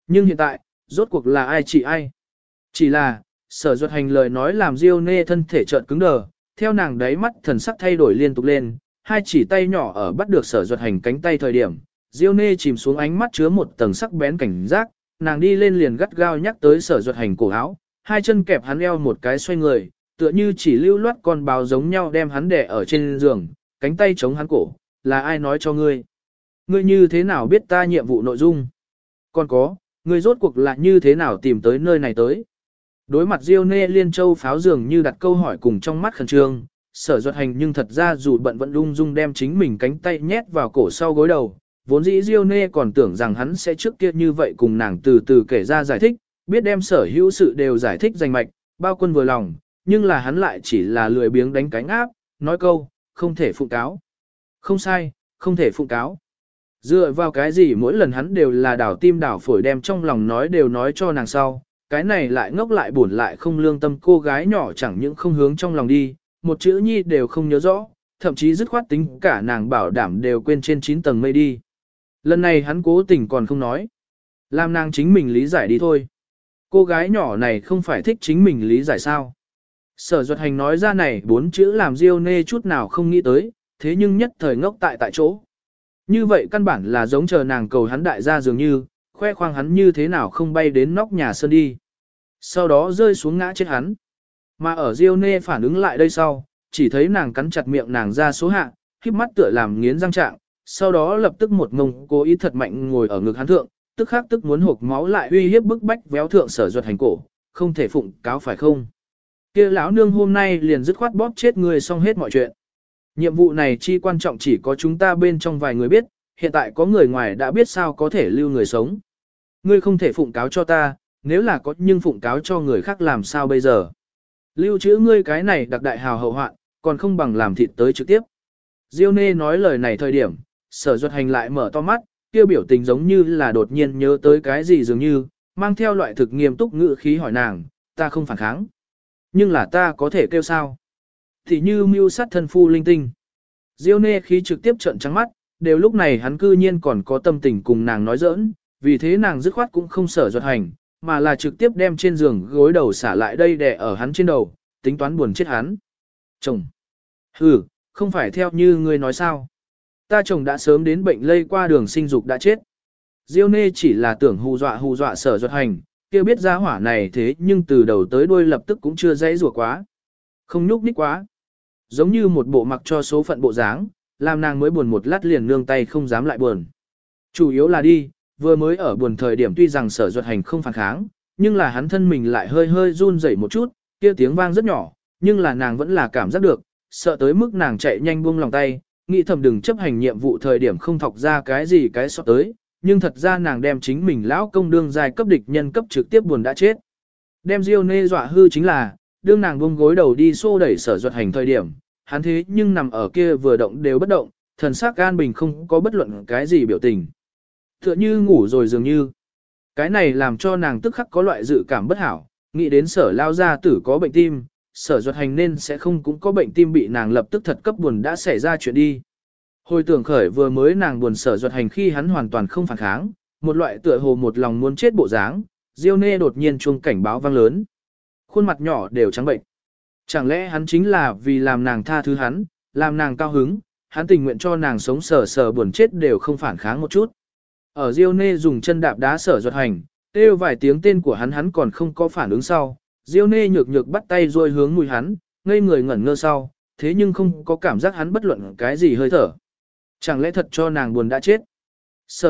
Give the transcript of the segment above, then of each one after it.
Nhưng hiện tại, rốt cuộc là ai chỉ ai? Chỉ là, Sở Duật Hành lời nói làm Diêu Nê thân thể chợt cứng đờ, theo nàng đáy mắt thần sắc thay đổi liên tục lên, hai chỉ tay nhỏ ở bắt được Sở Duật Hành cánh tay thời điểm, Diêu Nê chìm xuống ánh mắt chứa một tầng sắc bén cảnh giác, nàng đi lên liền gắt gao nhắc tới Sở Duật Hành cổ áo, hai chân kẹp hắn eo một cái xoay người, tựa như chỉ lưu loát con báo giống nhau đem hắn đè ở trên giường, cánh tay chống hắn cổ, là ai nói cho ngươi? Ngươi như thế nào biết ta nhiệm vụ nội dung? Còn có, ngươi rốt cuộc là như thế nào tìm tới nơi này tới? Đối mặt Diêu Nê Liên Châu pháo dường như đặt câu hỏi cùng trong mắt khẩn trương, Sở Duật Hành nhưng thật ra dù bận vẫn ung dung đem chính mình cánh tay nhét vào cổ sau gối đầu, vốn dĩ Diêu Nê còn tưởng rằng hắn sẽ trước kia như vậy cùng nàng từ từ kể ra giải thích, biết đem sở hữu sự đều giải thích rành mạch, bao quân vừa lòng, nhưng là hắn lại chỉ là lười biếng đánh cánh áp, nói câu, không thể phụng cáo. Không sai, không thể phụng cáo. Dựa vào cái gì mỗi lần hắn đều là đảo tim đảo phổi đem trong lòng nói đều nói cho nàng sau, cái này lại ngốc lại buồn lại không lương tâm cô gái nhỏ chẳng những không hướng trong lòng đi, một chữ nhi đều không nhớ rõ, thậm chí dứt khoát tính cả nàng bảo đảm đều quên trên 9 tầng mây đi. Lần này hắn cố tình còn không nói. Làm nàng chính mình lý giải đi thôi. Cô gái nhỏ này không phải thích chính mình lý giải sao. Sở Duật Hành nói ra này 4 chữ làm Diêu Nê chút nào không nghĩ tới, thế nhưng nhất thời ngốc tại chỗ. Như vậy căn bản là giống chờ nàng cầu hắn đại gia dường như, khoe khoang hắn như thế nào không bay đến nóc nhà sơn đi. Sau đó rơi xuống ngã chết hắn. Mà ở Diêu Nê phản ứng lại đây sau, chỉ thấy nàng cắn chặt miệng nàng ra số hạ, khép mắt tựa làm nghiến răng trạng, sau đó lập tức một ngông cố ý thật mạnh ngồi ở ngực hắn thượng, tức khắc tức muốn hộc máu lại uy hiếp bức bách véo thượng Sở Duật Hành cổ, không thể phụng cáo phải không? Kia lão nương hôm nay liền dứt khoát bóp chết người xong hết mọi chuyện. Nhiệm vụ này chi quan trọng chỉ có chúng ta bên trong vài người biết, hiện tại có người ngoài đã biết sao có thể lưu người sống. Ngươi không thể phụng cáo cho ta, nếu là có nhưng phụng cáo cho người khác làm sao bây giờ? Lưu trữ ngươi cái này đặc đại hào hậu hoạn, còn không bằng làm thịt tới trực tiếp. Diêu Nê nói lời này thời điểm, Sở Duật Hành lại mở to mắt, kia biểu tình giống như là đột nhiên nhớ tới cái gì dường như, mang theo loại thực nghiêm túc ngữ khí hỏi nàng, ta không phản kháng. Nhưng là ta có thể kêu sao? Thì như mưu sát thân phu linh tinh. Diêu Nê khí trực tiếp trợn trắng mắt, đều lúc này hắn cư nhiên còn có tâm tình cùng nàng nói giỡn, vì thế nàng dứt khoát cũng không Sở Duật Hành, mà là trực tiếp đem trên giường gối đầu xả lại đây đè ở hắn trên đầu, tính toán buồn chết hắn. Chồng! Không phải theo như ngươi nói sao? Ta chồng đã sớm đến bệnh lây qua đường sinh dục đã chết. Diêu Nê chỉ là tưởng hù dọa Sở Duật Hành, kia biết ra hỏa này thế nhưng từ đầu tới đuôi lập tức cũng chưa dãy rủa quá. Không nhúc nhích quá. Giống như một bộ mặc cho số phận bộ dáng, làm nàng mới buồn một lát liền nương tay không dám lại buồn. Chủ yếu là đi, vừa mới ở buồn thời điểm tuy rằng Sở Duật Hành không phản kháng, nhưng là hắn thân mình lại hơi hơi run rẩy một chút, kia tiếng vang rất nhỏ, nhưng là nàng vẫn là cảm giác được, sợ tới mức nàng chạy nhanh buông lòng tay, nghĩ thầm đừng chấp hành nhiệm vụ thời điểm không thọc ra cái gì cái sọ tới, nhưng thật ra nàng đem chính mình lão công đương giai cấp địch nhân cấp trực tiếp buồn đã chết. Đem Diêu Nê dọa hư chính là, đương nàng buông gối đầu đi xô đẩy Sở Duật Hành thời điểm, hắn thế nhưng nằm ở kia vừa động đều bất động, thần sắc an bình không có bất luận cái gì biểu tình. Tựa như ngủ rồi dường như. Cái này làm cho nàng tức khắc có loại dự cảm bất hảo, nghĩ đến Sở lao gia tử có bệnh tim, Sở Duật Hành nên sẽ không cũng có bệnh tim bị nàng lập tức thật cấp buồn đã xảy ra chuyện đi. Hồi tưởng khởi vừa mới nàng buồn Sở Duật Hành khi hắn hoàn toàn không phản kháng, một loại tựa hồ một lòng muốn chết bộ dáng, Diêu Nê đột nhiên chuông cảnh báo vang lớn. Khuôn mặt nhỏ đều trắng bệnh. Chẳng lẽ hắn chính là vì làm nàng tha thứ hắn, làm nàng cao hứng, hắn tình nguyện cho nàng sống sờ buồn chết đều không phản kháng một chút. Ở Diêu Nê dùng chân đạp đá Sở Duật Hành, kêu vài tiếng tên của hắn còn không có phản ứng sau. Diêu Nê nhược bắt tay rồi hướng mùi hắn, ngây người ngẩn ngơ sau, thế nhưng không có cảm giác hắn bất luận cái gì hơi thở. Chẳng lẽ thật cho nàng buồn đã chết? Sở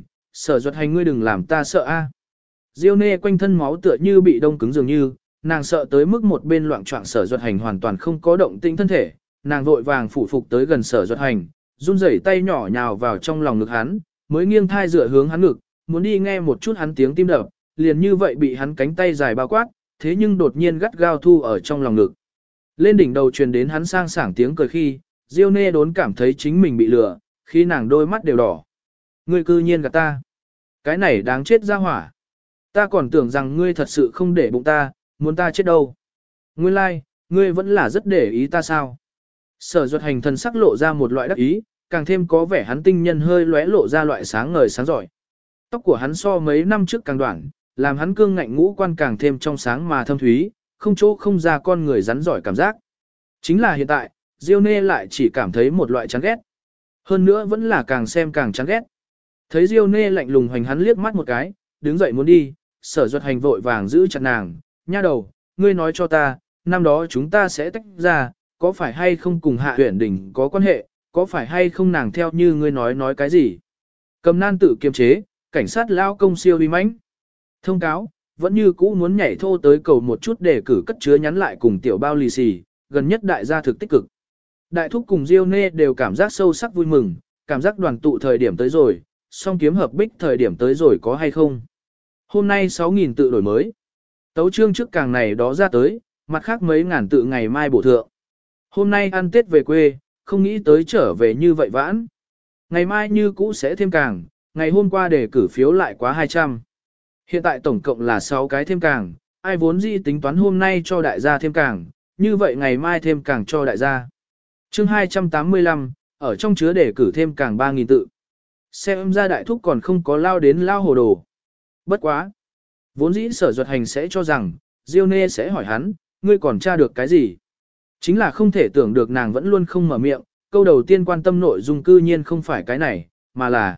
Duật Hành ngươi đừng làm ta sợ a. Diêu Nê quanh thân máu tựa như bị đông cứng dường như, nàng sợ tới mức một bên loạn choạng Sở Duật Hành hoàn toàn không có động tĩnh thân thể, nàng vội vàng phủ phục tới gần Sở Duật Hành, run rẩy tay nhỏ nhào vào trong lòng ngực hắn, mới nghiêng thai dựa hướng hắn ngực, muốn đi nghe một chút hắn tiếng tim đập, liền như vậy bị hắn cánh tay dài bao quát, thế nhưng đột nhiên gắt gao thu ở trong lòng ngực. Lên đỉnh đầu truyền đến hắn sang sảng tiếng cười khi, Diêu Nê đốn cảm thấy chính mình bị lừa, khi nàng đôi mắt đều đỏ. Ngươi cư nhiên gạt ta. Cái này đáng chết ra hỏa. Ta còn tưởng rằng ngươi thật sự không để bụng ta, muốn ta chết đâu. Nguyên lai, ngươi vẫn là rất để ý ta sao. Sở Duật Hành thần sắc lộ ra một loại đắc ý, càng thêm có vẻ hắn tinh nhân hơi lóe lộ ra loại sáng ngời sáng giỏi. Tóc của hắn so mấy năm trước càng đoạn, làm hắn cương ngạnh ngũ quan càng thêm trong sáng mà thâm thúy, không chỗ không ra con người rắn giỏi cảm giác. Chính là hiện tại, Diêu Nê lại chỉ cảm thấy một loại chán ghét. Hơn nữa vẫn là càng xem càng chán ghét. Thấy Diêu Nê lạnh lùng hoành hắn liếc mắt một cái, đứng dậy muốn đi, Sở Duật Hành vội vàng giữ chặt nàng, nha đầu, ngươi nói cho ta, năm đó chúng ta sẽ tách ra, có phải hay không cùng Hạ Uyển Đình có quan hệ, có phải hay không nàng theo như ngươi nói cái gì. Cầm nan tự kiềm chế, cảnh sát lao công siêu uy mãnh. Thông cáo, vẫn như cũ muốn nhảy thô tới cầu một chút để cử cất chứa nhắn lại cùng tiểu bao lì xì, gần nhất đại gia thực tích cực. Đại thúc cùng Diêu Nê đều cảm giác sâu sắc vui mừng, cảm giác đoàn tụ thời điểm tới rồi, song kiếm hợp bích thời điểm tới rồi có hay không. Hôm nay 6.000 tự đổi mới. Tấu chương trước càng này đó ra tới, mặt khác mấy ngàn tự ngày mai bổ thượng. Hôm nay ăn Tết về quê, không nghĩ tới trở về như vậy vãn. Ngày mai như cũ sẽ thêm càng, ngày hôm qua để cử phiếu lại quá 200. Hiện tại tổng cộng là 6 cái thêm càng, ai vốn dĩ tính toán hôm nay cho đại gia thêm càng, như vậy ngày mai thêm càng cho đại gia. Chương 285, ở trong chứa để cử thêm càng 3.000 tự. Xem ra đại thúc còn không có lao đến lao hồ đồ. Bất quá. Vốn dĩ Sở Duật Hành sẽ cho rằng, Diêu Nê sẽ hỏi hắn, ngươi còn tra được cái gì? Chính là không thể tưởng được nàng vẫn luôn không mở miệng, câu đầu tiên quan tâm nội dung cư nhiên không phải cái này, mà là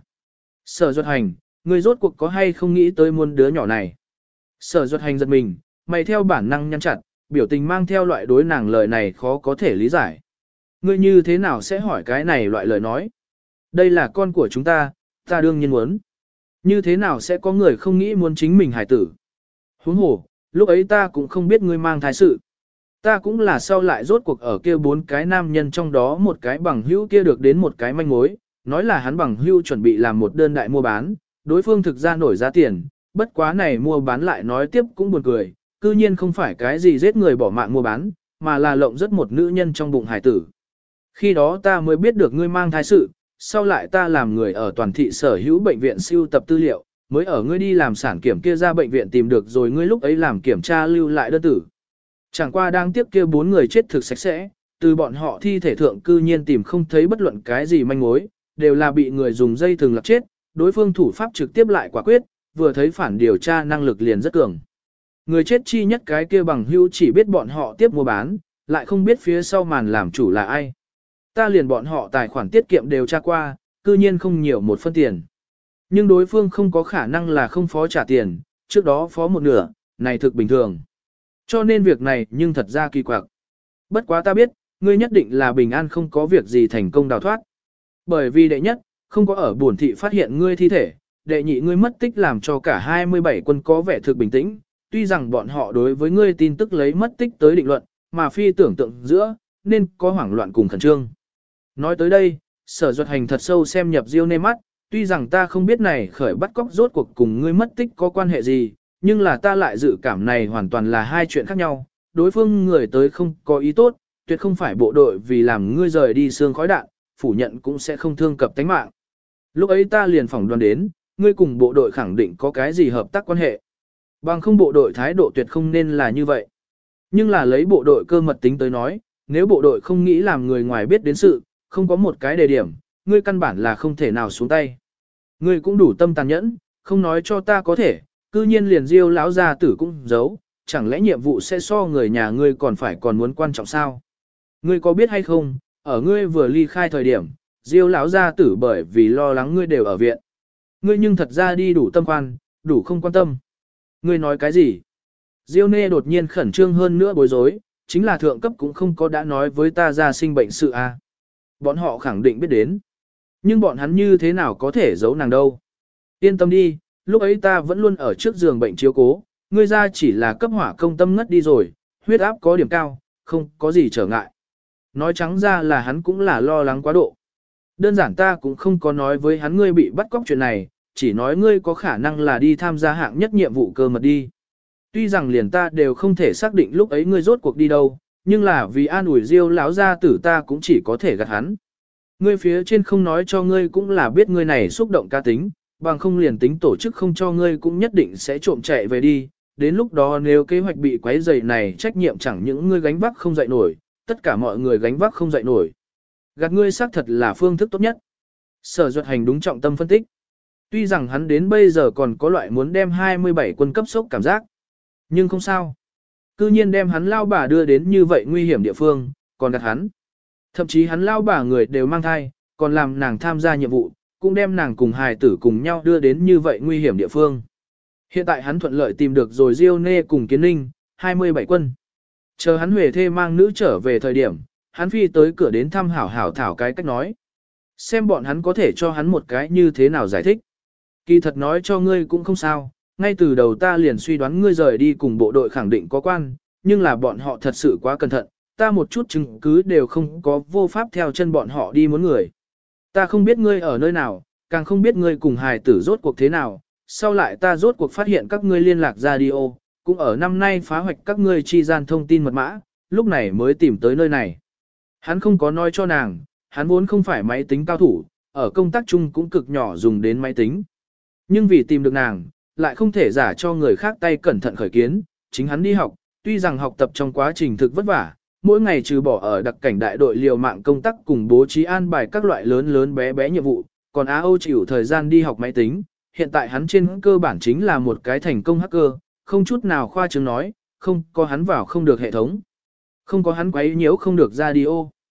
Sở Duật Hành, ngươi rốt cuộc có hay không nghĩ tới muôn đứa nhỏ này? Sở Duật Hành giật mình, mày theo bản năng nhăn chặt, biểu tình mang theo loại đối nàng lời này khó có thể lý giải. Ngươi như thế nào sẽ hỏi cái này loại lời nói? Đây là con của chúng ta đương nhiên muốn. Như thế nào sẽ có người không nghĩ muốn chính mình hải tử? Huống hồ, lúc ấy ta cũng không biết ngươi mang thai sự. Ta cũng là sau lại rốt cuộc ở kia 4 cái nam nhân trong đó một cái bằng hữu kia được đến một cái manh mối, nói là hắn bằng hữu chuẩn bị làm một đơn đại mua bán, đối phương thực ra nổi giá tiền, bất quá này mua bán lại nói tiếp cũng buồn cười, cư nhiên không phải cái gì giết người bỏ mạng mua bán, mà là lộng rất một nữ nhân trong bụng hải tử. Khi đó ta mới biết được ngươi mang thai sự, sau lại ta làm người ở toàn thị sở hữu bệnh viện siêu tập tư liệu, mới ở ngươi đi làm sản kiểm kia ra bệnh viện tìm được rồi ngươi lúc ấy làm kiểm tra lưu lại đơn tử. Chẳng qua đang tiếp kia 4 người chết thực sạch sẽ, từ bọn họ thi thể thượng cư nhiên tìm không thấy bất luận cái gì manh mối, đều là bị người dùng dây thừng lật chết, đối phương thủ pháp trực tiếp lại quả quyết, vừa thấy phản điều tra năng lực liền rất cường. Người chết chi nhất cái kia bằng hữu chỉ biết bọn họ tiếp mua bán, lại không biết phía sau màn làm chủ là ai. Ta liền bọn họ tài khoản tiết kiệm đều tra qua, cư nhiên không nhiều một phân tiền. Nhưng đối phương không có khả năng là không phó trả tiền, trước đó phó một nửa, này thực bình thường. Cho nên việc này nhưng thật ra kỳ quặc. Bất quá ta biết, ngươi nhất định là bình an không có việc gì thành công đào thoát. Bởi vì đệ nhất, không có ở buồn thị phát hiện ngươi thi thể, đệ nhị ngươi mất tích làm cho cả 27 quân có vẻ thực bình tĩnh, tuy rằng bọn họ đối với ngươi tin tức lấy mất tích tới định luận, mà phi tưởng tượng giữa, nên có hoảng loạn cùng khẩn trương. Nói tới đây, Sở Duật Hành thật sâu xem nhập Diêu Nê mắt, tuy rằng ta không biết này khởi bắt cóc rốt cuộc cùng ngươi mất tích có quan hệ gì, nhưng là ta lại dự cảm này hoàn toàn là hai chuyện khác nhau, đối phương người tới không có ý tốt, tuyệt không phải bộ đội vì làm ngươi rời đi xương khói đạn, phủ nhận cũng sẽ không thương cập tánh mạng. Lúc ấy ta liền phỏng đoán đến, ngươi cùng bộ đội khẳng định có cái gì hợp tác quan hệ. Bằng không bộ đội thái độ tuyệt không nên là như vậy. Nhưng là lấy bộ đội cơ mật tính tới nói, nếu bộ đội không nghĩ làm người ngoài biết đến sự, không có một cái đề điểm, ngươi căn bản là không thể nào xuống tay. Ngươi cũng đủ tâm tàn nhẫn, không nói cho ta có thể, cư nhiên liền Diêu lão gia tử cũng giấu, chẳng lẽ nhiệm vụ sẽ so người nhà ngươi còn muốn quan trọng sao? Ngươi có biết hay không, ở ngươi vừa ly khai thời điểm, Diêu lão gia tử bởi vì lo lắng ngươi đều ở viện. Ngươi nhưng thật ra đi đủ tâm quan, đủ không quan tâm. Ngươi nói cái gì? Diêu Nê đột nhiên khẩn trương hơn nữa bối rối, chính là thượng cấp cũng không có đã nói với ta ra sinh bệnh sự a. Bọn họ khẳng định biết đến. Nhưng bọn hắn như thế nào có thể giấu nàng đâu? Yên tâm đi, lúc ấy ta vẫn luôn ở trước giường bệnh chiếu cố, ngươi ra chỉ là cấp hỏa công tâm ngất đi rồi, huyết áp có điểm cao, không có gì trở ngại. Nói trắng ra là hắn cũng là lo lắng quá độ. Đơn giản ta cũng không có nói với hắn ngươi bị bắt cóc chuyện này, chỉ nói ngươi có khả năng là đi tham gia hạng nhất nhiệm vụ cơ mật đi. Tuy rằng liền ta đều không thể xác định lúc ấy ngươi rốt cuộc đi đâu, nhưng là vì an ủi Diêu lão gia tử ta cũng chỉ có thể gạt hắn. Ngươi phía trên không nói cho ngươi cũng là biết ngươi này xúc động ca tính, bằng không liền tính tổ chức không cho ngươi cũng nhất định sẽ trộm chạy về đi. Đến lúc đó nếu kế hoạch bị quấy rầy này trách nhiệm chẳng những ngươi gánh vác không dậy nổi, tất cả mọi người gánh vác không dậy nổi. Gạt ngươi xác thật là phương thức tốt nhất. Sở Duật Hành đúng trọng tâm phân tích. Tuy rằng hắn đến bây giờ còn có loại muốn đem 27 quân cấp sốc cảm giác. Nhưng không sao. Cư nhiên đem hắn lao bà đưa đến như vậy nguy hiểm địa phương, còn đặt hắn. Thậm chí hắn lao bà người đều mang thai, còn làm nàng tham gia nhiệm vụ, cũng đem nàng cùng hài tử cùng nhau đưa đến như vậy nguy hiểm địa phương. Hiện tại hắn thuận lợi tìm được rồi Diêu Nê cùng Kiến Ninh, 27 quân. Chờ hắn huề thê mang nữ trở về thời điểm, hắn phi tới cửa đến thăm hảo hảo thảo cái cách nói. Xem bọn hắn có thể cho hắn một cái như thế nào giải thích. Kỳ thật nói cho ngươi cũng không sao, ngay từ đầu ta liền suy đoán ngươi rời đi cùng bộ đội khẳng định có quan, nhưng là bọn họ thật sự quá cẩn thận, ta một chút chứng cứ đều không có, vô pháp theo chân bọn họ đi muốn người. Ta không biết ngươi ở nơi nào, càng không biết ngươi cùng hài tử rốt cuộc thế nào, sau lại ta rốt cuộc phát hiện các ngươi liên lạc radio, cũng ở năm nay phá hoạch các ngươi chi gian thông tin mật mã, lúc này mới tìm tới nơi này. Hắn không có nói cho nàng, hắn vốn không phải máy tính cao thủ, ở công tác chung cũng cực nhỏ dùng đến máy tính. Nhưng vì tìm được nàng, lại không thể giả cho người khác tay cẩn thận khởi kiến, chính hắn đi học, tuy rằng học tập trong quá trình thực vất vả, mỗi ngày trừ bỏ ở đặc cảnh đại đội liều mạng công tác cùng bố trí an bài các loại lớn lớn bé bé nhiệm vụ, còn Á Âu chịu thời gian đi học máy tính, hiện tại hắn trên cơ bản chính là một cái thành công hacker, không chút nào khoa trương nói, không có hắn vào không được hệ thống, không có hắn quấy nhiễu không được radio,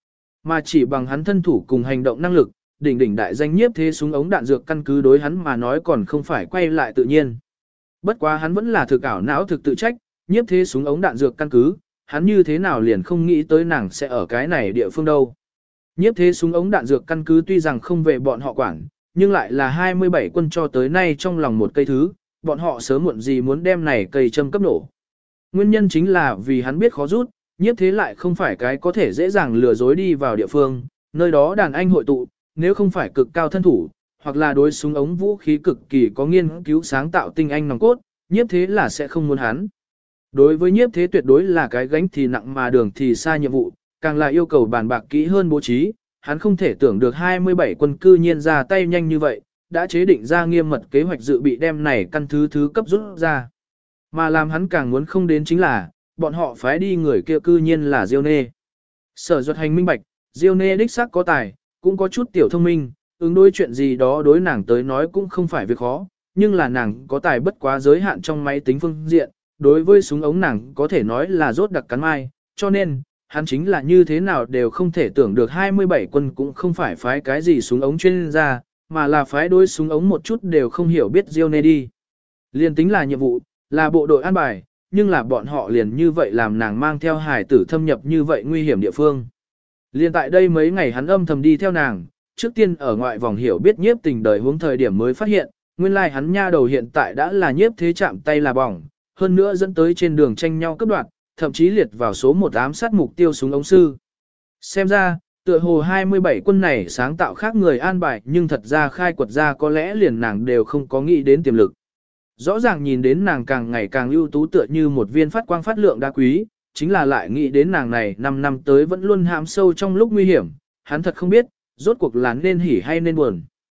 mà chỉ bằng hắn thân thủ cùng hành động năng lực, đỉnh đỉnh đại danh nhiếp thế súng ống đạn dược căn cứ đối hắn mà nói còn không phải quay lại tự nhiên. Bất quá hắn vẫn là thực ảo não thực tự trách, nhiếp thế súng ống đạn dược căn cứ, hắn như thế nào liền không nghĩ tới nàng sẽ ở cái này địa phương đâu. Nhiếp thế súng ống đạn dược căn cứ tuy rằng không về bọn họ quản, nhưng lại là 27 quân cho tới nay trong lòng một cây thứ, bọn họ sớm muộn gì muốn đem này cây châm cấp nổ. Nguyên nhân chính là vì hắn biết khó rút, nhiếp thế lại không phải cái có thể dễ dàng lừa dối đi vào địa phương, nơi đó đàn anh hội tụ, nếu không phải cực cao thân thủ, hoặc là đối súng ống vũ khí cực kỳ có nghiên cứu sáng tạo tinh anh nòng cốt, nhiếp thế là sẽ không muốn hắn. Đối với nhiếp thế tuyệt đối là cái gánh thì nặng mà đường thì xa nhiệm vụ, càng là yêu cầu bàn bạc kỹ hơn bố trí, hắn không thể tưởng được 27 quân cư nhiên ra tay nhanh như vậy, đã chế định ra nghiêm mật kế hoạch dự bị đem này căn thứ cấp rút ra. Mà làm hắn càng muốn không đến chính là, bọn họ phái đi người kia cư nhiên là Diêu Nê. Sở Duật Hành minh bạch, Diêu Nê đích xác có tài, cũng có chút tiểu thông minh, ứng đối chuyện gì đó đối nàng tới nói cũng không phải việc khó, nhưng là nàng có tài bất quá giới hạn trong máy tính phương diện, đối với súng ống nàng có thể nói là rốt đặc cắn mai, cho nên, hắn chính là như thế nào đều không thể tưởng được 27 quân cũng không phải phái cái gì súng ống chuyên gia, mà là phái đối súng ống một chút đều không hiểu biết Diêu Nê đi. Liên tính là nhiệm vụ, là bộ đội an bài, nhưng là bọn họ liền như vậy làm nàng mang theo hải tử thâm nhập như vậy nguy hiểm địa phương. Liên tại đây mấy ngày hắn âm thầm đi theo nàng, trước tiên ở ngoại vòng hiểu biết nhiếp tình đời hướng thời điểm mới phát hiện, nguyên lai hắn nha đầu hiện tại đã là nhiếp thế chạm tay là bỏng, hơn nữa dẫn tới trên đường tranh nhau cấp đoạn, thậm chí liệt vào số một ám sát mục tiêu súng ống sư. Xem ra, tựa hồ 27 quân này sáng tạo khác người an bài nhưng thật ra khai quật ra có lẽ liền nàng đều không có nghĩ đến tiềm lực. Rõ ràng nhìn đến nàng càng ngày càng ưu tú tựa như một viên phát quang phát lượng đá quý, chính là lại nghĩ đến nàng này 5 năm tới vẫn luôn hãm sâu trong lúc nguy hiểm, hắn thật không biết, rốt cuộc là nên hỉ hay nên buồn.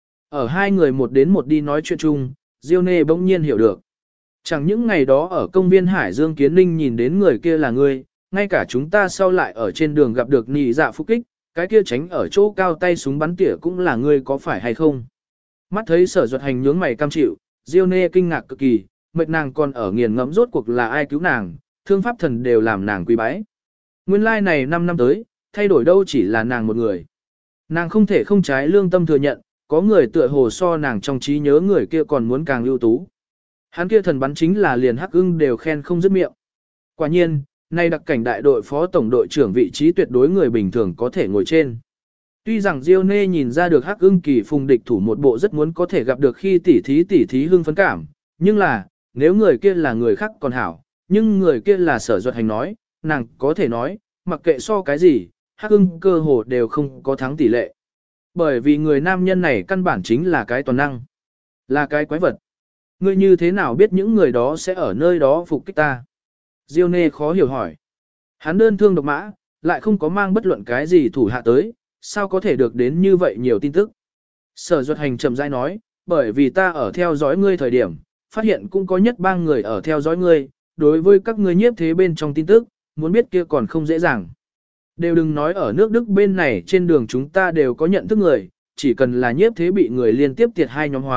Ở hai người một đến một đi nói chuyện chung, Diêu Nê bỗng nhiên hiểu được. Chẳng những ngày đó ở công viên Hải Dương Kiến Ninh nhìn đến người kia là ngươi, ngay cả chúng ta sau lại ở trên đường gặp được nị dạ phục kích, cái kia tránh ở chỗ cao tay súng bắn tỉa cũng là ngươi có phải hay không. Mắt thấy Sở Duật Hành nhướng mày cam chịu, Diêu Nê kinh ngạc cực kỳ, mệt nàng còn ở nghiền ngẫm rốt cuộc là ai cứu nàng, thương pháp thần đều làm nàng quý bái. Nguyên lai này 5 năm tới, thay đổi đâu chỉ là nàng một người. Nàng không thể không trái lương tâm thừa nhận, có người tựa hồ so nàng trong trí nhớ người kia còn muốn càng ưu tú. Hắn kia thần bắn chính là liền Hắc Ưng đều khen không dứt miệng. Quả nhiên, nay đặc cảnh đại đội phó tổng đội trưởng vị trí tuyệt đối người bình thường có thể ngồi trên. Tuy rằng Diêu Nê nhìn ra được Hắc Ưng kỳ phùng địch thủ một bộ rất muốn có thể gặp được khi tỉ thí hưng phấn cảm, nhưng là, nếu người kia là người khác còn hảo, nhưng người kia là Sở Duật Hành nói, nàng có thể nói, mặc kệ so cái gì, Hắc Ưng cơ hồ đều không có thắng tỷ lệ. Bởi vì người nam nhân này căn bản chính là cái toàn năng, là cái quái vật. Ngươi như thế nào biết những người đó sẽ ở nơi đó phục kích ta? Diêu Nê khó hiểu hỏi. Hắn đơn thương độc mã, lại không có mang bất luận cái gì thủ hạ tới, sao có thể được đến như vậy nhiều tin tức? Sở Duật Hành chậm rãi nói, bởi vì ta ở theo dõi ngươi thời điểm, phát hiện cũng có nhất bang người ở theo dõi ngươi, đối với các ngươi nhiếp thế bên trong tin tức, muốn biết kia còn không dễ dàng. Đều đừng nói ở nước Đức bên này trên đường chúng ta đều có nhận thức người, chỉ cần là nhiếp thế bị người liên tiếp tiệt hai nhóm hóa,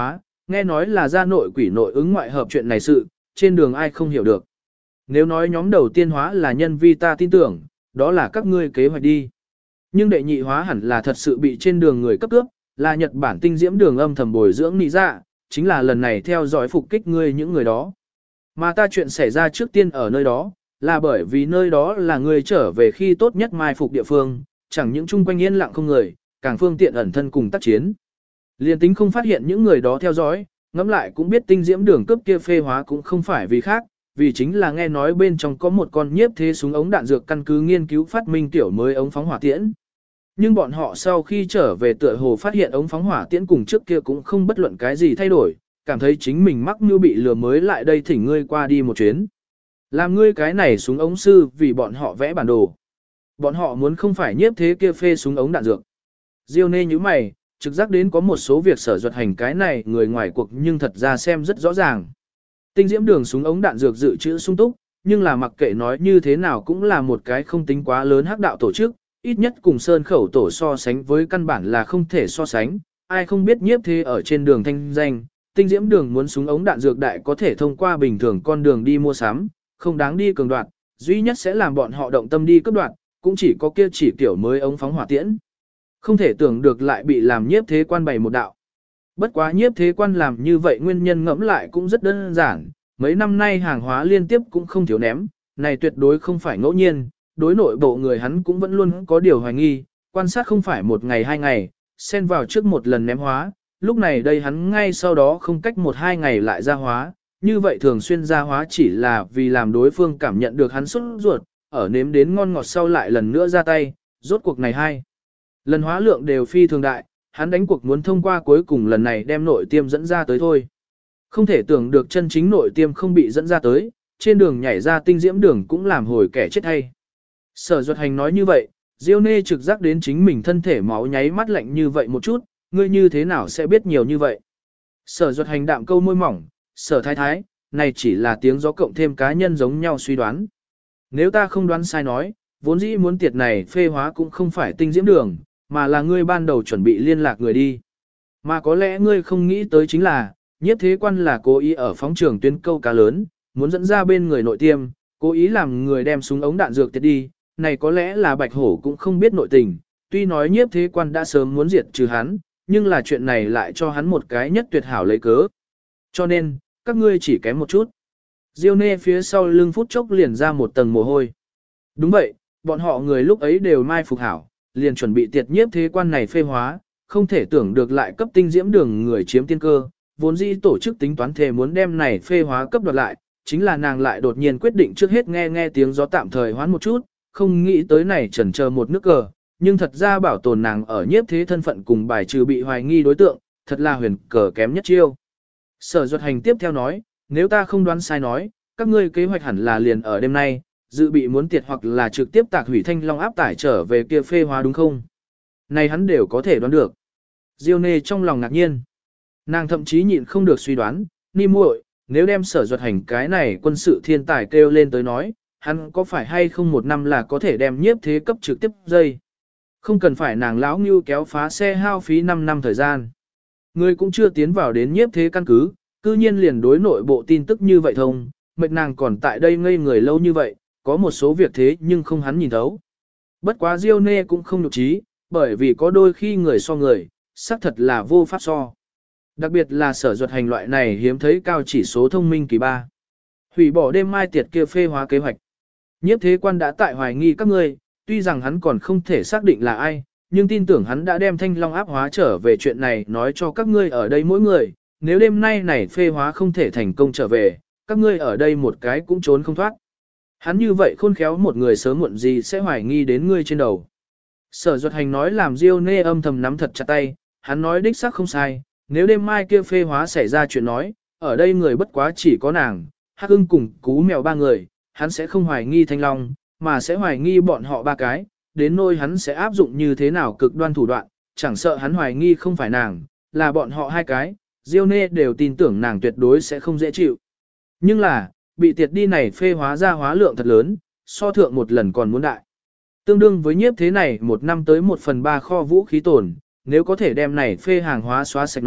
nghe nói là gia nội quỷ nội ứng ngoại hợp chuyện này sự, trên đường ai không hiểu được. Nếu nói nhóm đầu tiên hóa là nhân vi ta tin tưởng, đó là các ngươi kế hoạch đi. Nhưng đệ nhị hóa hẳn là thật sự bị trên đường người cấp cướp, là Nhật Bản tinh diễm đường âm thầm bồi dưỡng nị dạ, chính là lần này theo dõi phục kích ngươi những người đó. Mà ta chuyện xảy ra trước tiên ở nơi đó, là bởi vì nơi đó là ngươi trở về khi tốt nhất mai phục địa phương, chẳng những chung quanh yên lặng không người, càng phương tiện ẩn thân cùng tác chiến. Liên tính không phát hiện những người đó theo dõi, ngẫm lại cũng biết tinh diễm đường cướp kia phê hóa cũng không phải vì khác, vì chính là nghe nói bên trong có một con nhiếp thế súng ống đạn dược căn cứ nghiên cứu phát minh tiểu mới ống phóng hỏa tiễn. Nhưng bọn họ sau khi trở về tựa hồ phát hiện ống phóng hỏa tiễn cùng trước kia cũng không bất luận cái gì thay đổi, cảm thấy chính mình mắc mưu bị lừa mới lại đây thỉnh ngươi qua đi một chuyến. Làm ngươi cái này súng ống sư vì bọn họ vẽ bản đồ. Bọn họ muốn không phải nhiếp thế kia phê súng ống đạn dược. Diêu nê như mày, trực giác đến có một số việc sở duật hành cái này người ngoài cuộc nhưng thật ra xem rất rõ ràng. Tinh diễm đường súng ống đạn dược dự trữ sung túc, nhưng là mặc kệ nói như thế nào cũng là một cái không tính quá lớn hắc đạo tổ chức, ít nhất cùng sơn khẩu tổ so sánh với căn bản là không thể so sánh, ai không biết nhiếp thế ở trên đường thanh danh, tinh diễm đường muốn súng ống đạn dược đại có thể thông qua bình thường con đường đi mua sắm, không đáng đi cường đoạt, duy nhất sẽ làm bọn họ động tâm đi cướp đoạt, cũng chỉ có kia chỉ kiểu mới ống phóng hỏa tiễn. Không thể tưởng được lại bị làm nhiếp thế quan bày một đạo. Bất quá nhiếp thế quan làm như vậy nguyên nhân ngẫm lại cũng rất đơn giản, mấy năm nay hàng hóa liên tiếp cũng không thiếu ném, này tuyệt đối không phải ngẫu nhiên, đối nội bộ người hắn cũng vẫn luôn có điều hoài nghi, quan sát không phải một ngày hai ngày, xen vào trước một lần ném hóa, lúc này đây hắn ngay sau đó không cách một hai ngày lại ra hóa, như vậy thường xuyên ra hóa chỉ là vì làm đối phương cảm nhận được hắn xuất ruột, ở nếm đến ngon ngọt sau lại lần nữa ra tay, rốt cuộc này hai. Lần hóa lượng đều phi thường đại, hắn đánh cuộc muốn thông qua cuối cùng lần này đem nội tiêm dẫn ra tới thôi. Không thể tưởng được chân chính nội tiêm không bị dẫn ra tới, trên đường nhảy ra tinh diễm đường cũng làm hồi kẻ chết hay. Sở Duật Hành nói như vậy, Diêu Nê trực giác đến chính mình thân thể máu nháy mắt lạnh như vậy một chút, ngươi như thế nào sẽ biết nhiều như vậy. Sở Duật Hành đạm câu môi mỏng, Sở Thái Thái, này chỉ là tiếng gió cộng thêm cá nhân giống nhau suy đoán. Nếu ta không đoán sai nói, vốn dĩ muốn tiệt này phê hóa cũng không phải tinh diễm đường, mà là ngươi ban đầu chuẩn bị liên lạc người đi. Mà có lẽ ngươi không nghĩ tới chính là, nhiếp thế quan là cố ý ở phóng trường tuyến câu cá lớn, muốn dẫn ra bên người nội tiêm, cố ý làm người đem súng ống đạn dược tiệt đi, này có lẽ là Bạch Hổ cũng không biết nội tình, tuy nói nhiếp thế quan đã sớm muốn diệt trừ hắn, nhưng là chuyện này lại cho hắn một cái nhất tuyệt hảo lấy cớ. Cho nên, các ngươi chỉ kém một chút. Diêu Nê phía sau lưng phút chốc liền ra một tầng mồ hôi. Đúng vậy, bọn họ người lúc ấy đều mai phục hảo, liền chuẩn bị tiệt nhiếp thế quan này phê hóa, không thể tưởng được lại cấp tinh diễm đường người chiếm tiên cơ, vốn dĩ tổ chức tính toán thề muốn đem này phê hóa cấp đoạt lại, chính là nàng lại đột nhiên quyết định trước hết nghe tiếng gió tạm thời hoán một chút, không nghĩ tới này chần chờ một nước cờ, nhưng thật ra bảo tồn nàng ở nhiếp thế thân phận cùng bài trừ bị hoài nghi đối tượng, thật là huyền cờ kém nhất chiêu. Sở Duật Hành tiếp theo nói, nếu ta không đoán sai nói, các ngươi kế hoạch hẳn là liền ở đêm nay, dự bị muốn tiệt hoặc là trực tiếp tạc hủy thanh long áp tải trở về kia phê hóa đúng không? Này hắn đều có thể đoán được. Diêu Nê trong lòng ngạc nhiên. Nàng thậm chí nhịn không được suy đoán, ni muội, nếu đem Sở Duật Hành cái này quân sự thiên tài kêu lên tới nói, hắn có phải hay không một năm là có thể đem nhiếp thế cấp trực tiếp dây. Không cần phải nàng lão ngưu kéo phá xe hao phí 5 năm thời gian. Người cũng chưa tiến vào đến nhiếp thế căn cứ, cư nhiên liền đối nội bộ tin tức như vậy thông, mệt nàng còn tại đây ngây người lâu như vậy, có một số việc thế nhưng không hắn nhìn thấu. Bất quá Diêu Nê cũng không nhục trí, bởi vì có đôi khi người so người, xác thật là vô pháp so. Đặc biệt là Sở Duật Hành loại này hiếm thấy cao chỉ số thông minh kỳ ba. Hủy bỏ đêm mai tiệt kia phê hóa kế hoạch. Nhiếp thế quan đã tại hoài nghi các ngươi, tuy rằng hắn còn không thể xác định là ai, nhưng tin tưởng hắn đã đem thanh long áp hóa trở về chuyện này nói cho các ngươi ở đây mỗi người, nếu đêm nay này phê hóa không thể thành công trở về, các ngươi ở đây một cái cũng trốn không thoát. Hắn như vậy khôn khéo một người sớm muộn gì sẽ hoài nghi đến ngươi trên đầu. Sở Duật Hành nói làm Diêu Nê âm thầm nắm thật chặt tay, hắn nói đích xác không sai, nếu đêm mai kia phê hóa xảy ra chuyện nói, ở đây người bất quá chỉ có nàng, Hắc Ưng cùng Cú Mèo ba người, hắn sẽ không hoài nghi Thanh Long, mà sẽ hoài nghi bọn họ ba cái, đến nỗi hắn sẽ áp dụng như thế nào cực đoan thủ đoạn, chẳng sợ hắn hoài nghi không phải nàng, là bọn họ hai cái, Diêu Nê đều tin tưởng nàng tuyệt đối sẽ không dễ chịu. Nhưng là, bị tiệt đi này phê hóa ra hóa lượng thật lớn, so thượng một lần còn muốn đại. Tương đương với nhiếp thế này một năm tới 1/3 kho vũ khí tổn, nếu có thể đem này phê hàng hóa xóa sạch nói,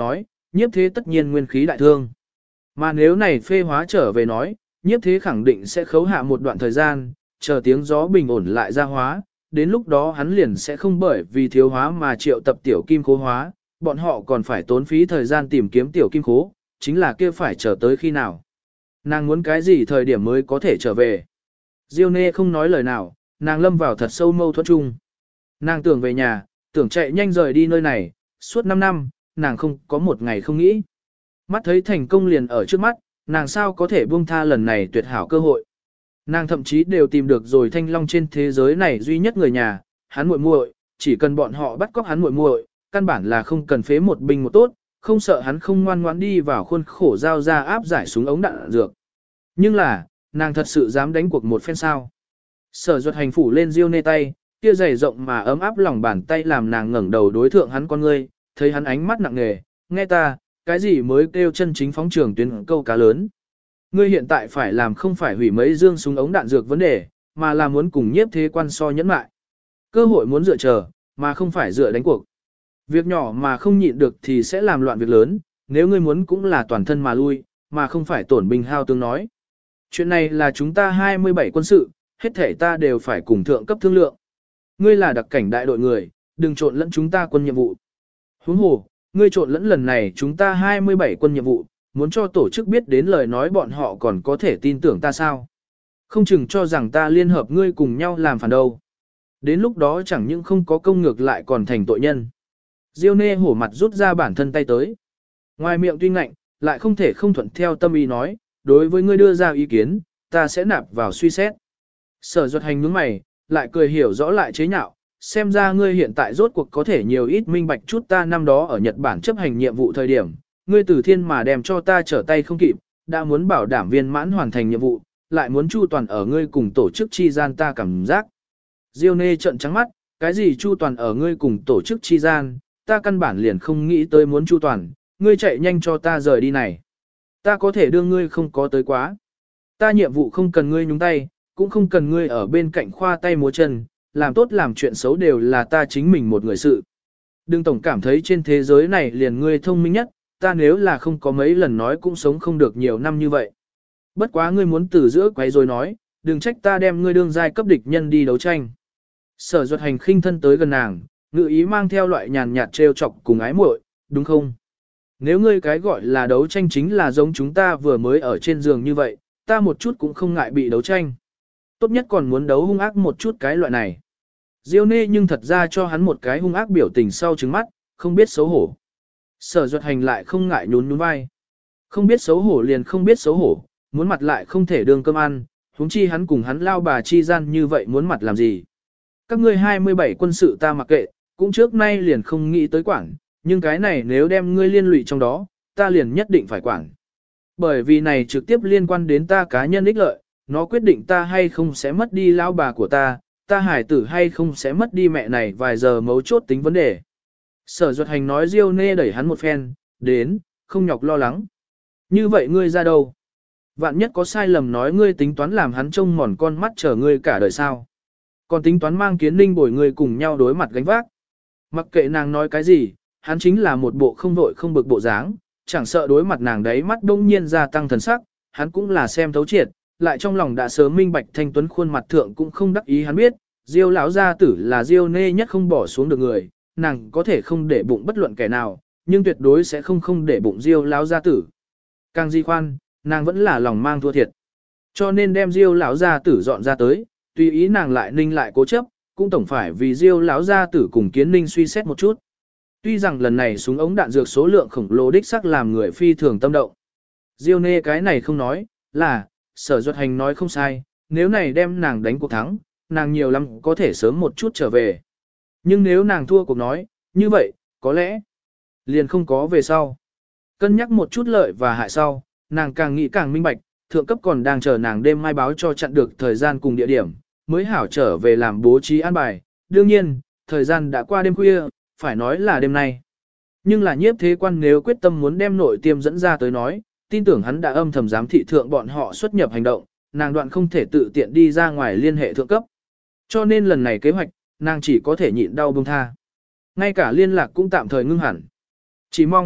nhiếp thế tất nhiên nguyên khí đại thương. Mà nếu này phê hóa trở về nói, nhiếp thế khẳng định sẽ khấu hạ một đoạn thời gian, chờ tiếng gió bình ổn lại ra hóa, đến lúc đó hắn liền sẽ không bởi vì thiếu hóa mà triệu tập tiểu kim khố hóa, bọn họ còn phải tốn phí thời gian tìm kiếm tiểu kim khố, chính là kia phải chờ tới khi nào. Nàng muốn cái gì thời điểm mới có thể trở về. Diêu Nê không nói lời nào, nàng lâm vào thật sâu mâu thuẫn chung. Nàng tưởng về nhà, tưởng chạy nhanh rời đi nơi này, suốt 5 năm, nàng không có một ngày không nghĩ. Mắt thấy thành công liền ở trước mắt, nàng sao có thể buông tha lần này tuyệt hảo cơ hội. Nàng thậm chí đều tìm được rồi Thanh Long trên thế giới này duy nhất người nhà, hắn muội muội, chỉ cần bọn họ bắt cóc hắn muội muội, căn bản là không cần phế một binh một tốt, không sợ hắn không ngoan ngoãn đi vào khuôn khổ giao ra áp giải súng ống đạn dược. Nhưng là, nàng thật sự dám đánh cuộc một phen sao. Sở Duật Hành phủ lên Diêu Nê tay, kia dày rộng mà ấm áp lòng bàn tay làm nàng ngẩng đầu đối thượng hắn con ngươi, thấy hắn ánh mắt nặng nề, nghe ta, cái gì mới kêu chân chính phóng trường tuyến câu cá lớn. Ngươi hiện tại phải làm không phải hủy mấy dương súng ống đạn dược vấn đề, mà là muốn cùng nhiếp thế quan so nhẫn mại. Cơ hội muốn dựa chờ, mà không phải dựa đánh cuộc. Việc nhỏ mà không nhịn được thì sẽ làm loạn việc lớn, nếu ngươi muốn cũng là toàn thân mà lui, mà không phải tổn binh hao tướng nói. Chuyện này là chúng ta 27 quân sự, hết thể ta đều phải cùng thượng cấp thương lượng. Ngươi là đặc cảnh đại đội người, đừng trộn lẫn chúng ta quân nhiệm vụ. Huống hồ, ngươi trộn lẫn lần này chúng ta 27 quân nhiệm vụ, muốn cho tổ chức biết đến lời nói bọn họ còn có thể tin tưởng ta sao. Không chừng cho rằng ta liên hợp ngươi cùng nhau làm phản đâu. Đến lúc đó chẳng những không có công ngược lại còn thành tội nhân. Diêu Nê hổ mặt rút ra bản thân tay tới. Ngoài miệng tuy ngạnh, lại không thể không thuận theo tâm ý nói, đối với ngươi đưa ra ý kiến, ta sẽ nạp vào suy xét. Sở Duật Hành nhướng mày, lại cười hiểu rõ lại chế nhạo, xem ra ngươi hiện tại rốt cuộc có thể nhiều ít minh bạch chút ta năm đó ở Nhật Bản chấp hành nhiệm vụ thời điểm, ngươi từ thiên mà đem cho ta trở tay không kịp, đã muốn bảo đảm viên mãn hoàn thành nhiệm vụ, lại muốn chu toàn ở ngươi cùng tổ chức chi gian ta cảm giác. Diêu Nê trợn trắng mắt, cái gì chu toàn ở ngươi cùng tổ chức chi gian, ta căn bản liền không nghĩ tới muốn chu toàn, ngươi chạy nhanh cho ta rời đi này. Ta có thể đưa ngươi không có tới quá. Ta nhiệm vụ không cần ngươi nhúng tay, cũng không cần ngươi ở bên cạnh khoa tay múa chân, làm tốt làm chuyện xấu đều là ta chính mình một người sự. Đừng tổng cảm thấy trên thế giới này liền ngươi thông minh nhất, ta nếu là không có mấy lần nói cũng sống không được nhiều năm như vậy. Bất quá ngươi muốn từ giữa quấy rồi nói, đừng trách ta đem ngươi đương giai cấp địch nhân đi đấu tranh. Sở Duật Hành khinh thân tới gần nàng, ngữ ý mang theo loại nhàn nhạt trêu chọc cùng ái muội, đúng không? Nếu ngươi cái gọi là đấu tranh chính là giống chúng ta vừa mới ở trên giường như vậy, ta một chút cũng không ngại bị đấu tranh. Tốt nhất còn muốn đấu hung ác một chút cái loại này. Diêu Nê nhưng thật ra cho hắn một cái hung ác biểu tình sau trứng mắt, không biết xấu hổ. Sở Duật Hành lại không ngại nhún nhún vai. Không biết xấu hổ liền không biết xấu hổ, muốn mặt lại không thể đương cơm ăn, huống chi hắn cùng hắn lao bà chi gian như vậy muốn mặt làm gì. Các ngươi 27 quân sự ta mặc kệ, cũng trước nay liền không nghĩ tới quản, nhưng cái này nếu đem ngươi liên lụy trong đó, ta liền nhất định phải quản. Bởi vì này trực tiếp liên quan đến ta cá nhân ích lợi, nó quyết định ta hay không sẽ mất đi lao bà của ta hải tử hay không sẽ mất đi mẹ này vài giờ mấu chốt tính vấn đề. Sở Duật Hành nói Diêu Nê đẩy hắn một phen, đến, không nhọc lo lắng. Như vậy ngươi ra đâu? Vạn nhất có sai lầm nói ngươi tính toán làm hắn trông mòn con mắt chờ ngươi cả đời sao? Còn tính toán mang Kiến Ninh bồi ngươi cùng nhau đối mặt gánh vác. Mặc kệ nàng nói cái gì, hắn chính là một bộ không vội không bực bộ dáng, chẳng sợ đối mặt nàng đấy mắt đông nhiên gia tăng thần sắc, hắn cũng là xem thấu triệt, lại trong lòng đã sớm minh bạch thanh tuấn khuôn mặt thượng cũng không đắc ý hắn biết, Diêu lão gia tử là Diêu Nê nhất không bỏ xuống được người, nàng có thể không để bụng bất luận kẻ nào, nhưng tuyệt đối sẽ không để bụng Diêu lão gia tử. Càng di khoan, nàng vẫn là lòng mang thua thiệt. Cho nên đem Diêu lão gia tử dọn ra tới, tùy ý nàng lại ninh lại cố chấp, cũng tổng phải vì Diêu lão gia tử cùng Kiến Ninh suy xét một chút. Tuy rằng lần này súng ống đạn dược số lượng khổng lồ đích sắc làm người phi thường tâm động. Diêu Nê cái này không nói, là, Sở Duật Hành nói không sai, nếu này đem nàng đánh cuộc thắng, nàng nhiều lắm có thể sớm một chút trở về. Nhưng nếu nàng thua cuộc nói, như vậy, có lẽ, liền không có về sau. Cân nhắc một chút lợi và hại sau, nàng càng nghĩ càng minh bạch, thượng cấp còn đang chờ nàng đêm mai báo cho chặn được thời gian cùng địa điểm, mới hảo trở về làm bố trí an bài. Đương nhiên, thời gian đã qua đêm khuya, phải nói là đêm nay. Nhưng là nhiếp thế quan nếu quyết tâm muốn đem nội tiêm dẫn ra tới nói, tin tưởng hắn đã âm thầm giám thị thượng bọn họ xuất nhập hành động, nàng đoạn không thể tự tiện đi ra ngoài liên hệ thượng cấp. Cho nên lần này kế hoạch, nàng chỉ có thể nhịn đau buông tha. Ngay cả liên lạc cũng tạm thời ngưng hẳn. Chỉ mong,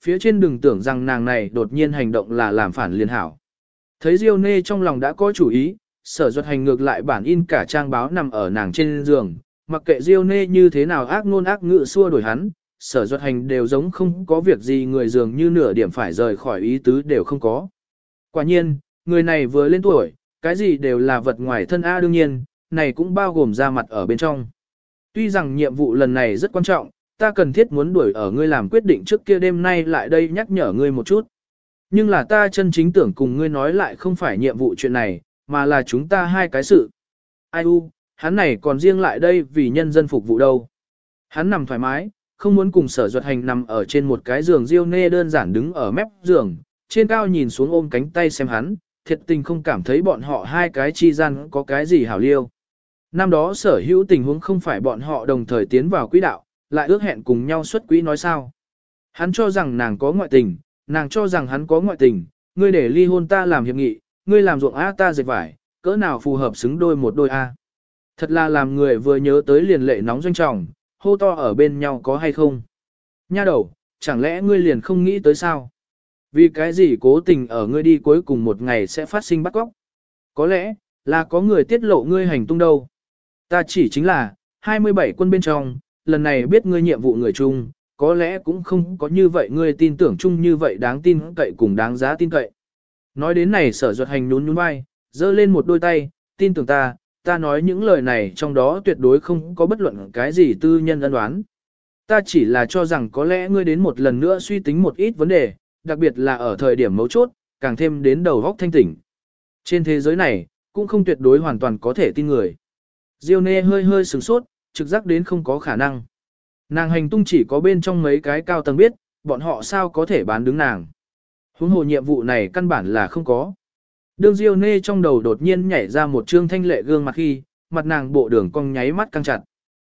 phía trên đừng tưởng rằng nàng này đột nhiên hành động là làm phản liên hảo. Thấy Diêu Nê trong lòng đã có chủ ý, Sở Duật Hành ngược lại bản in cả trang báo nằm ở nàng trên giường, mặc kệ Diêu Nê như thế nào ác ngôn ác ngữ xua đuổi hắn, Sở Duật Hành đều giống không có việc gì, người dường như nửa điểm phải rời khỏi ý tứ đều không có. Quả nhiên, người này vừa lên tuổi, cái gì đều là vật ngoài thân A, đương nhiên, này cũng bao gồm ra mặt ở bên trong. Tuy rằng nhiệm vụ lần này rất quan trọng, ta cần thiết muốn đuổi ở ngươi làm quyết định trước kia đêm nay lại đây nhắc nhở ngươi một chút. Nhưng là ta chân chính tưởng cùng ngươi nói lại không phải nhiệm vụ chuyện này, mà là chúng ta hai cái sự. Ai u, hắn này còn riêng lại đây vì nhân dân phục vụ đâu. Hắn nằm thoải mái, không muốn cùng Sở Duật Hành nằm ở trên một cái giường. Diêu Nê đơn giản đứng ở mép giường, trên cao nhìn xuống ôm cánh tay xem hắn, thiệt tình không cảm thấy bọn họ hai cái chi gian có cái gì hảo liêu. Năm đó sở hữu tình huống không phải bọn họ đồng thời tiến vào quỹ đạo, lại ước hẹn cùng nhau xuất quỹ nói sao. Hắn cho rằng nàng có ngoại tình, nàng cho rằng hắn có ngoại tình, ngươi để ly hôn ta làm hiệp nghị, ngươi làm ruộng A ta dệt vải, cỡ nào phù hợp xứng đôi một đôi A. Thật là làm người vừa nhớ tới liền lệ nóng doanh trọng, hô to ở bên nhau có hay không. Nha đầu, chẳng lẽ ngươi liền không nghĩ tới sao? Vì cái gì cố tình ở ngươi đi cuối cùng một ngày sẽ phát sinh bắt cóc? Có lẽ, là có người tiết lộ ngươi hành tung đâu. Ta chỉ chính là, 27 quân bên trong, lần này biết ngươi nhiệm vụ người chung, có lẽ cũng không có như vậy ngươi tin tưởng chung như vậy đáng tin cậy cùng đáng giá tin cậy. Nói đến này Sở Duật Hành nhún nhún vai, giơ lên một đôi tay, tin tưởng ta nói những lời này trong đó tuyệt đối không có bất luận cái gì tư nhân ân oán. Ta chỉ là cho rằng có lẽ ngươi đến một lần nữa suy tính một ít vấn đề, đặc biệt là ở thời điểm mấu chốt, càng thêm đến đầu góc thanh tỉnh. Trên thế giới này, cũng không tuyệt đối hoàn toàn có thể tin người. Diêu Nê hơi hơi sửng sốt, trực giác đến không có khả năng. Nàng hành tung chỉ có bên trong mấy cái cao tầng biết, bọn họ sao có thể bán đứng nàng. Huống hồ nhiệm vụ này căn bản là không có. Đương Diêu Nê trong đầu đột nhiên nhảy ra một trương thanh lệ gương mặt khi, mặt nàng bộ đường cong nháy mắt căng chặt.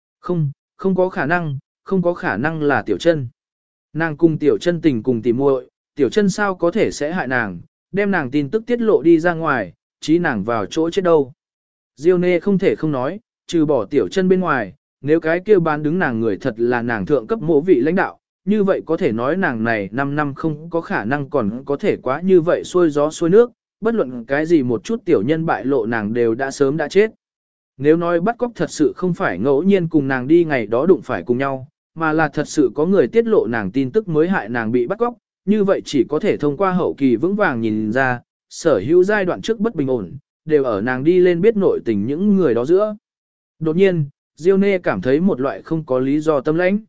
Không có khả năng, không có khả năng là Tiểu Chân. Nàng cùng Tiểu Chân tình cùng tỉ muội, Tiểu Chân sao có thể sẽ hại nàng, đem nàng tin tức tiết lộ đi ra ngoài, chí nàng vào chỗ chết đâu. Diêu Nê không thể không nói, trừ bỏ Tiểu Chân bên ngoài, nếu cái kia bán đứng nàng người thật là nàng thượng cấp mỗ vị lãnh đạo, như vậy có thể nói nàng này 5 năm không có khả năng còn có thể quá như vậy xuôi gió xuôi nước, bất luận cái gì một chút tiểu nhân bại lộ nàng đều đã sớm đã chết. Nếu nói bắt cóc thật sự không phải ngẫu nhiên cùng nàng đi ngày đó đụng phải cùng nhau, mà là thật sự có người tiết lộ nàng tin tức mới hại nàng bị bắt cóc, như vậy chỉ có thể thông qua hậu kỳ vững vàng nhìn ra, sở hữu giai đoạn trước bất bình ổn, đều ở nàng đi lên biết nội tình những người đó giữa. Đột nhiên, Diêu Nê cảm thấy một loại không có lý do tâm lãnh.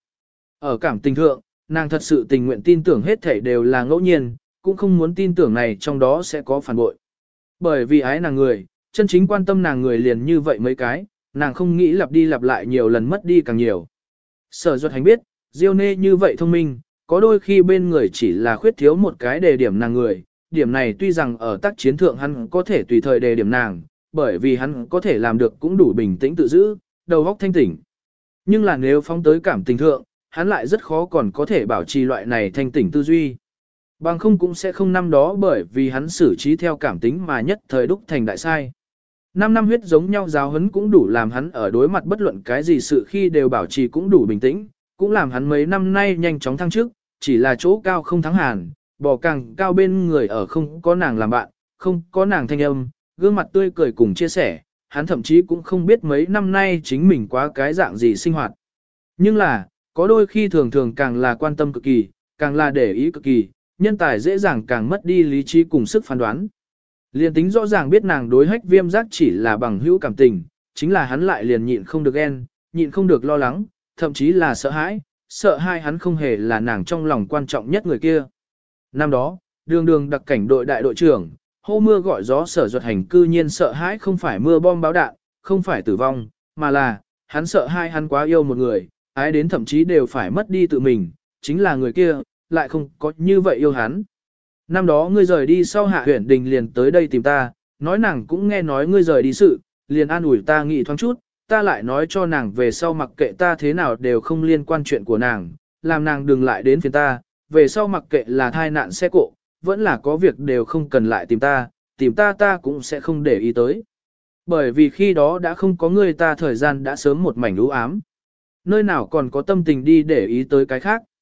Ở cảm tình thượng, nàng thật sự tình nguyện tin tưởng hết thảy đều là ngẫu nhiên, cũng không muốn tin tưởng này trong đó sẽ có phản bội. Bởi vì ái nàng người, chân chính quan tâm nàng người liền như vậy mấy cái, nàng không nghĩ lặp đi lặp lại nhiều lần mất đi càng nhiều. Sở Duật Hành biết, Diêu Nê như vậy thông minh, có đôi khi bên người chỉ là khuyết thiếu một cái đề điểm nàng người, điểm này tuy rằng ở tác chiến thượng hắn có thể tùy thời đề điểm nàng, bởi vì hắn có thể làm được cũng đủ bình tĩnh tự giữ, đầu óc thanh tỉnh. Nhưng là nếu phóng tới cảm tình thượng, hắn lại rất khó còn có thể bảo trì loại này thanh tỉnh tư duy. Bằng không cũng sẽ không năm đó bởi vì hắn xử trí theo cảm tính mà nhất thời đúc thành đại sai. 5 năm huyết giống nhau giáo huấn cũng đủ làm hắn ở đối mặt bất luận cái gì sự khi đều bảo trì cũng đủ bình tĩnh, cũng làm hắn mấy năm nay nhanh chóng thăng chức, chỉ là chỗ cao không thắng hàn, bò càng cao bên người ở không có nàng làm bạn, không có nàng thanh âm, gương mặt tươi cười cùng chia sẻ, hắn thậm chí cũng không biết mấy năm nay chính mình quá cái dạng gì sinh hoạt. Nhưng là, có đôi khi thường thường càng là quan tâm cực kỳ, càng là để ý cực kỳ, nhân tài dễ dàng càng mất đi lý trí cùng sức phán đoán. Liền tính rõ ràng biết nàng đối Hách Viêm Giác chỉ là bằng hữu cảm tình, chính là hắn lại liền nhịn không được ghen, nhịn không được lo lắng, thậm chí là sợ hãi hắn không hề là nàng trong lòng quan trọng nhất người kia. Năm đó, đường đặc cảnh đội đại đội trưởng, hô mưa gọi gió Sở Duật Hành cư nhiên sợ hãi không phải mưa bom báo đạn, không phải tử vong, mà là, hắn sợ hai hắn quá yêu một người, ái đến thậm chí đều phải mất đi tự mình, chính là người kia, lại không có như vậy yêu hắn. Năm đó ngươi rời đi sau Hạ Huyền Đình liền tới đây tìm ta, nói nàng cũng nghe nói ngươi rời đi sự, liền an ủi ta nghĩ thoáng chút, ta lại nói cho nàng về sau mặc kệ ta thế nào đều không liên quan chuyện của nàng, làm nàng đừng lại đến phiền ta, về sau mặc kệ là thai nạn xe cộ, vẫn là có việc đều không cần lại tìm ta ta cũng sẽ không để ý tới. Bởi vì khi đó đã không có người ta thời gian đã sớm một mảnh u ám. Nơi nào còn có tâm tình đi để ý tới cái khác.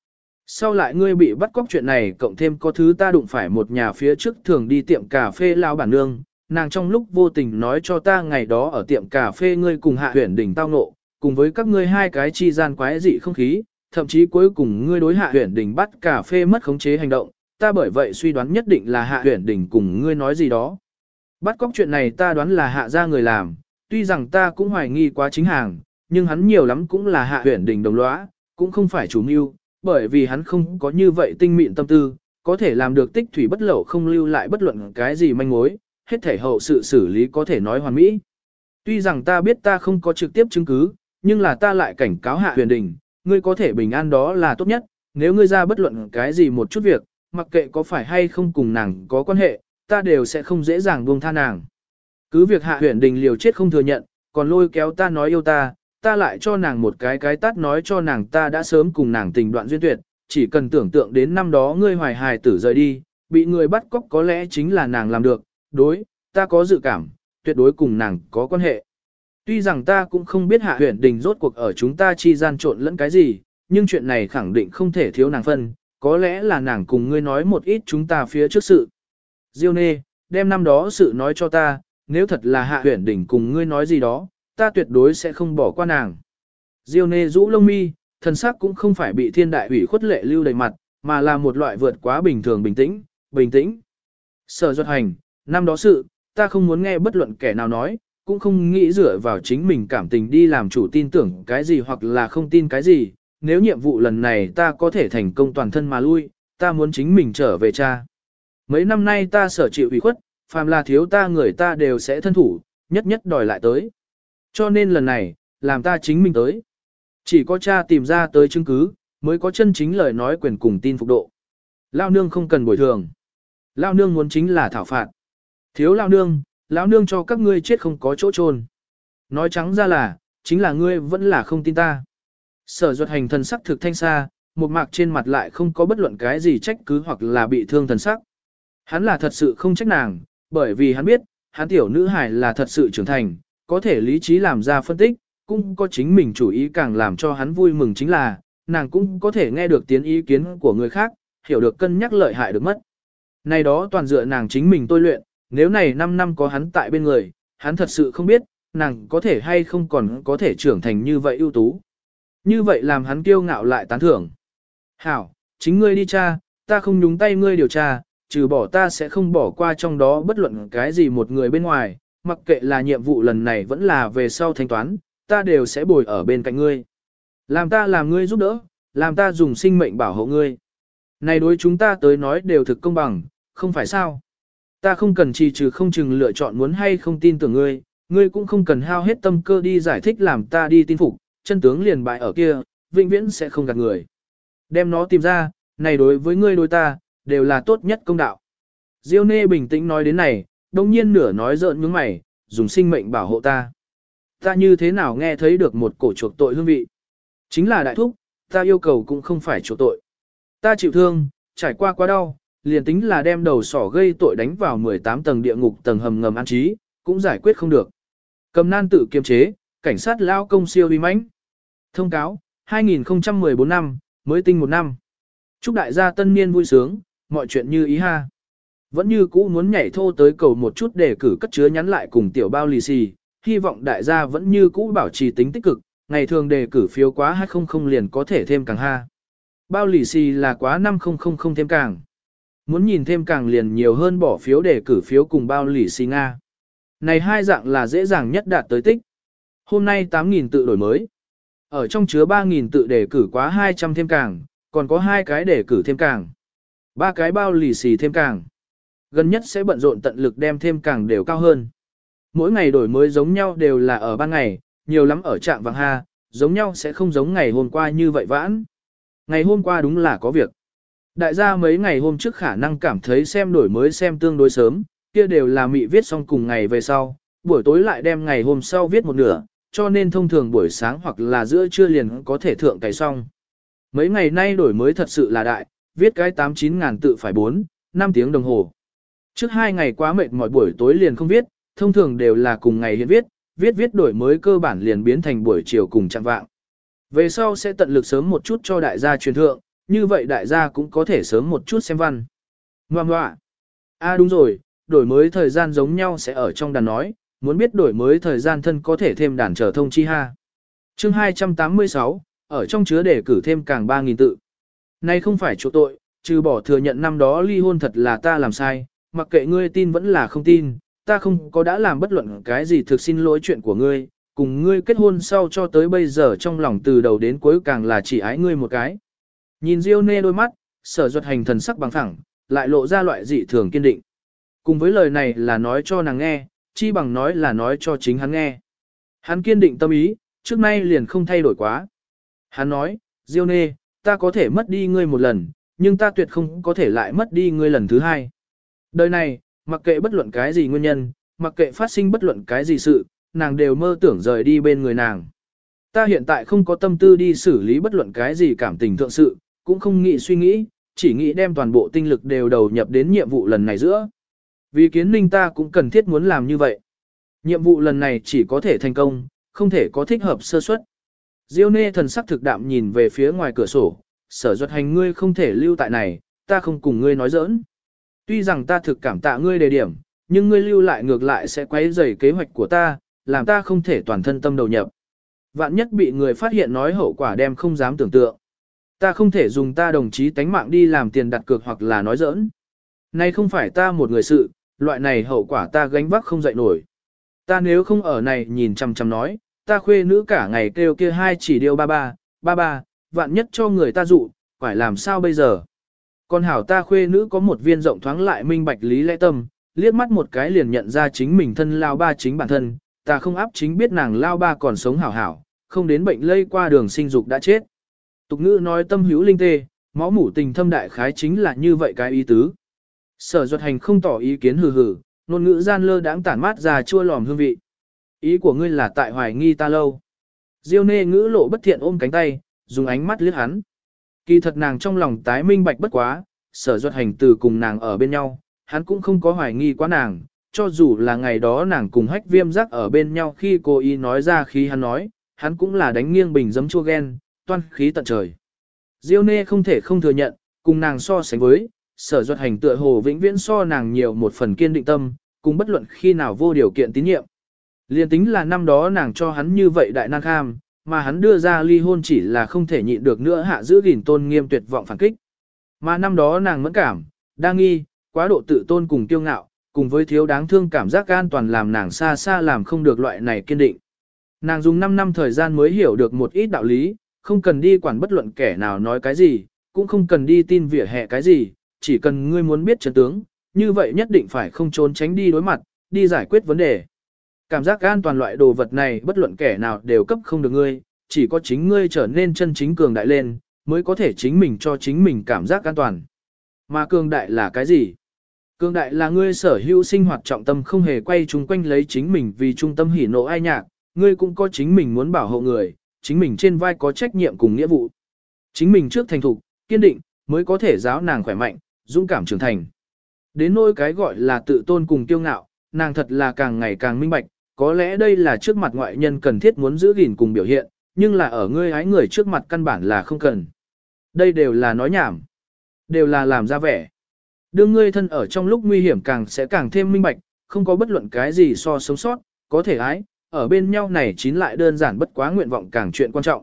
Sau lại ngươi bị bắt cóc chuyện này cộng thêm có thứ ta đụng phải một nhà phía trước thường đi tiệm cà phê lao bản nương, nàng trong lúc vô tình nói cho ta ngày đó ở tiệm cà phê ngươi cùng Hạ Huyền Đình tao ngộ, cùng với các ngươi hai cái chi gian quái dị không khí, thậm chí cuối cùng ngươi đối Hạ Huyền Đình bắt cà phê mất khống chế hành động, ta bởi vậy suy đoán nhất định là Hạ Huyền Đình cùng ngươi nói gì đó. Bắt cóc chuyện này ta đoán là Hạ gia người làm, tuy rằng ta cũng hoài nghi quá chính hàng, nhưng hắn nhiều lắm cũng là Hạ Huyền Đình đồng lõa, cũng không phải chủ mưu, bởi vì hắn không có như vậy tinh mịn tâm tư, có thể làm được tích thủy bất lậu không lưu lại bất luận cái gì manh mối, hết thể hậu sự xử lý có thể nói hoàn mỹ. Tuy rằng ta biết ta không có trực tiếp chứng cứ, nhưng là ta lại cảnh cáo Hạ Huyền Đình, ngươi có thể bình an đó là tốt nhất, nếu ngươi ra bất luận cái gì một chút việc, mặc kệ có phải hay không cùng nàng có quan hệ, ta đều sẽ không dễ dàng buông tha nàng. Cứ việc Hạ Huyền Đình liều chết không thừa nhận, còn lôi kéo ta nói yêu ta, ta lại cho nàng một cái tát nói cho nàng ta đã sớm cùng nàng tình đoạn duyên tuyệt, chỉ cần tưởng tượng đến năm đó ngươi hoài hài tử rời đi, bị người bắt cóc có lẽ chính là nàng làm được, đối, ta có dự cảm, tuyệt đối cùng nàng có quan hệ. Tuy rằng ta cũng không biết Hạ Huyền Đình rốt cuộc ở chúng ta chi gian trộn lẫn cái gì, nhưng chuyện này khẳng định không thể thiếu nàng phân, có lẽ là nàng cùng ngươi nói một ít chúng ta phía trước sự. Diêu Nê, đem năm đó sự nói cho ta, nếu thật là Hạ Huyền Đình cùng ngươi nói gì đó, ta tuyệt đối sẽ không bỏ qua nàng. Diêu Nê rũ lông mi, thần sắc cũng không phải bị thiên đại ủy khuất lệ lưu đầy mặt, mà là một loại vượt quá bình thường bình tĩnh. Sở Duật Hành, năm đó sự, ta không muốn nghe bất luận kẻ nào nói, cũng không nghĩ dựa vào chính mình cảm tình đi làm chủ tin tưởng cái gì hoặc là không tin cái gì, nếu nhiệm vụ lần này ta có thể thành công toàn thân mà lui, ta muốn chính mình trở về cha. Mấy năm nay ta sở chịu ủy khuất, phàm là thiếu ta người ta đều sẽ thân thủ, nhất nhất đòi lại tới. Cho nên lần này, làm ta chính mình tới. Chỉ có cha tìm ra tới chứng cứ, mới có chân chính lời nói quyền cùng tin phục độ. Lao nương không cần bồi thường. Lao nương muốn chính là thảo phạt. Thiếu lao nương, lão nương cho các ngươi chết không có chỗ chôn. Nói trắng ra là, chính là ngươi vẫn là không tin ta. Sở Duật Hành thần sắc thực thanh xa, một mạc trên mặt lại không có bất luận cái gì trách cứ hoặc là bị thương thần sắc. Hắn là thật sự không trách nàng, bởi vì hắn biết, hắn tiểu nữ hài là thật sự trưởng thành, có thể lý trí làm ra phân tích, cũng có chính mình chủ ý càng làm cho hắn vui mừng chính là, nàng cũng có thể nghe được tiếng ý kiến của người khác, hiểu được cân nhắc lợi hại được mất. Này đó toàn dựa nàng chính mình tôi luyện, nếu này 5 năm có hắn tại bên người, hắn thật sự không biết, nàng có thể hay không còn có thể trưởng thành như vậy ưu tú. Như vậy làm hắn kiêu ngạo lại tán thưởng. Hảo, chính ngươi đi cha, ta không nhúng tay ngươi điều tra, trừ bỏ ta sẽ không bỏ qua trong đó bất luận cái gì một người bên ngoài, mặc kệ là nhiệm vụ lần này vẫn là về sau thanh toán, ta đều sẽ bồi ở bên cạnh ngươi. Làm ta làm ngươi giúp đỡ, làm ta dùng sinh mệnh bảo hộ ngươi. Này đối chúng ta tới nói đều thực công bằng, không phải sao? Ta không cần trì trừ không chừng lựa chọn muốn hay không tin tưởng ngươi, ngươi cũng không cần hao hết tâm cơ đi giải thích làm ta đi tin phục, chân tướng liền bại ở kia, vĩnh viễn sẽ không gạt người. Đem nó tìm ra, này đối với ngươi đối ta, đều là tốt nhất công đạo. Diêu Nê bình tĩnh nói đến này, đồng nhiên nửa nói giỡn nhướng mày, dùng sinh mệnh bảo hộ ta. Ta như thế nào nghe thấy được một cổ chuộc tội hương vị? Chính là đại thúc, ta yêu cầu cũng không phải chuộc tội. Ta chịu thương, trải qua quá đau, liền tính là đem đầu sỏ gây tội đánh vào 18 tầng địa ngục tầng hầm ngầm an trí, cũng giải quyết không được. Cầm nan tự kiềm chế, cảnh sát lao công siêu uy mãnh. Thông cáo, 2014 năm, mới tinh 1 năm. Chúc đại gia tân niên vui sướng, mọi chuyện như ý ha. Vẫn như cũ muốn nhảy thô tới cầu một chút để cử cất chứa nhắn lại cùng tiểu bao lì xì, hy vọng đại gia vẫn như cũ bảo trì tính tích cực, ngày thường đề cử phiếu quá 200 liền có thể thêm càng ha. Bao lì xì là quá 5000 thêm càng. Muốn nhìn thêm càng liền nhiều hơn bỏ phiếu đề cử phiếu cùng bao lì xì Nga. Này hai dạng là dễ dàng nhất đạt tới tích. Hôm nay 8.000 tự đổi mới. Ở trong chứa 3.000 tự đề cử quá 200 thêm càng, còn có 2 cái đề cử thêm càng. 3 cái bao lì xì thêm càng. Gần nhất sẽ bận rộn tận lực đem thêm càng đều cao hơn. Mỗi ngày đổi mới giống nhau đều là ở ban ngày, nhiều lắm ở trạm vàng ha, giống nhau sẽ không giống ngày hôm qua như vậy vãn. Ngày hôm qua đúng là có việc. Đại gia mấy ngày hôm trước khả năng cảm thấy xem đổi mới xem tương đối sớm, kia đều là mị viết xong cùng ngày về sau, buổi tối lại đem ngày hôm sau viết một nửa, cho nên thông thường buổi sáng hoặc là giữa trưa liền có thể thượng cày xong. Mấy ngày nay đổi mới thật sự là đại, viết cái 8-9 ngàn tự phải 4-5 tiếng đồng hồ. Trước 2 ngày quá mệt mỏi buổi tối liền không viết, thông thường đều là cùng ngày hiện viết đổi mới cơ bản liền biến thành buổi chiều cùng chạng vạng. Về sau sẽ tận lực sớm một chút cho đại gia truyền thượng, như vậy đại gia cũng có thể sớm một chút xem văn. Ngoà ngoạ. Đúng rồi, đổi mới thời gian giống nhau sẽ ở trong đàn nói, muốn biết đổi mới thời gian thân có thể thêm đàn trở thông chi ha. Chương 286, ở trong chứa để cử thêm càng 3.000 tự. Nay không phải chỗ tội, trừ bỏ thừa nhận năm đó ly hôn thật là ta làm sai, mặc kệ ngươi tin vẫn là không tin, ta không có đã làm bất luận cái gì thực xin lỗi chuyện của ngươi, cùng ngươi kết hôn sau cho tới bây giờ trong lòng từ đầu đến cuối càng là chỉ ái ngươi một cái. Nhìn Diêu Nê đôi mắt, Sở Duật Hành thần sắc bằng phẳng, lại lộ ra loại dị thường kiên định. Cùng với lời này là nói cho nàng nghe, chi bằng nói là nói cho chính hắn nghe. Hắn kiên định tâm ý, trước nay liền không thay đổi quá. Hắn nói, Diêu Nê, ta có thể mất đi ngươi một lần, nhưng ta tuyệt không có thể lại mất đi ngươi lần thứ hai. Đời này, mặc kệ bất luận cái gì nguyên nhân, mặc kệ phát sinh bất luận cái gì sự, nàng đều mơ tưởng rời đi bên người nàng. Ta hiện tại không có tâm tư đi xử lý bất luận cái gì cảm tình thượng sự, cũng không nghĩ suy nghĩ, chỉ nghĩ đem toàn bộ tinh lực đều đầu nhập đến nhiệm vụ lần này giữa. Vì Kiến Ninh ta cũng cần thiết muốn làm như vậy. Nhiệm vụ lần này chỉ có thể thành công, không thể có thích hợp sơ suất. Diêu Nê thần sắc thực đạm nhìn về phía ngoài cửa sổ, Sở Duật Hành ngươi không thể lưu tại này, ta không cùng ngươi nói giỡn. Tuy rằng ta thực cảm tạ ngươi đề điểm, nhưng ngươi lưu lại ngược lại sẽ quấy rầy kế hoạch của ta, làm ta không thể toàn thân tâm đầu nhập. Vạn nhất bị người phát hiện nói hậu quả đem không dám tưởng tượng. Ta không thể dùng ta đồng chí tánh mạng đi làm tiền đặt cược hoặc là nói giỡn. Nay không phải ta một người sự, loại này hậu quả ta gánh vác không dậy nổi. Ta nếu không ở này nhìn chằm chằm nói, ta khuê nữ cả ngày kêu kia hai chỉ điêu ba ba, vạn nhất cho người ta dụ, phải làm sao bây giờ? Còn hảo ta khuê nữ có một viên rộng thoáng lại minh bạch lý lẽ tâm, liếc mắt một cái liền nhận ra chính mình thân lao ba chính bản thân, ta không áp chính biết nàng lao ba còn sống hảo hảo, không đến bệnh lây qua đường sinh dục đã chết. Tục ngữ nói tâm hữu linh tê, máu mủ tình thâm đại khái chính là như vậy cái ý tứ. Sở Duật Hành không tỏ ý kiến hừ hừ, ngôn ngữ gian lơ đãng tản mát ra chua lòm hương vị. Ý của ngươi là tại hoài nghi ta lâu. Diêu Nê ngữ lộ bất thiện ôm cánh tay, dùng ánh mắt liếc hắn. Kỳ thật nàng trong lòng tái minh bạch bất quá, Sở Duật Hành từ cùng nàng ở bên nhau, hắn cũng không có hoài nghi quá nàng, cho dù là ngày đó nàng cùng Hách Viêm Giác ở bên nhau khi cô ý nói ra khi hắn nói, hắn cũng là đánh nghiêng bình giấm chua ghen, toan khí tận trời. Diêu Nê không thể không thừa nhận, cùng nàng so sánh với, Sở Duật Hành tựa hồ vĩnh viễn so nàng nhiều một phần kiên định tâm, cùng bất luận khi nào vô điều kiện tín nhiệm. Liên tính là năm đó nàng cho hắn như vậy đại năng kham, mà hắn đưa ra ly hôn chỉ là không thể nhịn được nữa hạ giữ gìn tôn nghiêm tuyệt vọng phản kích. Mà năm đó nàng mẫn cảm, đa nghi, quá độ tự tôn cùng kiêu ngạo, cùng với thiếu đáng thương cảm giác an toàn làm nàng xa xa làm không được loại này kiên định. Nàng dùng 5 năm thời gian mới hiểu được một ít đạo lý, không cần đi quản bất luận kẻ nào nói cái gì, cũng không cần đi tin vỉa hè cái gì, chỉ cần ngươi muốn biết chân tướng, như vậy nhất định phải không trốn tránh đi đối mặt, đi giải quyết vấn đề. Cảm giác an toàn loại đồ vật này bất luận kẻ nào đều cấp không được ngươi, chỉ có chính ngươi trở nên chân chính cường đại lên, mới có thể chính mình cho chính mình cảm giác an toàn. Mà cường đại là cái gì? Cường đại là ngươi sở hữu sinh hoạt trọng tâm không hề quay chung quanh lấy chính mình vì trung tâm hỉ nộ ai nhạc, ngươi cũng có chính mình muốn bảo hộ người, chính mình trên vai có trách nhiệm cùng nghĩa vụ. Chính mình trước thành thục, kiên định, mới có thể giáo nàng khỏe mạnh, dũng cảm trưởng thành. Đến nỗi cái gọi là tự tôn cùng kiêu ngạo, nàng thật là càng ngày càng minh bạch, có lẽ đây là trước mặt ngoại nhân cần thiết muốn giữ gìn cùng biểu hiện, nhưng là ở ngươi ái người trước mặt căn bản là không cần. Đây đều là nói nhảm, đều là làm ra vẻ. Đương ngươi thân ở trong lúc nguy hiểm càng sẽ càng thêm minh bạch, không có bất luận cái gì so sống sót, có thể ái, ở bên nhau này chín lại đơn giản bất quá nguyện vọng càng chuyện quan trọng.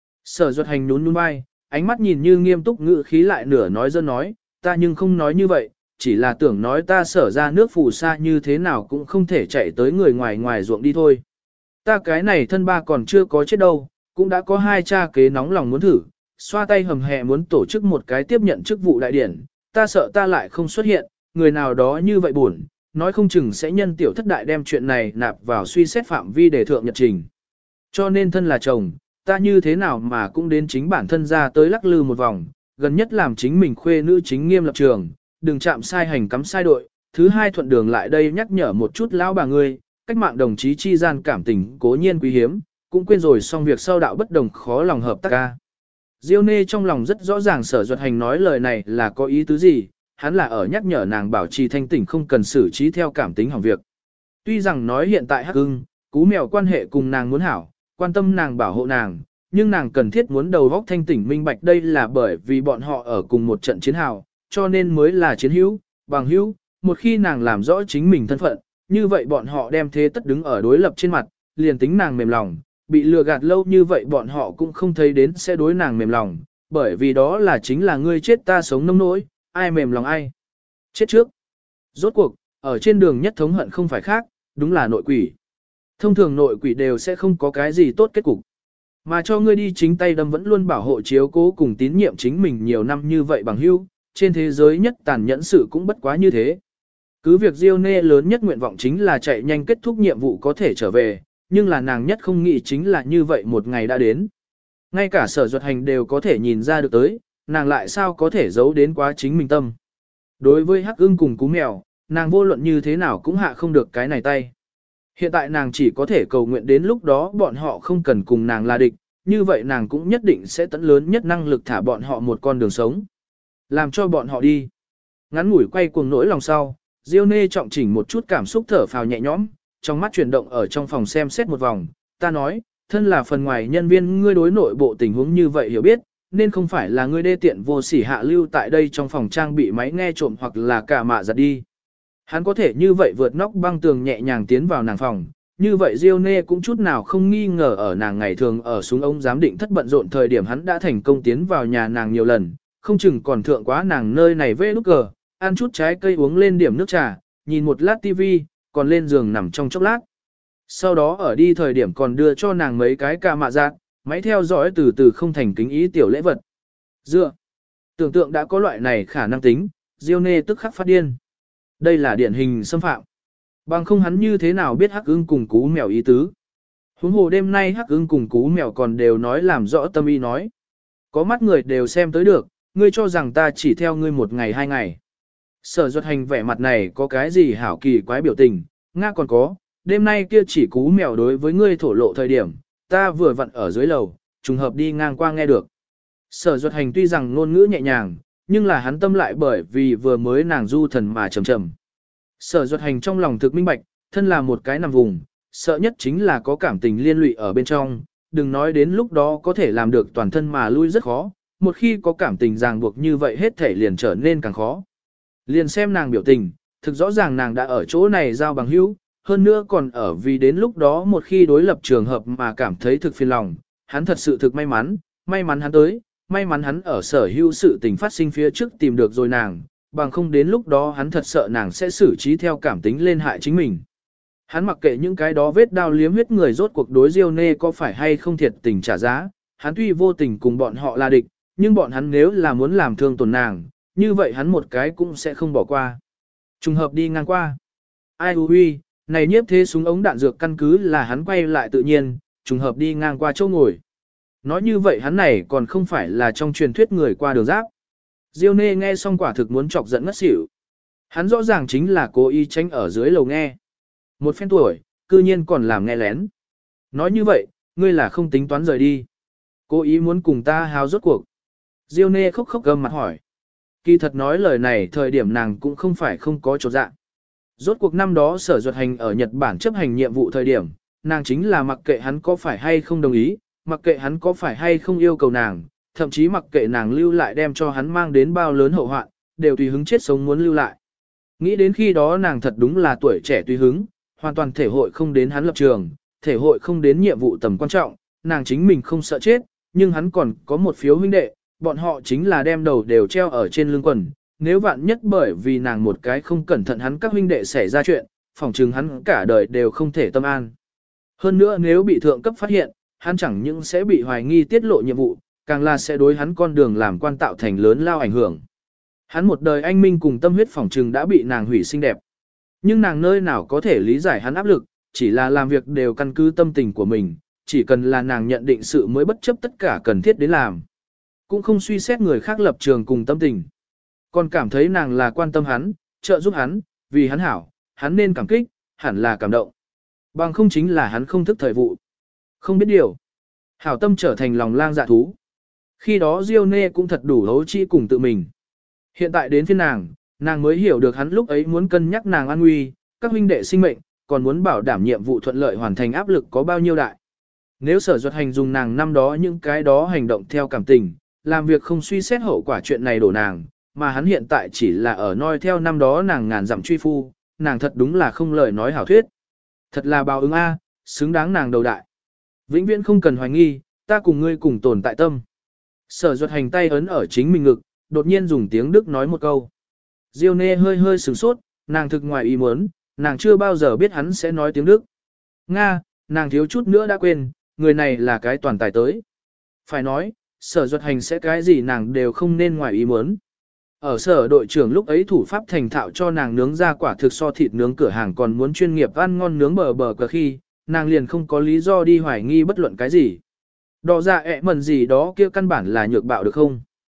Sở Duật Hành nhún nhún vai, ánh mắt nhìn như nghiêm túc ngữ khí lại nửa nói dân nói, ta nhưng không nói như vậy, chỉ là tưởng nói ta sở ra nước phù sa như thế nào cũng không thể chạy tới người ngoài ngoài ruộng đi thôi. Ta cái này thân ba còn chưa có chết đâu, cũng đã có hai cha kế nóng lòng muốn thử, xoa tay hầm hè muốn tổ chức một cái tiếp nhận chức vụ đại điển, ta sợ ta lại không xuất hiện, người nào đó như vậy buồn, nói không chừng sẽ nhân tiểu thất đại đem chuyện này nạp vào suy xét phạm vi để thượng nhật trình. Cho nên thân là chồng, ta như thế nào mà cũng đến chính bản thân ra tới lắc lư một vòng, gần nhất làm chính mình khuê nữ chính nghiêm lập trường, đừng chạm sai hành cắm sai đội. Thứ hai thuận đường lại đây nhắc nhở một chút lão bà ngươi, cách mạng đồng chí chi gian cảm tình cố nhiên quý hiếm, cũng quên rồi xong việc sau đạo bất đồng khó lòng hợp tác ca. Diêu Nê trong lòng rất rõ ràng Sở Duật Hành nói lời này là có ý tứ gì, hắn là ở nhắc nhở nàng bảo trì thanh tỉnh không cần xử trí theo cảm tính hỏng việc. Tuy rằng nói hiện tại Hắc Ưng, Cú Mèo quan hệ cùng nàng muốn hảo, quan tâm nàng bảo hộ nàng, nhưng nàng cần thiết muốn đầu óc thanh tỉnh minh bạch đây là bởi vì bọn họ ở cùng một trận chiến hào, cho nên mới là chiến hữu, bằng hữu, một khi nàng làm rõ chính mình thân phận, như vậy bọn họ đem thế tất đứng ở đối lập trên mặt, liền tính nàng mềm lòng, bị lừa gạt lâu như vậy bọn họ cũng không thấy đến sẽ đối nàng mềm lòng, bởi vì đó là chính là ngươi chết ta sống nông nỗi, ai mềm lòng ai. Chết trước. Rốt cuộc, ở trên đường nhất thống hận không phải khác, đúng là nội quỷ. Thông thường nội quỷ đều sẽ không có cái gì tốt kết cục. Mà cho ngươi đi chính tay đâm vẫn luôn bảo hộ chiếu cố cùng tín nhiệm chính mình nhiều năm như vậy bằng hữu, trên thế giới nhất tàn nhẫn sự cũng bất quá như thế. Cứ việc Diêu Nê lớn nhất nguyện vọng chính là chạy nhanh kết thúc nhiệm vụ có thể trở về, nhưng là nàng nhất không nghĩ chính là như vậy một ngày đã đến. Ngay cả Sở Duật Hành đều có thể nhìn ra được tới, nàng lại sao có thể giấu đến quá chính mình tâm. Đối với Hắc Ưng cùng Cú Mèo, nàng vô luận như thế nào cũng hạ không được cái này tay. Hiện tại nàng chỉ có thể cầu nguyện đến lúc đó bọn họ không cần cùng nàng là địch, như vậy nàng cũng nhất định sẽ tận lớn nhất năng lực thả bọn họ một con đường sống. Làm cho bọn họ đi. Ngắn ngủi quay cuồng nỗi lòng sau, Diêu Nê trọng chỉnh một chút cảm xúc thở phào nhẹ nhõm, trong mắt chuyển động ở trong phòng xem xét một vòng, ta nói, thân là phần ngoài nhân viên ngươi đối nội bộ tình huống như vậy hiểu biết, nên không phải là ngươi đê tiện vô sỉ hạ lưu tại đây trong phòng trang bị máy nghe trộm hoặc là cả mạ giật đi. Hắn có thể như vậy vượt nóc băng tường nhẹ nhàng tiến vào nàng phòng, như vậy Diêu Nê cũng chút nào không nghi ngờ ở nàng ngày thường ở súng ống giám định thất bận rộn thời điểm hắn đã thành công tiến vào nhà nàng nhiều lần, không chừng còn thượng quá nàng nơi này vê nút cờ, ăn chút trái cây uống lên điểm nước trà, nhìn một lát tivi, còn lên giường nằm trong chốc lát. Sau đó ở đi thời điểm còn đưa cho nàng mấy cái ca mạ giác, máy theo dõi từ từ không thành kính ý tiểu lễ vật. Dựa, tưởng tượng đã có loại này khả năng tính, Diêu Nê tức khắc phát điên. Đây là điển hình xâm phạm. Bằng không hắn như thế nào biết Hắc Ưng cùng Cú Mèo ý tứ. Huống hồ đêm nay Hắc Ưng cùng Cú Mèo còn đều nói làm rõ tâm ý nói. Có mắt người đều xem tới được, ngươi cho rằng ta chỉ theo ngươi một ngày hai ngày. Sở Duật Hành vẻ mặt này có cái gì hảo kỳ quái biểu tình, Nga còn có, đêm nay kia chỉ Cú Mèo đối với ngươi thổ lộ thời điểm, ta vừa vặn ở dưới lầu, trùng hợp đi ngang qua nghe được. Sở Duật Hành tuy rằng ngôn ngữ nhẹ nhàng, nhưng là hắn tâm lại bởi vì vừa mới nàng du thần mà trầm trầm. Sở Duật Hành trong lòng thực minh bạch, thân là một cái nằm vùng, sợ nhất chính là có cảm tình liên lụy ở bên trong, đừng nói đến lúc đó có thể làm được toàn thân mà lui rất khó, một khi có cảm tình ràng buộc như vậy hết thể liền trở nên càng khó. Liền xem nàng biểu tình, thực rõ ràng nàng đã ở chỗ này giao bằng hữu, hơn nữa còn ở vì đến lúc đó một khi đối lập trường hợp mà cảm thấy thực phiền lòng, hắn thật sự thực may mắn hắn tới, may mắn hắn ở sở hữu sự tình phát sinh phía trước tìm được rồi nàng, bằng không đến lúc đó hắn thật sợ nàng sẽ xử trí theo cảm tính lên hại chính mình. Hắn mặc kệ những cái đó vết đao liếm huyết người rốt cuộc đối Diêu Nê có phải hay không thiệt tình trả giá, hắn tuy vô tình cùng bọn họ là địch, nhưng bọn hắn nếu là muốn làm thương tổn nàng, như vậy hắn một cái cũng sẽ không bỏ qua. Trùng hợp đi ngang qua. Ai huy, này nhiếp thế súng ống đạn dược căn cứ là hắn quay lại tự nhiên, trùng hợp đi ngang qua chỗ ngồi. Nói như vậy hắn này còn không phải là trong truyền thuyết người qua đường giáp. Diêu Nê nghe xong quả thực muốn chọc giận ngất xỉu. Hắn rõ ràng chính là cố ý tránh ở dưới lầu nghe. Một phen tuổi, cư nhiên còn làm nghe lén. Nói như vậy, ngươi là không tính toán rời đi. Cố ý muốn cùng ta hao rốt cuộc. Diêu Nê khóc khóc gầm mặt hỏi. Kỳ thật nói lời này thời điểm nàng cũng không phải không có chỗ dạ. Rốt cuộc năm đó Sở Duật Hành ở Nhật Bản chấp hành nhiệm vụ thời điểm, nàng chính là mặc kệ hắn có phải hay không đồng ý, mặc kệ hắn có phải hay không yêu cầu nàng, thậm chí mặc kệ nàng lưu lại đem cho hắn mang đến bao lớn hậu hoạn, đều tùy hứng chết sống muốn lưu lại. Nghĩ đến khi đó nàng thật đúng là tuổi trẻ tùy hứng, hoàn toàn thể hội không đến hắn lập trường, thể hội không đến nhiệm vụ tầm quan trọng, nàng chính mình không sợ chết, nhưng hắn còn có một phiếu huynh đệ, bọn họ chính là đem đầu đều treo ở trên lưng quần, nếu vạn nhất bởi vì nàng một cái không cẩn thận hắn các huynh đệ xảy ra chuyện, phỏng chừng hắn cả đời đều không thể tâm an. Hơn nữa nếu bị thượng cấp phát hiện, hắn chẳng những sẽ bị hoài nghi tiết lộ nhiệm vụ, càng là sẽ đối hắn con đường làm quan tạo thành lớn lao ảnh hưởng. Hắn một đời anh minh cùng tâm huyết phỏng trừng đã bị nàng hủy xinh đẹp. Nhưng nàng nơi nào có thể lý giải hắn áp lực, chỉ là làm việc đều căn cứ tâm tình của mình, chỉ cần là nàng nhận định sự mới bất chấp tất cả cần thiết đến làm. Cũng không suy xét người khác lập trường cùng tâm tình. Còn cảm thấy nàng là quan tâm hắn, trợ giúp hắn, vì hắn hảo, hắn nên cảm kích, hẳn là cảm động. Bằng không chính là hắn không thức thời vụ. Không biết điều. Hảo tâm trở thành lòng lang dạ thú. Khi đó Diêu Nê cũng thật đủ hấu chi cùng tự mình. Hiện tại đến phiên nàng mới hiểu được hắn lúc ấy muốn cân nhắc nàng an nguy, các huynh đệ sinh mệnh, còn muốn bảo đảm nhiệm vụ thuận lợi hoàn thành áp lực có bao nhiêu đại. Nếu Sở Duật Hành dùng nàng năm đó những cái đó hành động theo cảm tình, làm việc không suy xét hậu quả chuyện này đổ nàng, mà hắn hiện tại chỉ là ở noi theo năm đó nàng ngàn dặm truy phu, nàng thật đúng là không lời nói hảo thuyết. Thật là báo ứng a, xứng đáng nàng đầu đại. Vĩnh viễn không cần hoài nghi, ta cùng ngươi cùng tồn tại tâm. Sở Duật Hành tay ấn ở chính mình ngực, đột nhiên dùng tiếng Đức nói một câu. Diêu Nê hơi hơi sửng sốt, nàng thực ngoài ý muốn, nàng chưa bao giờ biết hắn sẽ nói tiếng Đức. Nga, nàng thiếu chút nữa đã quên, người này là cái toàn tài tới. Phải nói, Sở Duật Hành sẽ cái gì nàng đều không nên ngoài ý muốn. Ở sở đội trưởng lúc ấy thủ pháp thành thạo cho nàng nướng ra quả thực so thịt nướng cửa hàng còn muốn chuyên nghiệp ăn ngon nướng bờ bờ cờ khi, nàng liền không có lý do đi hoài nghi bất luận cái gì. Đỏ ra ẹ mần gì đó kia căn bản là nhược bạo được không?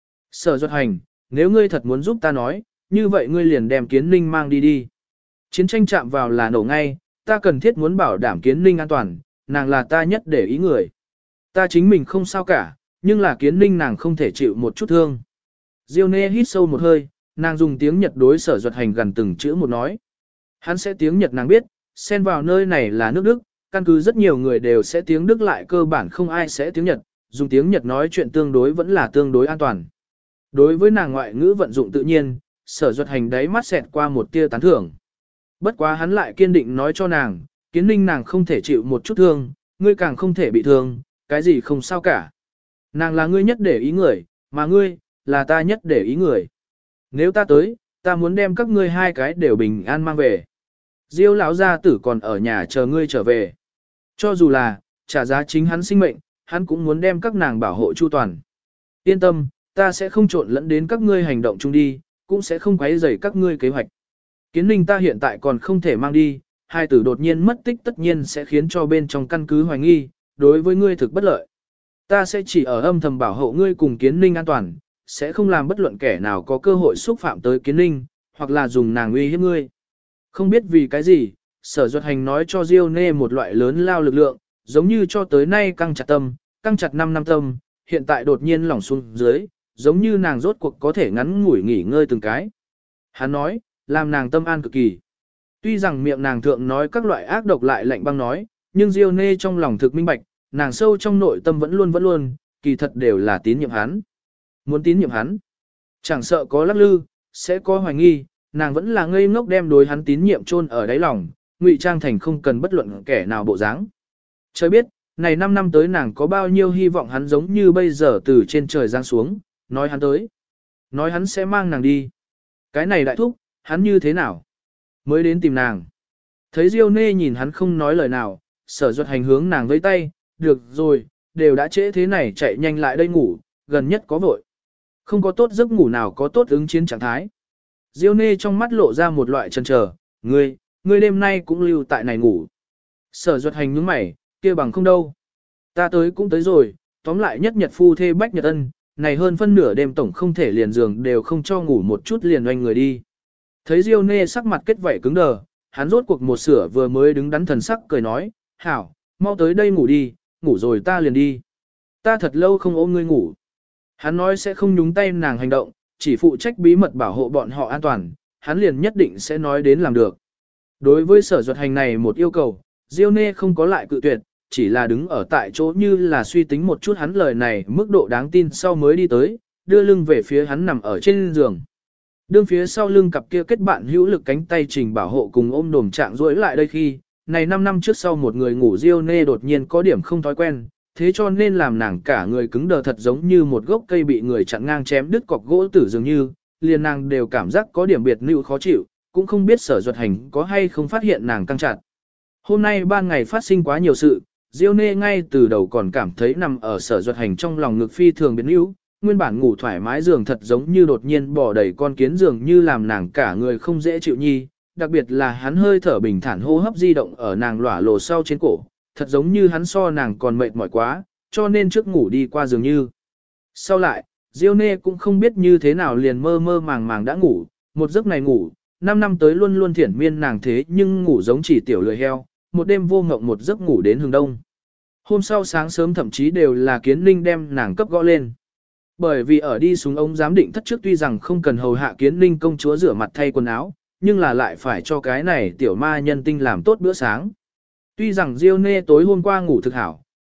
Sở Duật Hành, nếu ngươi thật muốn giúp ta nói, như vậy ngươi liền đem Kiến Ninh mang đi đi. Chiến tranh chạm vào là nổ ngay, ta cần thiết muốn bảo đảm Kiến Ninh an toàn, nàng là ta nhất để ý người. Ta chính mình không sao cả, nhưng là Kiến Ninh nàng không thể chịu một chút thương. Diêu Nê hít sâu một hơi, nàng dùng tiếng Nhật đối Sở Duật Hành gần từng chữ một nói. Hắn sẽ tiếng Nhật nàng biết, xen vào nơi này là nước Đức, căn cứ rất nhiều người đều sẽ tiếng Đức lại cơ bản không ai sẽ tiếng Nhật, dùng tiếng Nhật nói chuyện tương đối vẫn là tương đối an toàn. Đối với nàng ngoại ngữ vận dụng tự nhiên, Sở Duật Hành đáy mắt xẹt qua một tia tán thưởng. Bất quá hắn lại kiên định nói cho nàng, Kiến Ninh nàng không thể chịu một chút thương, ngươi càng không thể bị thương, cái gì không sao cả. Nàng là ngươi nhất để ý người, mà ngươi, là ta nhất để ý người. Nếu ta tới, ta muốn đem các ngươi hai cái đều bình an mang về. Diêu lão gia tử còn ở nhà chờ ngươi trở về. Cho dù là, trả giá chính hắn sinh mệnh, hắn cũng muốn đem các nàng bảo hộ chu toàn. Yên tâm, ta sẽ không trộn lẫn đến các ngươi hành động chung đi, cũng sẽ không quấy rầy các ngươi kế hoạch. Kiến Ninh ta hiện tại còn không thể mang đi, hai tử đột nhiên mất tích tất nhiên sẽ khiến cho bên trong căn cứ hoài nghi, đối với ngươi thực bất lợi. Ta sẽ chỉ ở âm thầm bảo hộ ngươi cùng Kiến Ninh an toàn, sẽ không làm bất luận kẻ nào có cơ hội xúc phạm tới Kiến Ninh, hoặc là dùng nàng uy hiếp ngươi. Không biết vì cái gì, Sở Duật Hành nói cho Diêu Nê một loại lớn lao lực lượng, giống như cho tới nay căng chặt tâm, căng chặt 5 năm tâm, hiện tại đột nhiên lỏng xuống dưới, giống như nàng rốt cuộc có thể ngắn ngủi nghỉ ngơi từng cái. Hắn nói, làm nàng tâm an cực kỳ. Tuy rằng miệng nàng thượng nói các loại ác độc lại lạnh băng nói, nhưng Diêu Nê trong lòng thực minh bạch, nàng sâu trong nội tâm vẫn luôn, kỳ thật đều là tín nhiệm hắn. Muốn tín nhiệm hắn, chẳng sợ có lắc lư, sẽ có hoài nghi, nàng vẫn là ngây ngốc đem đối hắn tín nhiệm chôn ở đáy lòng, ngụy trang thành không cần bất luận kẻ nào bộ dáng. Trời biết, này 5 năm tới nàng có bao nhiêu hy vọng hắn giống như bây giờ từ trên trời giáng xuống, nói hắn tới. Nói hắn sẽ mang nàng đi. Cái này đại thúc, hắn như thế nào? Mới đến tìm nàng. Thấy Diêu Nê nhìn hắn không nói lời nào, Sở Duật Hành hướng nàng với tay, được rồi, đều đã trễ thế này chạy nhanh lại đây ngủ, gần nhất có vội. Không có tốt giấc ngủ nào có tốt ứng chiến trạng thái. Diêu Nê trong mắt lộ ra một loại chần chờ, ngươi đêm nay cũng lưu tại này ngủ. Sở Duật Hành nhướng mày, kia bằng không đâu. Ta tới cũng tới rồi, tóm lại nhất nhật phu thê bách nhật ân, này hơn phân nửa đêm tổng không thể liền giường đều không cho ngủ một chút liền oanh người đi. Thấy Diêu Nê sắc mặt kết vảy cứng đờ, hắn rốt cuộc một sửa vừa mới đứng đắn thần sắc cười nói, hảo, mau tới đây ngủ đi, ngủ rồi ta liền đi. Ta thật lâu không ôm ngươi ngủ. Hắn nói sẽ không nhúng tay nàng hành động, chỉ phụ trách bí mật bảo hộ bọn họ an toàn, hắn liền nhất định sẽ nói đến làm được. Đối với Sở Duật Hành này một yêu cầu, Diêu Nê không có lại cự tuyệt, chỉ là đứng ở tại chỗ như là suy tính một chút hắn lời này mức độ đáng tin sau mới đi tới, đưa lưng về phía hắn nằm ở trên giường. Đương phía sau lưng cặp kia kết bạn hữu lực cánh tay trình bảo hộ cùng ôm đồm trạng rỗi lại đây khi, này 5 năm trước sau một người ngủ Diêu Nê đột nhiên có điểm không thói quen, thế cho nên làm nàng cả người cứng đờ thật giống như một gốc cây bị người chặn ngang chém đứt cọc gỗ tử dường như, liền nàng đều cảm giác có điểm biệt nữ khó chịu, cũng không biết Sở Duật Hành có hay không phát hiện nàng căng chặt. Hôm nay ban ngày phát sinh quá nhiều sự, Diêu Nê ngay từ đầu còn cảm thấy nằm ở Sở Duật Hành trong lòng ngực phi thường biến yếu, nguyên bản ngủ thoải mái giường thật giống như đột nhiên bỏ đầy con kiến giường như làm nàng cả người không dễ chịu nhi, đặc biệt là hắn hơi thở bình thản hô hấp di động ở nàng lỏa lồ sau trên cổ, thật giống như hắn so nàng còn mệt mỏi quá, cho nên trước ngủ đi qua dường như. Sau lại, Diêu Nê cũng không biết như thế nào liền mơ mơ màng màng đã ngủ, một giấc này ngủ, 5 năm tới luôn luôn thiển miên nàng thế nhưng ngủ giống chỉ tiểu lười heo, một đêm vô ngộng một giấc ngủ đến hừng đông. Hôm sau sáng sớm thậm chí đều là Kiến Ninh đem nàng cấp gõ lên. Bởi vì ở đi xuống ống giám định thất trước tuy rằng không cần hầu hạ Kiến Ninh công chúa rửa mặt thay quần áo, nhưng là lại phải cho cái này tiểu ma nhân tinh làm tốt bữa sáng. Tuy rằng Diêu Nê tối hôm qua ngủ thực hảo,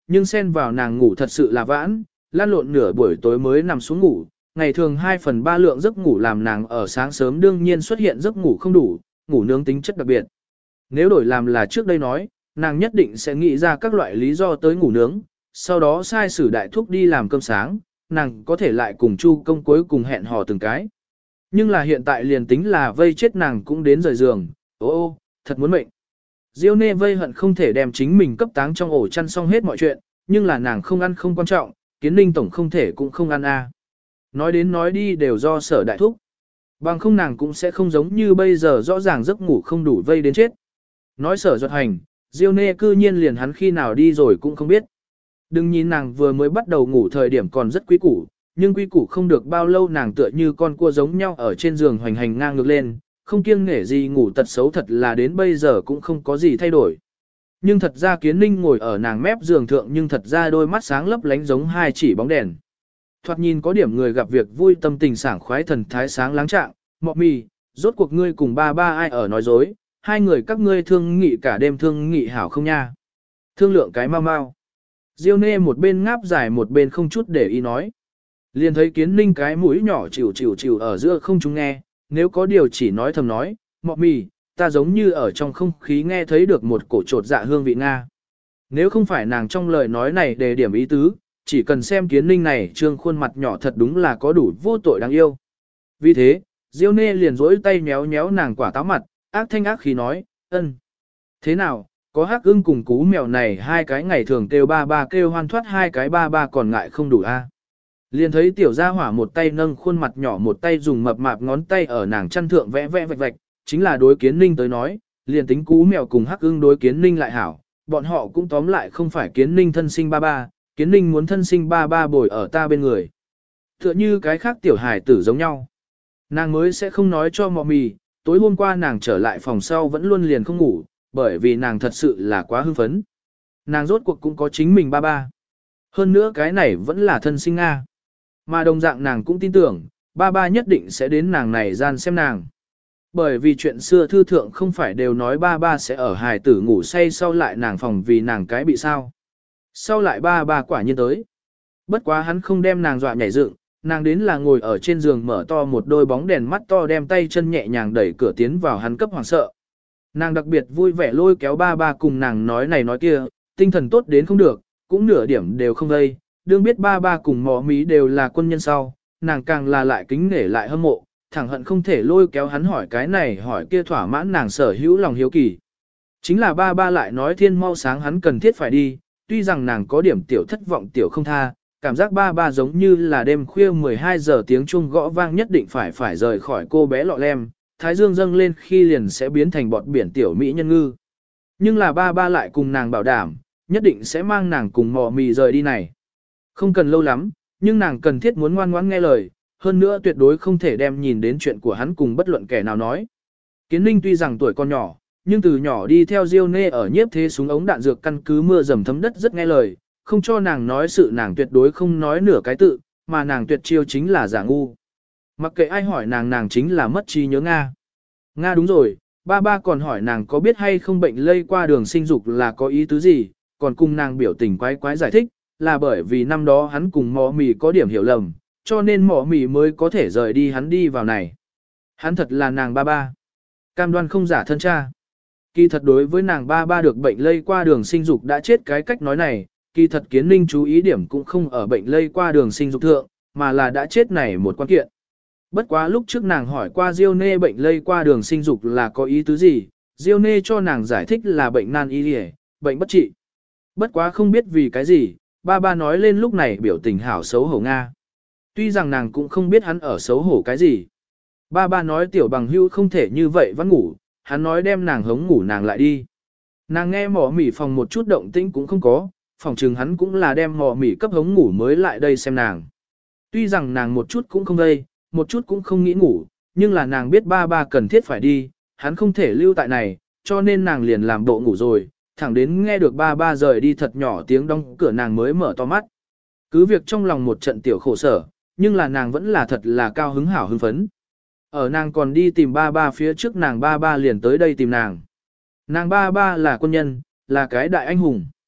nhưng xen vào nàng ngủ thật sự là vãn, lăn lộn nửa buổi tối mới nằm xuống ngủ, ngày thường 2/3 lượng giấc ngủ làm nàng ở sáng sớm đương nhiên xuất hiện giấc ngủ không đủ, ngủ nướng tính chất đặc biệt. Nếu đổi làm là trước đây nói, nàng nhất định sẽ nghĩ ra các loại lý do tới ngủ nướng, sau đó sai sử đại thúc đi làm cơm sáng, nàng có thể lại cùng Chu công cuối cùng hẹn hò từng cái. Nhưng là hiện tại liền tính là vây chết nàng cũng đến rời giường, ô thật muốn mệnh. Diêu Nê vây hận không thể đem chính mình cấp táng trong ổ chăn xong hết mọi chuyện, nhưng là nàng không ăn không quan trọng, Kiến Ninh tổng không thể cũng không ăn a. Nói đến nói đi đều do Sở đại thúc. Bằng không nàng cũng sẽ không giống như bây giờ rõ ràng giấc ngủ không đủ vây đến chết. Nói Sở Duật Hành, Diêu Nê cư nhiên liền hắn khi nào đi rồi cũng không biết. Đừng nhìn nàng vừa mới bắt đầu ngủ thời điểm còn rất quý củ, nhưng quý củ không được bao lâu nàng tựa như con cua giống nhau ở trên giường hoành hành ngang ngược lên, không kiêng nể gì ngủ tật xấu thật là đến bây giờ cũng không có gì thay đổi. Nhưng thật ra Kiến Ninh ngồi ở nàng mép giường thượng nhưng thật ra đôi mắt sáng lấp lánh giống hai chỉ bóng đèn. Thoạt nhìn có điểm người gặp việc vui tâm tình sảng khoái thần thái sáng láng trạng, mọ mì, rốt cuộc ngươi cùng ba ai ở nói dối, hai người các ngươi thương nghị cả đêm thương nghị hảo không nha. Thương lượng cái mau mau. Diêu Nê một bên ngáp dài một bên không chút để ý nói. Liền thấy Kiến Ninh cái mũi nhỏ chịu ở giữa không chúng nghe, nếu có điều chỉ nói thầm nói, mọ mì, ta giống như ở trong không khí nghe thấy được một cổ trột dạ hương vị Nga. Nếu không phải nàng trong lời nói này đề điểm ý tứ, chỉ cần xem Kiến Ninh này trương khuôn mặt nhỏ thật đúng là có đủ vô tội đáng yêu. Vì thế, Diêu Nê liền rỗi tay nhéo nhéo nàng quả táo mặt, ác thanh ác khí nói, ân. Thế nào, có hắc ưng cùng cú mèo này hai cái ngày thường kêu ba kêu hoan thoát hai cái ba còn ngại không đủ a. Liền thấy tiểu gia hỏa một tay nâng khuôn mặt nhỏ một tay dùng mập mạp ngón tay ở nàng chăn thượng vẽ vạch vạch, chính là đối Kiến Ninh tới nói, liền tính cú mèo cùng hắc ưng đối Kiến Ninh lại hảo, bọn họ cũng tóm lại không phải Kiến Ninh thân sinh ba, Kiến Ninh muốn thân sinh ba bồi ở ta bên người. Tựa như cái khác tiểu hài tử giống nhau. Nàng mới sẽ không nói cho mọ mì, tối hôm qua nàng trở lại phòng sau vẫn luôn liền không ngủ, bởi vì nàng thật sự là quá hưng phấn. Nàng rốt cuộc cũng có chính mình ba. Hơn nữa cái này vẫn là thân sinh Nga. Mà đồng dạng nàng cũng tin tưởng, ba nhất định sẽ đến nàng này gian xem nàng. Bởi vì chuyện xưa thư thượng không phải đều nói ba sẽ ở hài tử ngủ say sau lại nàng phòng vì nàng cái bị sao. Sau lại ba quả nhiên tới. Bất quá hắn không đem nàng dọa nhảy dựng, nàng đến là ngồi ở trên giường mở to một đôi bóng đèn mắt to đem tay chân nhẹ nhàng đẩy cửa tiến vào hắn cấp hoàng sợ. Nàng đặc biệt vui vẻ lôi kéo ba cùng nàng nói này nói kia, tinh thần tốt đến không được, cũng nửa điểm đều không vây. Đương biết ba cùng mỏ mí đều là quân nhân sau, nàng càng là lại kính nể lại hâm mộ, thẳng hận không thể lôi kéo hắn hỏi cái này hỏi kia thỏa mãn nàng sở hữu lòng hiếu kỳ. Chính là ba lại nói thiên mau sáng hắn cần thiết phải đi, tuy rằng nàng có điểm tiểu thất vọng tiểu không tha, cảm giác ba giống như là đêm khuya 12 giờ tiếng chuông gõ vang nhất định phải rời khỏi cô bé lọ lem, thái dương dâng lên khi liền sẽ biến thành bọt biển tiểu mỹ nhân ngư. Nhưng là ba lại cùng nàng bảo đảm, nhất định sẽ mang nàng cùng mò mì rời đi này. Không cần lâu lắm, nhưng nàng cần thiết muốn ngoan ngoãn nghe lời, hơn nữa tuyệt đối không thể đem nhìn đến chuyện của hắn cùng bất luận kẻ nào nói. Kiến Ninh tuy rằng tuổi còn nhỏ, nhưng từ nhỏ đi theo Diêu Nê ở nhiếp thế súng ống đạn dược căn cứ mưa dầm thấm đất rất nghe lời, không cho nàng nói sự nàng tuyệt đối không nói nửa cái tự, mà nàng tuyệt chiêu chính là giả ngu. Mặc kệ ai hỏi nàng chính là mất trí nhớ Nga. Nga đúng rồi, ba còn hỏi nàng có biết hay không bệnh lây qua đường sinh dục là có ý tứ gì, còn cùng nàng biểu tình quái giải thích, là bởi vì năm đó hắn cùng mỏ mì có điểm hiểu lầm, cho nên mỏ mì mới có thể rời đi hắn đi vào này. Hắn thật là nàng ba. Cam đoan không giả thân cha. Kỳ thật đối với nàng ba được bệnh lây qua đường sinh dục đã chết cái cách nói này, kỳ thật Kiến Ninh chú ý điểm cũng không ở bệnh lây qua đường sinh dục thượng, mà là đã chết này một quan kiện. Bất quá lúc trước nàng hỏi qua Diêu Nê bệnh lây qua đường sinh dục là có ý tứ gì, Diêu Nê cho nàng giải thích là bệnh nan y liề, bệnh bất trị. Bất quá không biết vì cái gì, ba nói lên lúc này biểu tình hảo xấu hổ Nga. Tuy rằng nàng cũng không biết hắn ở xấu hổ cái gì. Ba nói tiểu bằng hưu không thể như vậy vẫn ngủ, hắn nói đem nàng hống ngủ nàng lại đi. Nàng nghe mỏ mỉ phòng một chút động tĩnh cũng không có, phòng chừng hắn cũng là đem mỏ mỉ cấp hống ngủ mới lại đây xem nàng. Tuy rằng nàng một chút cũng không đây, một chút cũng không nghĩ ngủ, nhưng là nàng biết ba cần thiết phải đi, hắn không thể lưu tại này, cho nên nàng liền làm bộ ngủ rồi, thẳng đến nghe được ba rời đi thật nhỏ tiếng đóng cửa nàng mới mở to mắt. Cứ việc trong lòng một trận tiểu khổ sở, nhưng là nàng vẫn là thật là cao hứng hảo hưng phấn. Ở nàng còn đi tìm ba phía trước nàng ba liền tới đây tìm nàng. Nàng ba là quân nhân, là cái đại anh hùng.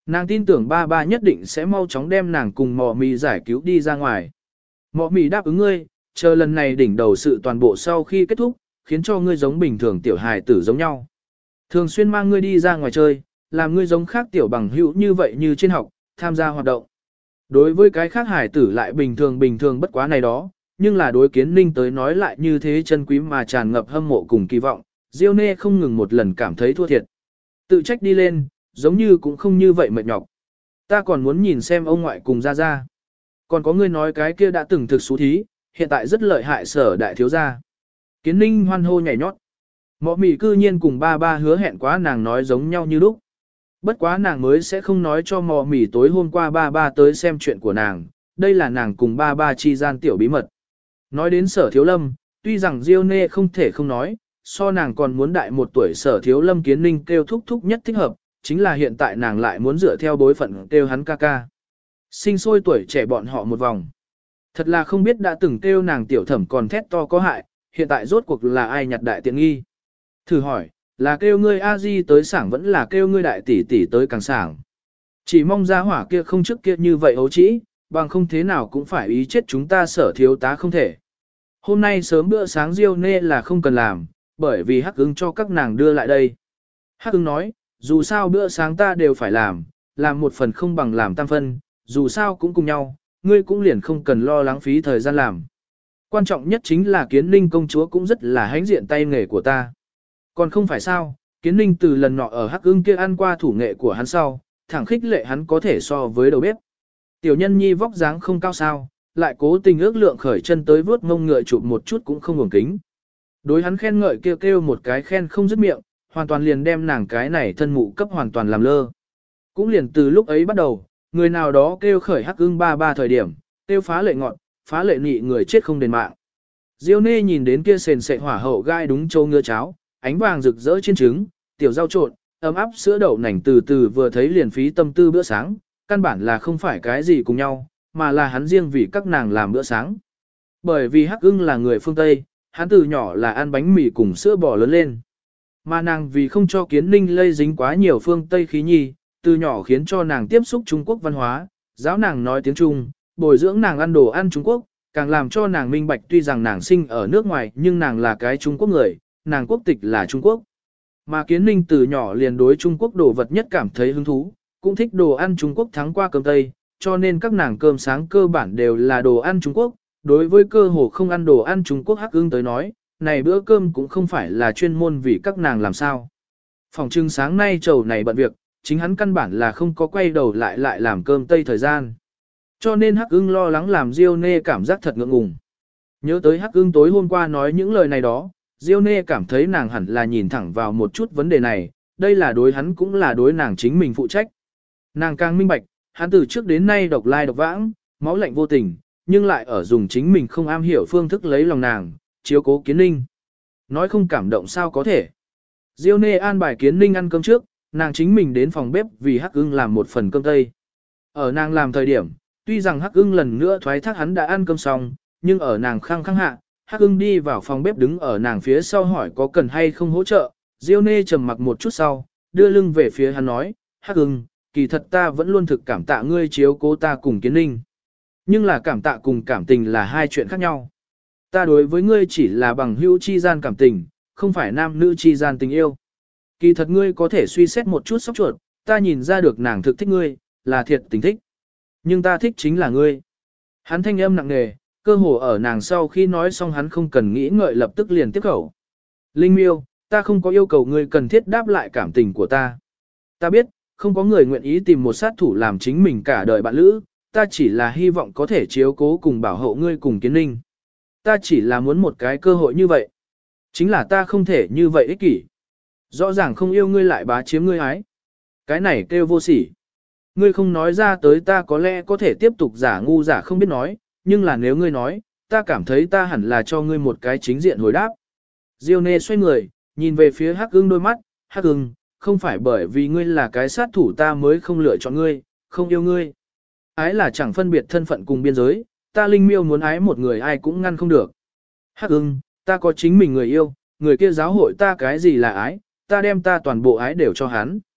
Nàng tin tưởng ba ba nhất định sẽ mau chóng đem nàng cùng mọ mì giải cứu đi ra ngoài. Mọ mì đáp ứng ngươi, chờ lần này đỉnh đầu sự toàn bộ sau khi kết thúc, khiến cho ngươi giống bình thường tiểu hài tử giống nhau. Thường xuyên mang ngươi đi ra ngoài chơi, làm ngươi giống khác tiểu bằng hữu như vậy như trên học, tham gia hoạt động. Đối với cái khác hài tử lại bình thường bất quá này đó, nhưng là đối Kiến Ninh tới nói lại như thế chân quý mà tràn ngập hâm mộ cùng kỳ vọng, Diêu Nê không ngừng một lần cảm thấy thua thiệt. Tự trách đi lên, giống như cũng không như vậy mệt nhọc. Ta còn muốn nhìn xem ông ngoại cùng ra ra. Còn có ngươi nói cái kia đã từng thực xú thí, hiện tại rất lợi hại Sở đại thiếu gia. Kiến Ninh hoan hô nhảy nhót. Mọ mì cư nhiên cùng ba ba hứa hẹn quá nàng nói giống nhau như lúc. Bất quá nàng mới sẽ không nói cho mọ mì tối hôm qua ba ba tới xem chuyện của nàng, đây là nàng cùng ba ba chi gian tiểu bí mật. Nói đến Sở Thiếu Lâm, tuy rằng Diêu Nê không thể không nói, so nàng còn muốn đại một tuổi Sở Thiếu Lâm Kiến Ninh kêu thúc thúc nhất thích hợp, chính là hiện tại nàng lại muốn dựa theo bối phận kêu hắn ca ca. Sinh sôi tuổi trẻ bọn họ một vòng. Thật là không biết đã từng kêu nàng tiểu thẩm còn thét to có hại, hiện tại rốt cuộc là ai nhặt đại tiện nghi. Thử hỏi, là kêu ngươi a di tới sảng vẫn là kêu ngươi đại tỷ tỷ tới càng sảng. Chỉ mong ra hỏa kia không trước kia như vậy ấu trĩ, bằng không thế nào cũng phải ý chết chúng ta Sở thiếu tá không thể. Hôm nay sớm bữa sáng Diêu Nê là không cần làm, bởi vì Hắc Ưng cho các nàng đưa lại đây. Hắc Ưng nói, dù sao bữa sáng ta đều phải làm một phần không bằng làm tam phân, dù sao cũng cùng nhau, ngươi cũng liền không cần lo lắng phí thời gian làm. Quan trọng nhất chính là Kiến Ninh công chúa cũng rất là hãnh diện tay nghề của ta. Còn không phải sao, Kiến Ninh từ lần nọ ở Hắc Ưng kia ăn qua thủ nghệ của hắn sau, thẳng khích lệ hắn có thể so với đầu bếp. Tiểu nhân nhi vóc dáng không cao sao, lại cố tình ước lượng khởi chân tới vớt mông ngựa chụp một chút cũng không hưởng kính. Đối hắn khen ngợi kêu một cái khen không dứt miệng, hoàn toàn liền đem nàng cái này thân mụ cấp hoàn toàn làm lơ. Cũng liền từ lúc ấy bắt đầu, người nào đó kêu khởi Hắc Ưng ba ba thời điểm, kêu phá lệ ngọn, phá lệ nị người chết không đền mạng. Diêu Nê nhìn đến kia sền sệ hỏa hậu gai đúng châu ngựa cháo, ánh vàng rực rỡ trên trứng, tiểu rau trộn, ấm áp sữa đậu nành từ từ vừa thấy liền phí tâm tư bữa sáng, căn bản là không phải cái gì cùng nhau, mà là hắn riêng vì các nàng làm bữa sáng. Bởi vì Hắc Ưng là người phương Tây, hắn từ nhỏ là ăn bánh mì cùng sữa bò lớn lên. Mà nàng vì không cho Kiến Ninh lây dính quá nhiều phương Tây khí nhi, từ nhỏ khiến cho nàng tiếp xúc Trung Quốc văn hóa, giáo nàng nói tiếng Trung, bồi dưỡng nàng ăn đồ ăn Trung Quốc, càng làm cho nàng minh bạch tuy rằng nàng sinh ở nước ngoài nhưng nàng là cái Trung Quốc người, nàng quốc tịch là Trung Quốc. Mà Kiến Ninh từ nhỏ liền đối Trung Quốc đồ vật nhất cảm thấy hứng thú, cũng thích đồ ăn Trung Quốc thắng qua cơm Tây, cho nên các nàng cơm sáng cơ bản đều là đồ ăn Trung Quốc. Đối với cơ hồ không ăn đồ ăn Trung Quốc Hắc Ưng tới nói, này bữa cơm cũng không phải là chuyên môn vì các nàng làm sao. Phòng trưng sáng nay trầu này bận việc, chính hắn căn bản là không có quay đầu lại làm cơm Tây thời gian. Cho nên Hắc Ưng lo lắng làm Diêu Nê cảm giác thật ngượng ngùng. Nhớ tới Hắc Ưng tối hôm qua nói những lời này đó, Diêu Nê cảm thấy nàng hẳn là nhìn thẳng vào một chút vấn đề này, đây là đối hắn cũng là đối nàng chính mình phụ trách. Nàng càng minh bạch, hắn từ trước đến nay độc lai độc vãng, máu lạnh vô tình, nhưng lại ở dùng chính mình không am hiểu phương thức lấy lòng nàng, chiếu cố Kiến Ninh. Nói không cảm động sao có thể. Diêu Nê an bài Kiến Ninh ăn cơm trước, nàng chính mình đến phòng bếp vì Hắc Ưng làm một phần cơm Tây. Ở nàng làm thời điểm, tuy rằng Hắc Ưng lần nữa thoái thác hắn đã ăn cơm xong, nhưng ở nàng khăng khăng hạ, Hắc Ưng đi vào phòng bếp đứng ở nàng phía sau hỏi có cần hay không hỗ trợ. Diêu Nê trầm mặc một chút sau, đưa lưng về phía hắn nói, Hắc Ưng, kỳ thật ta vẫn luôn thực cảm tạ ngươi chiếu cố ta cùng Kiến Ninh. Nhưng là cảm tạ cùng cảm tình là hai chuyện khác nhau. Ta đối với ngươi chỉ là bằng hữu chi gian cảm tình, không phải nam nữ chi gian tình yêu. Kỳ thật ngươi có thể suy xét một chút sóc chuột, ta nhìn ra được nàng thực thích ngươi, là thiệt tình thích. Nhưng ta thích chính là ngươi. Hắn thanh âm nặng nề, cơ hồ ở nàng sau khi nói xong hắn không cần nghĩ ngợi lập tức liền tiếp khẩu. Linh Miêu, ta không có yêu cầu ngươi cần thiết đáp lại cảm tình của ta. Ta biết, không có người nguyện ý tìm một sát thủ làm chính mình cả đời bạn lữ, ta chỉ là hy vọng có thể chiếu cố cùng bảo hộ ngươi cùng Kiến Ninh. Ta chỉ là muốn một cái cơ hội như vậy. Chính là ta không thể như vậy ích kỷ. Rõ ràng không yêu ngươi lại bá chiếm ngươi ái. Cái này kêu vô sỉ. Ngươi không nói ra tới ta có lẽ có thể tiếp tục giả ngu giả không biết nói, nhưng là nếu ngươi nói, ta cảm thấy ta hẳn là cho ngươi một cái chính diện hồi đáp. Diêu Nê xoay người, nhìn về phía Hắc Ưng đôi mắt, Hắc Ưng, không phải bởi vì ngươi là cái sát thủ ta mới không lựa chọn ngươi, không yêu ngươi. Ái là chẳng phân biệt thân phận cùng biên giới, ta Linh Miêu muốn ái một người ai cũng ngăn không được. Hắc Ưng, ta có chính mình người yêu, người kia giáo hội ta cái gì là ái, ta đem ta toàn bộ ái đều cho hắn.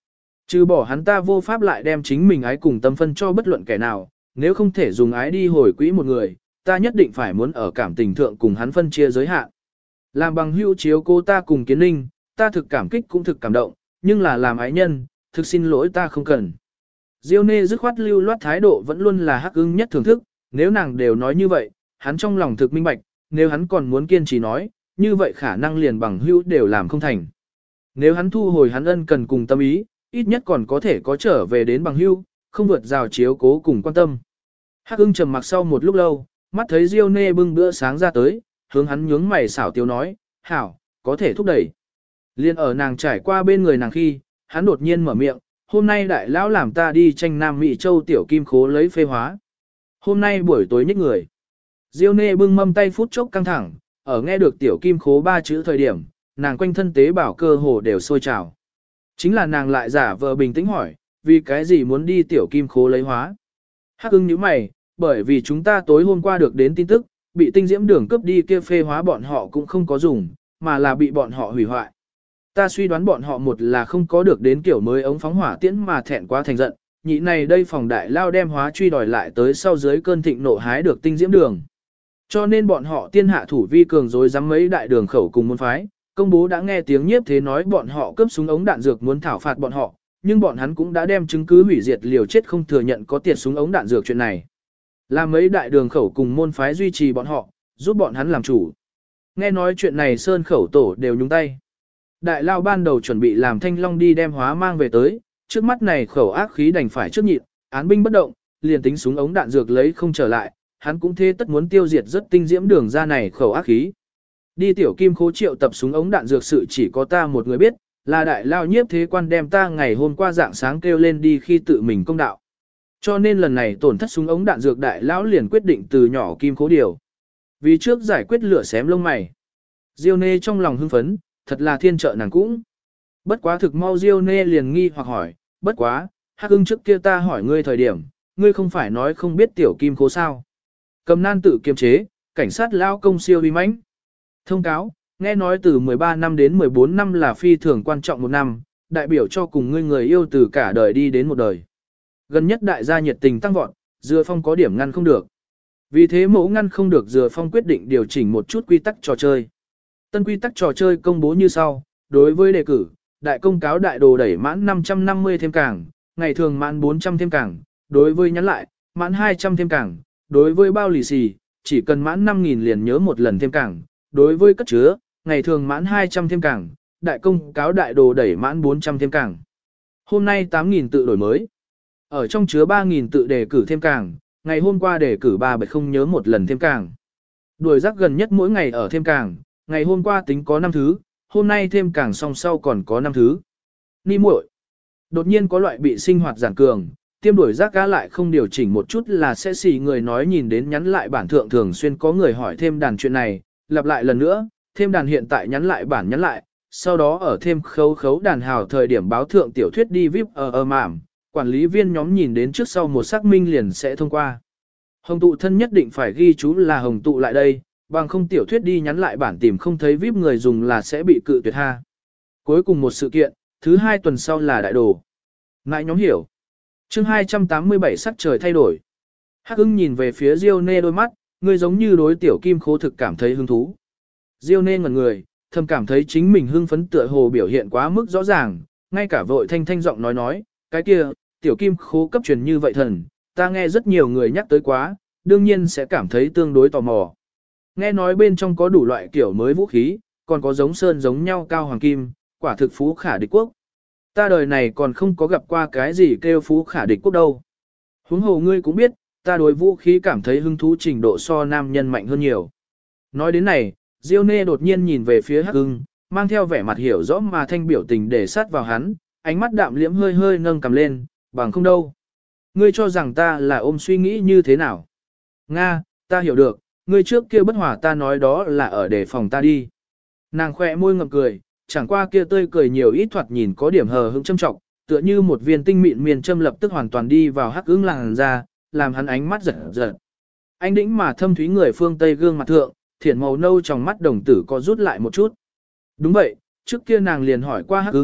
Trừ bỏ hắn ta vô pháp lại đem chính mình ái cùng tâm phân cho bất luận kẻ nào, nếu không thể dùng ái đi hồi quỹ một người, ta nhất định phải muốn ở cảm tình thượng cùng hắn phân chia giới hạn. Làm bằng hữu chiếu cô ta cùng Kiến Linh, ta thực cảm kích cũng thực cảm động, nhưng là làm ái nhân, thực xin lỗi ta không cần. Diêu Nê dứt khoát lưu loát thái độ vẫn luôn là Hắc Ưng nhất thưởng thức, nếu nàng đều nói như vậy, hắn trong lòng thực minh bạch, nếu hắn còn muốn kiên trì nói, như vậy khả năng liền bằng hữu đều làm không thành. Nếu hắn thu hồi hắn ân cần cùng tâm ý, ít nhất còn có thể có trở về đến bằng hữu, không vượt rào chiếu cố cùng quan tâm. Hắc Ưng trầm mặc sau một lúc lâu, mắt thấy Diêu Nê bưng bữa sáng ra tới, hướng hắn nhướng mày xảo tiếu nói, hảo, có thể thúc đẩy. Liên ở nàng trải qua bên người nàng khi, hắn đột nhiên mở miệng, hôm nay đại lão làm ta đi tranh Nam Mỹ Châu tiểu kim khố lấy phê hóa. Hôm nay buổi tối nhích người. Diêu Nê bưng mâm tay phút chốc căng thẳng, ở nghe được tiểu kim khố ba chữ thời điểm, nàng quanh thân tế bảo cơ hồ đều sôi trào. Chính là nàng lại giả vờ bình tĩnh hỏi, vì cái gì muốn đi tiểu kim khố lấy hóa. Hắc Ưng nhíu mày, bởi vì chúng ta tối hôm qua được đến tin tức, bị tinh diễm đường cướp đi kia phê hóa bọn họ cũng không có dùng, mà là bị bọn họ hủy hoại. Ta suy đoán bọn họ một là không có được đến kiểu mới ống phóng hỏa tiễn mà thẹn quá thành giận, nhị này đây phòng đại lao đem hóa truy đòi lại tới sau dưới cơn thịnh nộ hái được tinh diễm đường. Cho nên bọn họ tiên hạ thủ vi cường dối dám mấy đại đường khẩu cùng môn phái, công bố đã nghe tiếng nhiếp thế nói bọn họ cướp súng ống đạn dược muốn thảo phạt bọn họ, nhưng bọn hắn cũng đã đem chứng cứ hủy diệt liều chết không thừa nhận có tiệt súng ống đạn dược chuyện này. Là mấy đại đường khẩu cùng môn phái duy trì bọn họ, giúp bọn hắn làm chủ. Nghe nói chuyện này sơn khẩu tổ đều nhúng tay. Đại lao ban đầu chuẩn bị làm Thanh Long đi đem hóa mang về tới, trước mắt này khẩu ác khí đành phải trước nhịn, án binh bất động, liền tính súng ống đạn dược lấy không trở lại, hắn cũng thế tất muốn tiêu diệt rất tinh diễm đường ra này khẩu ác khí. Đi tiểu kim khố triệu tập súng ống đạn dược sự chỉ có ta một người biết, là đại lao nhiếp thế quan đem ta ngày hôm qua dạng sáng kêu lên đi khi tự mình công đạo. Cho nên lần này tổn thất súng ống đạn dược đại lão liền quyết định từ nhỏ kim khố điều. Vì trước giải quyết lửa xém lông mày. Diêu Nê trong lòng hưng phấn, thật là thiên trợ nàng cũng. Bất quá thực mau Diêu Nê liền nghi hoặc hỏi, bất quá, Hắc Ưng trước kia ta hỏi ngươi thời điểm, ngươi không phải nói không biết tiểu kim khố sao. Cầm nan tự kiềm chế, cảnh sát lao công siêu vi mãnh. Thông cáo, nghe nói từ 13 năm đến 14 năm là phi thường quan trọng một năm, đại biểu cho cùng ngươi người yêu từ cả đời đi đến một đời. Gần nhất đại gia nhiệt tình tăng vọt, Dừa Phong có điểm ngăn không được. Vì thế mẫu ngăn không được Dừa Phong quyết định điều chỉnh một chút quy tắc trò chơi. Tân quy tắc trò chơi công bố như sau, đối với đề cử, đại công cáo đại đồ đẩy mãn 550 thêm càng, ngày thường mãn 400 thêm càng, đối với nhắn lại, mãn 200 thêm càng, đối với bao lì xì, chỉ cần mãn 5.000 liền nhớ một lần thêm càng, đối với cất chứa, ngày thường mãn 200 thêm càng, đại công cáo đại đồ đẩy mãn 400 thêm càng. Hôm nay 8.000 tự đổi mới. Ở trong chứa 3.000 tự đề cử thêm càng, ngày hôm qua đề cử 3 bạch không nhớ một lần thêm càng. Đuổi rác gần nhất mỗi ngày ở thêm càng, ngày hôm qua tính có 5 thứ, hôm nay thêm càng song sau còn có 5 thứ. Ni muội. Đột nhiên có loại bị sinh hoạt giản cường, tiêm đuổi rác cá lại không điều chỉnh một chút là sẽ xì người nói nhìn đến nhắn lại bản thượng thường xuyên có người hỏi thêm đàn chuyện này, lặp lại lần nữa, thêm đàn hiện tại nhắn lại bản nhắn lại, sau đó ở thêm khấu đàn hào thời điểm báo thượng tiểu thuyết đi VIP ở mảm, quản lý viên nhóm nhìn đến trước sau một xác minh liền sẽ thông qua. Hồng tụ thân nhất định phải ghi chú là hồng tụ lại đây, bằng không tiểu thuyết đi nhắn lại bản tìm không thấy VIP người dùng là sẽ bị cự tuyệt ha. Cuối cùng một sự kiện, thứ 2 tuần sau là đại đồ. Ngại nhóm hiểu. Chương 287 sắc trời thay đổi. Hắc Ưng nhìn về phía Diêu Nê đôi mắt, người giống như đối tiểu kim khố thực cảm thấy hứng thú. Diêu Nê ngẩn người, thầm cảm thấy chính mình hưng phấn tựa hồ biểu hiện quá mức rõ ràng, ngay cả vội thanh giọng nói, cái kia, tiểu kim khố cấp truyền như vậy thần, ta nghe rất nhiều người nhắc tới quá, đương nhiên sẽ cảm thấy tương đối tò mò. Nghe nói bên trong có đủ loại kiểu mới vũ khí, còn có giống sơn giống nhau cao hoàng kim, quả thực phú khả địch quốc. Ta đời này còn không có gặp qua cái gì kêu phú khả địch quốc đâu. Huống hồ ngươi cũng biết, ta đối vũ khí cảm thấy hứng thú trình độ so nam nhân mạnh hơn nhiều. Nói đến này, Diêu Nê đột nhiên nhìn về phía Hắc Ưng, mang theo vẻ mặt hiểu rõ mà thanh biểu tình để sát vào hắn, ánh mắt đạm liễm hơi nâng cầm lên, bằng không đâu. Ngươi cho rằng ta là ôm suy nghĩ như thế nào? Nga, ta hiểu được, ngươi trước kia bất hòa ta nói đó là ở để phòng ta đi. Nàng khỏe môi ngậm cười, chẳng qua kia tươi cười nhiều ít thoạt nhìn có điểm hờ hững châm trọng, tựa như một viên tinh mịn miền châm lập tức hoàn toàn đi vào Hắc Ưng làn ra, làm hắn ánh mắt giật giật. Anh đĩnh mà thâm thúy người phương Tây gương mặt thượng, thiển màu nâu trong mắt đồng tử có rút lại một chút. Đúng vậy, trước kia nàng liền hỏi qua Hắc Ưng,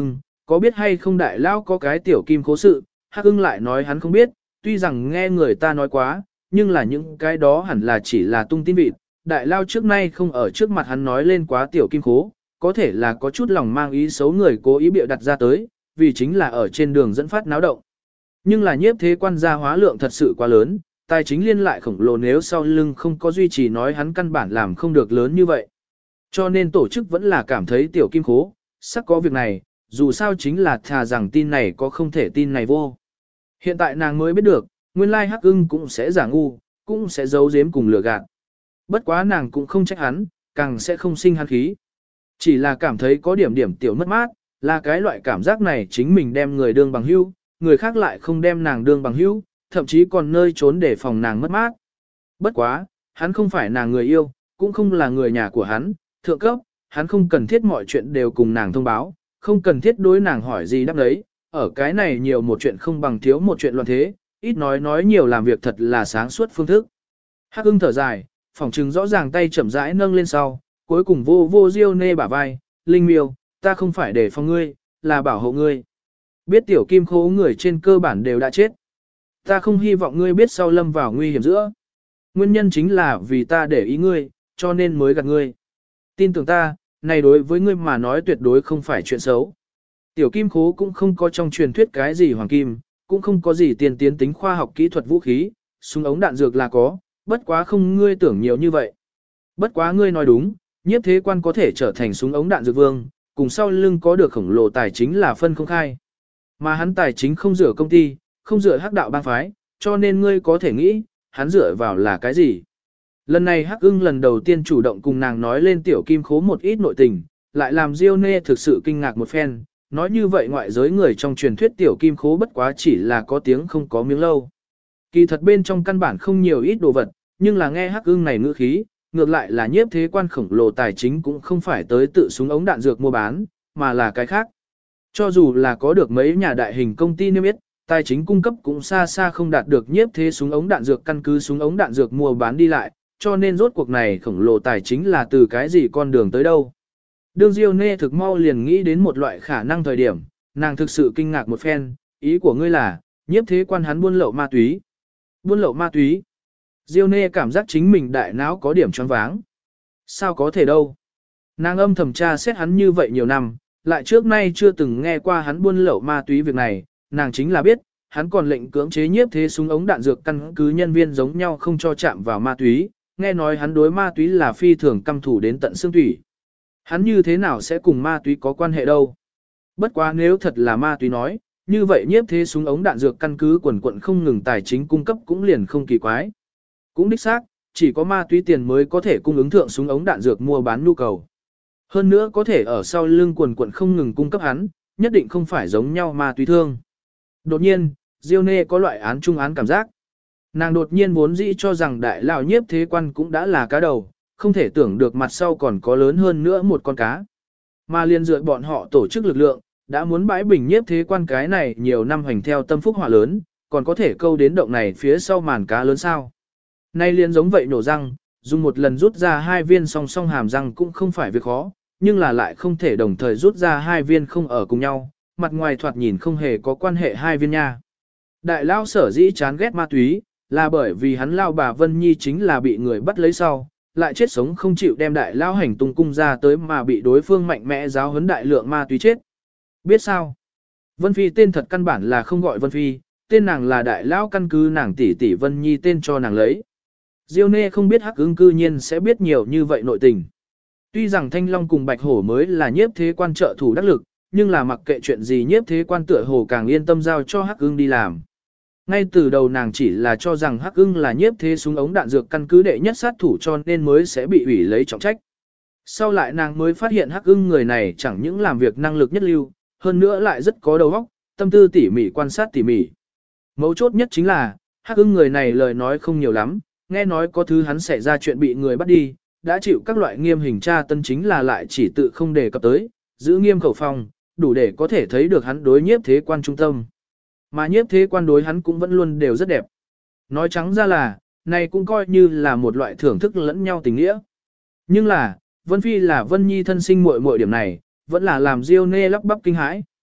có biết hay không đại lao có cái tiểu kim khố sự, Hắc ưng lại nói hắn không biết, tuy rằng nghe người ta nói quá, nhưng là những cái đó hẳn là chỉ là tung tin vịt, đại lao trước nay không ở trước mặt hắn nói lên quá tiểu kim khố, có thể là có chút lòng mang ý xấu người cố ý bịa đặt ra tới, vì chính là ở trên đường dẫn phát náo động. Nhưng là nhiếp thế quan gia hóa lượng thật sự quá lớn, tài chính liên lại khổng lồ, nếu sau lưng không có duy trì nói hắn căn bản làm không được lớn như vậy. Cho nên tổ chức vẫn là cảm thấy tiểu kim khố, sắc có việc này, dù sao chính là thà rằng tin này có không thể tin này vô. Hiện tại nàng mới biết được, nguyên lai Hắc ưng cũng sẽ giả ngu, cũng sẽ giấu giếm cùng lừa gạt. Bất quá nàng cũng không trách hắn, càng sẽ không sinh hắn khí. Chỉ là cảm thấy có điểm điểm tiểu mất mát, là cái loại cảm giác này chính mình đem người đương bằng hữu, người khác lại không đem nàng đương bằng hữu, thậm chí còn nơi trốn để phòng nàng mất mát. Bất quá, hắn không phải nàng người yêu, cũng không là người nhà của hắn, thượng cấp, hắn không cần thiết mọi chuyện đều cùng nàng thông báo, không cần thiết đối nàng hỏi gì đáp đấy, ở cái này nhiều một chuyện không bằng thiếu một chuyện loạn thế, ít nói nhiều làm việc thật là sáng suốt phương thức. Hắc ưng thở dài, phỏng trừng rõ ràng tay chậm rãi nâng lên sau, cuối cùng vô Diêu nê bả vai, Linh miêu, ta không phải để phòng ngươi, là bảo hộ ngươi. Biết tiểu kim khố người trên cơ bản đều đã chết. Ta không hy vọng ngươi biết sau lâm vào nguy hiểm giữa. Nguyên nhân chính là vì ta để ý ngươi, cho nên mới gạt ngươi. Tin tưởng ta, này đối với ngươi mà nói tuyệt đối không phải chuyện xấu. Tiểu kim khố cũng không có trong truyền thuyết cái gì hoàng kim, cũng không có gì tiên tiến tính khoa học kỹ thuật vũ khí, súng ống đạn dược là có, bất quá không ngươi tưởng nhiều như vậy. Bất quá ngươi nói đúng, nhiếp thế quan có thể trở thành súng ống đạn dược vương, cùng sau lưng có được khổng lồ tài chính là phân không khai. Mà hắn tài chính không dựa công ty, không dựa hắc đạo bang phái, cho nên ngươi có thể nghĩ, hắn dựa vào là cái gì. Lần này Hắc ưng lần đầu tiên chủ động cùng nàng nói lên tiểu kim khố một ít nội tình, lại làm Diêu Nê thực sự kinh ngạc một phen, nói như vậy ngoại giới người trong truyền thuyết tiểu kim khố bất quá chỉ là có tiếng không có miếng lâu. Kỳ thật bên trong căn bản không nhiều ít đồ vật, nhưng là nghe Hắc ưng này ngữ khí, ngược lại là nhiếp thế quan khổng lồ tài chính cũng không phải tới tự súng ống đạn dược mua bán, mà là cái khác. Cho dù là có được mấy nhà đại hình công ty niêm yết, tài chính cung cấp cũng xa xa không đạt được nhiếp thế súng ống đạn dược căn cứ súng ống đạn dược mua bán đi lại, cho nên rốt cuộc này khổng lồ tài chính là từ cái gì con đường tới đâu. Đương Diêu Nê thực mau liền nghĩ đến một loại khả năng thời điểm, nàng thực sự kinh ngạc một phen, ý của ngươi là, nhiếp thế quan hắn buôn lậu ma túy. Buôn lậu ma túy. Diêu Nê cảm giác chính mình đại não có điểm choáng váng. Sao có thể đâu. Nàng âm thầm tra xét hắn như vậy nhiều năm, lại trước nay chưa từng nghe qua hắn buôn lậu ma túy việc này, nàng chính là biết, hắn còn lệnh cưỡng chế nhiếp thế súng ống đạn dược căn cứ nhân viên giống nhau không cho chạm vào ma túy, nghe nói hắn đối ma túy là phi thường căm thủ đến tận xương thủy. Hắn như thế nào sẽ cùng ma túy có quan hệ đâu? Bất quá nếu thật là ma túy nói, như vậy nhiếp thế súng ống đạn dược căn cứ quần quận không ngừng tài chính cung cấp cũng liền không kỳ quái. Cũng đích xác, chỉ có ma túy tiền mới có thể cung ứng thượng súng ống đạn dược mua bán nhu cầu. Hơn nữa có thể ở sau lưng quần quận không ngừng cung cấp hắn, nhất định không phải giống nhau ma túy thương. Đột nhiên, Diêu Nê có loại án trung án cảm giác. Nàng đột nhiên vốn dĩ cho rằng đại lão nhiếp thế quan cũng đã là cá đầu, không thể tưởng được mặt sau còn có lớn hơn nữa một con cá. Mà liên dựa bọn họ tổ chức lực lượng, đã muốn bãi bình nhiếp thế quan cái này nhiều năm hành theo tâm phúc hỏa lớn, còn có thể câu đến động này phía sau màn cá lớn sao. Nay liên giống vậy nổ răng, dùng một lần rút ra hai viên song song hàm răng cũng không phải việc khó, nhưng là lại không thể đồng thời rút ra hai viên không ở cùng nhau, mặt ngoài thoạt nhìn không hề có quan hệ hai viên nha. Đại lao sở dĩ chán ghét ma túy, là bởi vì hắn lao bà Vân Nhi chính là bị người bắt lấy sau, lại chết sống không chịu đem đại lao hành tung cung ra tới mà bị đối phương mạnh mẽ giáo huấn đại lượng ma túy chết. Biết sao? Vân Phi tên thật căn bản là không gọi Vân Phi, tên nàng là đại lao căn cứ nàng tỷ tỷ Vân Nhi tên cho nàng lấy. Diêu Nê không biết Hắc ưng cư nhiên sẽ biết nhiều như vậy nội tình. Tuy rằng Thanh Long cùng Bạch Hổ mới là nhiếp thế quan trợ thủ đắc lực, nhưng là mặc kệ chuyện gì nhiếp thế quan tựa hồ càng yên tâm giao cho Hắc ưng đi làm. Ngay từ đầu nàng chỉ là cho rằng Hắc ưng là nhiếp thế súng ống đạn dược căn cứ đệ nhất sát thủ cho nên mới sẽ bị ủy lấy trọng trách. Sau lại nàng mới phát hiện Hắc ưng người này chẳng những làm việc năng lực nhất lưu, hơn nữa lại rất có đầu óc, tâm tư tỉ mỉ quan sát tỉ mỉ. Mấu chốt nhất chính là, Hắc ưng người này lời nói không nhiều lắm, nghe nói có thứ hắn xảy ra chuyện bị người bắt đi, đã chịu các loại nghiêm hình tra tân chính là lại chỉ tự không đề cập tới, giữ nghiêm khẩu phong, đủ để có thể thấy được hắn đối nhiếp thế quan trung tâm. Mà nhiếp thế quan đối hắn cũng vẫn luôn đều rất đẹp. Nói trắng ra là, này cũng coi như là một loại thưởng thức lẫn nhau tình nghĩa. Nhưng là, Vân Phi là Vân Nhi thân sinh muội muội điểm này, vẫn là làm Diêu Nê lắp bắp kinh hãi.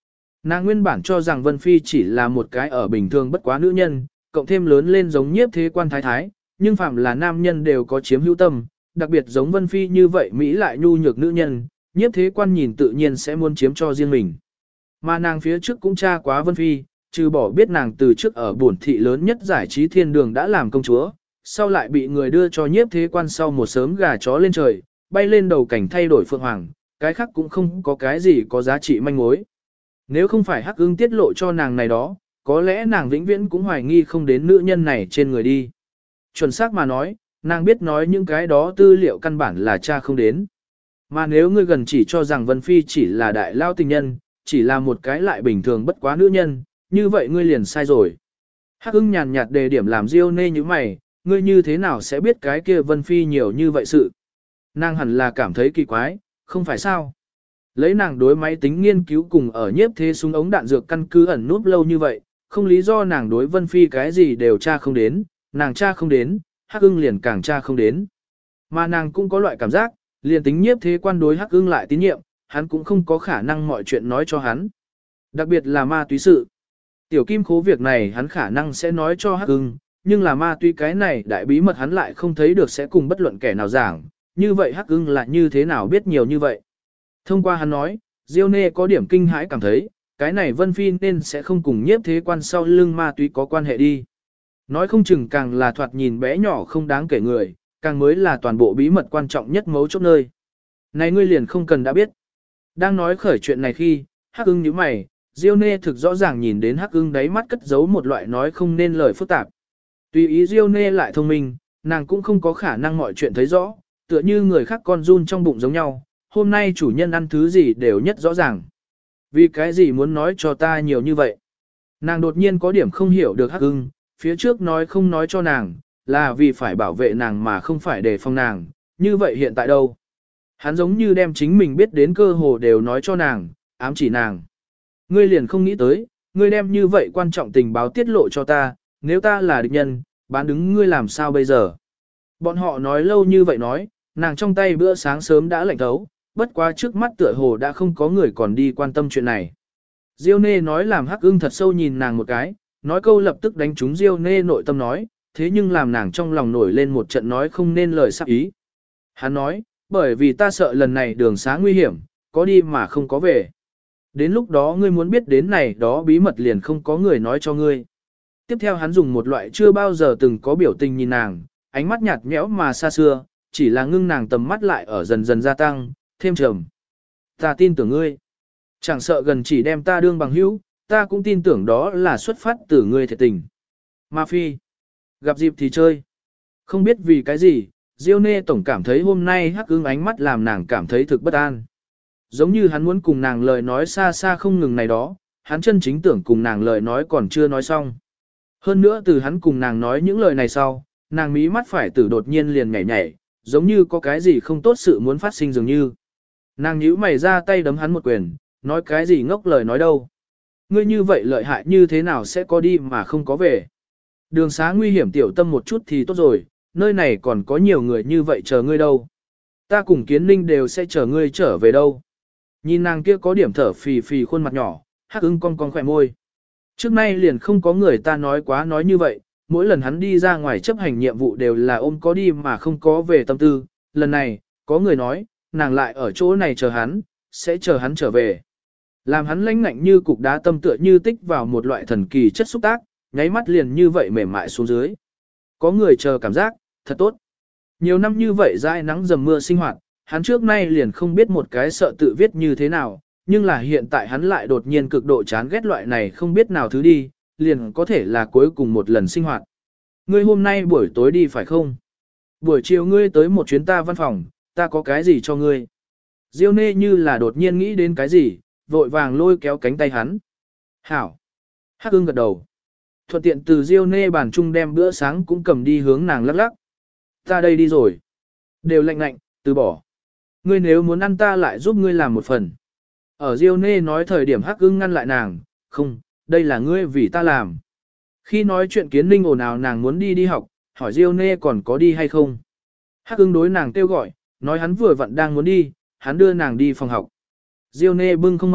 Nàng nguyên bản cho rằng Vân Phi chỉ là một cái ở bình thường bất quá nữ nhân, cộng thêm lớn lên giống nhiếp thế quan thái thái, nhưng phạm là nam nhân đều có chiếm hữu tâm, đặc biệt giống Vân Phi như vậy Mỹ lại nhu nhược nữ nhân, nhiếp thế quan nhìn tự nhiên sẽ muốn chiếm cho riêng mình. Mà nàng phía trước cũng tra quá Vân Phi, trừ bỏ biết nàng từ trước ở bổn thị lớn nhất giải trí thiên đường đã làm công chúa, sau lại bị người đưa cho nhiếp thế quan sau một sớm gà chó lên trời, bay lên đầu cảnh thay đổi phượng hoàng, cái khác cũng không có cái gì có giá trị manh mối. Nếu không phải Hắc Ưng tiết lộ cho nàng này đó, có lẽ nàng vĩnh viễn cũng hoài nghi không đến nữ nhân này trên người đi. Chuẩn xác mà nói, nàng biết nói những cái đó tư liệu căn bản là cha không đến. Mà nếu ngươi gần chỉ cho rằng Vân Phi chỉ là đại lao tình nhân, chỉ là một cái lại bình thường bất quá nữ nhân, như vậy ngươi liền sai rồi. Hắc Ưng nhàn nhạt đề điểm làm Diêu Nê như mày, ngươi như thế nào sẽ biết cái kia Vân Phi nhiều như vậy sự. Nàng hẳn là cảm thấy kỳ quái, không phải sao. Lấy nàng đối máy tính nghiên cứu cùng ở nhiếp thế súng ống đạn dược căn cứ ẩn núp lâu như vậy, không lý do nàng đối Vân Phi cái gì đều tra không đến, nàng tra không đến, Hắc Ưng liền càng tra không đến. Mà nàng cũng có loại cảm giác, liền tính nhiếp thế quan đối Hắc Ưng lại tín nhiệm, hắn cũng không có khả năng mọi chuyện nói cho hắn. Đặc biệt là ma túy sự. Tiểu kim khố việc này hắn khả năng sẽ nói cho Hắc Ưng, nhưng là ma túy cái này đại bí mật hắn lại không thấy được sẽ cùng bất luận kẻ nào giảng, như vậy Hắc Ưng là như thế nào biết nhiều như vậy. Thông qua hắn nói, Diêu Nê có điểm kinh hãi cảm thấy, cái này Vân Phi nên sẽ không cùng nhiếp thế quan sau lưng ma túy có quan hệ đi. Nói không chừng càng là thoạt nhìn bé nhỏ không đáng kể người, càng mới là toàn bộ bí mật quan trọng nhất mấu chốt nơi. Này ngươi liền không cần đã biết. Đang nói khởi chuyện này khi, Hắc Ưng nhíu mày, Diêu Nê thực rõ ràng nhìn đến Hắc Ưng đáy mắt cất giấu một loại nói không nên lời phức tạp. Tùy ý Diêu Nê lại thông minh, nàng cũng không có khả năng mọi chuyện thấy rõ, tựa như người khác con run trong bụng giống nhau, hôm nay chủ nhân ăn thứ gì đều nhất rõ ràng. Vì cái gì muốn nói cho ta nhiều như vậy? Nàng đột nhiên có điểm không hiểu được Hắc Ưng, phía trước nói không nói cho nàng, là vì phải bảo vệ nàng mà không phải đề phòng nàng, như vậy hiện tại đâu? Hắn giống như đem chính mình biết đến cơ hồ đều nói cho nàng, ám chỉ nàng. Ngươi liền không nghĩ tới, ngươi đem như vậy quan trọng tình báo tiết lộ cho ta, nếu ta là địch nhân, bán đứng ngươi làm sao bây giờ? Bọn họ nói lâu như vậy nói, nàng trong tay bữa sáng sớm đã lạnh thấu, bất quá trước mắt tựa hồ đã không có người còn đi quan tâm chuyện này. Diêu Nê nói làm Hắc Ưng thật sâu nhìn nàng một cái, nói câu lập tức đánh trúng Diêu Nê nội tâm nói, thế nhưng làm nàng trong lòng nổi lên một trận nói không nên lời sắc ý. Hắn nói, bởi vì ta sợ lần này đường xá nguy hiểm, có đi mà không có về. Đến lúc đó ngươi muốn biết đến này đó bí mật liền không có người nói cho ngươi. Tiếp theo hắn dùng một loại chưa bao giờ từng có biểu tình nhìn nàng, ánh mắt nhạt nhẽo mà xa xưa, chỉ là ngưng nàng tầm mắt lại ở dần dần gia tăng, thêm trầm. Ta tin tưởng ngươi. Chẳng sợ gần chỉ đem ta đương bằng hữu, ta cũng tin tưởng đó là xuất phát từ ngươi thiệt tình. Ma Phi. Gặp dịp thì chơi. Không biết vì cái gì, Diêu Nê tổng cảm thấy hôm nay Hắc Ưng ánh mắt làm nàng cảm thấy thực bất an. Giống như hắn muốn cùng nàng lời nói xa xa không ngừng này đó, hắn chân chính tưởng cùng nàng lời nói còn chưa nói xong. Hơn nữa từ hắn cùng nàng nói những lời này sau, nàng mí mắt phải tử đột nhiên liền nhảy nhảy, giống như có cái gì không tốt sự muốn phát sinh dường như. Nàng nhíu mày ra tay đấm hắn một quyền, nói cái gì ngốc lời nói đâu. Ngươi như vậy lợi hại như thế nào sẽ có đi mà không có về. Đường xá nguy hiểm tiểu tâm một chút thì tốt rồi, nơi này còn có nhiều người như vậy chờ ngươi đâu. Ta cùng Kiến Ninh đều sẽ chờ ngươi trở về đâu. Nhìn nàng kia có điểm thở phì phì khuôn mặt nhỏ, Hắc Ưng cong cong khỏe môi. Trước nay liền không có người ta nói quá nói như vậy, mỗi lần hắn đi ra ngoài chấp hành nhiệm vụ đều là ôm có đi mà không có về tâm tư. Lần này, có người nói, nàng lại ở chỗ này chờ hắn, sẽ chờ hắn trở về. Làm hắn lãnh ngạnh như cục đá tâm tựa như tích vào một loại thần kỳ chất xúc tác, nháy mắt liền như vậy mềm mại xuống dưới. Có người chờ cảm giác, thật tốt. Nhiều năm như vậy dãi nắng dầm mưa sinh hoạt, hắn trước nay liền không biết một cái sợ tự viết như thế nào, nhưng là hiện tại hắn lại đột nhiên cực độ chán ghét loại này không biết nào thứ đi, liền có thể là cuối cùng một lần sinh hoạt. Ngươi hôm nay buổi tối đi phải không? Buổi chiều ngươi tới một chuyến ta văn phòng, ta có cái gì cho ngươi? Diêu Nê như là đột nhiên nghĩ đến cái gì, vội vàng lôi kéo cánh tay hắn. Hảo. Hắc Ưng gật đầu. Thuận tiện từ Diêu Nê bàn chung đem bữa sáng cũng cầm đi hướng nàng lắc lắc. Ta đây đi rồi. Đều lạnh lạnh, từ bỏ. Ngươi nếu muốn ăn ta lại giúp ngươi làm một phần. Ở Diêu Nê nói thời điểm Hắc Ưng ngăn lại nàng, không, đây là ngươi vì ta làm. Khi nói chuyện Kiến Ninh ồn ào nàng muốn đi học, hỏi Diêu Nê còn có đi hay không. Hắc Ưng đối nàng kêu gọi, nói hắn vừa vặn đang muốn đi, hắn đưa nàng đi phòng học. Diêu Nê bưng không mâm,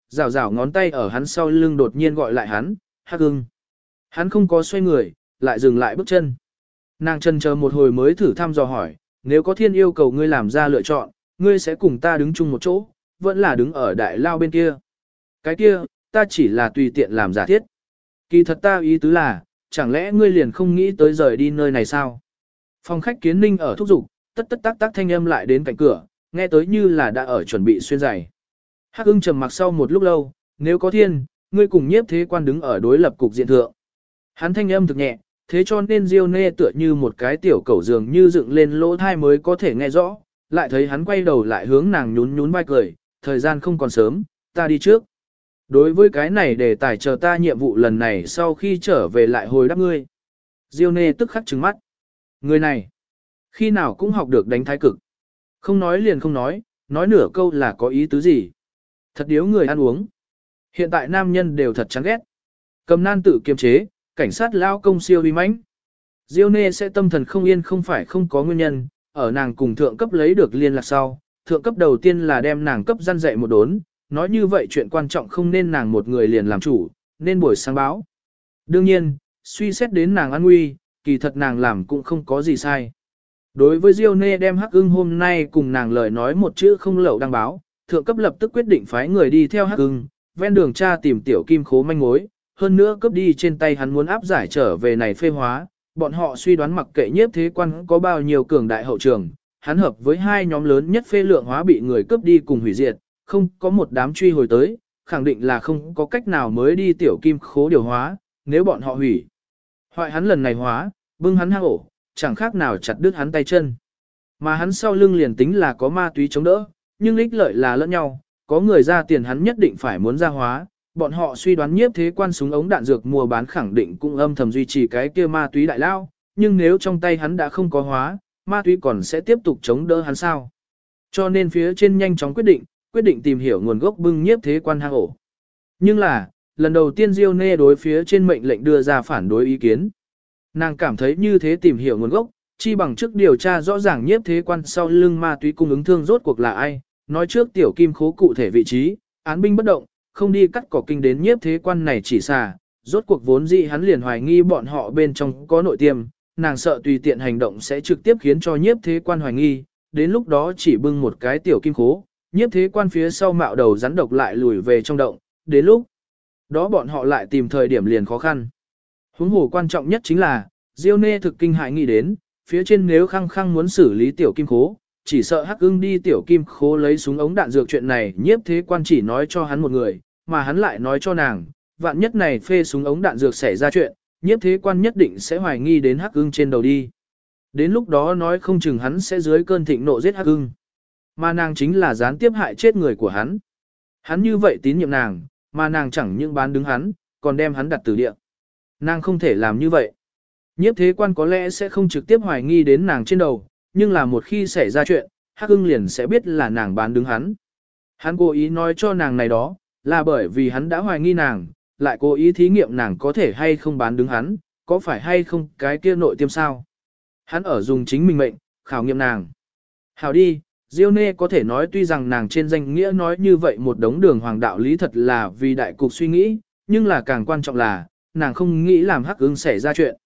rảo rảo ngón tay ở hắn sau lưng đột nhiên gọi lại hắn, Hắc Ưng. Hắn không có xoay người, lại dừng lại bước chân. Nàng chân chờ một hồi mới thử thăm dò hỏi, nếu có thiên yêu cầu ngươi làm ra lựa chọn, ngươi sẽ cùng ta đứng chung một chỗ, vẫn là đứng ở đại lao bên kia. Cái kia, ta chỉ là tùy tiện làm giả thiết. Kỳ thật ta ý tứ là, chẳng lẽ ngươi liền không nghĩ tới rời đi nơi này sao? Phòng khách Kiến Ninh ở thúc giục, tất tất tác tác thanh âm lại đến cạnh cửa, nghe tới như là đã ở chuẩn bị xuyên giày. Hắc Ưng trầm mặc sau một lúc lâu, nếu có thiên, ngươi cùng nhiếp thế quan đứng ở đối lập cục diện thượng. Hắn thanh âm thực nhẹ, thế cho nên Diêu Nê tựa như một cái tiểu cẩu dường như dựng lên lỗ thai mới có thể nghe rõ, lại thấy hắn quay đầu lại hướng nàng nhún nhún vai cười, thời gian không còn sớm, ta đi trước. Đối với cái này để tài chờ ta nhiệm vụ lần này sau khi trở về lại hồi đáp ngươi. Diêu Nê tức khắc trừng mắt. Người này, khi nào cũng học được đánh thái cực. Không nói liền không nói nửa câu là có ý tứ gì. Thật điếu người ăn uống. Hiện tại nam nhân đều thật chán ghét. Cầm nan tự kiềm chế, cảnh sát lao công siêu uy mãnh. Diêu Nê sẽ tâm thần không yên không phải không có nguyên nhân, ở nàng cùng thượng cấp lấy được liên lạc sau. Thượng cấp đầu tiên là đem nàng cấp răn dạy một đốn, nói như vậy chuyện quan trọng không nên nàng một người liền làm chủ, nên buổi sáng báo. Đương nhiên, suy xét đến nàng an nguy, kỳ thật nàng làm cũng không có gì sai. Đối với Diêu Nê đem Hắc Ưng hôm nay cùng nàng lời nói một chữ không lậu đăng báo, thượng cấp lập tức quyết định phái người đi theo Hắc Ưng, ven đường tra tìm tiểu kim khố manh mối, hơn nữa cấp đi trên tay hắn muốn áp giải trở về này phê hóa, bọn họ suy đoán mặc kệ nhiếp thế quan có bao nhiêu cường đại hậu trường, hắn hợp với hai nhóm lớn nhất phê lượng hóa bị người cướp đi cùng hủy diệt, không có một đám truy hồi tới, khẳng định là không có cách nào mới đi tiểu kim khố điều hóa, nếu bọn họ hủy. Hoại hắn lần này hóa, bưng hắn hang ổ, chẳng khác nào chặt đứt hắn tay chân. Mà hắn sau lưng liền tính là có ma túy chống đỡ, nhưng ích lợi là lẫn nhau, có người ra tiền hắn nhất định phải muốn ra hóa, bọn họ suy đoán nhiếp thế quan súng ống đạn dược mua bán khẳng định cũng âm thầm duy trì cái kia ma túy đại lao, nhưng nếu trong tay hắn đã không có hóa, ma túy còn sẽ tiếp tục chống đỡ hắn sao. Cho nên phía trên nhanh chóng quyết định tìm hiểu nguồn gốc bưng nhiếp thế quan hang ổ. Nhưng là, lần đầu tiên Diêu Nê đối phía trên mệnh lệnh đưa ra phản đối ý kiến. Nàng cảm thấy như thế tìm hiểu nguồn gốc, chi bằng trước điều tra rõ ràng nhiếp thế quan sau lưng ma túy cung ứng thương rốt cuộc là ai, nói trước tiểu kim khố cụ thể vị trí, án binh bất động, không đi cắt cỏ kinh đến nhiếp thế quan này chỉ xả, rốt cuộc vốn dĩ hắn liền hoài nghi bọn họ bên trong có nội tiêm, nàng sợ tùy tiện hành động sẽ trực tiếp khiến cho nhiếp thế quan hoài nghi, đến lúc đó chỉ bưng một cái tiểu kim khố, nhiếp thế quan phía sau mạo đầu rắn độc lại lùi về trong động, đến lúc đó bọn họ lại tìm thời điểm liền khó khăn. Huống hồ quan trọng nhất chính là, Diêu Nê thực kinh hại nghĩ đến, phía trên nếu khăng khăng muốn xử lý tiểu kim khố, chỉ sợ Hắc Ưng đi tiểu kim khố lấy súng ống đạn dược chuyện này nhiếp thế quan chỉ nói cho hắn một người, mà hắn lại nói cho nàng, vạn nhất này phê súng ống đạn dược xảy ra chuyện, nhiếp thế quan nhất định sẽ hoài nghi đến Hắc Ưng trên đầu đi. Đến lúc đó nói không chừng hắn sẽ dưới cơn thịnh nộ giết Hắc Ưng. Mà nàng chính là gián tiếp hại chết người của hắn. Hắn như vậy tín nhiệm nàng, mà nàng chẳng những bán đứng hắn, còn đem hắn đặt tử địa. Nàng không thể làm như vậy. Nhiếp thế quan có lẽ sẽ không trực tiếp hoài nghi đến nàng trên đầu, nhưng là một khi xảy ra chuyện, Hắc Ưng liền sẽ biết là nàng bán đứng hắn. Hắn cố ý nói cho nàng này đó, là bởi vì hắn đã hoài nghi nàng, lại cố ý thí nghiệm nàng có thể hay không bán đứng hắn, có phải hay không cái kia nội tiêm sao. Hắn ở dùng chính mình mệnh, khảo nghiệm nàng. Hảo đi, Diêu Nê có thể nói tuy rằng nàng trên danh nghĩa nói như vậy một đống đường hoàng đạo lý thật là vì đại cục suy nghĩ, nhưng là càng quan trọng là, nàng không nghĩ làm Hắc Ưng xảy ra chuyện.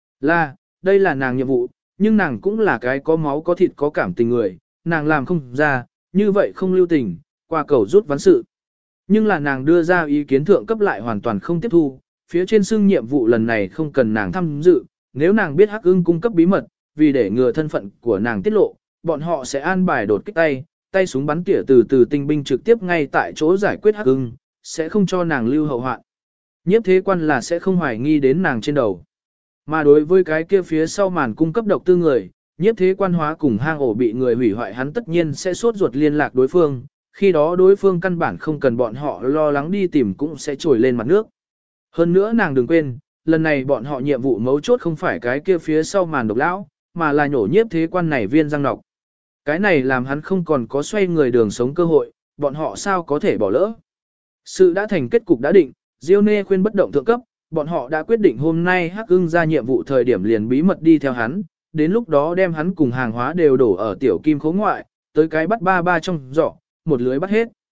Đây là nàng nhiệm vụ, nhưng nàng cũng là cái có máu có thịt có cảm tình người, nàng làm không ra, như vậy không lưu tình, qua cầu rút ván sự. Nhưng là nàng đưa ra ý kiến thượng cấp lại hoàn toàn không tiếp thu, phía trên xưng nhiệm vụ lần này không cần nàng tham dự, nếu nàng biết Hắc Ưng cung cấp bí mật, vì để ngừa thân phận của nàng tiết lộ, bọn họ sẽ an bài đột kích tay súng bắn tỉa từ tinh binh trực tiếp ngay tại chỗ giải quyết Hắc Ưng, sẽ không cho nàng lưu hậu hoạn. Nhiếp thế quan là sẽ không hoài nghi đến nàng trên đầu. Mà đối với cái kia phía sau màn cung cấp độc tư người, nhiếp thế quan hóa cùng hang ổ bị người hủy hoại hắn tất nhiên sẽ sốt ruột liên lạc đối phương, khi đó đối phương căn bản không cần bọn họ lo lắng đi tìm cũng sẽ trồi lên mặt nước. Hơn nữa nàng đừng quên, lần này bọn họ nhiệm vụ mấu chốt không phải cái kia phía sau màn độc lão, mà là nhổ nhiếp thế quan này viên răng nọc. Cái này làm hắn không còn có xoay người đường sống cơ hội, bọn họ sao có thể bỏ lỡ. Sự đã thành kết cục đã định, Diêu Nê khuyên bất động thượng cấp, bọn họ đã quyết định hôm nay Hắc Ưng ra nhiệm vụ thời điểm liền bí mật đi theo hắn, đến lúc đó đem hắn cùng hàng hóa đều đổ ở tiểu kim khố ngoại, tới cái bắt ba trong giỏ, một lưới bắt hết.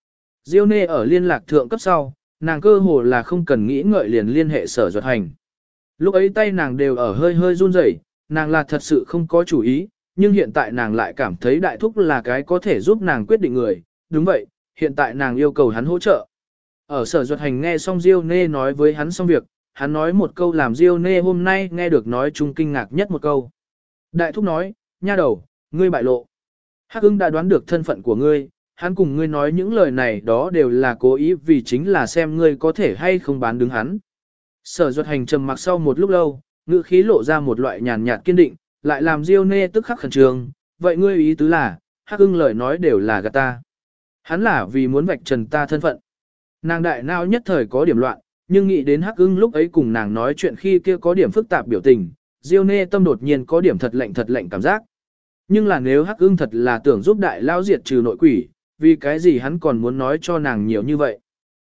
Diêu Nê ở liên lạc thượng cấp sau, nàng cơ hồ là không cần nghĩ ngợi liền liên hệ Sở Duật Hành. Lúc ấy tay nàng đều ở hơi hơi run rẩy, nàng là thật sự không có chủ ý, nhưng hiện tại nàng lại cảm thấy đại thúc là cái có thể giúp nàng quyết định người. Đúng vậy, hiện tại nàng yêu cầu hắn hỗ trợ. Ở Sở Duật Hành nghe xong Diêu Nê nói với hắn xong việc, hắn nói một câu làm Diêu Nê hôm nay nghe được nói chung kinh ngạc nhất một câu. Đại thúc nói, nha đầu, ngươi bại lộ. Hắc Ưng đã đoán được thân phận của ngươi, hắn cùng ngươi nói những lời này đó đều là cố ý vì chính là xem ngươi có thể hay không bán đứng hắn. Sở Duật Hành trầm mặc sau một lúc lâu, ngữ khí lộ ra một loại nhàn nhạt kiên định, lại làm Diêu Nê tức khắc khẩn trương, vậy ngươi ý tứ là, Hắc Ưng lời nói đều là gạt ta. Hắn là vì muốn vạch trần ta thân phận. Nàng đại não nhất thời có điểm loạn, nhưng nghĩ đến Hắc Ưng lúc ấy cùng nàng nói chuyện khi kia có điểm phức tạp biểu tình, Diêu Nê tâm đột nhiên có điểm thật lạnh cảm giác. Nhưng là nếu Hắc Ưng thật là tưởng giúp đại lao diệt trừ nội quỷ, vì cái gì hắn còn muốn nói cho nàng nhiều như vậy?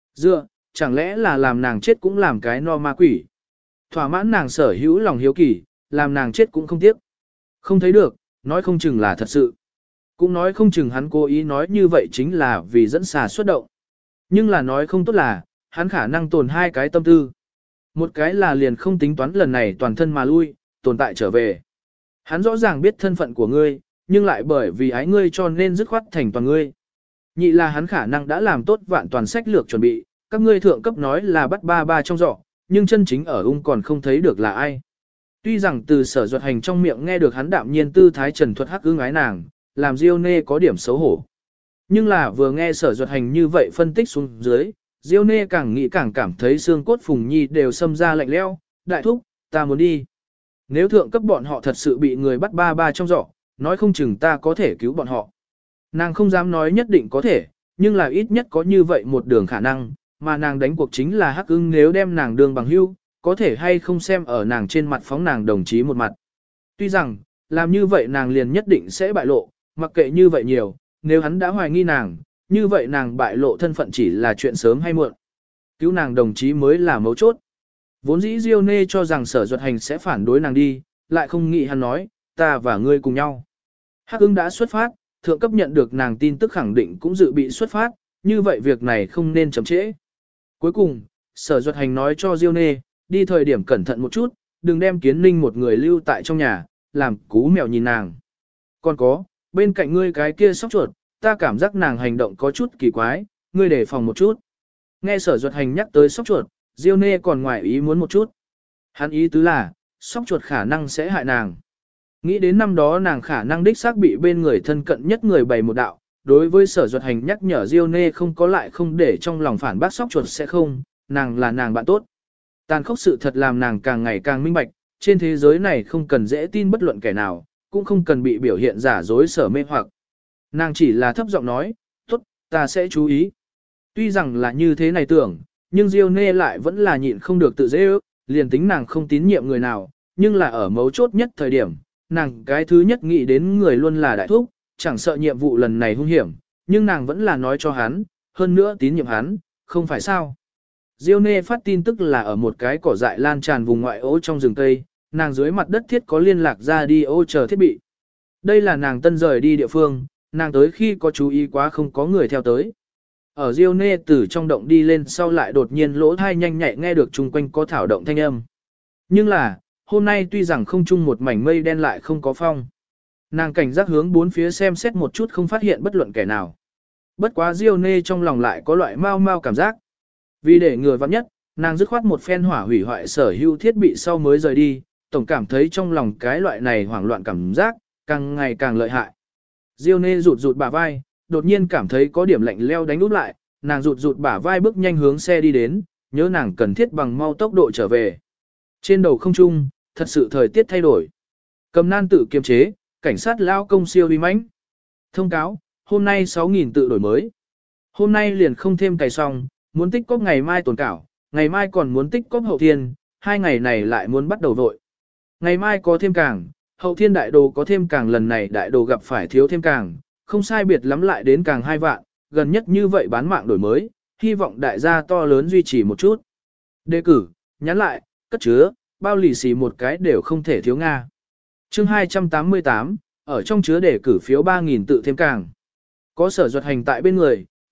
Chẳng lẽ là làm nàng chết cũng làm cái no ma quỷ? Thỏa mãn nàng sở hữu lòng hiếu kỳ, làm nàng chết cũng không tiếc. Không thấy được, nói không chừng là thật sự. Cũng nói không chừng hắn cố ý nói như vậy chính là vì dẫn xà xuất động. Nhưng là nói không tốt là, hắn khả năng tồn hai cái tâm tư. Một cái là liền không tính toán lần này toàn thân mà lui, tồn tại trở về. Hắn rõ ràng biết thân phận của ngươi, nhưng lại bởi vì ái ngươi cho nên dứt khoát thành toàn ngươi. Nhị là hắn khả năng đã làm tốt vạn toàn sách lược chuẩn bị, các ngươi thượng cấp nói là bắt ba trong giỏ, nhưng chân chính ở còn không thấy được là ai. Tuy rằng từ Sở Duật Hành trong miệng nghe được hắn đạm nhiên tư thái trần thuật Hắc Ưng ái nàng, làm Diêu Nê có điểm xấu hổ. Nhưng là vừa nghe Sở Duật Hành như vậy phân tích xuống dưới, Diêu Nê càng nghĩ càng cảm thấy xương cốt Phùng Nhi đều xâm ra lạnh lẽo. Đại thúc, ta muốn đi. Nếu thượng cấp bọn họ thật sự bị người bắt ba trong giỏ, nói không chừng ta có thể cứu bọn họ. Nàng không dám nói nhất định có thể, nhưng là ít nhất có như vậy một đường khả năng, mà nàng đánh cuộc chính là Hắc Ưng nếu đem nàng đường bằng hữu, có thể hay không xem ở nàng trên mặt phóng nàng đồng chí một mặt. Tuy rằng, làm như vậy nàng liền nhất định sẽ bại lộ, mặc kệ như vậy nhiều, nếu hắn đã hoài nghi nàng, như vậy nàng bại lộ thân phận chỉ là chuyện sớm hay muộn. Cứu nàng đồng chí mới là mấu chốt. Vốn dĩ Diêu Nê cho rằng Sở Duật Hành sẽ phản đối nàng đi, lại không nghĩ hắn nói, ta và ngươi cùng nhau. Hắc Ưng đã xuất phát, thượng cấp nhận được nàng tin tức khẳng định cũng dự bị xuất phát, như vậy việc này không nên chậm trễ. Cuối cùng, Sở Duật Hành nói cho Diêu Nê, đi thời điểm cẩn thận một chút, đừng đem Kiến Ninh một người lưu tại trong nhà, làm cú mèo nhìn nàng. Còn có, bên cạnh ngươi cái kia sóc chuột, ta cảm giác nàng hành động có chút kỳ quái, ngươi đề phòng một chút. Nghe Sở Duật Hành nhắc tới sóc chuột, Diêu Nê còn ngoài ý muốn một chút. Hắn ý tứ là, sóc chuột khả năng sẽ hại nàng. Nghĩ đến năm đó nàng khả năng đích xác bị bên người thân cận nhất người bày một đạo, đối với Sở Duật Hành nhắc nhở Diêu Nê không có lại không để trong lòng phản bác sóc chuột sẽ không, nàng là nàng bạn tốt. Tàn khốc sự thật làm nàng càng ngày càng minh bạch, trên thế giới này không cần dễ tin bất luận kẻ nào, cũng không cần bị biểu hiện giả dối sở mê hoặc. Nàng chỉ là thấp giọng nói, tốt, ta sẽ chú ý. Tuy rằng là như thế này tưởng, nhưng Diêu Nê lại vẫn là nhịn không được tự dễ ước, liền tính nàng không tín nhiệm người nào, nhưng là ở mấu chốt nhất thời điểm, nàng cái thứ nhất nghĩ đến người luôn là đại thúc, chẳng sợ nhiệm vụ lần này hung hiểm, nhưng nàng vẫn là nói cho hắn, hơn nữa tín nhiệm hắn, không phải sao. Diêu Nê phát tin tức là ở một cái cỏ dại lan tràn vùng ngoại ô trong rừng Tây, nàng dưới mặt đất thiết có liên lạc ra đi ô chờ thiết bị. Đây là nàng tân rời đi địa phương, nàng tới khi có chú ý quá không có người theo tới. Ở Diêu Nê từ trong động đi lên sau lại đột nhiên lỗ thai nhanh nhạy nghe được chung quanh có thảo động thanh âm. Nhưng là, hôm nay tuy rằng không chung một mảnh mây đen lại không có phong. Nàng cảnh giác hướng bốn phía xem xét một chút không phát hiện bất luận kẻ nào. Bất quá Diêu Nê trong lòng lại có loại mau mau cảm giác. Vì để người vắng nhất, nàng dứt khoát một phen hỏa hủy hoại sở hữu thiết bị sau mới rời đi, tổng cảm thấy trong lòng cái loại này hoảng loạn cảm giác, càng ngày càng lợi hại. Diêu Nê rụt rụt bả vai, đột nhiên cảm thấy có điểm lạnh leo đánh úp lại, nàng rụt rụt bả vai bước nhanh hướng xe đi đến, nhớ nàng cần thiết bằng mau tốc độ trở về. Trên đầu không trung, thật sự thời tiết thay đổi. Cầm nan tự kiềm chế, cảnh sát lao công siêu uy mãnh. Thông cáo, hôm nay 6.000 tự đổi mới. Hôm nay liền không thêm cày xong, muốn tích cóp ngày mai tồn cảo, ngày mai còn muốn tích cóp hậu thiên, 2 ngày này lại muốn bắt đầu vội. Ngày mai có thêm càng, hậu thiên đại đồ có thêm càng, lần này đại đồ gặp phải thiếu thêm càng, không sai biệt lắm lại đến càng 2 vạn, gần nhất như vậy bán mạng đổi mới, hy vọng đại gia to lớn duy trì một chút. Đề cử, nhắn lại, cất chứa, bao lì xì một cái đều không thể thiếu Nga. Chương 288, ở trong chứa đề cử phiếu 3.000 tự thêm càng. Có Sở Duật Hành tại bên người,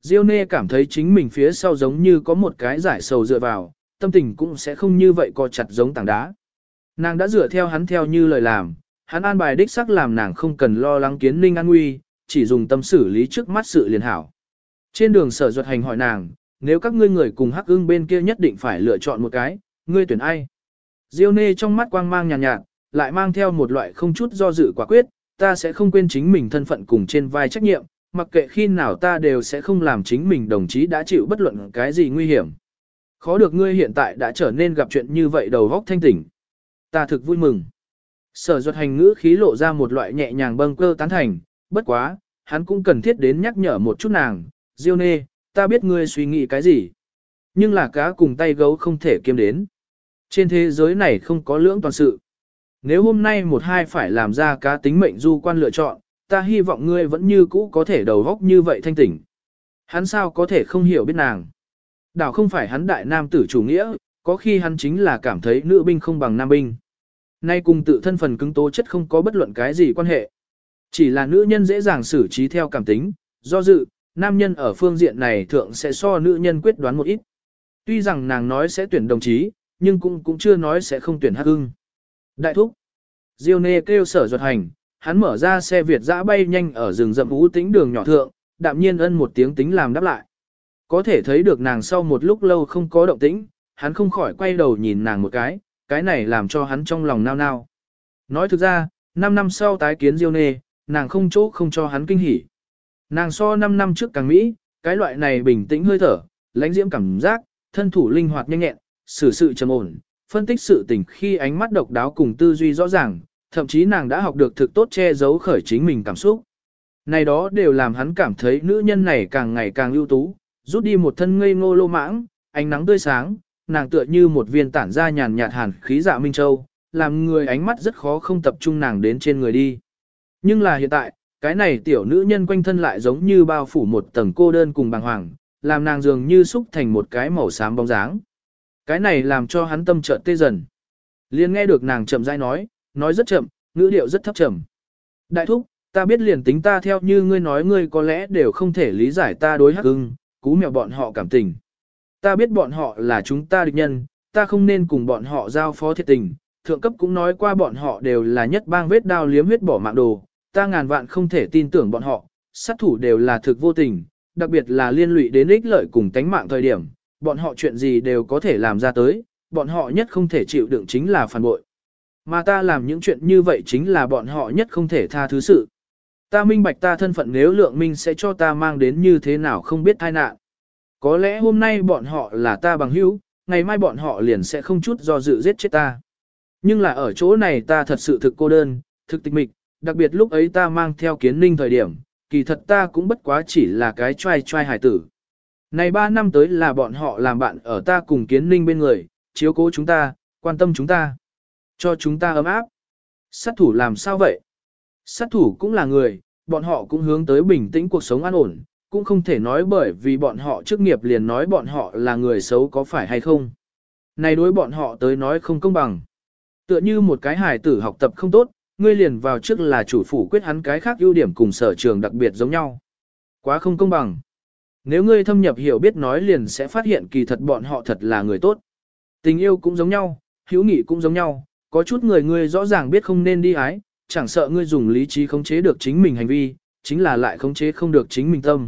Diêu Nê cảm thấy chính mình phía sau giống như có một cái giải sầu dựa vào, tâm tình cũng sẽ không như vậy co chặt giống tảng đá. Nàng đã dựa theo hắn theo như lời làm, hắn an bài đích sắc làm nàng không cần lo lắng Kiến Ninh an nguy, chỉ dùng tâm xử lý trước mắt sự liền hảo. Trên đường Sở Duật Hành hỏi nàng, nếu các ngươi người cùng Hắc Ưng bên kia nhất định phải lựa chọn một cái, ngươi tuyển ai? Diêu Nê trong mắt quang mang nhàn nhạt, lại mang theo một loại không chút do dự quả quyết, ta sẽ không quên chính mình thân phận cùng trên vai trách nhiệm, mặc kệ khi nào ta đều sẽ không làm chính mình đồng chí đã chịu bất luận cái gì nguy hiểm. Khó được ngươi hiện tại đã trở nên gặp chuyện như vậy đầu óc thanh tỉnh. Ta thực vui mừng. Sở Duật Hành ngữ khí lộ ra một loại nhẹ nhàng bâng cơ tán thành, bất quá, hắn cũng cần thiết đến nhắc nhở một chút nàng, Diêu Nê, ta biết ngươi suy nghĩ cái gì. Nhưng là cá cùng tay gấu không thể kiêm đến. Trên thế giới này không có lưỡng toàn sự. Nếu hôm nay một hai phải làm ra cá tính mệnh du quan lựa chọn, ta hy vọng ngươi vẫn như cũ có thể đầu óc như vậy thanh tỉnh. Hắn sao có thể không hiểu biết nàng. Đảo không phải hắn đại nam tử chủ nghĩa, có khi hắn chính là cảm thấy nữ binh không bằng nam binh. Nay cùng tự thân phần cứng tố chất không có bất luận cái gì quan hệ. Chỉ là nữ nhân dễ dàng xử trí theo cảm tính, do dự, nam nhân ở phương diện này thường sẽ so nữ nhân quyết đoán một ít. Tuy rằng nàng nói sẽ tuyển đồng chí, nhưng cũng chưa nói sẽ không tuyển Hắc Ưng. Đại thúc. Diêu Nê kêu Sở Duật Hành, hắn mở ra xe Việt dã bay nhanh ở rừng rậm u tĩnh đường nhỏ thượng, đạm nhiên ân một tiếng tính làm đáp lại. Có thể thấy được nàng sau một lúc lâu không có động tĩnh, hắn không khỏi quay đầu nhìn nàng một cái này làm cho hắn trong lòng nao nao. Nói thực ra, 5 năm sau tái kiến Diêu Nê, nàng không chỗ không cho hắn kinh hỉ. Nàng so 5 năm trước càng mỹ, cái loại này bình tĩnh hơi thở, lãnh diễm cảm giác, thân thủ linh hoạt nhanh nhẹn, xử sự trầm ổn, phân tích sự tình khi ánh mắt độc đáo cùng tư duy rõ ràng, thậm chí nàng đã học được thực tốt che giấu khởi chính mình cảm xúc. Này đó đều làm hắn cảm thấy nữ nhân này càng ngày càng ưu tú, rút đi một thân ngây ngô lô mãng, ánh nắng tươi sáng, nàng tựa như một viên tản ra nhàn nhạt hàn khí dạ minh châu, làm người ánh mắt rất khó không tập trung nàng đến trên người đi. Nhưng là hiện tại, cái này tiểu nữ nhân quanh thân lại giống như bao phủ một tầng cô đơn cùng bàng hoàng, làm nàng dường như xúc thành một cái màu xám bóng dáng. Cái này làm cho hắn tâm chợt tê dần. Liền nghe được nàng chậm rãi nói rất chậm, ngữ điệu rất thấp trầm. Đại thúc, ta biết liền tính ta theo như ngươi nói ngươi có lẽ đều không thể lý giải ta đối Hắc Ưng, cú mèo bọn họ cảm tình. Ta biết bọn họ là chúng ta địch nhân, ta không nên cùng bọn họ giao phó thiệt tình. Thượng cấp cũng nói qua bọn họ đều là nhất bang vết đao liếm huyết bỏ mạng đồ, ta ngàn vạn không thể tin tưởng bọn họ, sát thủ đều là thực vô tình, đặc biệt là liên lụy đến ích lợi cùng tánh mạng thời điểm, bọn họ chuyện gì đều có thể làm ra tới, bọn họ nhất không thể chịu đựng chính là phản bội. Mà ta làm những chuyện như vậy chính là bọn họ nhất không thể tha thứ sự. Ta minh bạch ta thân phận nếu lượng minh sẽ cho ta mang đến như thế nào không biết tai nạn. Có lẽ hôm nay bọn họ là ta bằng hữu, ngày mai bọn họ liền sẽ không chút do dự giết chết ta. Nhưng là ở chỗ này ta thật sự thực cô đơn, thực tịch mịch, đặc biệt lúc ấy ta mang theo Kiến Ninh thời điểm, kỳ thật ta cũng bất quá chỉ là cái trai hải tử. Này 3 năm tới là bọn họ làm bạn ở ta cùng Kiến Ninh bên người, chiếu cố chúng ta, quan tâm chúng ta, cho chúng ta ấm áp. Sát thủ làm sao vậy? Sát thủ cũng là người, bọn họ cũng hướng tới bình tĩnh cuộc sống an ổn, cũng không thể nói bởi vì bọn họ chức nghiệp liền nói bọn họ là người xấu có phải hay không. Này đối bọn họ tới nói không công bằng. Tựa như một cái hài tử học tập không tốt, ngươi liền vào trước là chủ phủ quyết hắn cái khác ưu điểm cùng sở trường đặc biệt giống nhau. Quá không công bằng. Nếu ngươi thâm nhập hiểu biết nói liền sẽ phát hiện kỳ thật bọn họ thật là người tốt. Tình yêu cũng giống nhau, hữu nghị cũng giống nhau, có chút người ngươi rõ ràng biết không nên đi ái, chẳng sợ ngươi dùng lý trí khống chế được chính mình hành vi, chính là lại khống chế không được chính mình tâm.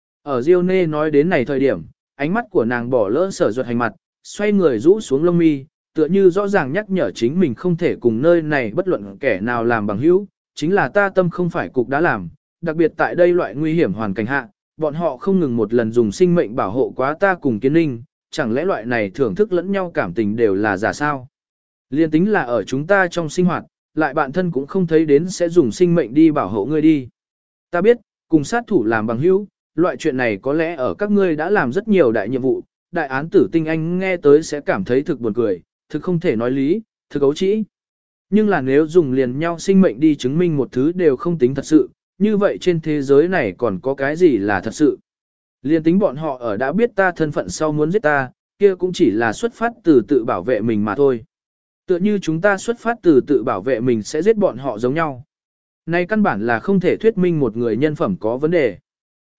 Ở Diêu Nê nói đến này thời điểm, ánh mắt của nàng bỏ lỡ Sở Duật Hành mặt, xoay người rũ xuống lông mi, tựa như rõ ràng nhắc nhở chính mình không thể cùng nơi này bất luận kẻ nào làm bằng hữu, chính là ta tâm không phải cục đã làm, đặc biệt tại đây loại nguy hiểm hoàn cảnh hạ, bọn họ không ngừng một lần dùng sinh mệnh bảo hộ quá ta cùng Kiến Ninh, chẳng lẽ loại này thưởng thức lẫn nhau cảm tình đều là giả sao? Liên tính là ở chúng ta trong sinh hoạt, lại bạn thân cũng không thấy đến sẽ dùng sinh mệnh đi bảo hộ ngươi đi. Ta biết, cùng sát thủ làm bằng hữu, loại chuyện này có lẽ ở các ngươi đã làm rất nhiều đại nhiệm vụ, đại án tử tinh anh nghe tới sẽ cảm thấy thực buồn cười, thực không thể nói lý, thực ấu trĩ. Nhưng là nếu dùng liền nhau sinh mệnh đi chứng minh một thứ đều không tính thật sự, như vậy trên thế giới này còn có cái gì là thật sự? Liên tính bọn họ ở đã biết ta thân phận sau muốn giết ta, kia cũng chỉ là xuất phát từ tự bảo vệ mình mà thôi. Tựa như chúng ta xuất phát từ tự bảo vệ mình sẽ giết bọn họ giống nhau. Này căn bản là không thể thuyết minh một người nhân phẩm có vấn đề.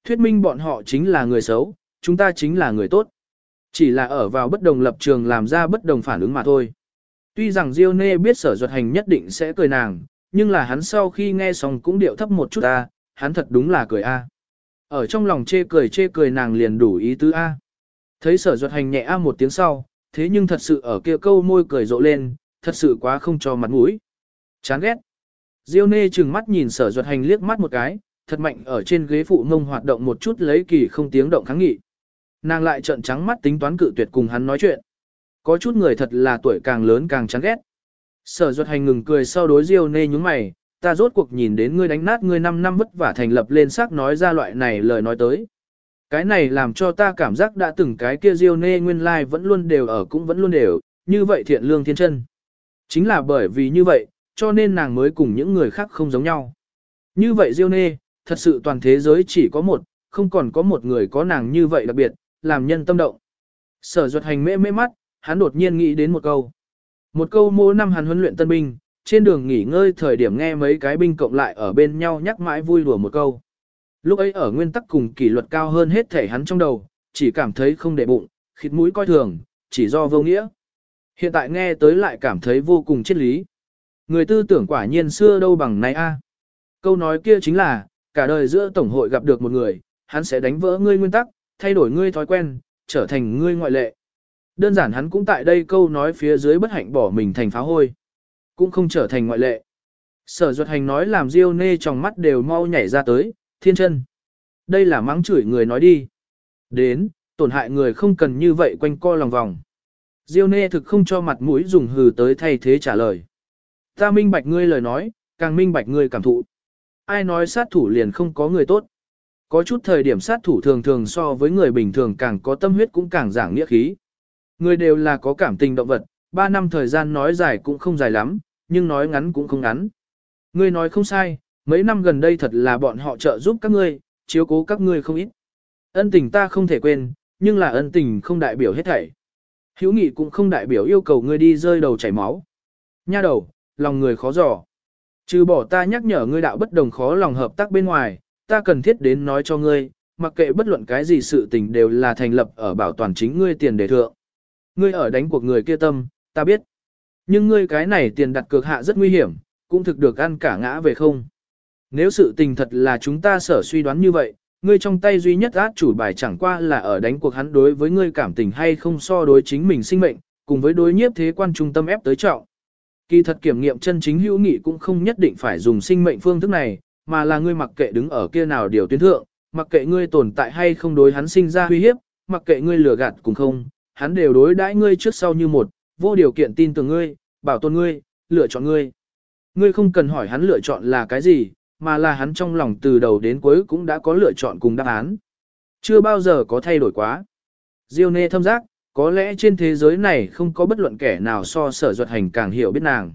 Thuyết minh bọn họ chính là người xấu, chúng ta chính là người tốt. Chỉ là ở vào bất đồng lập trường làm ra bất đồng phản ứng mà thôi. Tuy rằng Diêu Nê biết Sở Duật Hành nhất định sẽ cười nàng, nhưng là hắn sau khi nghe xong cũng điệu thấp một chút a, hắn thật đúng là cười a. Ở trong lòng chê cười nàng liền đủ ý tứ a. Thấy Sở Duật Hành nhẹ a một tiếng sau, thế nhưng thật sự ở kia câu môi cười rộ lên, thật sự quá không cho mặt mũi. Chán ghét. Diêu Nê trừng mắt nhìn Sở Duật Hành liếc mắt một cái, thật mạnh ở trên ghế phụ mông hoạt động một chút lấy kỳ không tiếng động kháng nghị. Nàng lại trợn trắng mắt tính toán cự tuyệt cùng hắn nói chuyện. Có chút người thật là tuổi càng lớn càng chán ghét. Sở Duật Hành ngừng cười sau đối Diêu Nê nhướng mày, ta rốt cuộc nhìn đến ngươi đánh nát ngươi 5 năm vất vả thành lập lên xác nói ra loại này lời nói tới. Cái này làm cho ta cảm giác đã từng cái kia Diêu Nê nguyên lai vẫn luôn đều ở cũng vẫn luôn đều, như vậy thiện lương thiên chân. Chính là bởi vì như vậy, cho nên nàng mới cùng những người khác không giống nhau. Như vậy Diêu Nê, thật sự toàn thế giới chỉ có một, không còn có một người có nàng như vậy đặc biệt, làm nhân tâm động. Sở Duật Hành mê mắt, hắn đột nhiên nghĩ đến một câu. Một câu mỗi năm hắn huấn luyện tân binh, trên đường nghỉ ngơi thời điểm nghe mấy cái binh cộng lại ở bên nhau nhắc mãi vui đùa một câu. Lúc ấy ở nguyên tắc cùng kỷ luật cao hơn hết thể hắn trong đầu, chỉ cảm thấy không để bụng, khịt mũi coi thường, chỉ do vô nghĩa. Hiện tại nghe tới lại cảm thấy vô cùng triết lý. Người tư tưởng quả nhiên xưa đâu bằng nay a. Câu nói kia chính là, cả đời giữa tổng hội gặp được một người, hắn sẽ đánh vỡ ngươi nguyên tắc, thay đổi ngươi thói quen, trở thành ngươi ngoại lệ. Đơn giản hắn cũng tại đây câu nói phía dưới bất hạnh bỏ mình thành phá hôi, cũng không trở thành ngoại lệ. Sở Duật Hành nói làm Diêu Nê trong mắt đều mau nhảy ra tới, thiên chân. Đây là mắng chửi người nói đi. Đến, tổn hại người không cần như vậy quanh co lòng vòng. Diêu Nê thực không cho mặt mũi dùng hừ tới thay thế trả lời. Ta minh bạch ngươi lời nói, càng minh bạch ngươi cảm thụ. Ai nói sát thủ liền không có người tốt. Có chút thời điểm sát thủ thường thường so với người bình thường càng có tâm huyết cũng càng giảng nghĩa khí. Người đều là có cảm tình động vật, 3 năm thời gian nói dài cũng không dài lắm, nhưng nói ngắn cũng không ngắn. Ngươi nói không sai, mấy năm gần đây thật là bọn họ trợ giúp các ngươi, chiếu cố các ngươi không ít. Ân tình ta không thể quên, nhưng là ân tình không đại biểu hết thảy. Hữu nghị cũng không đại biểu yêu cầu ngươi đi rơi đầu chảy máu. Nha đầu, lòng người khó dò. Trừ bỏ ta nhắc nhở ngươi đạo bất đồng khó lòng hợp tác bên ngoài, ta cần thiết đến nói cho ngươi, mặc kệ bất luận cái gì sự tình đều là thành lập ở bảo toàn chính ngươi tiền đề thượng. Ngươi ở đánh cuộc người kia tâm, ta biết. Nhưng ngươi cái này tiền đặt cược hạ rất nguy hiểm, cũng thực được ăn cả ngã về không. Nếu sự tình thật là chúng ta sở suy đoán như vậy, ngươi trong tay duy nhất át chủ bài chẳng qua là ở đánh cuộc hắn đối với ngươi cảm tình hay không so đối chính mình sinh mệnh, cùng với đối nhiếp thế quan trung tâm ép tới trọng. Kỳ thật kiểm nghiệm chân chính hữu nghị cũng không nhất định phải dùng sinh mệnh phương thức này, mà là ngươi mặc kệ đứng ở kia nào điều tuyến thượng, mặc kệ ngươi tồn tại hay không đối hắn sinh ra uy hiếp, mặc kệ ngươi lừa gạt cùng không, hắn đều đối đãi ngươi trước sau như một, vô điều kiện tin tưởng ngươi, bảo tồn ngươi, lựa chọn ngươi. Ngươi không cần hỏi hắn lựa chọn là cái gì, mà là hắn trong lòng từ đầu đến cuối cũng đã có lựa chọn cùng đáp án. Chưa bao giờ có thay đổi quá. Diêu Nê thâm giác, có lẽ trên thế giới này không có bất luận kẻ nào so Sở Duật Hành càng hiểu biết nàng.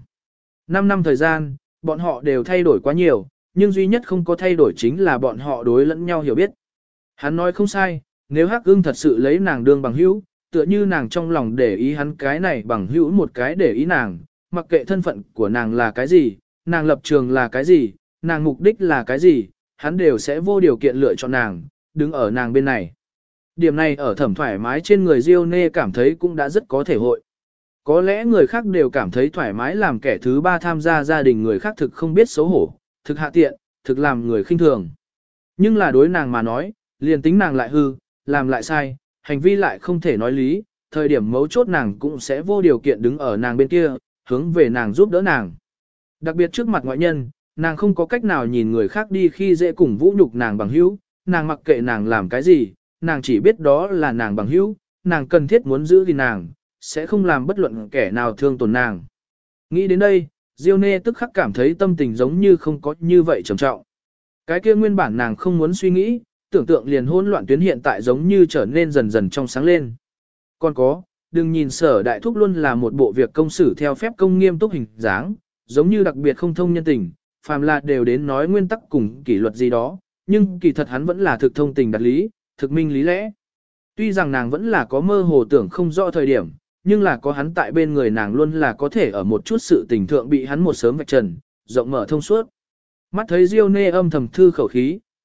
5 năm thời gian, bọn họ đều thay đổi quá nhiều, nhưng duy nhất không có thay đổi chính là bọn họ đối lẫn nhau hiểu biết. Hắn nói không sai, nếu Hắc Ưng thật sự lấy nàng đương bằng hữu, tựa như nàng trong lòng để ý hắn cái này bằng hữu một cái để ý nàng, mặc kệ thân phận của nàng là cái gì, nàng lập trường là cái gì, nàng mục đích là cái gì, hắn đều sẽ vô điều kiện lựa chọn nàng, đứng ở nàng bên này. Điểm này ở thẩm thoải mái trên người Diêu Nê cảm thấy cũng đã rất có thể hội. Có lẽ người khác đều cảm thấy thoải mái làm kẻ thứ ba tham gia gia đình người khác thực không biết xấu hổ, thực hạ tiện, thực làm người khinh thường. Nhưng là đối nàng mà nói, liền tính nàng lại hư, làm lại sai, hành vi lại không thể nói lý, thời điểm mấu chốt nàng cũng sẽ vô điều kiện đứng ở nàng bên kia, hướng về nàng giúp đỡ nàng. Đặc biệt trước mặt ngoại nhân, nàng không có cách nào nhìn người khác đi khi dễ cùng vũ nhục nàng bằng hữu, nàng mặc kệ nàng làm cái gì, nàng chỉ biết đó là nàng bằng hữu, nàng cần thiết muốn giữ gìn nàng, sẽ không làm bất luận kẻ nào thương tổn nàng. Nghĩ đến đây, Diêu Nê tức khắc cảm thấy tâm tình giống như không có như vậy trầm trọng. Cái kia nguyên bản nàng không muốn suy nghĩ, tưởng tượng liền hỗn loạn tuyến hiện tại giống như trở nên dần dần trong sáng lên. Còn có, đừng nhìn Sở Đại Thúc luôn là một bộ việc công xử theo phép công nghiêm túc hình dáng, giống như đặc biệt không thông nhân tình, phàm là đều đến nói nguyên tắc cùng kỷ luật gì đó, nhưng kỳ thật hắn vẫn là thực thông tình đạt lý, thực minh lý lẽ. Tuy rằng nàng vẫn là có mơ hồ tưởng không rõ thời điểm, nhưng là có hắn tại bên người nàng luôn là có thể ở một chút sự tình thượng bị hắn một sớm vạch trần, rộng mở thông suốt. Mắt thấy Diêu Nê âm thầm thư khẩu khí,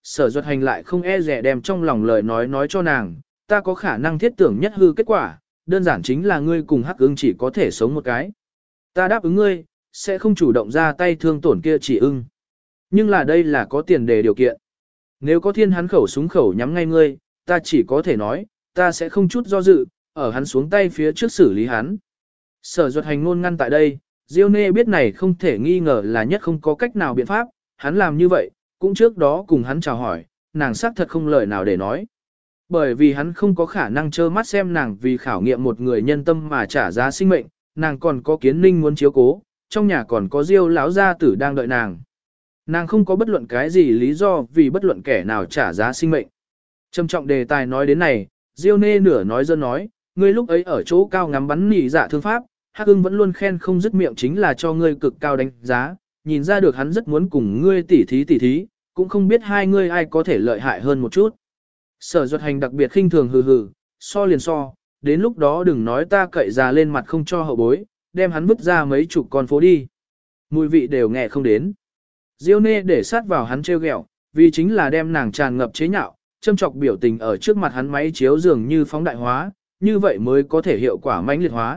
Sở Duật Hành lại không e dè đem trong lòng lời nói cho nàng, ta có khả năng thiết tưởng nhất hư kết quả, đơn giản chính là ngươi cùng Hắc Ưng chỉ có thể sống một cái. Ta đáp ứng ngươi, sẽ không chủ động ra tay thương tổn kia chỉ ưng. Nhưng là đây là có tiền đề điều kiện. Nếu có thiên hắn khẩu súng khẩu nhắm ngay ngươi, ta chỉ có thể nói, ta sẽ không chút do dự, ở hắn xuống tay phía trước xử lý hắn. Sở Duật Hành ngôn ngăn tại đây, Diêu Nê biết này không thể nghi ngờ là nhất không có cách nào biện pháp, hắn làm như vậy, cũng trước đó cùng hắn chào hỏi, nàng xác thật không lời nào để nói. Bởi vì hắn không có khả năng trơ mắt xem nàng vì khảo nghiệm một người nhân tâm mà trả giá sinh mệnh, nàng còn có Kiến Ninh muốn chiếu cố, trong nhà còn có Diêu lão gia tử đang đợi nàng. Nàng không có bất luận cái gì lý do vì bất luận kẻ nào trả giá sinh mệnh. Trầm trọng đề tài nói đến này, Diêu Nê nửa nói dân nói, ngươi lúc ấy ở chỗ cao ngắm bắn nỉ dạ thương pháp, Hắc Ưng vẫn luôn khen không dứt miệng chính là cho ngươi cực cao đánh giá, nhìn ra được hắn rất muốn cùng ngươi tỉ thí, cũng không biết hai ngươi ai có thể lợi hại hơn một chút. Sở Duật Hành đặc biệt khinh thường hừ hừ, so liền so, đến lúc đó đừng nói ta cậy già lên mặt không cho hậu bối, đem hắn vứt ra mấy chục con phố đi. Mùi vị đều nghe không đến. Diêu Nê để sát vào hắn trêu ghẹo, vì chính là đem nàng tràn ngập chế nhạo, châm chọc biểu tình ở trước mặt hắn máy chiếu dường như phóng đại hóa, như vậy mới có thể hiệu quả mãnh liệt hóa.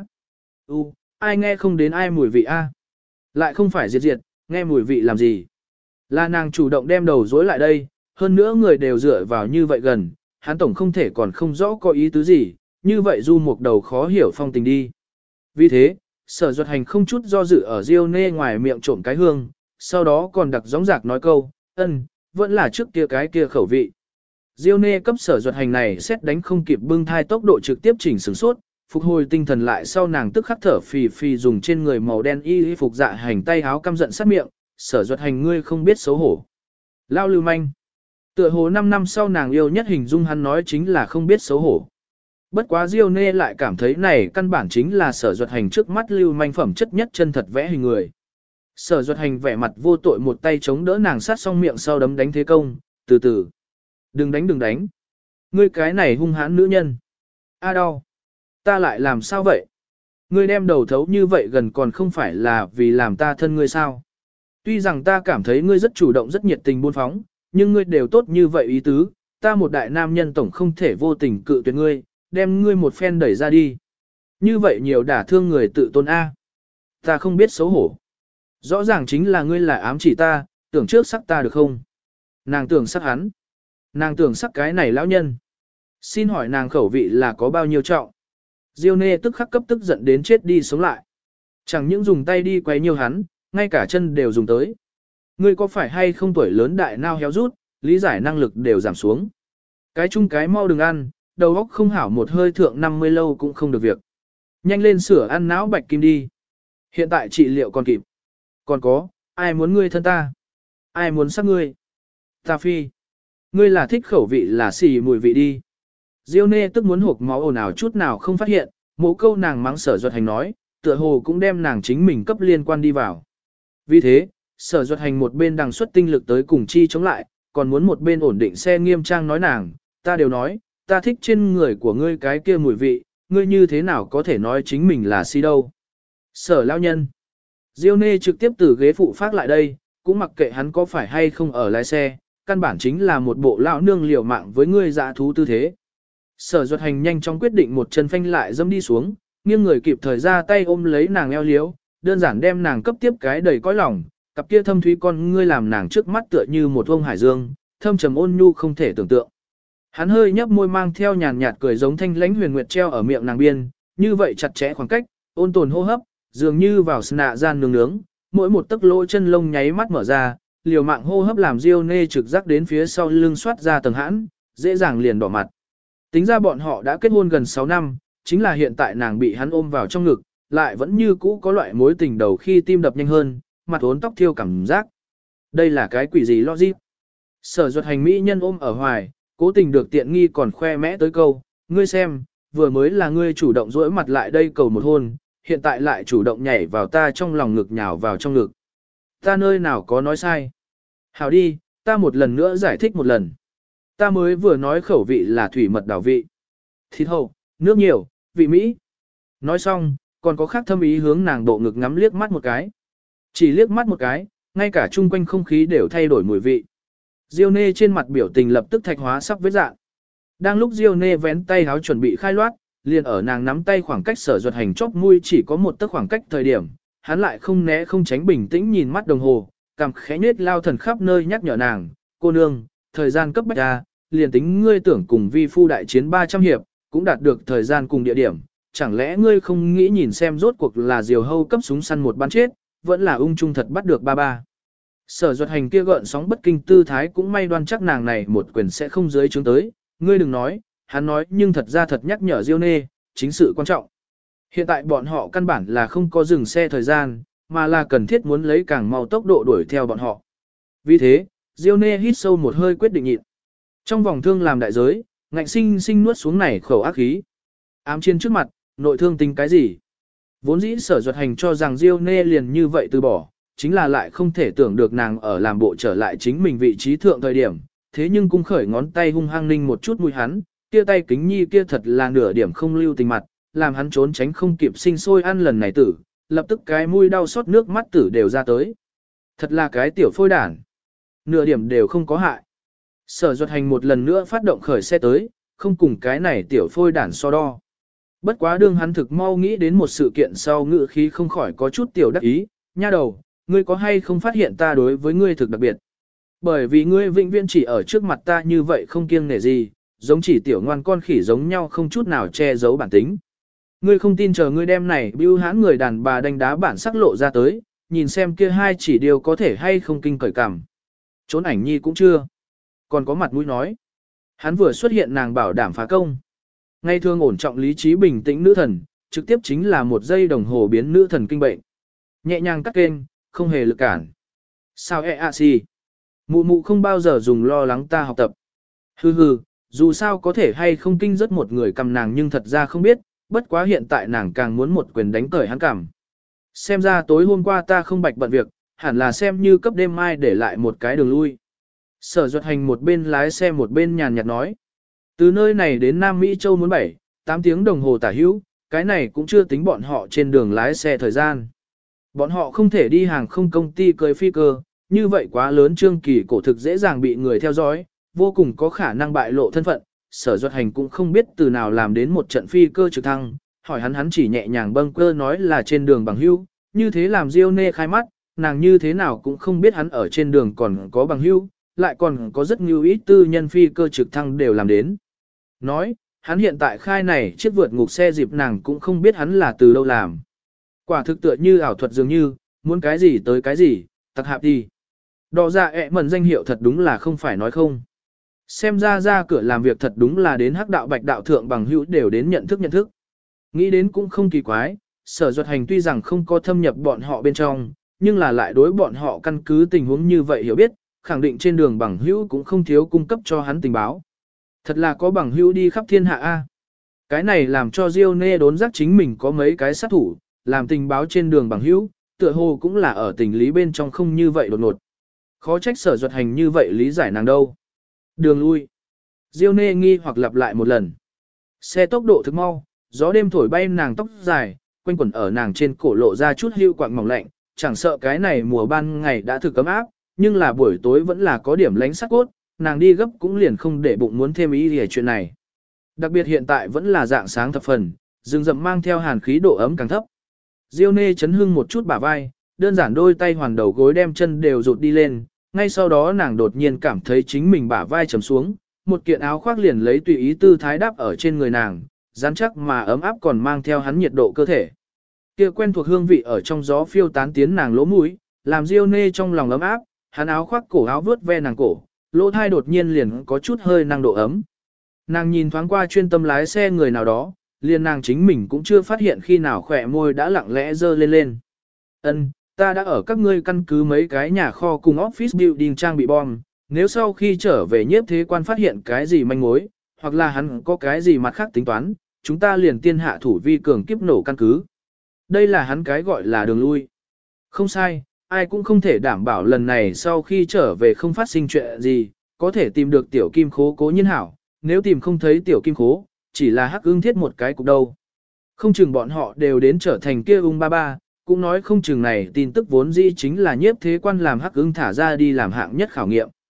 Ai nghe không đến ai mùi vị a? Lại không phải diệt, nghe mùi vị làm gì? Là nàng chủ động đem đầu dối lại đây, hơn nữa người đều dựa vào như vậy gần, hắn tổng không thể còn không rõ có ý tứ gì, như vậy du một đầu khó hiểu phong tình đi. Vì thế, Sở Duật Hành không chút do dự ở Diêu Nê ngoài miệng trộm cái hương, sau đó còn đặc gióng giạc nói câu, vẫn là trước kia cái kia khẩu vị. Diêu Nê cấp Sở Duật Hành này xét đánh không kịp bưng thai tốc độ trực tiếp chỉnh sửng sốt, phục hồi tinh thần lại sau nàng tức khắc thở phì phì dùng trên người màu đen y phục dạ hành tay háo căm giận sát miệng, Sở Duật Hành ngươi không biết xấu hổ. Lao lưu manh. Tựa hồ 5 năm sau nàng yêu nhất hình dung hắn nói chính là không biết xấu hổ. Bất quá Diêu Nê lại cảm thấy này căn bản chính là Sở Duật Hành trước mắt lưu manh phẩm chất nhất chân thật vẽ hình người. Sở Duật Hành vẻ mặt vô tội một tay chống đỡ nàng sát xong miệng sau đấm đánh thế công, từ từ. Đừng đánh. Ngươi cái này hung hãn nữ nhân. A đau. Ta lại làm sao vậy? Ngươi đem đầu thấu như vậy gần còn không phải là vì làm ta thân ngươi sao? Tuy rằng ta cảm thấy ngươi rất chủ động rất nhiệt tình buôn phóng, nhưng ngươi đều tốt như vậy ý tứ, ta một đại nam nhân tổng không thể vô tình cự tuyệt ngươi, đem ngươi một phen đẩy ra đi. Như vậy nhiều đả thương người tự tôn A. Ta không biết xấu hổ. Rõ ràng chính là ngươi là ám chỉ ta, tưởng trước sắc ta được không? Nàng tưởng sắc hắn. Nàng tưởng sắc cái này lão nhân. Xin hỏi nàng khẩu vị là có bao nhiêu trọng? Diêu Nê tức khắc cấp tức giận đến chết đi sống lại. Chẳng những dùng tay đi quay nhiều hắn, ngay cả chân đều dùng tới. Ngươi có phải hay không tuổi lớn đại nao héo rút, lý giải năng lực đều giảm xuống. Cái chung cái mau đừng ăn, đầu óc không hảo một hơi thượng 50 lâu cũng không được việc. Nhanh lên sửa ăn não bạch kim đi. Hiện tại trị liệu còn kịp. Còn có, ai muốn ngươi thân ta? Ai muốn sắc ngươi? Ta phi. Ngươi là thích khẩu vị là xì mùi vị đi. Diêu Nê tức muốn hộp máu ồn ào chút nào không phát hiện, mỗi câu nàng mắng Sở Duật Hành nói, tựa hồ cũng đem nàng chính mình cấp liên quan đi vào. Vì thế, Sở Duật Hành một bên đằng xuất tinh lực tới cùng chi chống lại, còn muốn một bên ổn định xe nghiêm trang nói nàng, ta đều nói, ta thích trên người của ngươi cái kia mùi vị, ngươi như thế nào có thể nói chính mình là si đâu. Sở lão nhân. Diêu Nê trực tiếp từ ghế phụ phát lại đây, cũng mặc kệ hắn có phải hay không ở lái xe, căn bản chính là một bộ lão nương liều mạng với ngươi dã thú tư thế. Sở Duật Hành nhanh chóng quyết định một chân phanh lại dâm đi xuống, nghiêng người kịp thời ra tay ôm lấy nàng eo liếu, đơn giản đem nàng cấp tiếp cái đầy cõi lòng, cặp kia thâm thúy con ngươi làm nàng trước mắt tựa như một vông hải dương, thâm trầm ôn nhu không thể tưởng tượng. Hắn hơi nhấp môi mang theo nhàn nhạt cười giống thanh lãnh huyền nguyệt treo ở miệng nàng biên, như vậy chặt chẽ khoảng cách, ôn tồn hô hấp, dường như vào nạ gian nướng, mỗi một tấc lỗ chân lông nháy mắt mở ra, liều mạng hô hấp làm Diêu Nê trực giác đến phía sau lưng xoát ra tầng hãn, dễ dàng liền đỏ mặt. Tính ra bọn họ đã kết hôn gần 6 năm, chính là hiện tại nàng bị hắn ôm vào trong ngực, lại vẫn như cũ có loại mối tình đầu khi tim đập nhanh hơn, mặt ốn tóc thiêu cảm giác. Đây là cái quỷ gì logic? Sở Duật Hành mỹ nhân ôm ở hoài, cố tình được tiện nghi còn khoe mẽ tới câu, ngươi xem, vừa mới là ngươi chủ động dỗi mặt lại đây cầu một hôn, hiện tại lại chủ động nhảy vào ta trong lòng ngực nhào vào trong ngực. Ta nơi nào có nói sai? Hảo đi, ta một lần nữa giải thích một lần. Ta mới vừa nói khẩu vị là thủy mật đảo vị. Thịt hậu, nước nhiều, vị Mỹ. Nói xong, còn có khác thâm ý hướng nàng độ ngực ngắm liếc mắt một cái. Chỉ liếc mắt một cái, ngay cả chung quanh không khí đều thay đổi mùi vị. Diêu Nê trên mặt biểu tình lập tức thạch hóa sắp vết dạng. Đang lúc Diêu Nê vén tay háo chuẩn bị khai loát, liền ở nàng nắm tay khoảng cách Sở Duật Hành chóp mũi chỉ có một tấc khoảng cách thời điểm, hắn lại không né không tránh bình tĩnh nhìn mắt đồng hồ, cằm khẽ nhếch lao thần khắp nơi nhắc nhở nàng, cô nương, thời gian cấp bách ra, liền tính ngươi tưởng cùng vi phu đại chiến 300 hiệp, cũng đạt được thời gian cùng địa điểm, chẳng lẽ ngươi không nghĩ nhìn xem rốt cuộc là diều hâu cấp súng săn một bắn chết, vẫn là ung trung thật bắt được ba ba. Sở Duật Hành kia gợn sóng bất kinh tư thái cũng may đoan chắc nàng này một quyền sẽ không dưới chứng tới, ngươi đừng nói, hắn nói nhưng thật ra thật nhắc nhở Diêu Nê, chính sự quan trọng. Hiện tại bọn họ căn bản là không có dừng xe thời gian, mà là cần thiết muốn lấy càng mau tốc độ đuổi theo bọn họ. Vì thế, Diêu Nê hít sâu một hơi quyết định nhịn. Trong vòng thương làm đại giới, ngạnh sinh sinh nuốt xuống này khẩu ác khí. Ám chiến trước mặt, nội thương tính cái gì? Vốn dĩ Sở Duật Hành cho rằng Diêu Nê liền như vậy từ bỏ, chính là lại không thể tưởng được nàng ở làm bộ trở lại chính mình vị trí thượng thời điểm. Thế nhưng cung khởi ngón tay hung hăng ninh một chút mũi hắn, kia tay kính nhi kia thật là nửa điểm không lưu tình mặt, làm hắn trốn tránh không kịp sinh sôi ăn lần này tử, lập tức cái mũi đau xót nước mắt tử đều ra tới. Thật là cái tiểu phôi đản. Nửa điểm đều không có hại. Sở Duật Hành một lần nữa phát động khởi xe tới, không cùng cái này tiểu phôi đản so đo. Bất quá đương hắn thực mau nghĩ đến một sự kiện sau ngữ khí không khỏi có chút tiểu đắc ý, nha đầu, ngươi có hay không phát hiện ta đối với ngươi thực đặc biệt. Bởi vì ngươi vĩnh viễn chỉ ở trước mặt ta như vậy không kiêng nể gì, giống chỉ tiểu ngoan con khỉ giống nhau không chút nào che giấu bản tính. Ngươi không tin chờ ngươi đem này bưu hãn người đàn bà đánh đá bản sắc lộ ra tới, nhìn xem kia hai chỉ điều có thể hay không kinh cởi cảm. Trốn ảnh nhi cũng chưa. Còn có mặt mũi nói. Hắn vừa xuất hiện nàng bảo đảm phá công. Ngay thường ổn trọng lý trí bình tĩnh nữ thần, trực tiếp chính là một giây đồng hồ biến nữ thần kinh bệnh. Nhẹ nhàng cắt kênh, không hề lực cản. Sao si. Mụ mụ không bao giờ dùng lo lắng ta học tập. Hừ hừ, dù sao có thể hay không kinh rất một người cầm nàng nhưng thật ra không biết, bất quá hiện tại nàng càng muốn một quyền đánh cởi hắn cảm. Xem ra tối hôm qua ta không bạch bận việc, hẳn là xem như cấp đêm mai để lại một cái đường lui. Sở Duật Hành một bên lái xe một bên nhàn nhạt nói. Từ nơi này đến Nam Mỹ Châu muốn 7-8 tiếng đồng hồ tả hữu, cái này cũng chưa tính bọn họ trên đường lái xe thời gian. Bọn họ không thể đi hàng không công ty cưới phi cơ, như vậy quá lớn trương kỳ cổ thực dễ dàng bị người theo dõi, vô cùng có khả năng bại lộ thân phận. Sở Duật Hành cũng không biết từ nào làm đến một trận phi cơ trực thăng, hỏi hắn chỉ nhẹ nhàng bâng cơ nói là trên đường bằng hữu, như thế làm Diêu Nê khai mắt, nàng như thế nào cũng không biết hắn ở trên đường còn có bằng hữu, lại còn có rất nhiều ít tư nhân phi cơ trực thăng đều làm đến. Nói, hắn hiện tại khai này chiếc vượt ngục xe dịp nàng cũng không biết hắn là từ đâu làm. Quả thực tựa như ảo thuật dường như, muốn cái gì tới cái gì, tặc hạp đi. Đỏ dạ ẹ mẩn danh hiệu thật đúng là không phải nói không. Xem ra cửa làm việc thật đúng là đến hắc đạo bạch đạo thượng bằng hữu đều đến nhận thức. Nghĩ đến cũng không kỳ quái, Sở Duật Hành tuy rằng không có thâm nhập bọn họ bên trong, nhưng là lại đối bọn họ căn cứ tình huống như vậy hiểu biết, khẳng định trên đường bằng hữu cũng không thiếu cung cấp cho hắn tình báo. Thật là có bằng hữu đi khắp thiên hạ a. Cái này làm cho Diêu Nê đốn giác chính mình có mấy cái sát thủ, làm tình báo trên đường bằng hữu, tựa hồ cũng là ở tình lý bên trong không như vậy đột ngột. Khó trách Sở Duật Hành như vậy lý giải nàng đâu. Đường lui. Diêu Nê nghi hoặc lặp lại một lần. Xe tốc độ thực mau, gió đêm thổi bay nàng tóc dài, quanh quẩn ở nàng trên cổ lộ ra chút hưu quạng mỏng lạnh, chẳng sợ cái này mùa ban ngày đã thực ấm áp, nhưng là buổi tối vẫn là có điểm lánh sắc cốt, nàng đi gấp cũng liền không để bụng muốn thêm ý về chuyện này. Đặc biệt hiện tại vẫn là dạng sáng thập phần, rừng rậm mang theo hàn khí độ ấm càng thấp. Diêu Nê chấn hưng một chút bả vai, đơn giản đôi tay hoàn đầu gối đem chân đều rụt đi lên, ngay sau đó nàng đột nhiên cảm thấy chính mình bả vai trầm xuống, một kiện áo khoác liền lấy tùy ý tư thái đáp ở trên người nàng, rắn chắc mà ấm áp còn mang theo hắn nhiệt độ cơ thể. Kia quen thuộc hương vị ở trong gió phiêu tán tiến nàng lỗ mũi, làm Diêu Nê trong lòng ấm áp, hắn áo khoác cổ áo vướt ve nàng cổ, lỗ thai đột nhiên liền có chút hơi năng độ ấm. Nàng nhìn thoáng qua chuyên tâm lái xe người nào đó, liền nàng chính mình cũng chưa phát hiện khi nào khỏe môi đã lặng lẽ dơ lên lên. Ân, ta đã ở các ngươi căn cứ mấy cái nhà kho cùng office building trang bị bom, nếu sau khi trở về nhiếp thế quan phát hiện cái gì manh mối, hoặc là hắn có cái gì mặt khác tính toán, chúng ta liền tiên hạ thủ vi cường kiếp nổ căn cứ. Đây là hắn cái gọi là đường lui. Không sai, ai cũng không thể đảm bảo lần này sau khi trở về không phát sinh chuyện gì, có thể tìm được tiểu kim khố cố nhiên hảo, nếu tìm không thấy tiểu kim khố, chỉ là hắc ưng thiết một cái cục đâu. Không chừng bọn họ đều đến trở thành kia ung ba ba, cũng nói không chừng này tin tức vốn dĩ chính là nhiếp thế quan làm hắc ưng thả ra đi làm hạng nhất khảo nghiệm.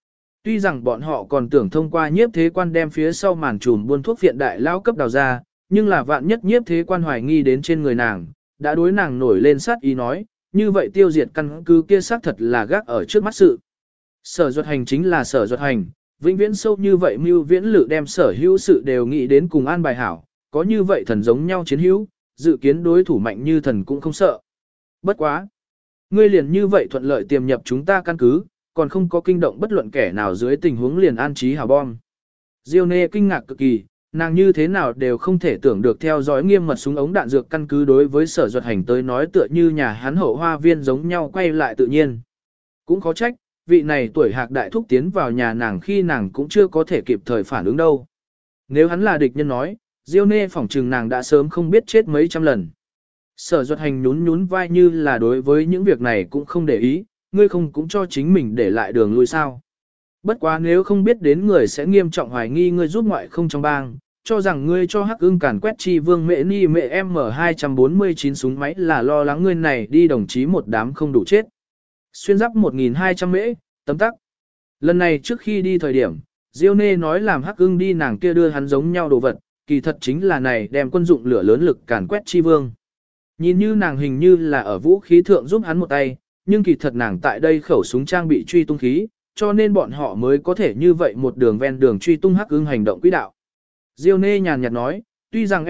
Tuy rằng bọn họ còn tưởng thông qua nhiếp thế quan đem phía sau màn trùm buôn thuốc viện đại lao cấp đào ra, nhưng là vạn nhất nhiếp thế quan hoài nghi đến trên người nàng, đã đối nàng nổi lên sát ý nói, như vậy tiêu diệt căn cứ kia xác thật là gác ở trước mắt sự. Sở Duật Hành chính là Sở Duật Hành, vĩnh viễn sâu như vậy mưu viễn lự đem sở hữu sự đều nghĩ đến cùng an bài hảo, có như vậy thần giống nhau chiến hữu, dự kiến đối thủ mạnh như thần cũng không sợ. Bất quá. Ngươi liền như vậy thuận lợi tiềm nhập chúng ta căn cứ, còn không có kinh động bất luận kẻ nào dưới tình huống liền an trí hào bom. Diêu Nê kinh ngạc cực kỳ, nàng như thế nào đều không thể tưởng được theo dõi nghiêm mật súng ống đạn dược căn cứ đối với Sở Duật Hành tới nói tựa như nhà hắn hậu hoa viên giống nhau quay lại tự nhiên. Cũng khó trách, vị này tuổi hạc đại thúc tiến vào nhà nàng khi nàng cũng chưa có thể kịp thời phản ứng đâu. Nếu hắn là địch nhân nói, Diêu Nê phỏng trừng nàng đã sớm không biết chết mấy trăm lần. Sở Duật Hành nhún nhún vai như là đối với những việc này cũng không để ý, ngươi không cũng cho chính mình để lại đường lui sao. Bất quá nếu không biết đến người sẽ nghiêm trọng hoài nghi ngươi giúp ngoại không trong bang, cho rằng ngươi cho Hắc Ưng càn quét chi vương mẹ ni mẹ M249 súng máy là lo lắng ngươi này đi đồng chí một đám không đủ chết. Xuyên giáp 1.200 mễ, tấm tắc. Lần này trước khi đi thời điểm, Diêu Nê nói làm Hắc Ưng đi nàng kia đưa hắn giống nhau đồ vật, kỳ thật chính là này đem quân dụng lửa lớn lực càn quét chi vương. Nhìn như nàng hình như là ở vũ khí thượng giúp hắn một tay, nhưng kỳ thật nàng tại đây khẩu súng trang bị truy tung khí, cho nên bọn họ mới có thể như vậy một đường ven đường truy tung Hắc Ưng hành động quỹ đạo. Diêu Nê nhàn nhạt nói, tuy rằng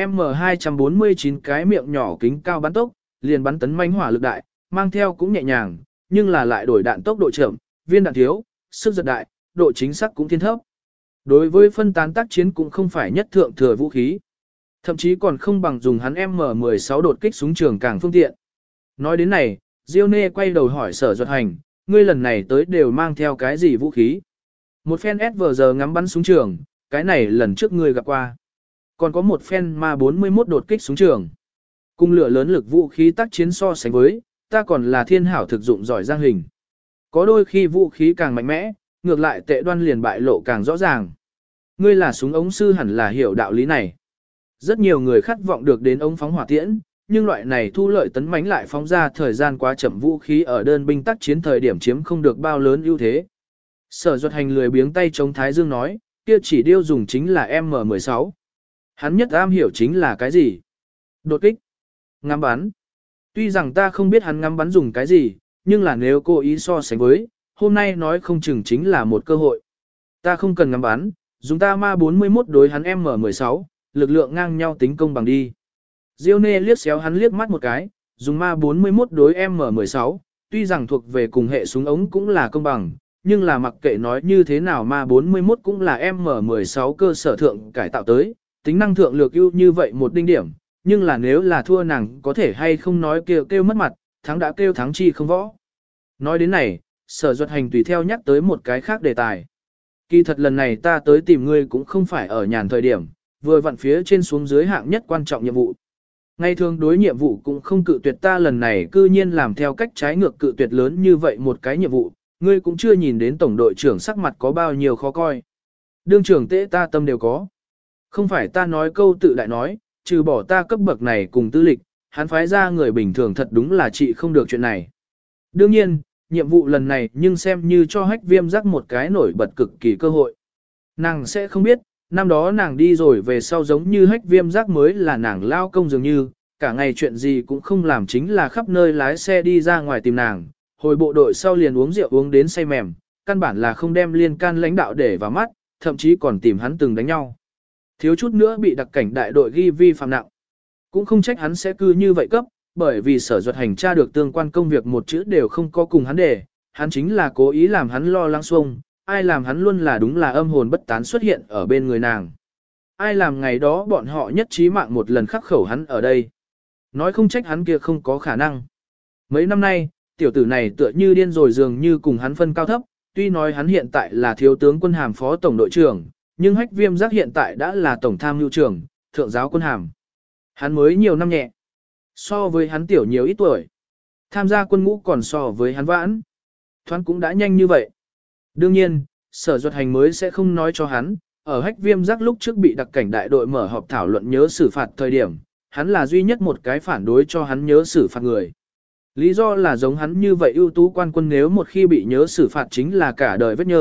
M249 cái miệng nhỏ kính cao bắn tốc, liền bắn tấn manh hỏa lực đại, mang theo cũng nhẹ nhàng, nhưng là lại đổi đạn tốc độ chậm, viên đạn thiếu, sức giật đại, độ chính xác cũng thiên thấp. Đối với phân tán tác chiến cũng không phải nhất thượng thừa vũ khí. Thậm chí còn không bằng dùng hắn M16 đột kích súng trường càng phương tiện. Nói đến này, Diêu Nê quay đầu hỏi Sở Duật Hành, ngươi lần này tới đều mang theo cái gì vũ khí? Một phen SVR ngắm bắn súng trường, cái này lần trước ngươi gặp qua. Còn có một phen Ma 41 đột kích súng trường. Cùng lửa lớn lực vũ khí tác chiến so sánh với, ta còn là thiên hảo thực dụng giỏi giang hình. Có đôi khi vũ khí càng mạnh mẽ, ngược lại tệ đoan liền bại lộ càng rõ ràng. Ngươi là súng ống sư hẳn là hiểu đạo lý này. Rất nhiều người khát vọng được đến ống phóng hỏa tiễn, nhưng loại này thu lợi tấn mãnh lại phóng ra thời gian quá chậm vũ khí ở đơn binh tác chiến thời điểm chiếm không được bao lớn ưu thế. Sở Duật Hành lười biếng tay chống Thái Dương nói, kia chỉ điêu dùng chính là M16. Hắn nhất am hiểu chính là cái gì? Đột kích, ngắm bắn. Tuy rằng ta không biết hắn ngắm bắn dùng cái gì, nhưng là nếu cô ý so sánh với, hôm nay nói không chừng chính là một cơ hội. Ta không cần ngắm bắn, dùng ta Ma 41 đối hắn M16, lực lượng ngang nhau tính công bằng đi. Diêu Nê liếc xéo hắn liếc mắt một cái, dùng Ma 41 đối M16, tuy rằng thuộc về cùng hệ súng ống cũng là công bằng, nhưng là mặc kệ nói như thế nào Ma 41 cũng là M16 cơ sở thượng cải tạo tới, tính năng thượng lược ưu như vậy một đinh điểm, nhưng là nếu là thua nàng có thể hay không nói kêu mất mặt, thắng đã kêu thắng chi không võ. Nói đến này, Sở Duật Hành tùy theo nhắc tới một cái khác đề tài. Kỳ thật lần này ta tới tìm ngươi cũng không phải ở nhàn thời điểm, vừa vặn phía trên xuống dưới hạng nhất quan trọng nhiệm vụ. Ngày thường đối nhiệm vụ cũng không cự tuyệt, ta lần này cư nhiên làm theo cách trái ngược cự tuyệt lớn như vậy một cái nhiệm vụ, ngươi cũng chưa nhìn đến tổng đội trưởng sắc mặt có bao nhiêu khó coi. Đương trưởng tế ta tâm đều có. Không phải ta nói câu tự đại nói, trừ bỏ ta cấp bậc này cùng tư lịch, hắn phái ra người bình thường thật đúng là trị không được chuyện này. Đương nhiên, nhiệm vụ lần này nhưng xem như cho Hách Viêm Giác một cái nổi bật cực kỳ cơ hội. Nàng sẽ không biết, năm đó nàng đi rồi về sau giống như Hách Viêm Giác mới là nàng lao công dường như, cả ngày chuyện gì cũng không làm chính là khắp nơi lái xe đi ra ngoài tìm nàng, hồi bộ đội sau liền uống rượu uống đến say mềm, căn bản là không đem liên can lãnh đạo để vào mắt, thậm chí còn tìm hắn từng đánh nhau. Thiếu chút nữa bị đặc cảnh đại đội ghi vi phạm nặng. Cũng không trách hắn sẽ cư như vậy cấp, bởi vì Sở Duật Hành tra được tương quan công việc một chữ đều không có cùng hắn để, hắn chính là cố ý làm hắn lo lắng xuông, ai làm hắn luôn là đúng là âm hồn bất tán xuất hiện ở bên người nàng. Ai làm ngày đó bọn họ nhất trí mạng một lần khắc khẩu hắn ở đây. Nói không trách hắn kia không có khả năng. Mấy năm nay, tiểu tử này tựa như điên rồi dường như cùng hắn phân cao thấp, tuy nói hắn hiện tại là thiếu tướng quân hàm phó tổng đội trưởng, nhưng Hách Viêm Giác hiện tại đã là tổng tham mưu trưởng, thượng giáo quân hàm. Hắn mới nhiều năm nhẹ. So với hắn tiểu nhiều ít tuổi. Tham gia quân ngũ còn so với hắn vãn. Thoán cũng đã nhanh như vậy. Đương nhiên, Sở Duật Hành mới sẽ không nói cho hắn, ở Hách Viêm Giác lúc trước bị đặc cảnh đại đội mở họp thảo luận nhớ xử phạt thời điểm, hắn là duy nhất một cái phản đối cho hắn nhớ xử phạt người. Lý do là giống hắn như vậy ưu tú quan quân nếu một khi bị nhớ xử phạt chính là cả đời vết nhơ,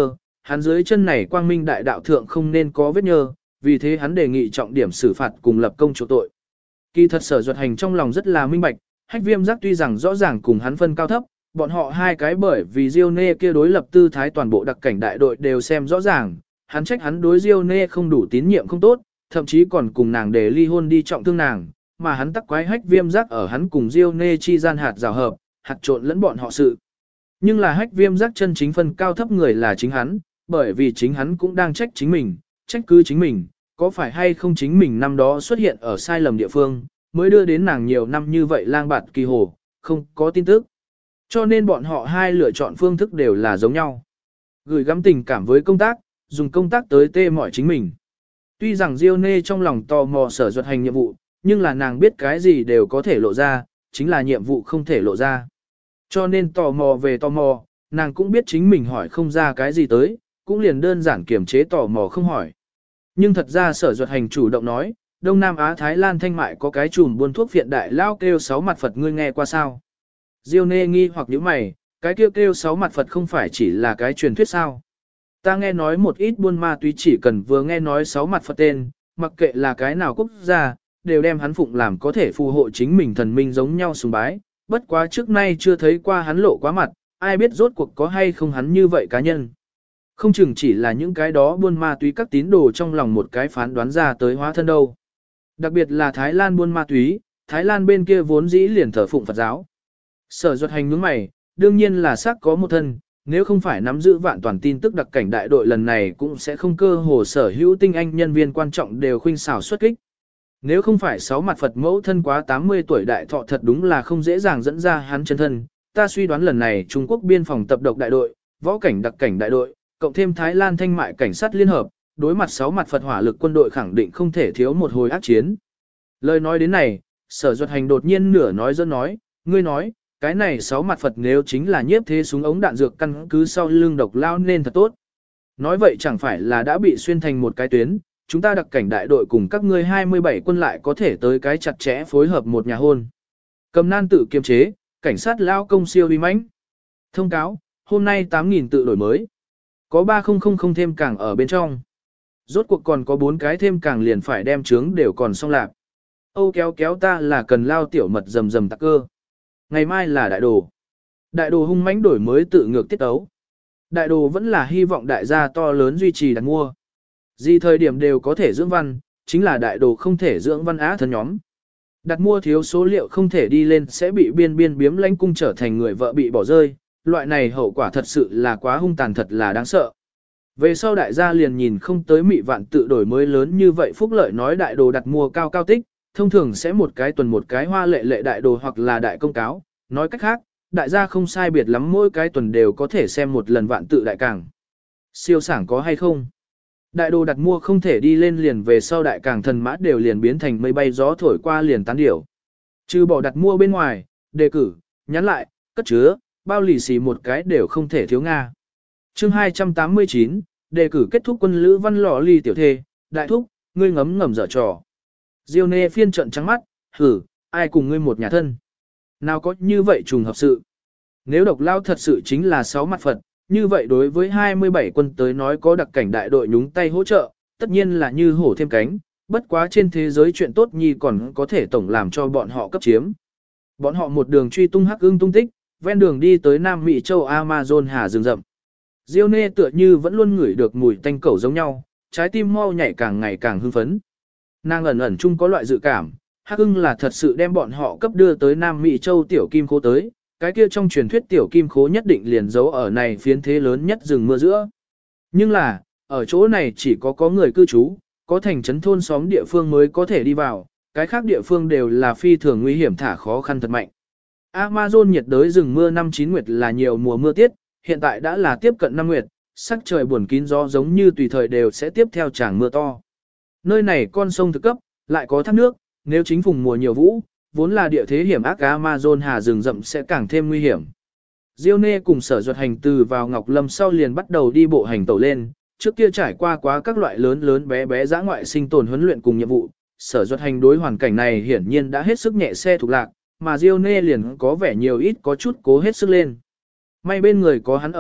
hắn dưới chân này quang minh đại đạo thượng không nên có vết nhơ, vì thế hắn đề nghị trọng điểm xử phạt cùng lập công chỗ tội. Kỳ thật Sở Duật Hành trong lòng rất là minh bạch, Hách Viêm Giác tuy rằng rõ ràng cùng hắn phân cao thấp, bọn họ hai cái bởi vì Diêu Nê kia đối lập tư thái toàn bộ đặc cảnh đại đội đều xem rõ ràng, hắn trách hắn đối Diêu Nê không đủ tín nhiệm không tốt, thậm chí còn cùng nàng để ly hôn đi trọng thương nàng, mà hắn tắc quái Hách Viêm Giác ở hắn cùng Diêu Nê chi gian hạt rào hợp, hạt trộn lẫn bọn họ sự. Nhưng là Hách Viêm Giác chân chính phân cao thấp người là chính hắn, bởi vì chính hắn cũng đang trách chính mình, trách cứ chính mình, có phải hay không chính mình năm đó xuất hiện ở sai lầm địa phương, mới đưa đến nàng nhiều năm như vậy lang bạt kỳ hồ, không có tin tức. Cho nên bọn họ hai lựa chọn phương thức đều là giống nhau. Gửi gắm tình cảm với công tác, dùng công tác tới tê mỏi chính mình. Tuy rằng Diêu Nê trong lòng tò mò Sở Duật Hành nhiệm vụ, nhưng là nàng biết cái gì đều có thể lộ ra, chính là nhiệm vụ không thể lộ ra. Cho nên tò mò về tò mò, nàng cũng biết chính mình hỏi không ra cái gì tới, cũng liền đơn giản kiềm chế tò mò không hỏi. Nhưng thật ra Sở Duật Hành chủ động nói, Đông Nam Á Thái Lan Thanh Mại có cái chùm buôn thuốc viện đại lao kêu 6 mặt Phật, ngươi nghe qua sao? Diêu Nê nghi hoặc nhíu mày, cái kêu 6 mặt Phật không phải chỉ là cái truyền thuyết sao? Ta nghe nói một ít buôn ma túy chỉ cần vừa nghe nói 6 mặt Phật tên, mặc kệ là cái nào quốc gia, đều đem hắn phụng làm có thể phù hộ chính mình thần minh giống nhau sùng bái, bất quá trước nay chưa thấy qua hắn lộ quá mặt, ai biết rốt cuộc có hay không hắn như vậy cá nhân. Không chừng chỉ là những cái đó buôn ma túy các tín đồ trong lòng một cái phán đoán ra tới hóa thân đâu. Đặc biệt là Thái Lan buôn ma túy, Thái Lan bên kia vốn dĩ liền thờ phụng Phật giáo. Sở Duật Hành nhướng mày, đương nhiên là xác có một thân, nếu không phải nắm giữ vạn toàn tin tức đặc cảnh đại đội lần này cũng sẽ không cơ hồ sở hữu tinh anh nhân viên quan trọng đều khuynh xảo xuất kích. Nếu không phải 6 mặt Phật mẫu thân quá 80 tuổi đại thọ thật đúng là không dễ dàng dẫn ra hắn chân thân, ta suy đoán lần này Trung Quốc biên phòng tập độc đại đội, võ cảnh đặc cảnh đại đội, cộng thêm Thái Lan Thanh Mại cảnh sát liên hợp, đối mặt 6 mặt Phật hỏa lực quân đội khẳng định không thể thiếu một hồi ác chiến. Lời nói đến này, Sở Duật Hành đột nhiên nửa nói dẫn nói, ngươi nói, cái này 6 mặt Phật nếu chính là nhiếp thế súng ống đạn dược căn cứ sau lưng độc lao nên thật tốt. Nói vậy chẳng phải là đã bị xuyên thành một cái tuyến, chúng ta đặc cảnh đại đội cùng các ngươi 27 quân lại có thể tới cái chặt chẽ phối hợp một nhà hôn. Cầm nan tự kiềm chế, cảnh sát lao công siêu uy mãnh. Thông cáo, hôm nay 8.000 tự đổi mới. Có 3000 thêm càng ở bên trong. Rốt cuộc còn có 4 cái thêm càng liền phải đem trướng đều còn xong lạc. Âu kéo kéo ta là cần lao tiểu mật rầm rầm tắc cơ. Ngày mai là đại đồ. Đại đồ hung mãnh đổi mới tự ngược tiết ấu. Đại đồ vẫn là hy vọng đại gia to lớn duy trì đặt mua. Gì thời điểm đều có thể dưỡng văn, chính là đại đồ không thể dưỡng văn á thân nhóm. Đặt mua thiếu số liệu không thể đi lên sẽ bị biên biếm lãnh cung trở thành người vợ bị bỏ rơi. Loại này hậu quả thật sự là quá hung tàn, thật là đáng sợ. Về sau đại gia liền nhìn không tới mị vạn tự đổi mới lớn như vậy, phúc lợi nói đại đồ đặt mua cao cao tích, thông thường sẽ một cái tuần một cái hoa lệ lệ đại đồ hoặc là đại công cáo, nói cách khác, đại gia không sai biệt lắm mỗi cái tuần đều có thể xem một lần vạn tự đại cảng. Siêu sảng có hay không? Đại đồ đặt mua không thể đi lên liền về sau đại cảng thần mã đều liền biến thành mây bay gió thổi qua liền tán điểu. Trừ bỏ đặt mua bên ngoài, đề cử, nhắn lại, cất chứa, bao lì xì một cái đều không thể thiếu Nga. Chương 289, đề cử kết thúc quân lữ văn lò ly tiểu thê, đại thúc, ngươi ngấm ngầm dở trò. Diêu Nê phiên trận trắng mắt, hử, ai cùng ngươi một nhà thân. Nào có như vậy trùng hợp sự. Nếu độc lao thật sự chính là 6 mặt Phật, như vậy đối với 27 quân tới nói có đặc cảnh đại đội nhúng tay hỗ trợ, tất nhiên là như hổ thêm cánh, bất quá trên thế giới chuyện tốt nhi còn có thể tổng làm cho bọn họ cấp chiếm. Bọn họ một đường truy tung hắc ưng tung tích, ven đường đi tới Nam Mỹ châu Amazon hà rừng rậm. Diêu Nê tựa như vẫn luôn ngửi được mùi tanh cẩu giống nhau, trái tim mau nhảy càng ngày càng hưng phấn. Nàng ẩn ẩn chung có loại dự cảm, hắc ưng là thật sự đem bọn họ cấp đưa tới Nam Mỹ châu tiểu kim khố tới, cái kia trong truyền thuyết tiểu kim khố nhất định liền giấu ở này phiến thế lớn nhất rừng mưa giữa. Nhưng là, ở chỗ này chỉ có người cư trú, có thành trấn thôn xóm địa phương mới có thể đi vào, cái khác địa phương đều là phi thường nguy hiểm thả khó khăn thật mạnh. Amazon nhiệt đới rừng mưa năm 9 nguyệt là nhiều mùa mưa tiết, hiện tại đã là tiếp cận 5 nguyệt, sắc trời buồn kín gió giống như tùy thời đều sẽ tiếp theo tràng mưa to. Nơi này con sông thực cấp, lại có thác nước, nếu chính vùng mùa nhiều vũ, vốn là địa thế hiểm ác Amazon hà rừng rậm sẽ càng thêm nguy hiểm. Diêu Nê cùng Sở Duật Hành từ vào Ngọc Lâm sau liền bắt đầu đi bộ hành tẩu lên, trước kia trải qua quá các loại lớn lớn bé bé dã ngoại sinh tồn huấn luyện cùng nhiệm vụ, Sở Duật Hành đối hoàn cảnh này hiển nhiên đã hết sức nhẹ xe thuộc lạc, mà Diêu Nê liền có vẻ nhiều ít có chút cố hết sức lên. May bên người có hắn ở,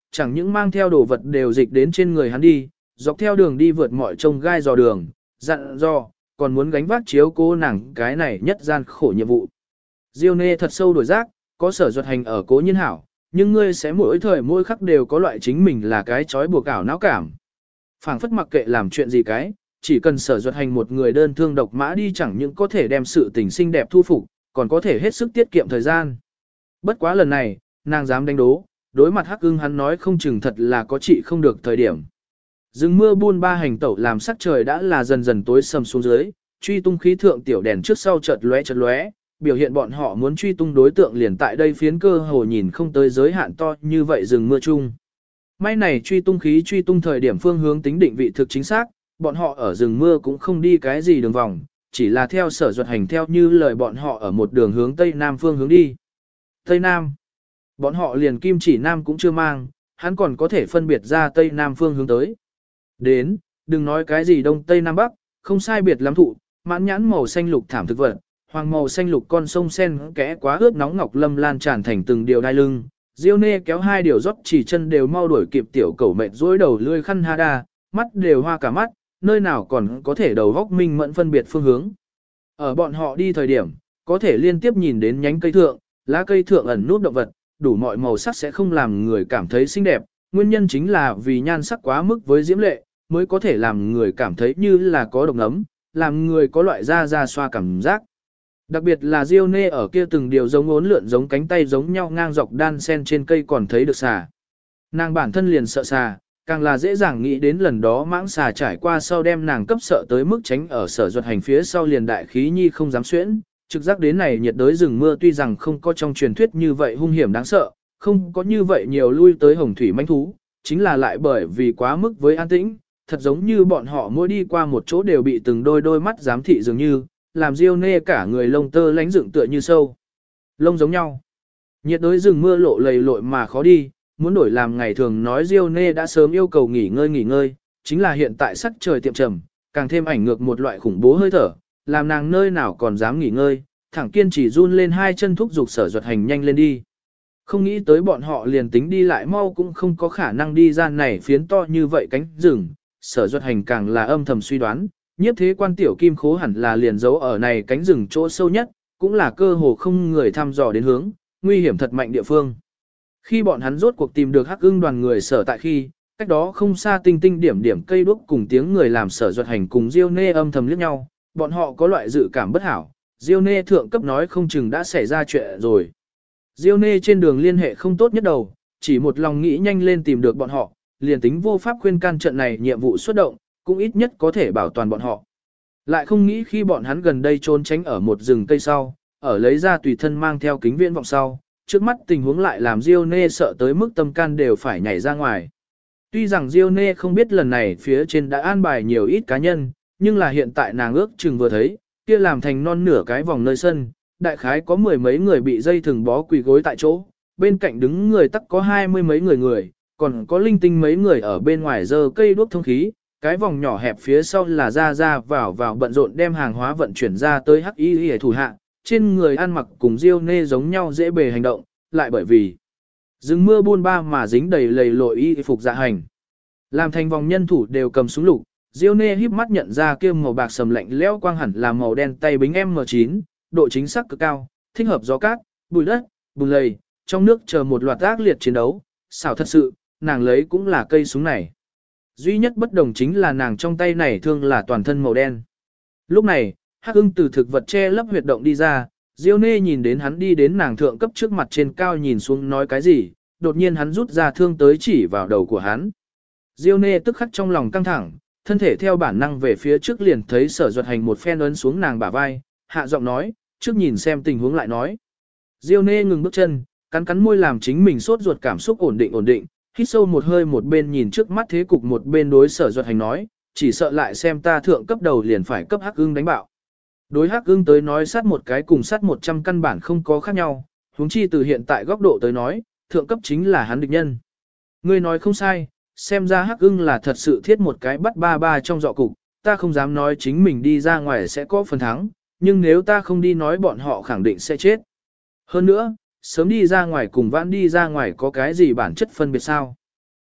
chẳng những mang theo đồ vật đều dịch đến trên người hắn đi, dọc theo đường đi vượt mọi trông gai dò đường, dặn dò, còn muốn gánh vác chiếu cố nàng cái này nhất gian khổ nhiệm vụ. Diêu Nê thật sâu đổi giác, có Sở Duật Hành ở cố nhiên hảo, nhưng ngươi sẽ mỗi thời mỗi khắc đều có loại chính mình là cái trói buộc ảo não cảm. Phảng phất mặc kệ làm chuyện gì cái, chỉ cần Sở Duật Hành một người đơn thương độc mã đi chẳng những có thể đem sự tình xinh đẹp thu phục, còn có thể hết sức tiết kiệm thời gian. Bất quá lần này, nàng dám đánh đố, đối mặt Hắc Ưng hắn nói không chừng thật là có trị không được thời điểm. Rừng mưa buôn ba hành tẩu làm sắc trời đã là dần dần tối sầm xuống dưới, truy tung khí thượng tiểu đèn trước sau chợt lóe, biểu hiện bọn họ muốn truy tung đối tượng liền tại đây phiến cơ hồ nhìn không tới giới hạn to như vậy rừng mưa chung. May này truy tung khí truy tung thời điểm phương hướng tính định vị thực chính xác, bọn họ ở rừng mưa cũng không đi cái gì đường vòng, chỉ là theo Sở Duật Hành theo như lời bọn họ ở một đường hướng Tây Nam phương hướng đi. Tây Nam. Bọn họ liền kim chỉ Nam cũng chưa mang, hắn còn có thể phân biệt ra Tây Nam phương hướng tới. Đến, đừng nói cái gì Đông Tây Nam Bắc, không sai biệt lắm thụ, mãn nhãn màu xanh lục thảm thực vật, hoàng màu xanh lục con sông sen kẽ quá ướt nóng ngọc lâm lan tràn thành từng điều đai lưng. Diêu Nê kéo hai điều rót chỉ chân đều mau đuổi kịp tiểu cẩu mệt rối đầu lươi khăn ha đa, mắt đều hoa cả mắt, nơi nào còn có thể đầu góc minh mẫn phân biệt phương hướng. Ở bọn họ đi thời điểm, có thể liên tiếp nhìn đến nhánh cây thượng, lá cây thượng ẩn nút động vật, đủ mọi màu sắc sẽ không làm người cảm thấy xinh đẹp, nguyên nhân chính là vì nhan sắc quá mức với diễm lệ, mới có thể làm người cảm thấy như là có độc nấm, làm người có loại da xoa cảm giác. Đặc biệt là Diêu Nê ở kia từng điều giống ốn lượn giống cánh tay giống nhau ngang dọc đan sen trên cây còn thấy được xà. Nàng bản thân liền sợ xà, càng là dễ dàng nghĩ đến lần đó mãng xà trải qua sau đem nàng cấp sợ tới mức tránh ở Sở Duật Hành phía sau liền đại khí nhi không dám xuyễn. Trực giác đến này nhiệt đới rừng mưa tuy rằng không có trong truyền thuyết như vậy hung hiểm đáng sợ, không có như vậy nhiều lui tới hồng thủy manh thú, chính là lại bởi vì quá mức với an tĩnh, thật giống như bọn họ mỗi đi qua một chỗ đều bị từng đôi mắt giám thị dường như, làm Diêu Nê cả người lông tơ lánh dựng tựa như sâu. Lông giống nhau. Nhiệt đới rừng mưa lộ lầy lội mà khó đi, muốn đổi làm ngày thường nói Diêu Nê đã sớm yêu cầu nghỉ ngơi, chính là hiện tại sắc trời tiệm trầm, càng thêm ảnh ngược một loại khủng bố hơi thở, làm nàng nơi nào còn dám nghỉ ngơi, thẳng kiên chỉ run lên hai chân thúc giục Sở Duật Hành nhanh lên đi. Không nghĩ tới bọn họ liền tính đi lại mau cũng không có khả năng đi ra này phiến to như vậy cánh rừng, Sở Duật Hành càng là âm thầm suy đoán, nhiếp thế quan tiểu kim khố hẳn là liền giấu ở này cánh rừng chỗ sâu nhất, cũng là cơ hồ không người thăm dò đến hướng, nguy hiểm thật mạnh địa phương. Khi bọn hắn rốt cuộc tìm được Hắc Ưng đoàn người sở tại khi, cách đó không xa tinh tinh điểm điểm cây đuốc cùng tiếng người làm Sở Duật Hành cùng Diêu Nê âm thầm liếc nhau, bọn họ có loại dự cảm bất hảo, Diêu Nê thượng cấp nói không chừng đã xảy ra chuyện rồi. Diêu Nê trên đường liên hệ không tốt nhất đầu, chỉ một lòng nghĩ nhanh lên tìm được bọn họ, liền tính vô pháp khuyên can trận này nhiệm vụ xuất động, cũng ít nhất có thể bảo toàn bọn họ. Lại không nghĩ khi bọn hắn gần đây trốn tránh ở một rừng cây sau, ở lấy ra tùy thân mang theo kính viễn vọng sau, trước mắt tình huống lại làm Diêu Nê sợ tới mức tâm can đều phải nhảy ra ngoài. Tuy rằng Diêu Nê không biết lần này phía trên đã an bài nhiều ít cá nhân, nhưng là hiện tại nàng ước chừng vừa thấy, kia làm thành non nửa cái vòng nơi sân, đại khái có mười mấy người bị dây thừng bó quỳ gối tại chỗ, bên cạnh đứng người tắc có 20 mấy người, còn có linh tinh mấy người ở bên ngoài giơ cây đuốc thông khí, cái vòng nhỏ hẹp phía sau là ra vào bận rộn đem hàng hóa vận chuyển ra tới Hắc Y thủ hạ, trên người ăn mặc cùng Diêu Nê giống nhau dễ bề hành động, lại bởi vì rừng mưa buôn ba mà dính đầy lầy lội y phục dạ hành. Làm thành vòng nhân thủ đều cầm súng lục, Diêu Nê híp mắt nhận ra kia màu bạc sầm lạnh lẽo quang hẳn là màu đen tay bính M9, độ chính xác cực cao, thích hợp gió cát, bụi đất, bùn lầy, trong nước chờ một loạt ác liệt chiến đấu, xảo thật sự, nàng lấy cũng là cây súng này. Duy nhất bất đồng chính là nàng trong tay này thương là toàn thân màu đen. Lúc này, Hắc Ưng từ thực vật che lấp huyệt động đi ra, Diêu Nê nhìn đến hắn đi đến nàng thượng cấp trước mặt trên cao nhìn xuống nói cái gì, đột nhiên hắn rút ra thương tới chỉ vào đầu của hắn. Diêu Nê tức khắc trong lòng căng thẳng, thân thể theo bản năng về phía trước liền thấy Sở Duật Hành một phen ấn xuống nàng bả vai, hạ giọng nói, trước nhìn xem tình huống lại nói. Diêu Nê ngừng bước chân, cắn môi làm chính mình sốt ruột cảm xúc ổn định, hít sâu một hơi một bên nhìn trước mắt thế cục một bên đối Sở Duật Hành nói, chỉ sợ lại xem ta thượng cấp đầu liền phải cấp Hắc Ưng đánh bạo. Đối Hắc Ưng tới nói sát một cái cùng sát 100 căn bản không có khác nhau, huống chi từ hiện tại góc độ tới nói, thượng cấp chính là hắn địch nhân. Ngươi nói không sai, xem ra Hắc Ưng là thật sự thiết một cái bắt ba trong dọ cục, ta không dám nói chính mình đi ra ngoài sẽ có phần thắng, nhưng nếu ta không đi nói bọn họ khẳng định sẽ chết. Hơn nữa, sớm đi ra ngoài cùng vãn đi ra ngoài có cái gì bản chất phân biệt sao?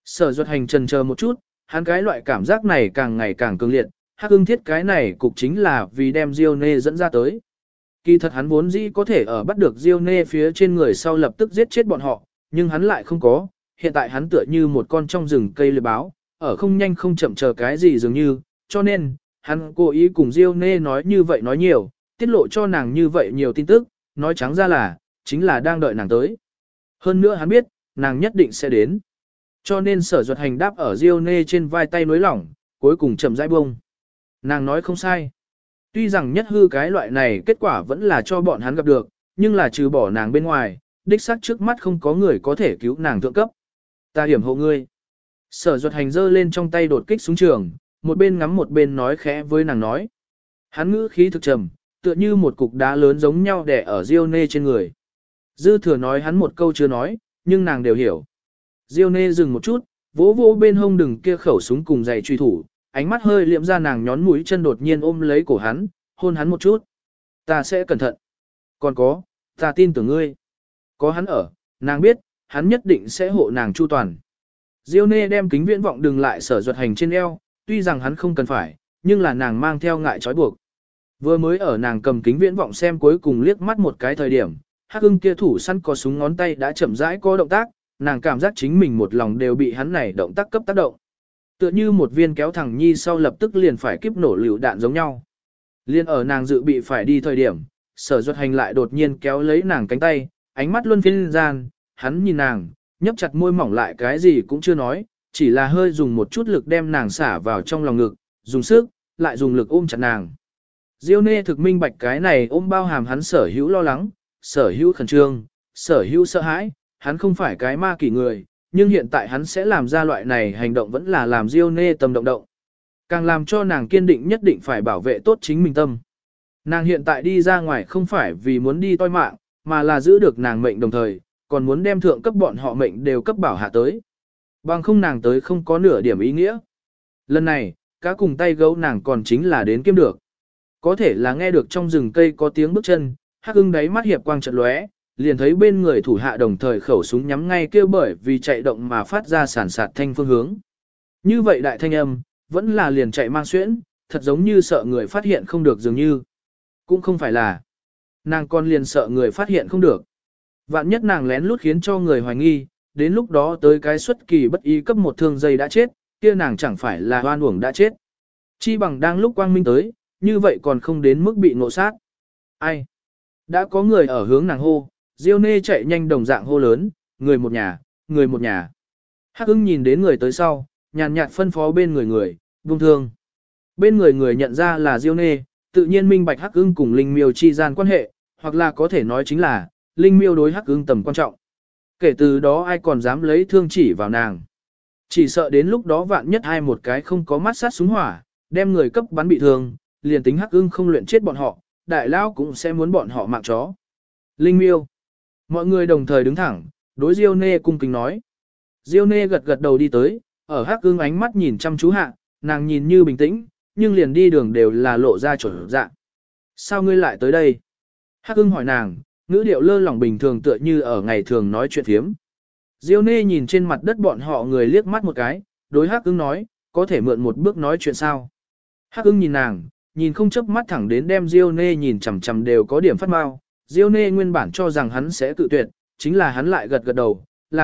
Sở Duật Hành trần chờ một chút, hắn cái loại cảm giác này càng ngày càng cường liệt, Hắc Ưng thiết cái này cục chính là vì đem Diêu Nê dẫn ra tới. Kỳ thật hắn vốn dĩ có thể ở bắt được Diêu Nê phía trên người sau lập tức giết chết bọn họ, nhưng hắn lại không có, hiện tại hắn tựa như một con trong rừng cây lười báo, ở không nhanh không chậm chờ cái gì dường như, cho nên, hắn cố ý cùng Diêu Nê nói như vậy nói nhiều, tiết lộ cho nàng như vậy nhiều tin tức, nói trắng ra là, chính là đang đợi nàng tới. Hơn nữa hắn biết, nàng nhất định sẽ đến. Cho nên Sở Duật Hành đáp ở Diêu Nê trên vai tay nối lỏng, cuối cùng chậm rãi bông. Nàng nói không sai. Tuy rằng nhất hư cái loại này kết quả vẫn là cho bọn hắn gặp được, nhưng là trừ bỏ nàng bên ngoài, đích xác trước mắt không có người có thể cứu nàng thượng cấp. Ta hiểm hộ ngươi. Sở Duật Hành giơ lên trong tay đột kích súng trường, một bên ngắm một bên nói khẽ với nàng nói. Hắn ngữ khí thực trầm, tựa như một cục đá lớn giống nhau đè ở Diêu Nê trên người. Dư thừa nói hắn một câu chưa nói, nhưng nàng đều hiểu. Diêu Nê dừng một chút, vỗ vỗ bên hông đừng kia khẩu súng cùng giày truy thủ, ánh mắt hơi liệm ra nàng nhón mũi chân đột nhiên ôm lấy cổ hắn, hôn hắn một chút. Ta sẽ cẩn thận. Còn có, ta tin tưởng ngươi. Có hắn ở, nàng biết, hắn nhất định sẽ hộ nàng chu toàn. Diêu Nê đem kính viễn vọng đừng lại Sở Duật Hành trên eo, tuy rằng hắn không cần phải, nhưng là nàng mang theo ngại trói buộc. Vừa mới ở nàng cầm kính viễn vọng xem cuối cùng liếc mắt một cái thời điểm, Hắc Ưng kia thủ săn có súng ngón tay đã chậm rãi có động tác, nàng cảm giác chính mình một lòng đều bị hắn này động tác cấp tác động. Tựa như một viên kéo thẳng nhi sau lập tức liền phải kiếp nổ lựu đạn giống nhau. Liên ở nàng dự bị phải đi thời điểm, Sở Duật Hành lại đột nhiên kéo lấy nàng cánh tay, ánh mắt luân phiên gian, hắn nhìn nàng, nhấp chặt môi mỏng lại cái gì cũng chưa nói, chỉ là hơi dùng một chút lực đem nàng xả vào trong lòng ngực, dùng sức, lại dùng lực ôm chặt nàng. Diêu Nê thực minh bạch cái này ôm bao hàm hắn sở hữu lo lắng, sở hữu khẩn trương, sở hữu sợ hãi, hắn không phải cái ma kỷ người, nhưng hiện tại hắn sẽ làm ra loại này hành động vẫn là làm Diêu Nê tâm động động. Càng làm cho nàng kiên định nhất định phải bảo vệ tốt chính mình tâm. Nàng hiện tại đi ra ngoài không phải vì muốn đi toi mạng, mà là giữ được nàng mệnh đồng thời, còn muốn đem thượng cấp bọn họ mệnh đều cấp bảo hạ tới. Bằng không nàng tới không có nửa điểm ý nghĩa. Lần này, cá cùng tay gấu nàng còn chính là đến kiếm được. Có thể là nghe được trong rừng cây có tiếng bước chân, Hắc Ưng đáy mắt hiệp quang chợt lóe, liền thấy bên người thủ hạ đồng thời khẩu súng nhắm ngay kêu bởi vì chạy động mà phát ra sản sạt thanh phương hướng. Như vậy đại thanh âm, vẫn là liền chạy mang xuyễn, thật giống như sợ người phát hiện không được dường như. Cũng không phải là. Nàng còn liền sợ người phát hiện không được. Vạn nhất nàng lén lút khiến cho người hoài nghi, đến lúc đó tới cái xuất kỳ bất ý cấp một thương dây đã chết, kia nàng chẳng phải là hoan uổng đã chết. Chi bằng đang lúc quang minh tới, như vậy còn không đến mức bị ngộ sát. Ai? Đã có người ở hướng nàng hô, Diêu Nê chạy nhanh đồng dạng hô lớn, người một nhà, người một nhà. Hắc Ưng nhìn đến người tới sau, nhàn nhạt phân phó bên người, buông thương. Bên người nhận ra là Diêu Nê, tự nhiên minh bạch Hắc Ưng cùng Linh Miêu chi gian quan hệ, hoặc là có thể nói chính là, Linh Miêu đối Hắc Ưng tầm quan trọng. Kể từ đó ai còn dám lấy thương chỉ vào nàng. Chỉ sợ đến lúc đó vạn nhất ai một cái không có mắt sát súng hỏa, đem người cấp bắn bị thương, liền tính Hắc Ưng không luyện chết bọn họ, đại lao cũng sẽ muốn bọn họ mạng chó. Linh Miêu. Mọi người đồng thời đứng thẳng, đối Diêu Nê cung kính nói. Diêu Nê gật gật đầu đi tới, ở Hắc Ưng ánh mắt nhìn chăm chú hạ, nàng nhìn như bình tĩnh, nhưng liền đi đường đều là lộ ra chuẩn dạng. Sao ngươi lại tới đây? Hắc Ưng hỏi nàng, ngữ điệu lơ lỏng bình thường tựa như ở ngày thường nói chuyện thiếm. Diêu Nê nhìn trên mặt đất bọn họ người liếc mắt một cái, đối Hắc Ưng nói, có thể mượn một bước nói chuyện sao? Hắc Ưng nhìn nàng, nhìn không chớp mắt thẳng đến đem Diêu Nê nhìn chằm chằm đều có điểm phát mau. Diêu Nê nguyên bản cho rằng hắn sẽ tự tuyệt, chính là hắn lại gật gật đầu,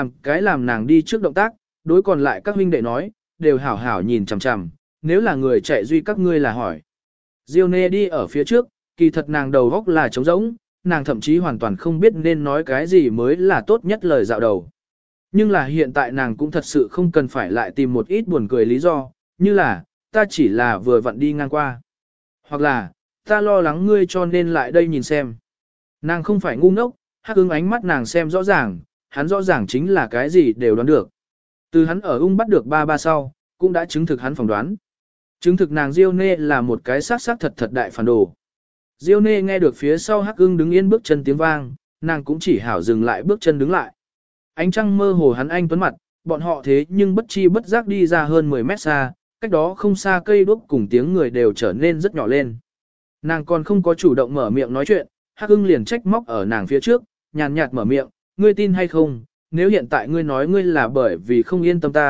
làm nàng đi trước động tác, đối còn lại các huynh đệ nói, đều hảo hảo nhìn chằm chằm, nếu là người chạy duy các ngươi là hỏi. Diêu Nê đi ở phía trước, kỳ thật nàng đầu góc là trống rỗng, nàng thậm chí hoàn toàn không biết nên nói cái gì mới là tốt nhất lời dạo đầu. Nhưng là hiện tại nàng cũng thật sự không cần phải lại tìm một ít buồn cười lý do, như là, ta chỉ là vừa vặn đi ngang qua. Hoặc là, ta lo lắng ngươi cho nên lại đây nhìn xem. Nàng không phải ngu ngốc, Hắc Ưng ánh mắt nàng xem rõ ràng, hắn rõ ràng chính là cái gì đều đoán được. Từ hắn ở ung bắt được ba sau, cũng đã chứng thực hắn phỏng đoán. Chứng thực nàng Diêu Nê là một cái xác thật đại phản đồ. Diêu Nê nghe được phía sau Hắc Ưng đứng yên bước chân tiếng vang, nàng cũng chỉ hảo dừng lại bước chân đứng lại. Ánh trăng mơ hồ hắn anh tuấn mặt, bọn họ thế nhưng bất chi bất giác đi ra hơn 10 mét xa, cách đó không xa cây đuốc cùng tiếng người đều trở nên rất nhỏ lên. Nàng còn không có chủ động mở miệng nói chuyện, Hắc Ưng liền trách móc ở nàng phía trước, nhàn nhạt mở miệng, ngươi tin hay không, nếu hiện tại ngươi nói ngươi là bởi vì không yên tâm ta,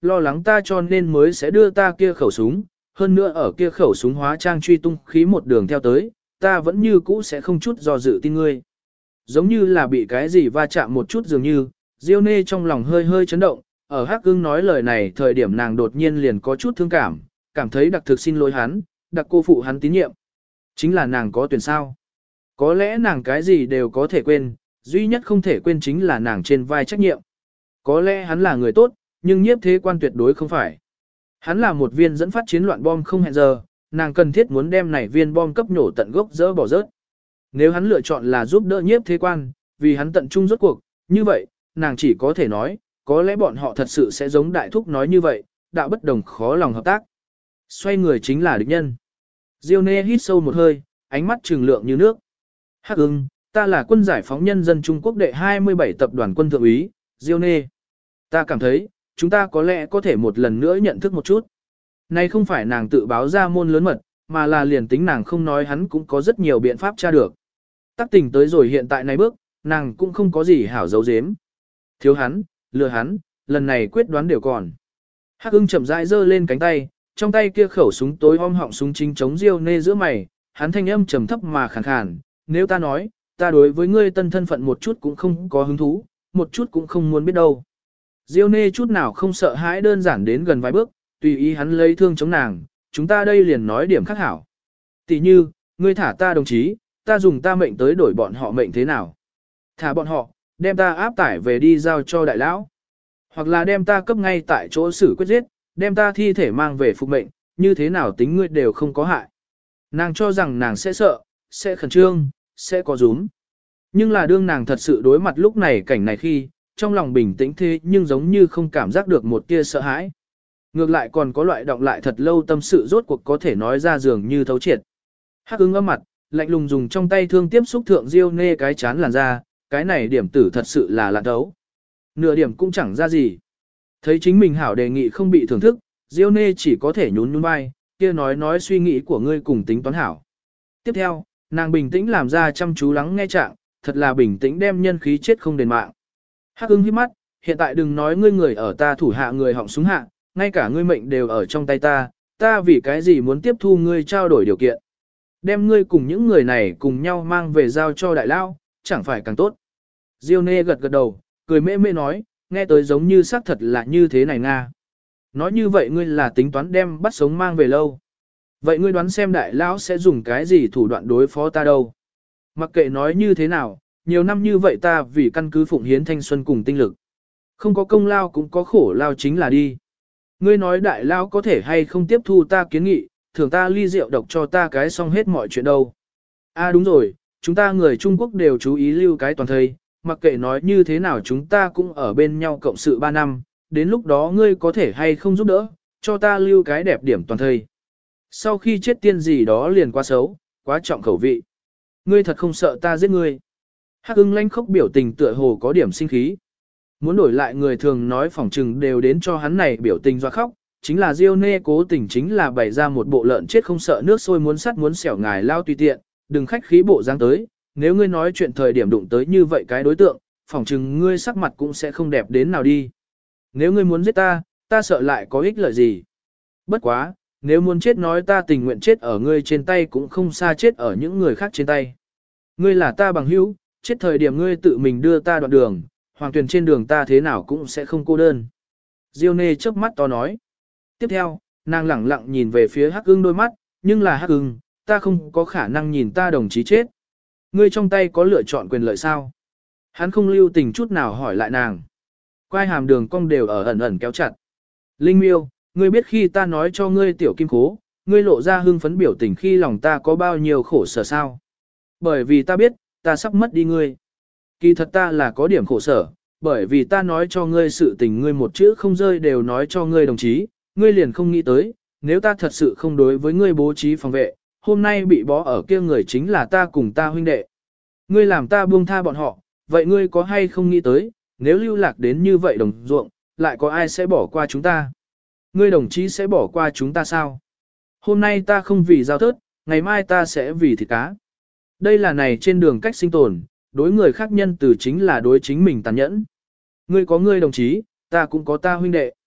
lo lắng ta cho nên mới sẽ đưa ta kia khẩu súng, hơn nữa ở kia khẩu súng hóa trang truy tung khí một đường theo tới, ta vẫn như cũ sẽ không chút do dự tin ngươi. Giống như là bị cái gì va chạm một chút dường như, Diêu Nê trong lòng hơi hơi chấn động, ở Hắc Ưng nói lời này thời điểm nàng đột nhiên liền có chút thương cảm, cảm thấy đặc thực xin lỗi hắn, đặc cô phụ hắn tín nhiệm. Chính là nàng có tuyển sao. Có lẽ nàng cái gì đều có thể quên, duy nhất không thể quên chính là nàng trên vai trách nhiệm. Có lẽ hắn là người tốt, nhưng nhiếp thế quan tuyệt đối không phải. Hắn là một viên dẫn phát chiến loạn bom không hẹn giờ, nàng cần thiết muốn đem này viên bom cấp nổ tận gốc dỡ bỏ rớt. Nếu hắn lựa chọn là giúp đỡ nhiếp thế quan, vì hắn tận trung rốt cuộc, như vậy, nàng chỉ có thể nói, có lẽ bọn họ thật sự sẽ giống đại thúc nói như vậy, đạo bất đồng khó lòng hợp tác. Xoay người chính là địch nhân. Diêu Nê hít sâu một hơi, ánh mắt trừng lượng như nước. Hắc Ưng, ta là quân giải phóng nhân dân Trung Quốc đệ 27 tập đoàn quân thượng úy, Diêu Nê. Ta cảm thấy, chúng ta có lẽ có thể một lần nữa nhận thức một chút. Này không phải nàng tự báo ra môn lớn mật, mà là liền tính nàng không nói hắn cũng có rất nhiều biện pháp tra được. Tác tình tới rồi hiện tại này bước, nàng cũng không có gì hảo giấu giếm. Thiếu hắn, lừa hắn, lần này quyết đoán đều còn. Hắc Ưng chậm rãi giơ lên cánh tay, trong tay kia khẩu súng tối om họng súng chính chống Diêu Nê giữa mày, hắn thanh âm trầm thấp mà khàn khàn, nếu ta nói, ta đối với ngươi tân thân phận một chút cũng không có hứng thú, một chút cũng không muốn biết đâu. Diêu Nê chút nào không sợ hãi, đơn giản đến gần vài bước, tùy ý hắn lấy thương chống nàng, chúng ta đây liền nói điểm khác hảo. Tỷ như, ngươi thả ta đồng chí, ta dùng ta mệnh tới đổi bọn họ mệnh thế nào? Thả bọn họ, đem ta áp tải về đi giao cho đại lão. Hoặc là đem ta cấp ngay tại chỗ xử quyết giết, đem ta thi thể mang về phục mệnh, như thế nào tính ngươi đều không có hại. Nàng cho rằng nàng sẽ sợ, sẽ khẩn trương, sẽ có rúm. Nhưng là đương nàng thật sự đối mặt lúc này cảnh này khi, trong lòng bình tĩnh thế nhưng giống như không cảm giác được một tia sợ hãi. Ngược lại còn có loại động lại thật lâu tâm sự rốt cuộc có thể nói ra dường như thấu triệt. Hắc Ưng âm mặt, lạnh lùng dùng trong tay thương tiếp xúc thượng Diêu Nê cái chán làn ra, cái này điểm tử thật sự là lạ thấu. Nửa điểm cũng chẳng ra gì. Thấy chính mình hảo đề nghị không bị thưởng thức, Diêu Nê chỉ có thể nhún nhún vai, kia nói suy nghĩ của ngươi cùng tính toán hảo. Tiếp theo, nàng bình tĩnh làm ra chăm chú lắng nghe trạng, thật là bình tĩnh đem nhân khí chết không đền mạng. Hắc Ưng hít mắt, hiện tại đừng nói ngươi người ở ta thủ hạ người họng súng hạ, ngay cả ngươi mệnh đều ở trong tay ta, ta vì cái gì muốn tiếp thu ngươi trao đổi điều kiện. Đem ngươi cùng những người này cùng nhau mang về giao cho đại lao, chẳng phải càng tốt. Diêu Nê gật gật đầu, cười mê mê nói, nghe tới giống như xác thật là như thế này Nga. Nói như vậy ngươi là tính toán đem bắt sống mang về lâu. Vậy ngươi đoán xem đại lão sẽ dùng cái gì thủ đoạn đối phó ta đâu. Mặc kệ nói như thế nào, nhiều năm như vậy ta vì căn cứ phụng hiến thanh xuân cùng tinh lực. Không có công lao cũng có khổ lao chính là đi. Ngươi nói đại lão có thể hay không tiếp thu ta kiến nghị, thưởng ta ly rượu độc cho ta cái xong hết mọi chuyện đâu. Đúng rồi, chúng ta người Trung Quốc đều chú ý lưu cái toàn thây, mặc kệ nói như thế nào chúng ta cũng ở bên nhau cộng sự 3 năm, đến lúc đó ngươi có thể hay không giúp đỡ, cho ta lưu cái đẹp điểm toàn thây. Sau khi chết tiên gì đó liền quá xấu, quá trọng khẩu vị. Ngươi thật không sợ ta giết ngươi. Hắc Ưng lanh khốc biểu tình tựa hồ có điểm sinh khí. Muốn đổi lại người thường nói phỏng trừng đều đến cho hắn này biểu tình doa khóc, chính là Diêu Nê cố tình chính là bày ra một bộ lợn chết không sợ nước sôi muốn sắt muốn xẻo ngài lao tùy tiện, đừng khách khí bộ dáng tới, nếu ngươi nói chuyện thời điểm đụng tới như vậy cái đối tượng, phỏng chừng ngươi sắc mặt cũng sẽ không đẹp đến nào đi. Nếu ngươi muốn giết ta, ta sợ lại có ích lợi gì. Bất quá, nếu muốn chết nói ta tình nguyện chết ở ngươi trên tay cũng không xa chết ở những người khác trên tay. Ngươi là ta bằng hữu, chết thời điểm ngươi tự mình đưa ta đoạn đường, hoàng tuyển trên đường ta thế nào cũng sẽ không cô đơn. Diêu Nê chớp mắt to nói. Tiếp theo, nàng lẳng lặng nhìn về phía Hắc Ưng đôi mắt, nhưng là Hắc Ưng, ta không có khả năng nhìn ta đồng chí chết. Ngươi trong tay có lựa chọn quyền lợi sao? Hắn không lưu tình chút nào hỏi lại nàng. Quai hàm đường cong đều ở ẩn ẩn kéo chặt. Linh Miêu, ngươi biết khi ta nói cho ngươi tiểu kim khố, ngươi lộ ra hưng phấn biểu tình khi lòng ta có bao nhiêu khổ sở sao? Bởi vì ta biết, ta sắp mất đi ngươi. Kỳ thật ta là có điểm khổ sở, bởi vì ta nói cho ngươi sự tình ngươi một chữ không rơi đều nói cho ngươi đồng chí, ngươi liền không nghĩ tới, nếu ta thật sự không đối với ngươi bố trí phòng vệ, hôm nay bị bó ở kia người chính là ta cùng ta huynh đệ. Ngươi làm ta buông tha bọn họ, vậy ngươi có hay không nghĩ tới, nếu lưu lạc đến như vậy đồng ruộng, lại có ai sẽ bỏ qua chúng ta? Ngươi đồng chí sẽ bỏ qua chúng ta sao? Hôm nay ta không vì giao thớt, ngày mai ta sẽ vì thịt cá. Đây là này trên đường cách sinh tồn, đối người khác nhân từ chính là đối chính mình tàn nhẫn. Ngươi có ngươi đồng chí, ta cũng có ta huynh đệ.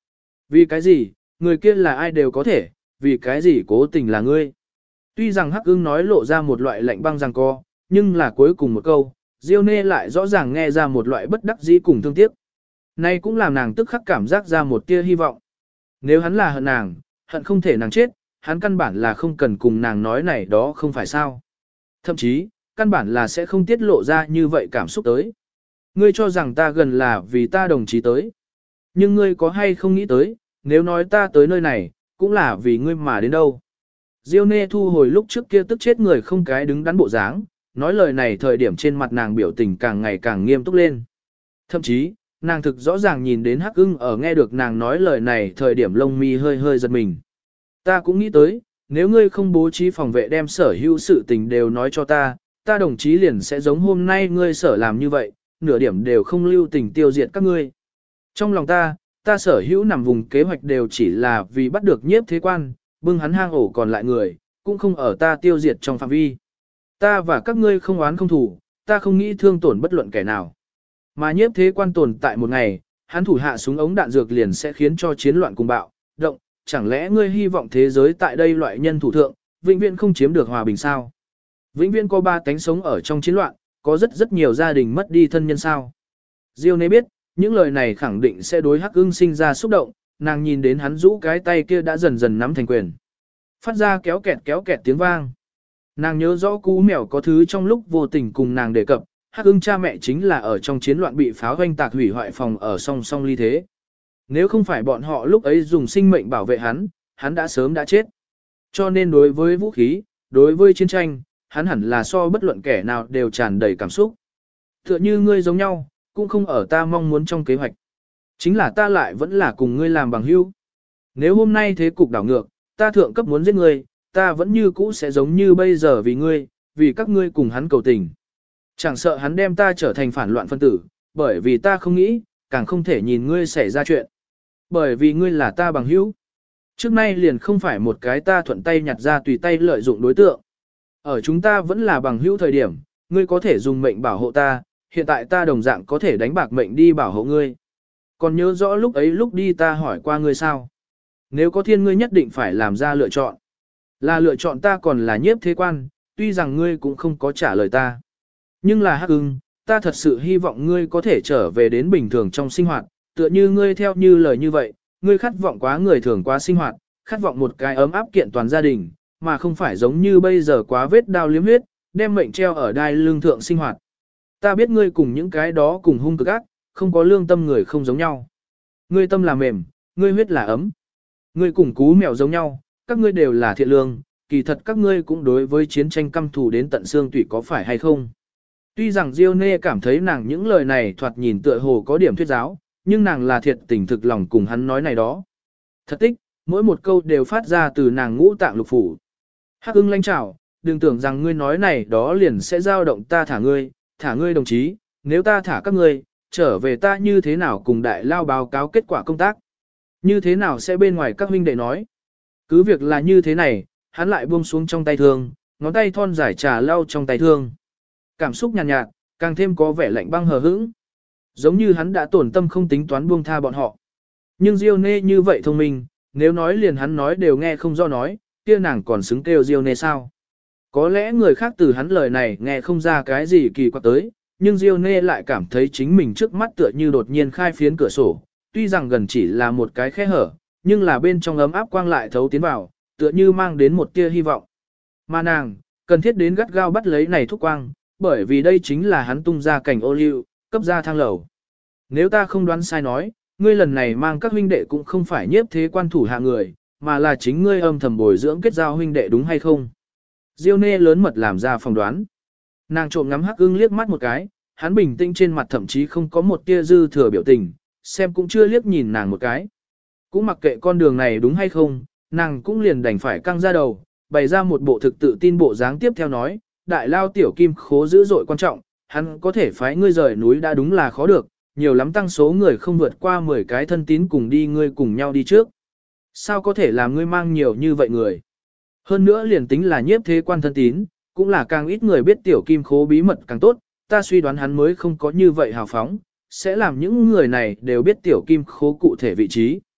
Vì cái gì, người kia là ai đều có thể, vì cái gì cố tình là ngươi. Tuy rằng Hắc Ưng nói lộ ra một loại lạnh băng giằng co, nhưng là cuối cùng một câu, Diêu Nê lại rõ ràng nghe ra một loại bất đắc dĩ cùng thương tiếc. Nay cũng làm nàng tức khắc cảm giác ra một tia hy vọng. Nếu hắn là hận nàng, hận không thể nàng chết, hắn căn bản là không cần cùng nàng nói này đó không phải sao. Thậm chí, căn bản là sẽ không tiết lộ ra như vậy cảm xúc tới. Ngươi cho rằng ta gần là vì ta đồng chí tới. Nhưng ngươi có hay không nghĩ tới, nếu nói ta tới nơi này, cũng là vì ngươi mà đến đâu. Diêu Nê thu hồi lúc trước kia tức chết người không cái đứng đắn bộ dáng, nói lời này thời điểm trên mặt nàng biểu tình càng ngày càng nghiêm túc lên. Thậm chí, nàng thực rõ ràng nhìn đến Hắc Ưng ở nghe được nàng nói lời này thời điểm lông mi hơi hơi giật mình. Ta cũng nghĩ tới, nếu ngươi không bố trí phòng vệ đem sở hữu sự tình đều nói cho ta, ta đồng chí liền sẽ giống hôm nay ngươi sở làm như vậy, nửa điểm đều không lưu tình tiêu diệt các ngươi. Trong lòng ta sở hữu nằm vùng kế hoạch đều chỉ là vì bắt được nhiếp thế quan, bưng hắn hang ổ còn lại người, cũng không ở ta tiêu diệt trong phạm vi. Ta và các ngươi không oán không thủ, ta không nghĩ thương tổn bất luận kẻ nào. Mà nhiếp thế quan tồn tại một ngày, hắn thủ hạ súng ống đạn dược liền sẽ khiến cho chiến loạn cùng bạo, động, chẳng lẽ ngươi hy vọng thế giới tại đây loại nhân thủ thượng, vĩnh viễn không chiếm được hòa bình sao? Vĩnh viễn có ba cánh sống ở trong chiến loạn, có rất nhiều gia đình mất đi thân nhân sao? Diêu Nê biết, những lời này khẳng định sẽ đối Hắc Ưng sinh ra xúc động, nàng nhìn đến hắn rũ cái tay kia đã dần dần nắm thành quyền. Phát ra kéo kẹt tiếng vang. Nàng nhớ rõ cú mèo có thứ trong lúc vô tình cùng nàng đề cập, Hắc Ưng cha mẹ chính là ở trong chiến loạn bị pháo hoanh tạc hủy hoại phòng ở song song ly thế. Nếu không phải bọn họ lúc ấy dùng sinh mệnh bảo vệ hắn đã sớm đã chết. Cho nên đối với vũ khí, đối với chiến tranh, hắn hẳn là so bất luận kẻ nào đều tràn đầy cảm xúc. Tựa như ngươi giống nhau, cũng không ở ta mong muốn trong kế hoạch. Chính là ta lại vẫn là cùng ngươi làm bằng hữu. Nếu hôm nay thế cục đảo ngược, ta thượng cấp muốn giết ngươi, ta vẫn như cũ sẽ giống như bây giờ vì ngươi, vì các ngươi cùng hắn cầu tình. Chẳng sợ hắn đem ta trở thành phản loạn phân tử, bởi vì ta không nghĩ, càng không thể nhìn ngươi xảy ra chuyện. Bởi vì ngươi là ta bằng hữu. Trước nay liền không phải một cái ta thuận tay nhặt ra tùy tay lợi dụng đối tượng. Ở chúng ta vẫn là bằng hữu thời điểm, ngươi có thể dùng mệnh bảo hộ ta, hiện tại ta đồng dạng có thể đánh bạc mệnh đi bảo hộ ngươi. Còn nhớ rõ lúc ấy lúc đi ta hỏi qua ngươi sao? Nếu có thiên ngươi nhất định phải làm ra lựa chọn. Là lựa chọn ta còn là nhiếp thế quan, tuy rằng ngươi cũng không có trả lời ta. Nhưng là Hắc Ưng, ta thật sự hy vọng ngươi có thể trở về đến bình thường trong sinh hoạt, tựa như ngươi theo như lời như vậy, ngươi khát vọng quá người thường quá sinh hoạt, khát vọng một cái ấm áp kiện toàn gia đình, mà không phải giống như bây giờ quá vết đao liếm huyết, đem mệnh treo ở đai lương thượng sinh hoạt. Ta biết ngươi cùng những cái đó cùng hung cực ác, không có lương tâm người không giống nhau. Ngươi tâm là mềm, ngươi huyết là ấm. Ngươi cùng cú mèo giống nhau, các ngươi đều là thiện lương, kỳ thật các ngươi cũng đối với chiến tranh căm thù đến tận xương tủy có phải hay không. Tuy rằng Diêu Nê cảm thấy nàng những lời này thoạt nhìn tựa hồ có điểm thuyết giáo, nhưng nàng là thiệt tình thực lòng cùng hắn nói này đó. Thật tích, mỗi một câu đều phát ra từ nàng ngũ tạng lục phủ. Hắc Ưng lanh trảo, đừng tưởng rằng ngươi nói này đó liền sẽ dao động ta thả ngươi đồng chí, nếu ta thả các ngươi, trở về ta như thế nào cùng đại lao báo cáo kết quả công tác. Như thế nào sẽ bên ngoài các huynh đệ nói. Cứ việc là như thế này, hắn lại buông xuống trong tay thương, ngón tay thon dài trà lau trong tay thương. Cảm xúc nhàn nhạt, càng thêm có vẻ lạnh băng hờ hững. Giống như hắn đã tổn tâm không tính toán buông tha bọn họ. Nhưng Diêu Nê như vậy thông minh, nếu nói liền hắn nói đều nghe không do nói, kia nàng còn xứng kêu Diêu Nê sao. Có lẽ người khác từ hắn lời này nghe không ra cái gì kỳ quặc tới, nhưng Diêu Nê lại cảm thấy chính mình trước mắt tựa như đột nhiên khai phiến cửa sổ, tuy rằng gần chỉ là một cái khe hở, nhưng là bên trong ấm áp quang lại thấu tiến vào, tựa như mang đến một tia hy vọng. Mà nàng, cần thiết đến gắt gao bắt lấy này thúc quang, bởi vì đây chính là hắn tung ra cảnh ô liu, cấp ra thang lầu. Nếu ta không đoán sai nói, ngươi lần này mang các huynh đệ cũng không phải nhiếp thế quan thủ hạ người, mà là chính ngươi âm thầm bồi dưỡng kết giao huynh đệ đúng hay không? Diêu Nê lớn mật làm ra phỏng đoán. Nàng trộm ngắm Hắc Ưng liếc mắt một cái, hắn bình tĩnh trên mặt thậm chí không có một tia dư thừa biểu tình, xem cũng chưa liếc nhìn nàng một cái. Cũng mặc kệ con đường này đúng hay không, nàng cũng liền đành phải căng ra đầu, bày ra một bộ thực tự tin bộ dáng tiếp theo nói, đại lao tiểu kim khố dữ dội quan trọng, hắn có thể phái ngươi rời núi đã đúng là khó được, nhiều lắm tăng số người không vượt qua 10 cái thân tín cùng đi ngươi cùng nhau đi trước. Sao có thể làm ngươi mang nhiều như vậy người? Hơn nữa liền tính là nhiếp thế quan thân tín, cũng là càng ít người biết tiểu kim khố bí mật càng tốt, ta suy đoán hắn mới không có như vậy hào phóng, sẽ làm những người này đều biết tiểu kim khố cụ thể vị trí.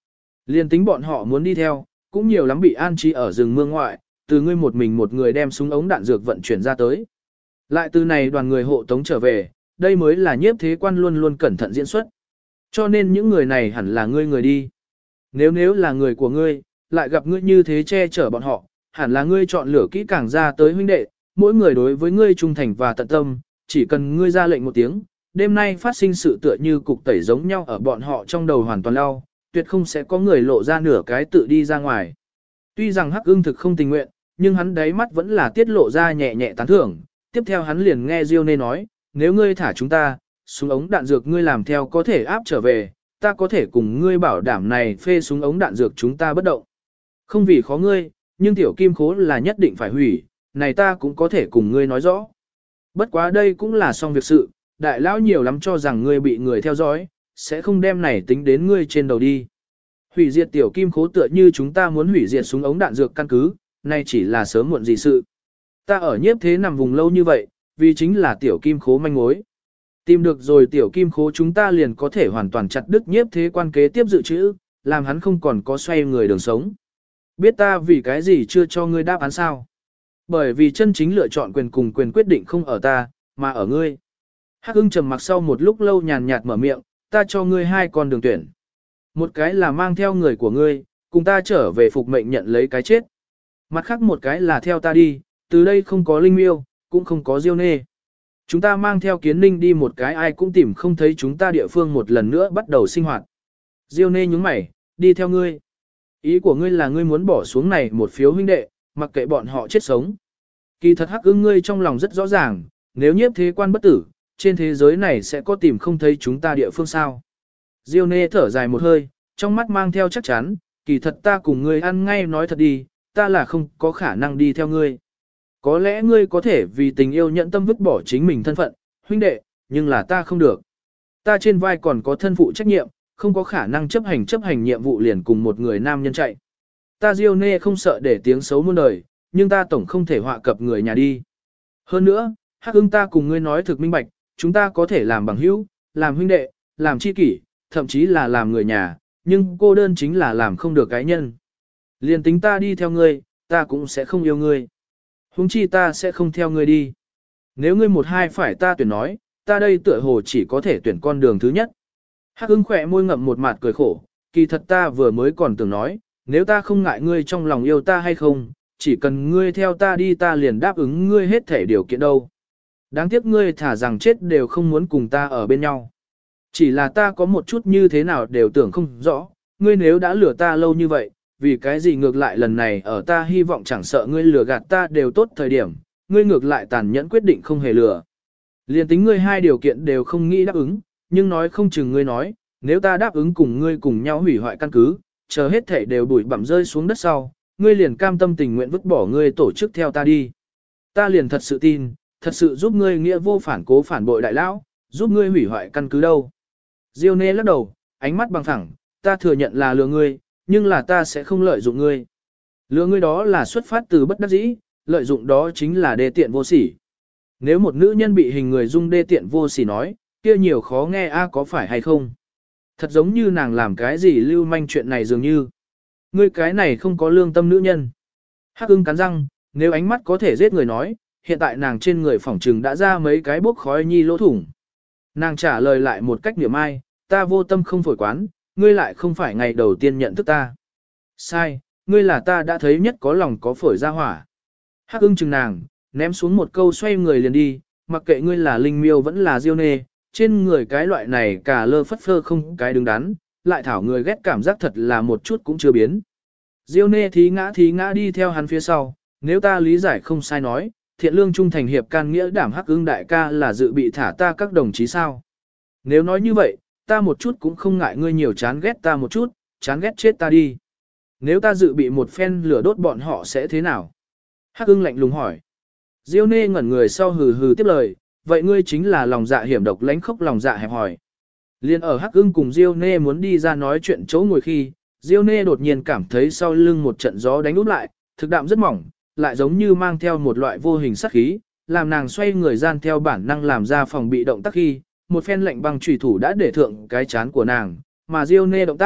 Liên tính bọn họ muốn đi theo, cũng nhiều lắm bị an trí ở rừng mương ngoại, từ ngươi một mình một người đem súng ống đạn dược vận chuyển ra tới. Lại từ này đoàn người hộ tống trở về, đây mới là nhiếp thế quan luôn luôn cẩn thận diễn xuất. Cho nên những người này hẳn là ngươi người đi. Nếu là người của ngươi, lại gặp ngươi như thế che chở bọn họ, hẳn là ngươi chọn lựa kỹ càng ra tới huynh đệ, mỗi người đối với ngươi trung thành và tận tâm, chỉ cần ngươi ra lệnh một tiếng, đêm nay phát sinh sự tựa như cục tẩy giống nhau ở bọn họ trong đầu hoàn toàn lau, tuyệt không sẽ có người lộ ra nửa cái tự đi ra ngoài. Tuy rằng Hắc Ưng thực không tình nguyện, nhưng hắn đáy mắt vẫn là tiết lộ ra nhẹ nhẹ tán thưởng, tiếp theo hắn liền nghe Diêu Nê nói, nếu ngươi thả chúng ta, súng ống đạn dược ngươi làm theo có thể áp trở về, ta có thể cùng ngươi bảo đảm này phê súng ống đạn dược chúng ta bất động. Không vì khó ngươi, nhưng tiểu kim khố là nhất định phải hủy, này ta cũng có thể cùng ngươi nói rõ. Bất quá đây cũng là xong việc sự, đại lão nhiều lắm cho rằng ngươi bị người theo dõi, sẽ không đem này tính đến ngươi trên đầu đi. Hủy diệt tiểu kim khố tựa như chúng ta muốn hủy diệt súng ống đạn dược căn cứ, này chỉ là sớm muộn gì sự. Ta ở nhiếp thế nằm vùng lâu như vậy, vì chính là tiểu kim khố manh mối. Tìm được rồi tiểu kim khố chúng ta liền có thể hoàn toàn chặt đứt nhiếp thế quan kế tiếp dự trữ, làm hắn không còn có xoay người đường sống. Biết ta vì cái gì chưa cho ngươi đáp án sao? Bởi vì chân chính lựa chọn quyền cùng quyền quyết định không ở ta, mà ở ngươi. Hắc Ưng trầm mặc sau một lúc lâu nhàn nhạt mở miệng, ta cho ngươi hai con đường tuyển. Một cái là mang theo người của ngươi, cùng ta trở về phục mệnh nhận lấy cái chết. Mặt khác một cái là theo ta đi, từ đây không có Linh Miêu, cũng không có Diêu Nê. Chúng ta mang theo Kiến Ninh đi một cái ai cũng tìm không thấy chúng ta địa phương một lần nữa bắt đầu sinh hoạt. Diêu Nê nhúng mày, đi theo ngươi. Ý của ngươi là ngươi muốn bỏ xuống này một phiếu huynh đệ, mặc kệ bọn họ chết sống. Kỳ thật Hắc Ưng ngươi trong lòng rất rõ ràng, nếu nhiếp thế quan bất tử, trên thế giới này sẽ có tìm không thấy chúng ta địa phương sao. Diêu Nê thở dài một hơi, trong mắt mang theo chắc chắn, kỳ thật ta cùng ngươi ăn ngay nói thật đi, ta là không có khả năng đi theo ngươi. Có lẽ ngươi có thể vì tình yêu nhận tâm vứt bỏ chính mình thân phận, huynh đệ, nhưng là ta không được. Ta trên vai còn có thân phụ trách nhiệm, không có khả năng chấp hành nhiệm vụ liền cùng một người nam nhân chạy. Ta Diêu Nê không sợ để tiếng xấu muôn đời, nhưng ta tổng không thể họa cập người nhà đi. Hơn nữa, Hắc Ưng ta cùng ngươi nói thực minh bạch, chúng ta có thể làm bằng hữu, làm huynh đệ, làm tri kỷ, thậm chí là làm người nhà, nhưng cô đơn chính là làm không được cái nhân. Liền tính ta đi theo ngươi, ta cũng sẽ không yêu ngươi. Huống chi ta sẽ không theo ngươi đi. Nếu ngươi một hai phải ta tuyển nói, ta đây tựa hồ chỉ có thể tuyển con đường thứ nhất. Hắc Ưng khỏe môi ngậm một mặt cười khổ, kỳ thật ta vừa mới còn tưởng nói, nếu ta không ngại ngươi trong lòng yêu ta hay không, chỉ cần ngươi theo ta đi ta liền đáp ứng ngươi hết thể điều kiện đâu. Đáng tiếc ngươi thả rằng chết đều không muốn cùng ta ở bên nhau. Chỉ là ta có một chút như thế nào đều tưởng không rõ, ngươi nếu đã lừa ta lâu như vậy, vì cái gì ngược lại lần này ở ta hy vọng chẳng sợ ngươi lừa gạt ta đều tốt thời điểm, ngươi ngược lại tàn nhẫn quyết định không hề lừa. Liên tính ngươi hai điều kiện đều không nghĩ đáp ứng, nhưng nói không chừng ngươi nói, nếu ta đáp ứng cùng ngươi cùng nhau hủy hoại căn cứ, chờ hết thể đều đuổi bặm rơi xuống đất sau, ngươi liền cam tâm tình nguyện vứt bỏ ngươi tổ chức theo ta đi. Ta liền thật sự tin, thật sự giúp ngươi nghĩa vô phản cố phản bội đại lão, giúp ngươi hủy hoại căn cứ đâu. Diêu Nê lắc đầu, ánh mắt bằng thẳng, ta thừa nhận là lừa ngươi, nhưng là ta sẽ không lợi dụng ngươi. Lừa ngươi đó là xuất phát từ bất đắc dĩ, lợi dụng đó chính là đê tiện vô sỉ. Nếu một nữ nhân bị hình người dung đê tiện vô sỉ nói, kia nhiều khó nghe a có phải hay không? Thật giống như nàng làm cái gì lưu manh chuyện này dường như. Ngươi cái này không có lương tâm nữ nhân. Hắc Ưng cắn răng, nếu ánh mắt có thể giết người nói, hiện tại nàng trên người phỏng trừng đã ra mấy cái bốc khói nhi lỗ thủng. Nàng trả lời lại một cách niệm ai, ta vô tâm không phổi quán, ngươi lại không phải ngày đầu tiên nhận thức ta. Sai, ngươi là ta đã thấy nhất có lòng có phổi ra hỏa. Hắc Ưng chừng nàng, ném xuống một câu xoay người liền đi, mặc kệ ngươi là Linh Miêu vẫn là Diêu Nê, trên người cái loại này cả lơ phất phơ không cái đứng đắn, lại thảo người ghét cảm giác thật là một chút cũng chưa biến. Diêu Nê thí ngã đi theo hắn phía sau, nếu ta lý giải không sai nói, thiện lương trung thành hiệp can nghĩa đảm Hắc Ưng đại ca là dự bị thả ta các đồng chí sao. Nếu nói như vậy, ta một chút cũng không ngại ngươi nhiều chán ghét ta một chút, chán ghét chết ta đi. Nếu ta dự bị một phen lửa đốt bọn họ sẽ thế nào? Hắc Ưng lạnh lùng hỏi. Diêu Nê ngẩn người sau hừ hừ tiếp lời, vậy ngươi chính là lòng dạ hiểm độc lãnh khốc lòng dạ hẹp hỏi. Liên ở Hắc Ưng cùng Diêu Nê muốn đi ra nói chuyện chỗ ngồi khi, Diêu Nê đột nhiên cảm thấy sau lưng một trận gió đánh úp lại, thực đạm rất mỏng, lại giống như mang theo một loại vô hình sát khí, làm nàng xoay người gian theo bản năng làm ra phòng bị động tác khi, một phen lạnh băng chủy thủ đã để thượng cái chán của nàng, mà Diêu Nê động tác,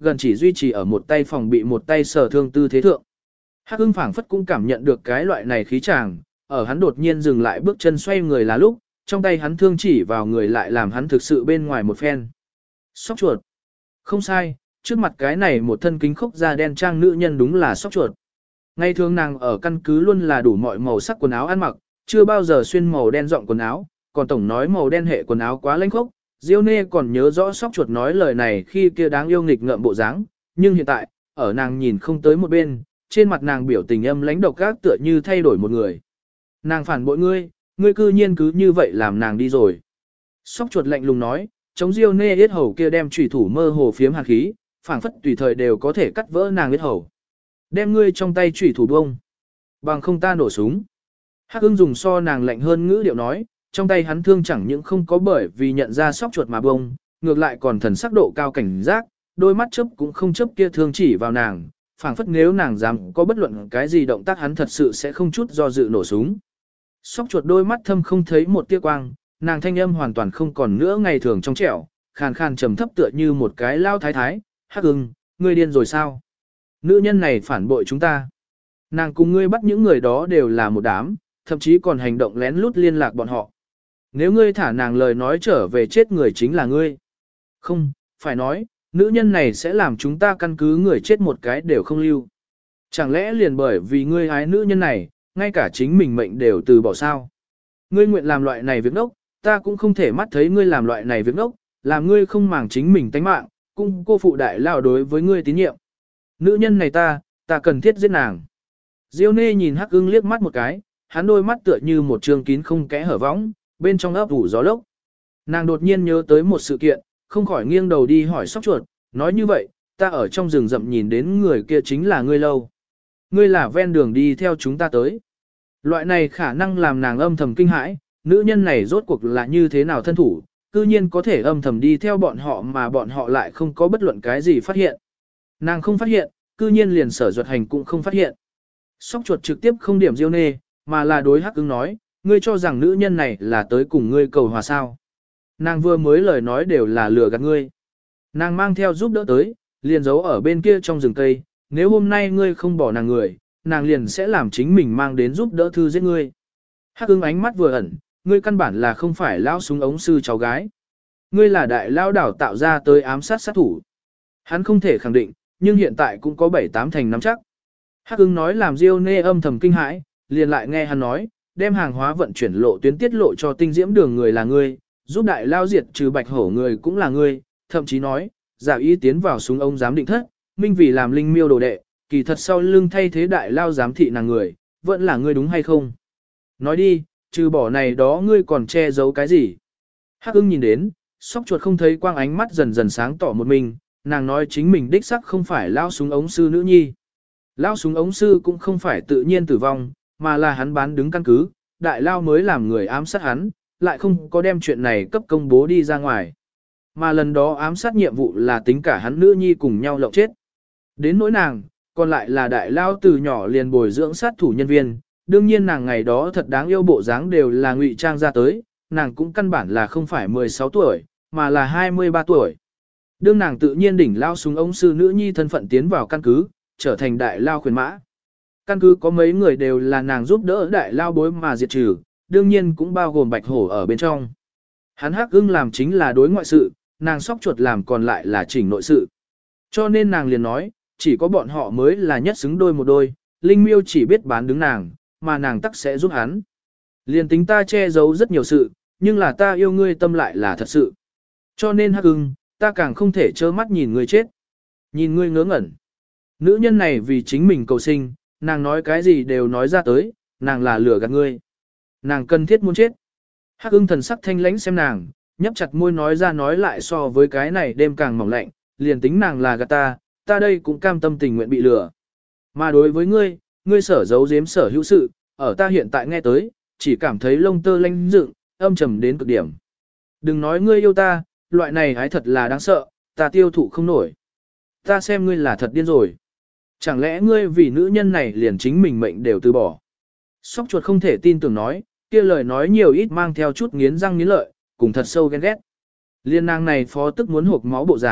gần chỉ duy trì ở một tay phòng bị một tay sở thương tư thế thượng. Hắc ưng phảng phất cũng cảm nhận được cái loại này khí chàng, ở hắn đột nhiên dừng lại bước chân xoay người là lúc, trong tay hắn thương chỉ vào người lại làm hắn thực sự bên ngoài một phen. Sóc chuột. Không sai, trước mặt cái này một thân kính khúc da đen trang nữ nhân đúng là sóc chuột. Ngày thường nàng ở căn cứ luôn là đủ mọi màu sắc quần áo ăn mặc, chưa bao giờ xuyên màu đen rộng quần áo, còn tổng nói màu đen hệ quần áo quá lãnh khốc. Diêu Nê còn nhớ rõ sóc chuột nói lời này khi kia đáng yêu nghịch ngợm bộ dáng, nhưng hiện tại, ở nàng nhìn không tới một bên, trên mặt nàng biểu tình âm lãnh độc ác tựa như thay đổi một người. Nàng phản bội ngươi, ngươi cư nhiên cứ như vậy làm nàng đi rồi. Sóc chuột lạnh lùng nói, chống Diêu Nê yết hầu kia đem chủy thủ mơ hồ phiếm hàn khí, phảng phất tùy thời đều có thể cắt vỡ nàng yết hầu. Đem ngươi trong tay chủy thủ bông, bằng không ta nổ súng. Hắc ưng dùng so nàng lạnh hơn ngữ điệu nói, trong tay hắn thương chẳng những không có bởi vì nhận ra sóc chuột mà bông, ngược lại còn thần sắc độ cao cảnh giác, đôi mắt chớp cũng không chớp kia thương chỉ vào nàng, phảng phất nếu nàng dám có bất luận cái gì động tác hắn thật sự sẽ không chút do dự nổ súng. Sóc chuột đôi mắt thâm không thấy một tia quang, nàng thanh âm hoàn toàn không còn nữa ngày thường trong trẻo, khàn khàn trầm thấp tựa như một cái lao thái thái. Hắc ưng, ngươi điên rồi sao? Nữ nhân này phản bội chúng ta. Nàng cùng ngươi bắt những người đó đều là một đám, thậm chí còn hành động lén lút liên lạc bọn họ. Nếu ngươi thả nàng lời nói trở về chết người chính là ngươi. Không, phải nói, nữ nhân này sẽ làm chúng ta căn cứ người chết một cái đều không lưu. Chẳng lẽ liền bởi vì ngươi ái nữ nhân này, ngay cả chính mình mệnh đều từ bỏ sao? Ngươi nguyện làm loại này việc ngốc, ta cũng không thể mắt thấy ngươi làm loại này việc ngốc, làm ngươi không màng chính mình tánh mạng, cũng cô phụ đại lao đối với ngươi tín nhiệm. Nữ nhân này ta cần thiết giết nàng. Diêu Nê nhìn Hắc ưng liếc mắt một cái, hắn đôi mắt tựa như một trường kín không kẽ hở võng, bên trong ấp ủ gió lốc. Nàng đột nhiên nhớ tới một sự kiện, không khỏi nghiêng đầu đi hỏi sóc chuột, nói như vậy, ta ở trong rừng rậm nhìn đến người kia chính là ngươi lâu. Ngươi là ven đường đi theo chúng ta tới. Loại này khả năng làm nàng âm thầm kinh hãi, nữ nhân này rốt cuộc là như thế nào thân thủ, cư nhiên có thể âm thầm đi theo bọn họ mà bọn họ lại không có bất luận cái gì phát hiện. Nàng không phát hiện, cư nhiên liền Sở Duật Hành cũng không phát hiện. Sóc chuột trực tiếp không điểm Diêu Nê, mà là đối Hắc ưng nói, ngươi cho rằng nữ nhân này là tới cùng ngươi cầu hòa sao. Nàng vừa mới lời nói đều là lừa gạt ngươi. Nàng mang theo giúp đỡ tới, liền giấu ở bên kia trong rừng cây, nếu hôm nay ngươi không bỏ nàng người, nàng liền sẽ làm chính mình mang đến giúp đỡ thư giết ngươi. Hắc ưng ánh mắt vừa ẩn, ngươi căn bản là không phải lão súng ống sư cháu gái. Ngươi là đại lao đảo tạo ra tới ám sát sát thủ. Hắn không thể khẳng định, nhưng hiện tại cũng có 7-8 thành nắm chắc. Hắc ưng nói làm Diêu Nê âm thầm kinh hãi, liền lại nghe hắn nói, đem hàng hóa vận chuyển lộ tuyến tiết lộ cho tinh diễm đường người là ngươi, giúp đại lao diệt trừ bạch hổ người cũng là ngươi, thậm chí nói, giả ý tiến vào súng ống giám định thất, minh vì làm linh miêu đồ đệ, kỳ thật sau lưng thay thế đại lao giám thị nàng người, vẫn là ngươi đúng hay không? Nói đi, trừ bỏ này đó ngươi còn che giấu cái gì? Hắc ưng nhìn đến, sóc chuột không thấy quang ánh mắt dần dần sáng tỏ một mình, nàng nói chính mình đích sắc không phải lao súng ống sư nữ nhi. Lao súng ống sư cũng không phải tự nhiên tử vong, mà là hắn bán đứng căn cứ, đại lao mới làm người ám sát hắn, lại không có đem chuyện này cấp công bố đi ra ngoài. Mà lần đó ám sát nhiệm vụ là tính cả hắn nữ nhi cùng nhau lộng chết. Đến nỗi nàng, còn lại là đại lao từ nhỏ liền bồi dưỡng sát thủ nhân viên, đương nhiên nàng ngày đó thật đáng yêu bộ dáng đều là ngụy trang ra tới, nàng cũng căn bản là không phải 16 tuổi, mà là 23 tuổi. Đương nàng tự nhiên đỉnh lao súng ống sư nữ nhi thân phận tiến vào căn cứ, trở thành đại lao khuyến mã. Căn cứ có mấy người đều là nàng giúp đỡ đại lao bối mà diệt trừ, đương nhiên cũng bao gồm bạch hổ ở bên trong. Hắn Hắc ưng làm chính là đối ngoại sự, nàng sóc chuột làm còn lại là chỉnh nội sự. Cho nên nàng liền nói, chỉ có bọn họ mới là nhất xứng đôi một đôi, Linh Miêu chỉ biết bán đứng nàng, mà nàng tắc sẽ giúp hắn. Liền tính ta che giấu rất nhiều sự, nhưng là ta yêu ngươi tâm lại là thật sự. Cho nên Hắc ưng, ta càng không thể trơ mắt nhìn ngươi chết. Nhìn ngươi ngớ ngẩn. Nữ nhân này vì chính mình cầu sinh, nàng nói cái gì đều nói ra tới, nàng là lừa gạt ngươi. Nàng cần thiết muốn chết. Hắc ưng thần sắc thanh lãnh xem nàng, nhấp chặt môi nói ra nói lại so với cái này đêm càng mỏng lạnh, liền tính nàng là gạt ta đây cũng cam tâm tình nguyện bị lừa. Mà đối với ngươi, ngươi sở giấu giếm sở hữu sự, ở ta hiện tại nghe tới, chỉ cảm thấy lông tơ lanh dựng, âm trầm đến cực điểm. Đừng nói ngươi yêu ta, loại này ái thật là đáng sợ, ta tiêu thụ không nổi. Ta xem ngươi là thật điên rồi. Chẳng lẽ ngươi vì nữ nhân này liền chính mình mệnh đều từ bỏ. Sóc chuột không thể tin tưởng nói, kia lời nói nhiều ít mang theo chút nghiến răng nghiến lợi, cùng thật sâu ghen ghét. Liên nàng này phó tức muốn hộp máu bộ dáng,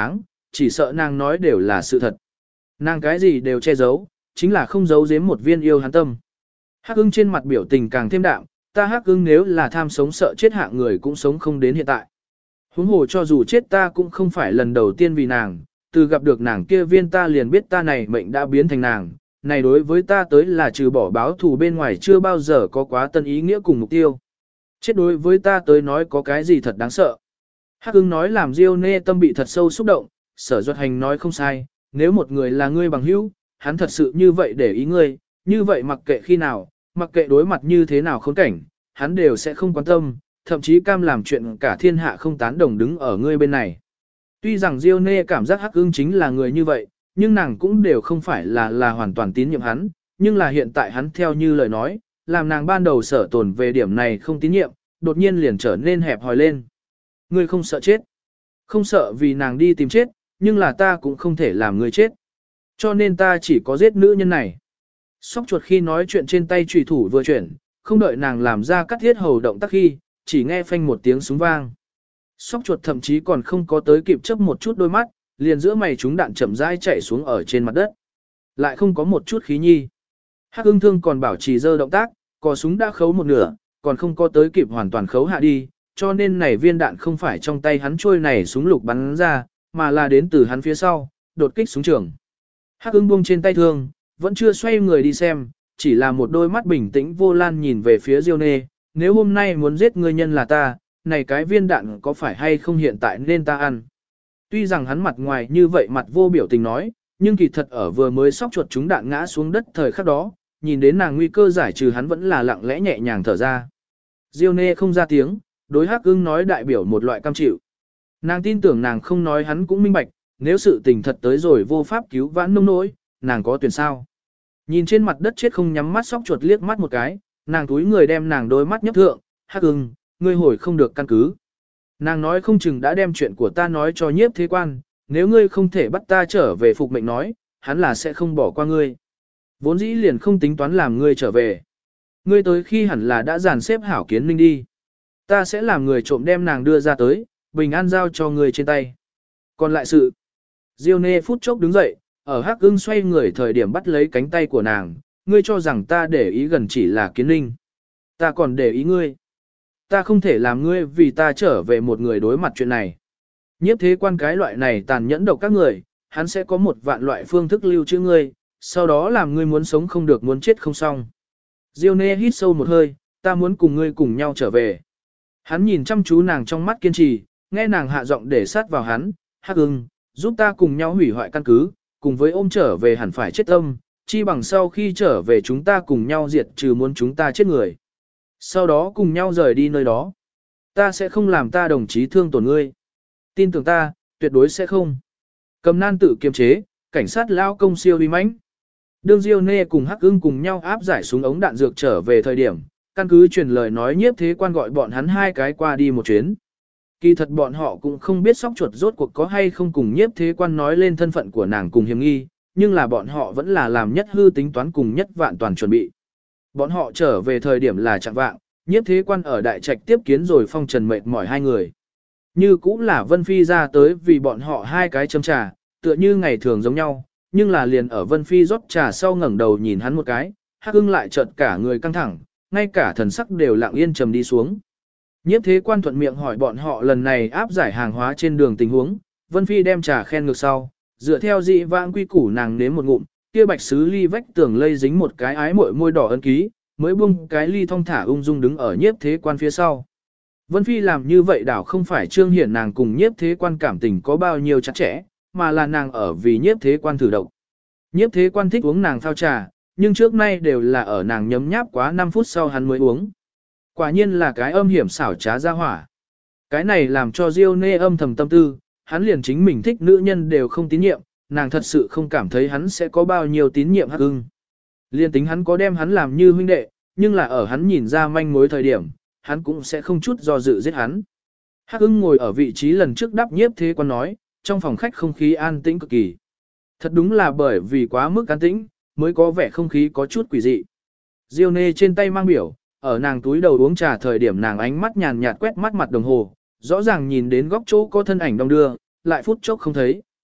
chỉ sợ nàng nói đều là sự thật. Nàng cái gì đều che giấu, chính là không giấu giếm một viên yêu hắn tâm. Hắc ưng trên mặt biểu tình càng thêm đạm, ta Hắc ưng nếu là tham sống sợ chết hạng người cũng sống không đến hiện tại. Huống hồ cho dù chết ta cũng không phải lần đầu tiên vì nàng, từ gặp được nàng kia viên ta liền biết ta này mệnh đã biến thành nàng, này đối với ta tới là trừ bỏ báo thù bên ngoài chưa bao giờ có quá tân ý nghĩa cùng mục tiêu. Chết đối với ta tới nói có cái gì thật đáng sợ. Hắc ưng nói làm Diêu Nê tâm bị thật sâu xúc động, Sở Duật Hành nói không sai, nếu một người là ngươi bằng hữu, hắn thật sự như vậy để ý ngươi, như vậy mặc kệ khi nào, mặc kệ đối mặt như thế nào khốn cảnh, hắn đều sẽ không quan tâm, thậm chí cam làm chuyện cả thiên hạ không tán đồng đứng ở ngươi bên này. Tuy rằng Diêu Nê cảm giác Hắc ưng chính là người như vậy, nhưng nàng cũng đều không phải là hoàn toàn tín nhiệm hắn, nhưng là hiện tại hắn theo như lời nói, làm nàng ban đầu sở tồn về điểm này không tín nhiệm, đột nhiên liền trở nên hẹp hòi lên. Ngươi không sợ chết. Không sợ vì nàng đi tìm chết, nhưng là ta cũng không thể làm ngươi chết. Cho nên ta chỉ có giết nữ nhân này. Sóc chuột khi nói chuyện trên tay chủy thủ vừa chuyển, không đợi nàng làm ra cắt thiết hầu động tác khi, chỉ nghe phanh một tiếng súng vang. Sóc chuột thậm chí còn không có tới kịp chớp một chút đôi mắt, liền giữa mày chúng đạn chậm rãi chạy xuống ở trên mặt đất. Lại không có một chút khí nhi. Hắc ưng thương còn bảo trì dơ động tác, cò súng đã khấu một nửa, còn không có tới kịp hoàn toàn khấu hạ đi, cho nên này viên đạn không phải trong tay hắn trôi này súng lục bắn ra, mà là đến từ hắn phía sau, đột kích súng trường. Hắc ưng buông trên tay thương, vẫn chưa xoay người đi xem, chỉ là một đôi mắt bình tĩnh vô lan nhìn về phía Diêu Nê, nếu hôm nay muốn giết người nhân là ta, này cái viên đạn có phải hay không hiện tại nên ta ăn. Tuy rằng hắn mặt ngoài như vậy mặt vô biểu tình nói, nhưng kỳ thật ở vừa mới sóc chuột chúng đạn ngã xuống đất thời khắc đó, nhìn đến nàng nguy cơ giải trừ hắn vẫn là lặng lẽ nhẹ nhàng thở ra. Diêu Nê không ra tiếng, đối Hắc ưng nói đại biểu một loại cam chịu. Nàng tin tưởng nàng không nói hắn cũng minh bạch, nếu sự tình thật tới rồi vô pháp cứu vãn nông nỗi, nàng có tuyển sao. Nhìn trên mặt đất chết không nhắm mắt sóc chuột liếc mắt một cái, nàng túi người đem nàng đôi mắt nhấp thượng, Hắc ưng, ngươi hồi không được căn cứ. Nàng nói không chừng đã đem chuyện của ta nói cho Nhiếp Thế Quan, nếu ngươi không thể bắt ta trở về phục mệnh nói, hắn là sẽ không bỏ qua ngươi. Vốn dĩ liền không tính toán làm ngươi trở về. Ngươi tới khi hẳn là đã dàn xếp hảo Kiến Ninh đi. Ta sẽ làm người trộm đem nàng đưa ra tới, bình an giao cho ngươi trên tay. Còn lại sự. Diêu Nê phút chốc đứng dậy, ở Hắc ưng xoay người thời điểm bắt lấy cánh tay của nàng, ngươi cho rằng ta để ý gần chỉ là Kiến Ninh. Ta còn để ý ngươi. Ta không thể làm ngươi vì ta trở về một người đối mặt chuyện này. Nhiếp Thế Quan cái loại này tàn nhẫn độc các người, hắn sẽ có một vạn loại phương thức lưu trữ ngươi, sau đó làm ngươi muốn sống không được muốn chết không xong. Diêu Nê hít sâu một hơi, ta muốn cùng ngươi cùng nhau trở về. Hắn nhìn chăm chú nàng trong mắt kiên trì, nghe nàng hạ giọng để sát vào hắn, Hắc ưng, giúp ta cùng nhau hủy hoại căn cứ, cùng với ôm trở về hẳn phải chết tâm, chi bằng sau khi trở về chúng ta cùng nhau diệt trừ muốn chúng ta chết người. Sau đó cùng nhau rời đi nơi đó. Ta sẽ không làm ta đồng chí thương tổn ngươi. Tin tưởng ta, tuyệt đối sẽ không. Cầm nan tự kiềm chế, cảnh sát lao công siêu uy mãnh. Đương Diêu Nê cùng Hắc ưng cùng nhau áp giải súng ống đạn dược trở về thời điểm, căn cứ truyền lời nói Nhiếp Thế Quan gọi bọn hắn hai cái qua đi một chuyến. Kỳ thật bọn họ cũng không biết sóc chuột rốt cuộc có hay không cùng Nhiếp Thế Quan nói lên thân phận của nàng cùng hiểm nghi, nhưng là bọn họ vẫn là làm nhất hư tính toán cùng nhất vạn toàn chuẩn bị. Bọn họ trở về thời điểm là chạng vạng, Nhiếp Thế Quan ở đại trạch tiếp kiến rồi phong trần mệt mỏi hai người. Như cũng là Vân Phi ra tới vì bọn họ hai cái châm trà, tựa như ngày thường giống nhau, nhưng là liền ở Vân Phi rót trà sau ngẩng đầu nhìn hắn một cái, Hắc ưng lại chợt cả người căng thẳng, ngay cả thần sắc đều lặng yên trầm đi xuống. Nhiếp Thế Quan thuận miệng hỏi bọn họ lần này áp giải hàng hóa trên đường tình huống, Vân Phi đem trà khen ngược sau, dựa theo dị vãng quy củ nàng nếm một ngụm, kia bạch sứ ly vách tường lây dính một cái ái mội môi đỏ ấn ký, mới buông cái ly thong thả ung dung đứng ở Nhiếp Thế Quan phía sau. Vân Phi làm như vậy đảo không phải trương hiển nàng cùng Nhiếp Thế Quan cảm tình có bao nhiêu chặt chẽ, mà là nàng ở vì Nhiếp Thế Quan thử độc. Nhiếp Thế Quan thích uống nàng phao trà, nhưng trước nay đều là ở nàng nhấm nháp quá 5 phút sau hắn mới uống. Quả nhiên là cái âm hiểm xảo trá ra hỏa. Cái này làm cho Diêu Nê âm thầm tâm tư, hắn liền chính mình thích nữ nhân đều không tín nhiệm, nàng thật sự không cảm thấy hắn sẽ có bao nhiêu tín nhiệm Hắc ưng. Liên tính hắn có đem hắn làm như huynh đệ, nhưng là ở hắn nhìn ra manh mối thời điểm, hắn cũng sẽ không chút do dự giết hắn. Hắc ưng ngồi ở vị trí lần trước đáp Nhiếp Thế Quan nói, trong phòng khách không khí an tĩnh cực kỳ. Thật đúng là bởi vì quá mức an tĩnh, mới có vẻ không khí có chút quỷ dị. Diêu Nê trên tay mang biểu, ở nàng túi đầu uống trà thời điểm nàng ánh mắt nhàn nhạt quét mắt mặt đồng hồ, rõ ràng nhìn đến góc chỗ có thân ảnh đông đưa, lại phút chốc không thấy.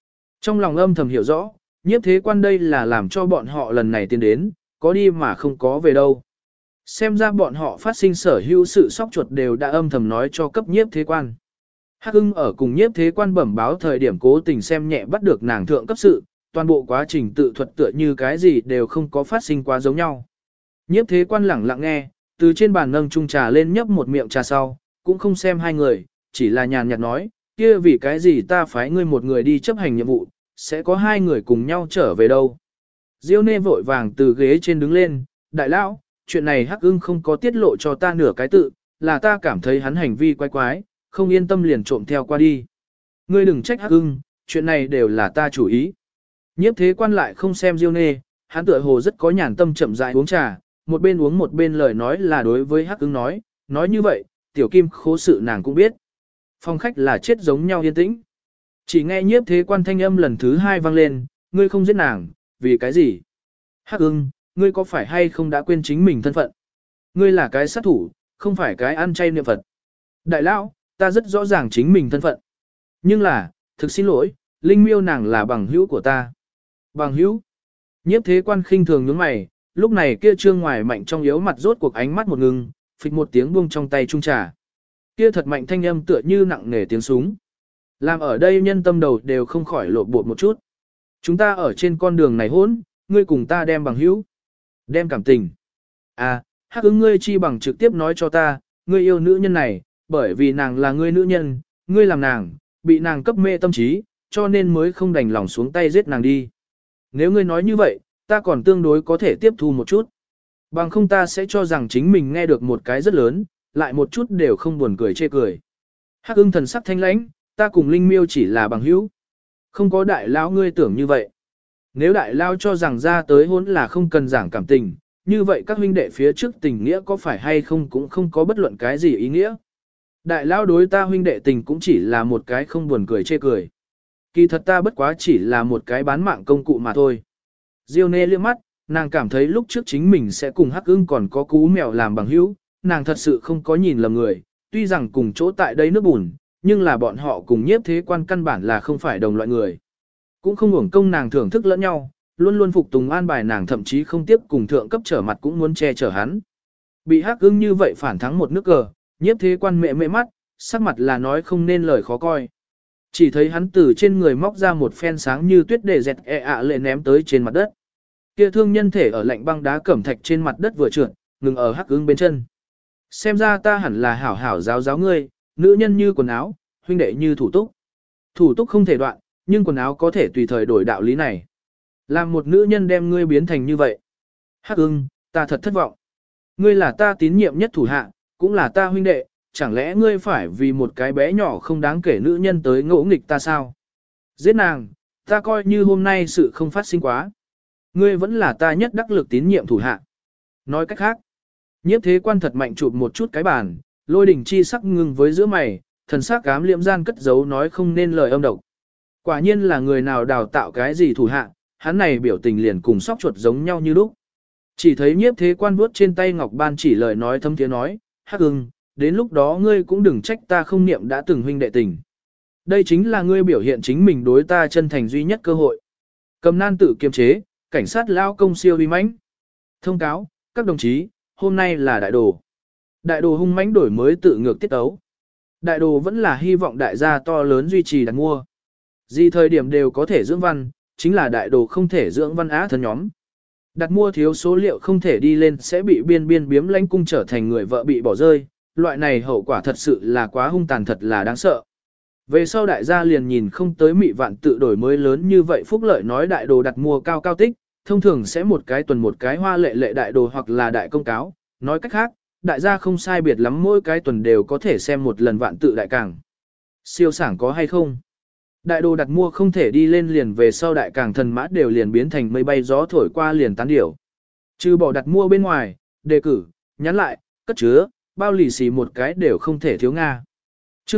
Trong lòng âm thầm hiểu rõ, nhiếp thế quan đây là làm cho bọn họ lần này tiến đến, có đi mà không có về đâu. Xem ra bọn họ phát sinh sở hữu sự sóc chuột đều đã âm thầm nói cho cấp nhiếp thế quan. Hắc ưng ở cùng nhiếp thế quan bẩm báo thời điểm cố tình xem nhẹ bắt được nàng thượng cấp sự, toàn bộ quá trình tự thuật tựa như cái gì đều không có phát sinh quá giống nhau. Nhiếp thế quan lẳng lặng nghe, từ trên bàn nâng chung trà lên nhấp một miệng trà sau, cũng không xem hai người, chỉ là nhàn nhạt nói, kia vì cái gì ta phái ngươi một người đi chấp hành nhiệm vụ, sẽ có hai người cùng nhau trở về đâu. Diêu Nê vội vàng từ ghế trên đứng lên, đại lão, chuyện này Hắc ưng không có tiết lộ cho ta nửa cái tự, là ta cảm thấy hắn hành vi quái quái, không yên tâm liền trộm theo qua đi. Ngươi đừng trách Hắc ưng, chuyện này đều là ta chủ ý. Nhiếp thế quan lại không xem Diêu Nê, hắn tựa hồ rất có nhàn tâm chậm rãi uống trà, một bên uống một bên lời nói là đối với Hắc ưng nói như vậy, tiểu kim khố sự nàng cũng biết. Phòng khách là chết giống nhau yên tĩnh. Chỉ nghe nhiếp thế quan thanh âm lần thứ hai vang lên, ngươi không giết nàng, vì cái gì? Hắc ưng, ngươi có phải hay không đã quên chính mình thân phận? Ngươi là cái sát thủ, không phải cái ăn chay niệm Phật. Đại lão, ta rất rõ ràng chính mình thân phận. Nhưng là, thực xin lỗi, Linh Miêu nàng là bằng hữu của ta. Bằng hữu? Nhiếp thế quan khinh thường nhướng mày, lúc này kia trương ngoài mạnh trong yếu mặt rốt cuộc ánh mắt một ngừng, phịch một tiếng buông trong tay trung trà. Kia thật mạnh thanh âm tựa như nặng nề tiếng súng. Làm ở đây nhân tâm đầu đều không khỏi lộn bột một chút. Chúng ta ở trên con đường này hỗn, ngươi cùng ta đem bằng hữu, đem cảm tình. À, Hắc ưng ngươi chi bằng trực tiếp nói cho ta, ngươi yêu nữ nhân này, bởi vì nàng là ngươi nữ nhân, ngươi làm nàng, bị nàng cấp mê tâm trí, cho nên mới không đành lòng xuống tay giết nàng đi. Nếu ngươi nói như vậy, ta còn tương đối có thể tiếp thu một chút. Bằng không ta sẽ cho rằng chính mình nghe được một cái rất lớn, lại một chút đều không buồn cười chê cười. Hắc ưng thần sắc thanh lãnh, ta cùng Linh Miêu chỉ là bằng hữu. Không có đại lão ngươi tưởng như vậy. Nếu đại lao cho rằng ra tới hôn là không cần giảng cảm tình, như vậy các huynh đệ phía trước tình nghĩa có phải hay không cũng không có bất luận cái gì ý nghĩa. Đại lao đối ta huynh đệ tình cũng chỉ là một cái không buồn cười chê cười. Kỳ thật ta bất quá chỉ là một cái bán mạng công cụ mà thôi. Diêu Nê liếc mắt, nàng cảm thấy lúc trước chính mình sẽ cùng Hắc ưng còn có cú mèo làm bằng hữu, nàng thật sự không có nhìn lầm người, tuy rằng cùng chỗ tại đây nước bùn, nhưng là bọn họ cùng nhiếp thế quan căn bản là không phải đồng loại người. Cũng không uổng công nàng thưởng thức lẫn nhau, luôn luôn phục tùng an bài nàng thậm chí không tiếp cùng thượng cấp trở mặt cũng muốn che chở hắn. Bị Hắc ưng như vậy phản thắng một nước cờ, nhiếp thế quan mẹ mẹ mắt, sắc mặt là nói không nên lời khó coi. Chỉ thấy hắn từ trên người móc ra một phen sáng như tuyết để dẹt lệ ném tới trên mặt đất. Kia thương nhân thể ở lạnh băng đá cẩm thạch trên mặt đất vừa trượt, ngừng ở Hắc ưng bên chân. Xem ra ta hẳn là hảo hảo giáo giáo ngươi, nữ nhân như quần áo, huynh đệ như thủ túc. Thủ túc không thể đoạn, nhưng quần áo có thể tùy thời đổi đạo lý này. Làm một nữ nhân đem ngươi biến thành như vậy. Hắc ưng, ta thật thất vọng. Ngươi là ta tín nhiệm nhất thủ hạ, cũng là ta huynh đệ, chẳng lẽ ngươi phải vì một cái bé nhỏ không đáng kể nữ nhân tới ngỗ nghịch ta sao? Giết nàng, ta coi như hôm nay sự không phát sinh quá. Ngươi vẫn là ta nhất đắc lực tín nhiệm thủ hạ. Nói cách khác, nhiếp thế quan thật mạnh chụp một chút cái bàn, lôi đỉnh chi sắc ngưng với giữa mày, thần sắc cám liệm gian cất giấu nói không nên lời âm độc. Quả nhiên là người nào đào tạo cái gì thủ hạ, hắn này biểu tình liền cùng sóc chuột giống nhau như lúc. Chỉ thấy nhiếp thế quan vuốt trên tay ngọc ban chỉ lời nói thâm tiếng nói, Hắc ưng, đến lúc đó ngươi cũng đừng trách ta không niệm đã từng huynh đệ tình. Đây chính là ngươi biểu hiện chính mình đối ta chân thành duy nhất cơ hội. Cầm nan tự kiềm chế, cảnh sát lao công siêu uy mãnh. Thông cáo, các đồng chí, hôm nay là đại đồ. Đại đồ hung mãnh đổi mới tự ngược tiết tấu. Đại đồ vẫn là hy vọng đại gia to lớn duy trì đặt mua. Gì thời điểm đều có thể dưỡng văn, chính là đại đồ không thể dưỡng văn á thân nhóm. Đặt mua thiếu số liệu không thể đi lên sẽ bị biên biếm lãnh cung trở thành người vợ bị bỏ rơi, loại này hậu quả thật sự là quá hung tàn thật là đáng sợ. Về sau đại gia liền nhìn không tới mị vạn tự đổi mới lớn như vậy phúc lợi nói đại đồ đặt mua cao cao tích, thông thường sẽ một cái tuần một cái hoa lệ đại đồ hoặc là đại công cáo, nói cách khác, đại gia không sai biệt lắm mỗi cái tuần đều có thể xem một lần vạn tự đại cảng. Siêu sảng có hay không? Đại đồ đặt mua không thể đi lên liền về sau đại cảng thần mã đều liền biến thành mây bay gió thổi qua liền tán điểu. Trừ bỏ đặt mua bên ngoài, đề cử, nhắn lại, cất chứa, bao lì xì một cái đều không thể thiếu Nga. Chương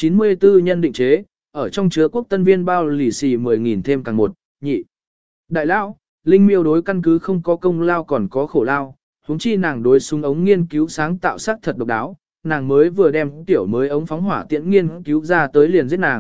294 nhân định chế, ở trong chứa quốc tân viên bao lì xì 10.000 thêm càng một, nhị. Đại lão, Linh Miêu đối căn cứ không có công lao còn có khổ lao, huống chi nàng đối súng ống nghiên cứu sáng tạo sắc thật độc đáo, nàng mới vừa đem tiểu mới ống phóng hỏa tiễn nghiên cứu ra tới liền giết nàng,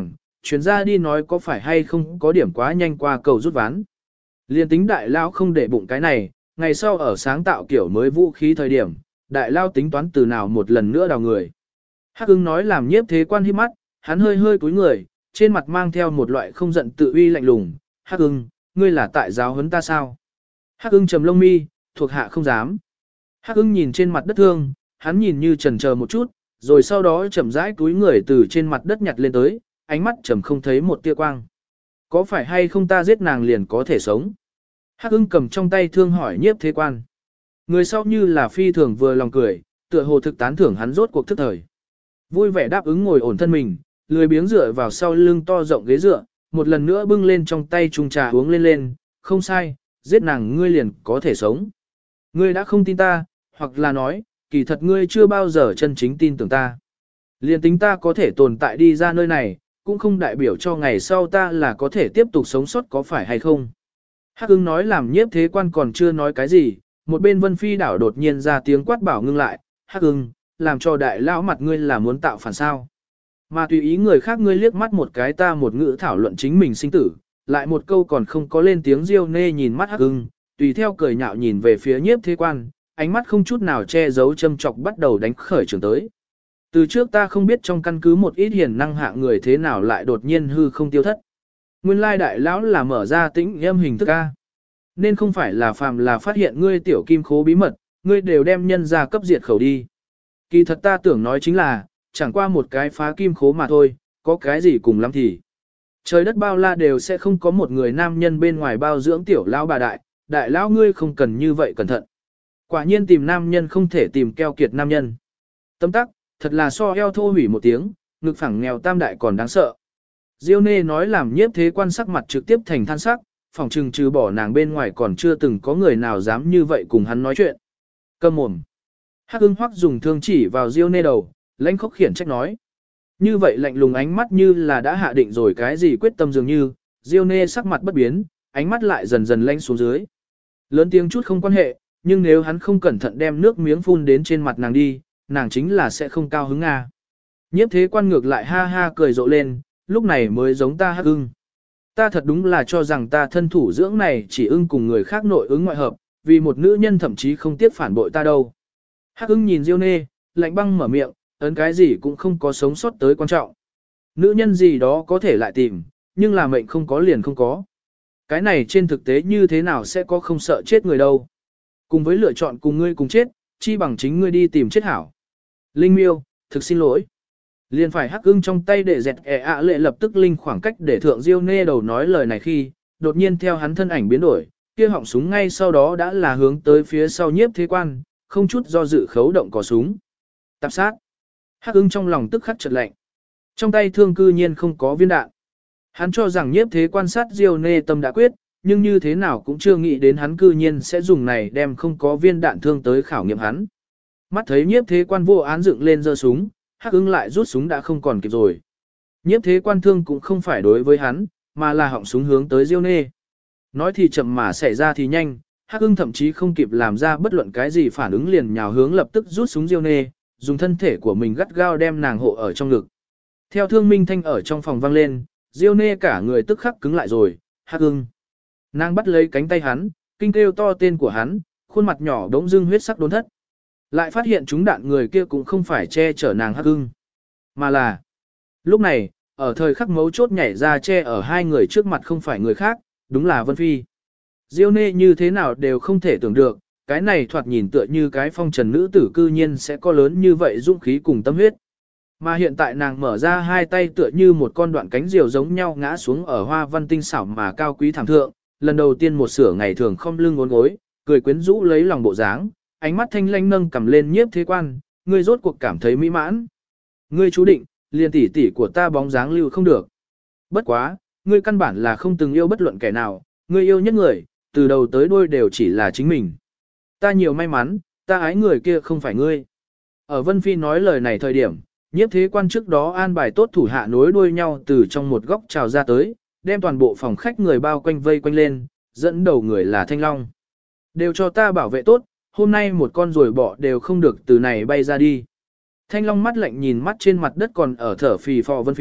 chuyển ra đi nói có phải hay không có điểm quá nhanh qua cầu rút ván. Liên tính đại lao không để bụng cái này, ngày sau ở sáng tạo kiểu mới vũ khí thời điểm, đại lao tính toán từ nào một lần nữa đào người. Hắc ưng nói làm nhiếp thế quan hít mắt, hắn hơi hơi cúi người, trên mặt mang theo một loại không giận tự uy lạnh lùng. Hắc ưng, ngươi là tại giáo huấn ta sao? Hắc ưng trầm lông mi, thuộc hạ không dám. Hắc ưng nhìn trên mặt đất thương, hắn nhìn như chần chờ một chút, rồi sau đó chậm rãi cúi người từ trên mặt đất nhặt lên tới, ánh mắt trầm không thấy một tia quang. Có phải hay không ta giết nàng liền có thể sống? Hắc ưng cầm trong tay thương hỏi nhiếp thế quan. Người sau như là phi thường vừa lòng cười, tựa hồ thực tán thưởng hắn rốt cuộc thức thời. Vui vẻ đáp ứng ngồi ổn thân mình, lười biếng dựa vào sau lưng to rộng ghế dựa, một lần nữa bưng lên trong tay chung trà uống lên lên, không sai, giết nàng ngươi liền có thể sống. Ngươi đã không tin ta, hoặc là nói, kỳ thật ngươi chưa bao giờ chân chính tin tưởng ta. Liền tính ta có thể tồn tại đi ra nơi này, cũng không đại biểu cho ngày sau ta là có thể tiếp tục sống sót có phải hay không. Hắc ưng nói làm nhiếp thế quan còn chưa nói cái gì, một bên Vân Phi đảo đột nhiên ra tiếng quát bảo ngưng lại, Hắc ưng, làm cho đại lão mặt ngươi là muốn tạo phản sao. Mà tùy ý người khác ngươi liếc mắt một cái ta một ngữ thảo luận chính mình sinh tử, lại một câu còn không có lên tiếng riêu nê nhìn mắt Hắc ưng, tùy theo cười nhạo nhìn về phía nhiếp thế quan, ánh mắt không chút nào che giấu châm chọc bắt đầu đánh khởi trường tới. Từ trước ta không biết trong căn cứ một ít hiền năng hạ người thế nào lại đột nhiên hư không tiêu thất. Nguyên lai đại lão là mở ra tĩnh âm hình thức A. Nên không phải là phàm là phát hiện ngươi tiểu kim khố bí mật, ngươi đều đem nhân ra cấp diệt khẩu đi. Kỳ thật ta tưởng nói chính là, chẳng qua một cái phá kim khố mà thôi, có cái gì cùng lắm thì. Trời đất bao la đều sẽ không có một người nam nhân bên ngoài bao dưỡng tiểu lão bà đại lão ngươi không cần như vậy cẩn thận. Quả nhiên tìm nam nhân không thể tìm keo kiệt nam nhân. Tâm tắc, thật là so eo thô hủy một tiếng, ngực phẳng nghèo tam đại còn đáng sợ. Diêu nê nói làm nhiếp thế quan sắc mặt trực tiếp thành than sắc, phòng trừng trừ bỏ nàng bên ngoài còn chưa từng có người nào dám như vậy cùng hắn nói chuyện. Câm mồm. Hắc ưng hoắc dùng thương chỉ vào Diêu nê đầu, lãnh khốc khiển trách nói. Như vậy lạnh lùng ánh mắt như là đã hạ định rồi cái gì quyết tâm dường như, Diêu nê sắc mặt bất biến, ánh mắt lại dần dần lanh xuống dưới. Lớn tiếng chút không quan hệ, nhưng nếu hắn không cẩn thận đem nước miếng phun đến trên mặt nàng đi, nàng chính là sẽ không cao hứng à. Nhiếp thế quan ngược lại ha ha cười rộ lên, lúc này mới giống ta Hắc ưng. Ta thật đúng là cho rằng ta thân thủ dưỡng này chỉ ưng cùng người khác nội ứng ngoại hợp, vì một nữ nhân thậm chí không tiếc phản bội ta đâu. Hắc ưng nhìn Diêu nê, lạnh băng mở miệng, ấn cái gì cũng không có sống sót tới quan trọng. Nữ nhân gì đó có thể lại tìm, nhưng là mệnh không có liền không có. Cái này trên thực tế như thế nào sẽ có không sợ chết người đâu. Cùng với lựa chọn cùng ngươi cùng chết, chi bằng chính ngươi đi tìm chết hảo. Linh miêu, thực xin lỗi. Liền phải Hắc ưng trong tay để dẹt lệ lập tức linh khoảng cách để thượng Diêu nê đầu nói lời này khi, đột nhiên theo hắn thân ảnh biến đổi, kia họng súng ngay sau đó đã là hướng tới phía sau nhiếp thế quan, không chút do dự khấu động cò súng. Tạp sát. Hắc ưng trong lòng tức khắc chợt lạnh. Trong tay thương cư nhiên không có viên đạn. Hắn cho rằng nhiếp thế quan sát Diêu nê tâm đã quyết, nhưng như thế nào cũng chưa nghĩ đến hắn cư nhiên sẽ dùng này đem không có viên đạn thương tới khảo nghiệm hắn. Mắt thấy nhiếp thế quan vô án dựng lên giơ súng, Hắc ưng lại rút súng đã không còn kịp rồi. Nhiếp thế quan thương cũng không phải đối với hắn, mà là họng súng hướng tới Diêu nê. Nói thì chậm mà xảy ra thì nhanh, Hắc ưng thậm chí không kịp làm ra bất luận cái gì phản ứng liền nhào hướng lập tức rút súng Diêu nê, dùng thân thể của mình gắt gao đem nàng hộ ở trong ngực. Theo thương minh thanh ở trong phòng vang lên, Diêu nê cả người tức khắc cứng lại rồi, Hắc ưng. Nàng bắt lấy cánh tay hắn, kinh kêu to tên của hắn, khuôn mặt nhỏ đống dưng huyết sắc đốn thất. Lại phát hiện chúng đạn người kia cũng không phải che chở nàng Hắc ưng, mà là lúc này, ở thời khắc mấu chốt nhảy ra che ở hai người trước mặt không phải người khác, đúng là Vân Phi. Diêu nê như thế nào đều không thể tưởng được, cái này thoạt nhìn tựa như cái phong trần nữ tử cư nhiên sẽ có lớn như vậy dũng khí cùng tâm huyết. Mà hiện tại nàng mở ra hai tay tựa như một con đoạn cánh diều giống nhau ngã xuống ở hoa văn tinh xảo mà cao quý thảm thượng, lần đầu tiên một sửa ngày thường không lưng ngốn gối, cười quyến rũ lấy lòng bộ dáng, ánh mắt thanh lanh nâng cầm lên nhiếp thế quan, ngươi rốt cuộc cảm thấy mỹ mãn. Ngươi chú định, liền tỷ tỷ của ta bóng dáng lưu không được. Bất quá, ngươi căn bản là không từng yêu bất luận kẻ nào, ngươi yêu nhất người, từ đầu tới đuôi đều chỉ là chính mình. Ta nhiều may mắn, ta ái người kia không phải ngươi. Ở Vân Phi nói lời này thời điểm, nhiếp thế quan trước đó an bài tốt thủ hạ nối đuôi nhau từ trong một góc trào ra tới, đem toàn bộ phòng khách người bao quanh vây quanh lên, dẫn đầu người là Thanh Long. Đều cho ta bảo vệ tốt, hôm nay một con ruồi bọ đều không được từ này bay ra đi. Thanh Long mắt lạnh nhìn mắt trên mặt đất còn ở thở phì phò Vân Phi,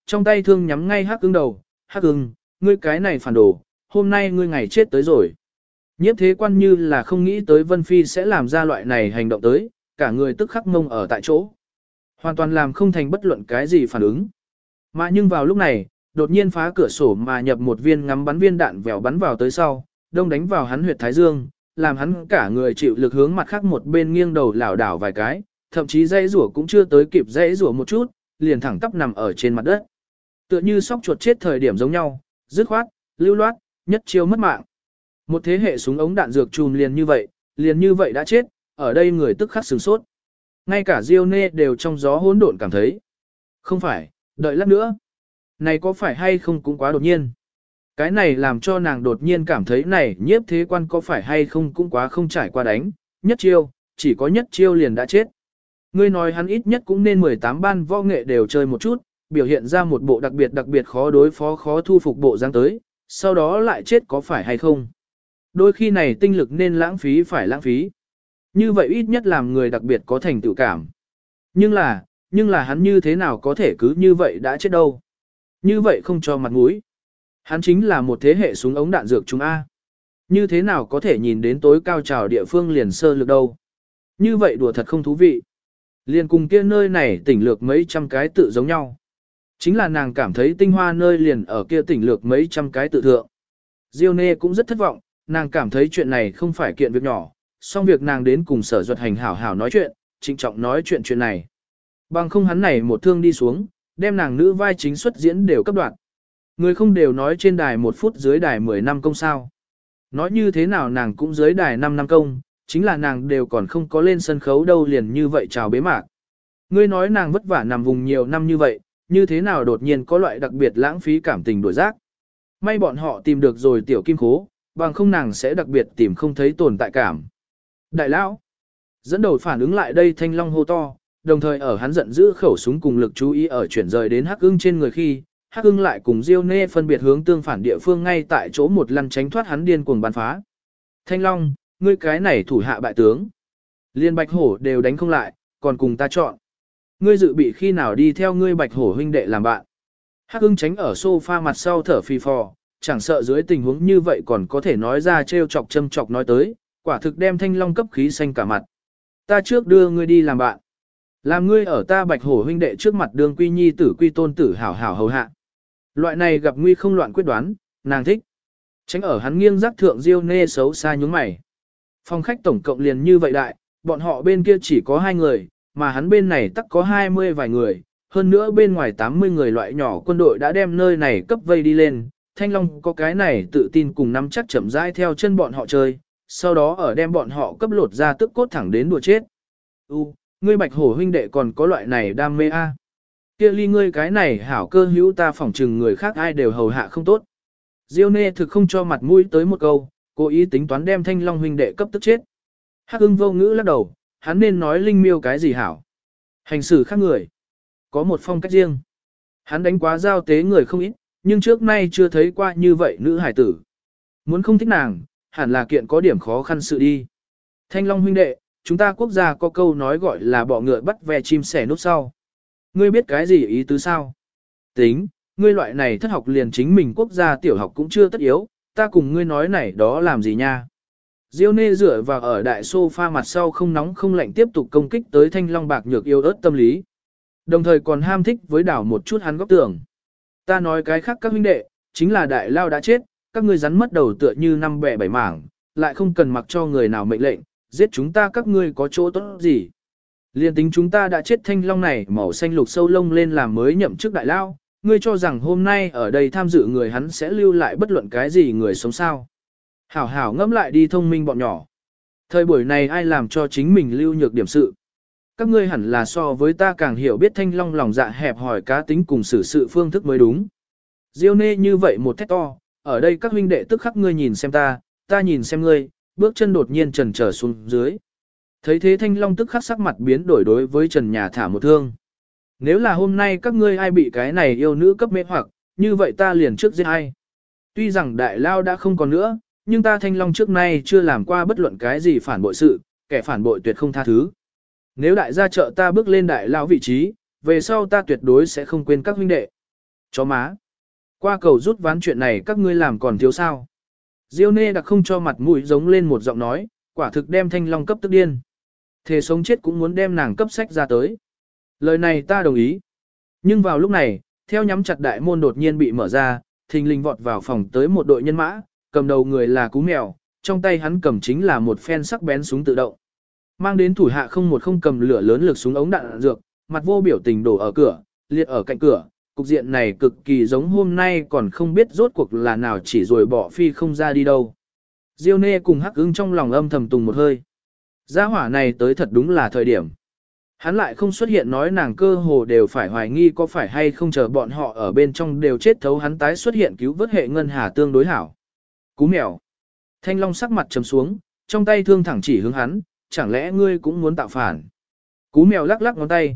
trong tay thương nhắm ngay Hắc Ưng đầu, Hắc Ưng, ngươi cái này phản đồ, hôm nay ngươi ngày chết tới rồi. Nhiếp thế quan như là không nghĩ tới Vân Phi sẽ làm ra loại này hành động tới, cả người tức khắc mông ở tại chỗ. Hoàn toàn làm không thành bất luận cái gì phản ứng. Mà nhưng vào lúc này, đột nhiên phá cửa sổ mà nhập một viên ngắm bắn viên đạn vèo bắn vào tới sau, đông đánh vào hắn huyệt thái dương, làm hắn cả người chịu lực hướng mặt khác một bên nghiêng đầu lảo đảo vài cái, thậm chí dãy rủa cũng chưa tới kịp dãy rủa một chút, liền thẳng tắp nằm ở trên mặt đất. Tựa như sóc chuột chết thời điểm giống nhau, dứt khoát, lưu loát, nhất chiêu mất mạng. Một thế hệ súng ống đạn dược chùm liền như vậy đã chết, ở đây người tức khắc sửng sốt. Ngay cả Diêu Nê đều trong gió hỗn độn cảm thấy. Không phải, đợi lát nữa. Này có phải hay không cũng quá đột nhiên. Cái này làm cho nàng đột nhiên cảm thấy này nhiếp thế quan có phải hay không cũng quá không trải qua đánh. Nhất chiêu, chỉ có nhất chiêu liền đã chết. Ngươi nói hắn ít nhất cũng nên 18 ban võ nghệ đều chơi một chút, biểu hiện ra một bộ đặc biệt khó đối phó khó thu phục bộ dáng tới, sau đó lại chết có phải hay không. Đôi khi này tinh lực nên lãng phí phải lãng phí. Như vậy ít nhất làm người đặc biệt có thành tựu cảm. Nhưng là hắn như thế nào có thể cứ như vậy đã chết đâu. Như vậy không cho mặt mũi. Hắn chính là một thế hệ súng ống đạn dược chúng A. Như thế nào có thể nhìn đến tối cao trào địa phương liền sơ lược đâu. Như vậy đùa thật không thú vị. Liền cùng kia nơi này tỉnh lược mấy trăm cái tự giống nhau. Chính là nàng cảm thấy tinh hoa nơi liền ở kia tỉnh lược mấy trăm cái tự thượng. Diêu Nê cũng rất thất vọng, nàng cảm thấy chuyện này không phải kiện việc nhỏ, song việc nàng đến cùng Sở Duật Hành hảo hảo nói chuyện, trịnh trọng nói chuyện này. Bằng không hắn này một thương đi xuống, đem nàng nữ vai chính xuất diễn đều cấp đoạn. Người không đều nói trên đài 1 phút dưới đài 10 năm công sao. Nói như thế nào nàng cũng dưới đài 5 năm công, chính là nàng đều còn không có lên sân khấu đâu liền như vậy chào bế mạc. Ngươi nói nàng vất vả nằm vùng nhiều năm như vậy, như thế nào đột nhiên có loại đặc biệt lãng phí cảm tình đổi giác. May bọn họ tìm được rồi tiểu kim khố, bằng không nàng sẽ đặc biệt tìm không thấy tồn tại cảm. Đại lão, dẫn đầu phản ứng lại đây Thanh Long hô to, đồng thời ở hắn giận giữ khẩu súng cùng lực chú ý ở chuyển rời đến Hắc Ưng trên người khi, Hắc Ưng lại cùng Diêu Nê phân biệt hướng tương phản địa phương ngay tại chỗ một lần tránh thoát hắn điên cuồng bắn phá. Thanh Long, ngươi cái này thủ hạ bại tướng. Liên Bạch Hổ đều đánh không lại, còn cùng ta chọn. Ngươi dự bị khi nào đi theo ngươi Bạch Hổ huynh đệ làm bạn. Hắc Ưng tránh ở sofa mặt sau thở phì phò, chẳng sợ dưới tình huống như vậy còn có thể nói ra trêu chọc châm chọc nói tới, quả thực đem Thanh Long cấp khí xanh cả mặt. Ta trước đưa ngươi đi làm bạn. Làm ngươi ở ta Bạch Hổ huynh đệ trước mặt đường quy nhi tử quy tôn tử hảo hảo hầu hạ. Loại này gặp nguy không loạn quyết đoán, nàng thích. Tránh ở hắn nghiêng giác thượng Diêu Nê xấu xa nhướng mày. Phòng khách tổng cộng liền như vậy đại, bọn họ bên kia chỉ có 2 người, mà hắn bên này tắc có 20 vài người, hơn nữa bên ngoài 80 người loại nhỏ quân đội đã đem nơi này cấp vây đi lên. Thanh Long có cái này tự tin cùng nắm chắc chậm rãi theo chân bọn họ chơi, sau đó ở đem bọn họ cấp lột ra tức cốt thẳng đến đùa chết. Ngươi Bạch Hổ huynh đệ còn có loại này đam mê a? Kia ly ngươi cái này hảo cơ hữu ta phỏng chừng người khác ai đều hầu hạ không tốt. Diêu Nê thực không cho mặt mũi tới một câu, cố ý tính toán đem Thanh Long huynh đệ cấp tức chết. Hắc Ưng vô ngữ lắc đầu, hắn nên nói linh miêu cái gì hảo. Hành xử khác người, có một phong cách riêng. Hắn đánh quá giao tế người không ít, nhưng trước nay chưa thấy qua như vậy nữ hải tử. Muốn không thích nàng, hẳn là kiện có điểm khó khăn sự đi. Thanh Long huynh đệ, chúng ta quốc gia có câu nói gọi là bọ ngựa bắt ve chim sẻ núp sau. Ngươi biết cái gì ý tứ sao? Tính, ngươi loại này thất học liền chính mình quốc gia tiểu học cũng chưa tất yếu, ta cùng ngươi nói này đó làm gì nha. Diêu Nê dựa vào ở đại sofa mặt sau không nóng không lạnh tiếp tục công kích tới Thanh Long bạc nhược yêu ớt tâm lý. Đồng thời còn ham thích với đảo một chút hắn góc tưởng. Ta nói cái khác các huynh đệ, chính là đại lao đã chết, các ngươi rắn mất đầu tựa như 5 bẻ 7 mảng, lại không cần mặc cho người nào mệnh lệnh, giết chúng ta các ngươi có chỗ tốt gì. Liên tính chúng ta đã chết Thanh Long này màu xanh lục sâu lông lên làm mới nhậm chức đại lao, ngươi cho rằng hôm nay ở đây tham dự người hắn sẽ lưu lại bất luận cái gì người sống sao. Hảo hảo ngẫm lại đi thông minh bọn nhỏ. Thời buổi này ai làm cho chính mình lưu nhược điểm sự. Các ngươi hẳn là so với ta càng hiểu biết Thanh Long lòng dạ hẹp hỏi cá tính cùng xử sự phương thức mới đúng. Diêu Nê như vậy một thét to, ở đây các huynh đệ tức khắc ngươi nhìn xem ta nhìn xem ngươi, bước chân đột nhiên trần trở xuống dưới. Thấy thế Thanh Long tức khắc sắc mặt biến đổi đối với Trần Nhà thả một thương. Nếu là hôm nay các ngươi ai bị cái này yêu nữ cấp mê hoặc, như vậy ta liền trước giết ai. Tuy rằng đại lao đã không còn nữa, nhưng ta Thanh Long trước nay chưa làm qua bất luận cái gì phản bội sự, kẻ phản bội tuyệt không tha thứ. Nếu đại gia trợ ta bước lên đại lao vị trí, về sau ta tuyệt đối sẽ không quên các huynh đệ. Chó má. Qua cầu rút ván chuyện này các ngươi làm còn thiếu sao. Diêu Nê đặc không cho mặt mũi giống lên một giọng nói, quả thực đem Thanh Long cấp tức điên. Thề sống chết cũng muốn đem nàng cấp sách ra tới. Lời này ta đồng ý. Nhưng vào lúc này, theo nhắm chặt đại môn đột nhiên bị mở ra, thình lình vọt vào phòng tới một đội nhân mã, cầm đầu người là Cú Mèo, trong tay hắn cầm chính là một phen sắc bén súng tự động. Mang đến thủ hạ không cầm lửa lớn lực súng ống đạn dược, mặt vô biểu tình đổ ở cửa, liệt ở cạnh cửa. Cục diện này cực kỳ giống hôm nay còn không biết rốt cuộc là nào chỉ rồi bỏ phi không ra đi đâu. Diêu Nê cùng Hắc Ưng trong lòng âm thầm tùng một hơi. Gia hỏa này tới thật đúng là thời điểm. Hắn lại không xuất hiện nói nàng cơ hồ đều phải hoài nghi có phải hay không chờ bọn họ ở bên trong đều chết thấu hắn tái xuất hiện cứu vớt hệ ngân hà tương đối hảo. Cú Mèo. Thanh Long sắc mặt trầm xuống, trong tay thương thẳng chỉ hướng hắn, chẳng lẽ ngươi cũng muốn tạo phản. Cú Mèo lắc lắc ngón tay,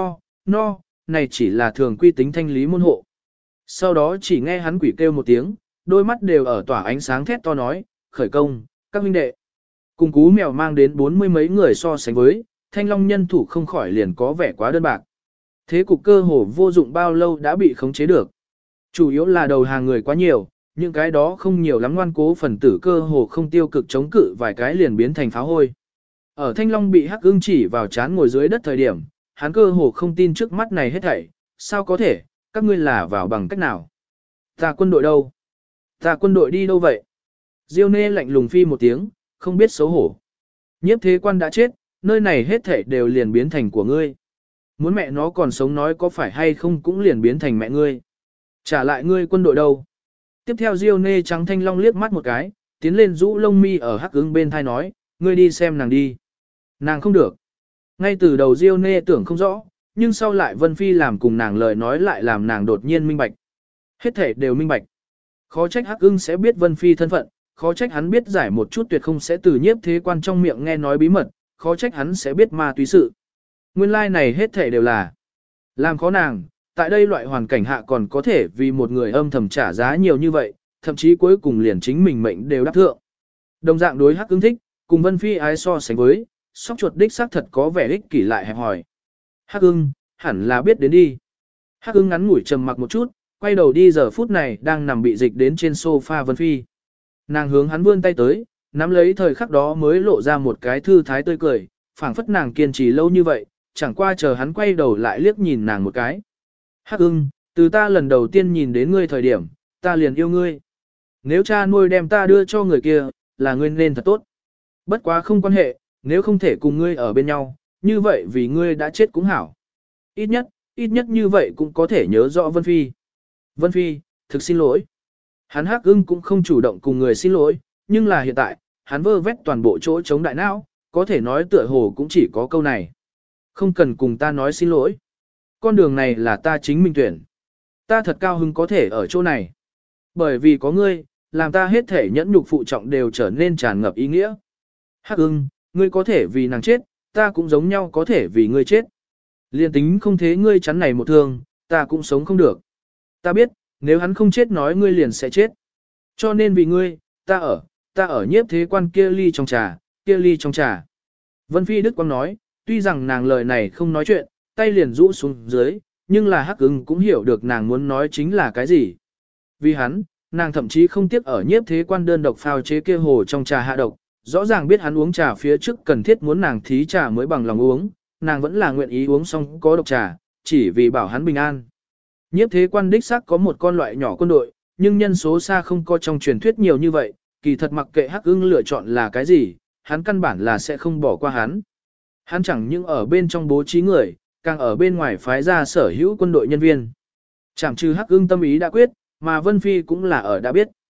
no, này chỉ là thường quy tính thanh lý môn hộ. Sau đó chỉ nghe hắn quỷ kêu một tiếng, đôi mắt đều ở tỏa ánh sáng thét to nói, khởi công, các huynh đệ. Cùng Cú Mèo mang đến 40 mấy người so sánh với, Thanh Long nhân thủ không khỏi liền có vẻ quá đơn bạc. Thế cục cơ hồ vô dụng bao lâu đã bị khống chế được. Chủ yếu là đầu hàng người quá nhiều, những cái đó không nhiều lắm ngoan cố phần tử cơ hồ không tiêu cực chống cự vài cái liền biến thành pháo hôi. Ở Thanh Long bị Hắc Ưng chỉ vào chán ngồi dưới đất thời điểm, hắn cơ hồ không tin trước mắt này hết thảy, sao có thể, các ngươi là vào bằng cách nào? Ta quân đội đâu? Ta quân đội đi đâu vậy? Diêu Nê lạnh lùng phi một tiếng, không biết xấu hổ. Nhiếp thế quan đã chết, nơi này hết thảy đều liền biến thành của ngươi. Muốn mẹ nó còn sống nói có phải hay không cũng liền biến thành mẹ ngươi. Trả lại ngươi quân đội đâu? Tiếp theo Diêu Nê trắng Thanh Long liếc mắt một cái, tiến lên rũ lông mi ở Hắc Ưng bên thai nói, ngươi đi xem nàng đi. Nàng không được. Ngay từ đầu Diêu Nê tưởng không rõ, nhưng sau lại Vân Phi làm cùng nàng lời nói lại làm nàng đột nhiên minh bạch. Hết thể đều minh bạch. Khó trách Hắc Ưng sẽ biết Vân Phi thân phận, khó trách hắn biết giải một chút tuyệt không sẽ từ nhiếp thế quan trong miệng nghe nói bí mật, khó trách hắn sẽ biết ma túy sự. Nguyên lai này hết thể đều là làm khó nàng, tại đây loại hoàn cảnh hạ còn có thể vì một người âm thầm trả giá nhiều như vậy, thậm chí cuối cùng liền chính mình mệnh đều đáp thượng. Đồng dạng đối Hắc Ưng thích, cùng Vân Phi ái so sánh với, sóc chuột đích xác thật có vẻ ích kỷ lại hẹp hòi. Hắc Ưng, hẳn là biết đến đi. Hắc Ưng ngắn ngủi trầm mặc một chút, quay đầu đi giờ phút này đang nằm bị dịch đến trên sofa Vân Phi. Nàng hướng hắn vươn tay tới, nắm lấy thời khắc đó mới lộ ra một cái thư thái tươi cười, phảng phất nàng kiên trì lâu như vậy, chẳng qua chờ hắn quay đầu lại liếc nhìn nàng một cái. Hắc Ưng, từ ta lần đầu tiên nhìn đến ngươi thời điểm, ta liền yêu ngươi. Nếu cha nuôi đem ta đưa cho người kia, là ngươi nên thật tốt. Bất quá không quan hệ, nếu không thể cùng ngươi ở bên nhau, như vậy vì ngươi đã chết cũng hảo. Ít nhất như vậy cũng có thể nhớ rõ Vân Phi. Vân Phi, thực xin lỗi. Hắn Hắc Ưng cũng không chủ động cùng người xin lỗi, nhưng là hiện tại, hắn vơ vét toàn bộ chỗ chống đại não, có thể nói tựa hồ cũng chỉ có câu này. Không cần cùng ta nói xin lỗi. Con đường này là ta chính mình tuyển. Ta thật cao hứng có thể ở chỗ này. Bởi vì có ngươi, làm ta hết thể nhẫn nhục phụ trọng đều trở nên tràn ngập ý nghĩa. Hắc Ưng, ngươi có thể vì nàng chết, ta cũng giống nhau có thể vì ngươi chết. Liên tính không thế ngươi chắn này một thương, ta cũng sống không được. Ta biết, nếu hắn không chết nói ngươi liền sẽ chết. Cho nên vì ngươi, ta ở nhiếp thế quan kia ly trong trà. Vân Phi Đức Quang nói, tuy rằng nàng lời này không nói chuyện, tay liền rũ xuống dưới, nhưng là Hắc Ưng cũng hiểu được nàng muốn nói chính là cái gì. Vì hắn, nàng thậm chí không tiếc ở nhiếp thế quan đơn độc phao chế kia hồ trong trà hạ độc, rõ ràng biết hắn uống trà phía trước cần thiết muốn nàng thí trà mới bằng lòng uống, nàng vẫn là nguyện ý uống xong có độc trà, chỉ vì bảo hắn bình an. Nhiếp thế quan đích xác có một con loại nhỏ quân đội, nhưng nhân số xa không có trong truyền thuyết nhiều như vậy, kỳ thật mặc kệ Hắc Ưng lựa chọn là cái gì, hắn căn bản là sẽ không bỏ qua hắn. Hắn chẳng những ở bên trong bố trí người, càng ở bên ngoài phái ra sở hữu quân đội nhân viên. Chẳng trừ Hắc Ưng tâm ý đã quyết, mà Vân Phi cũng là ở đã biết.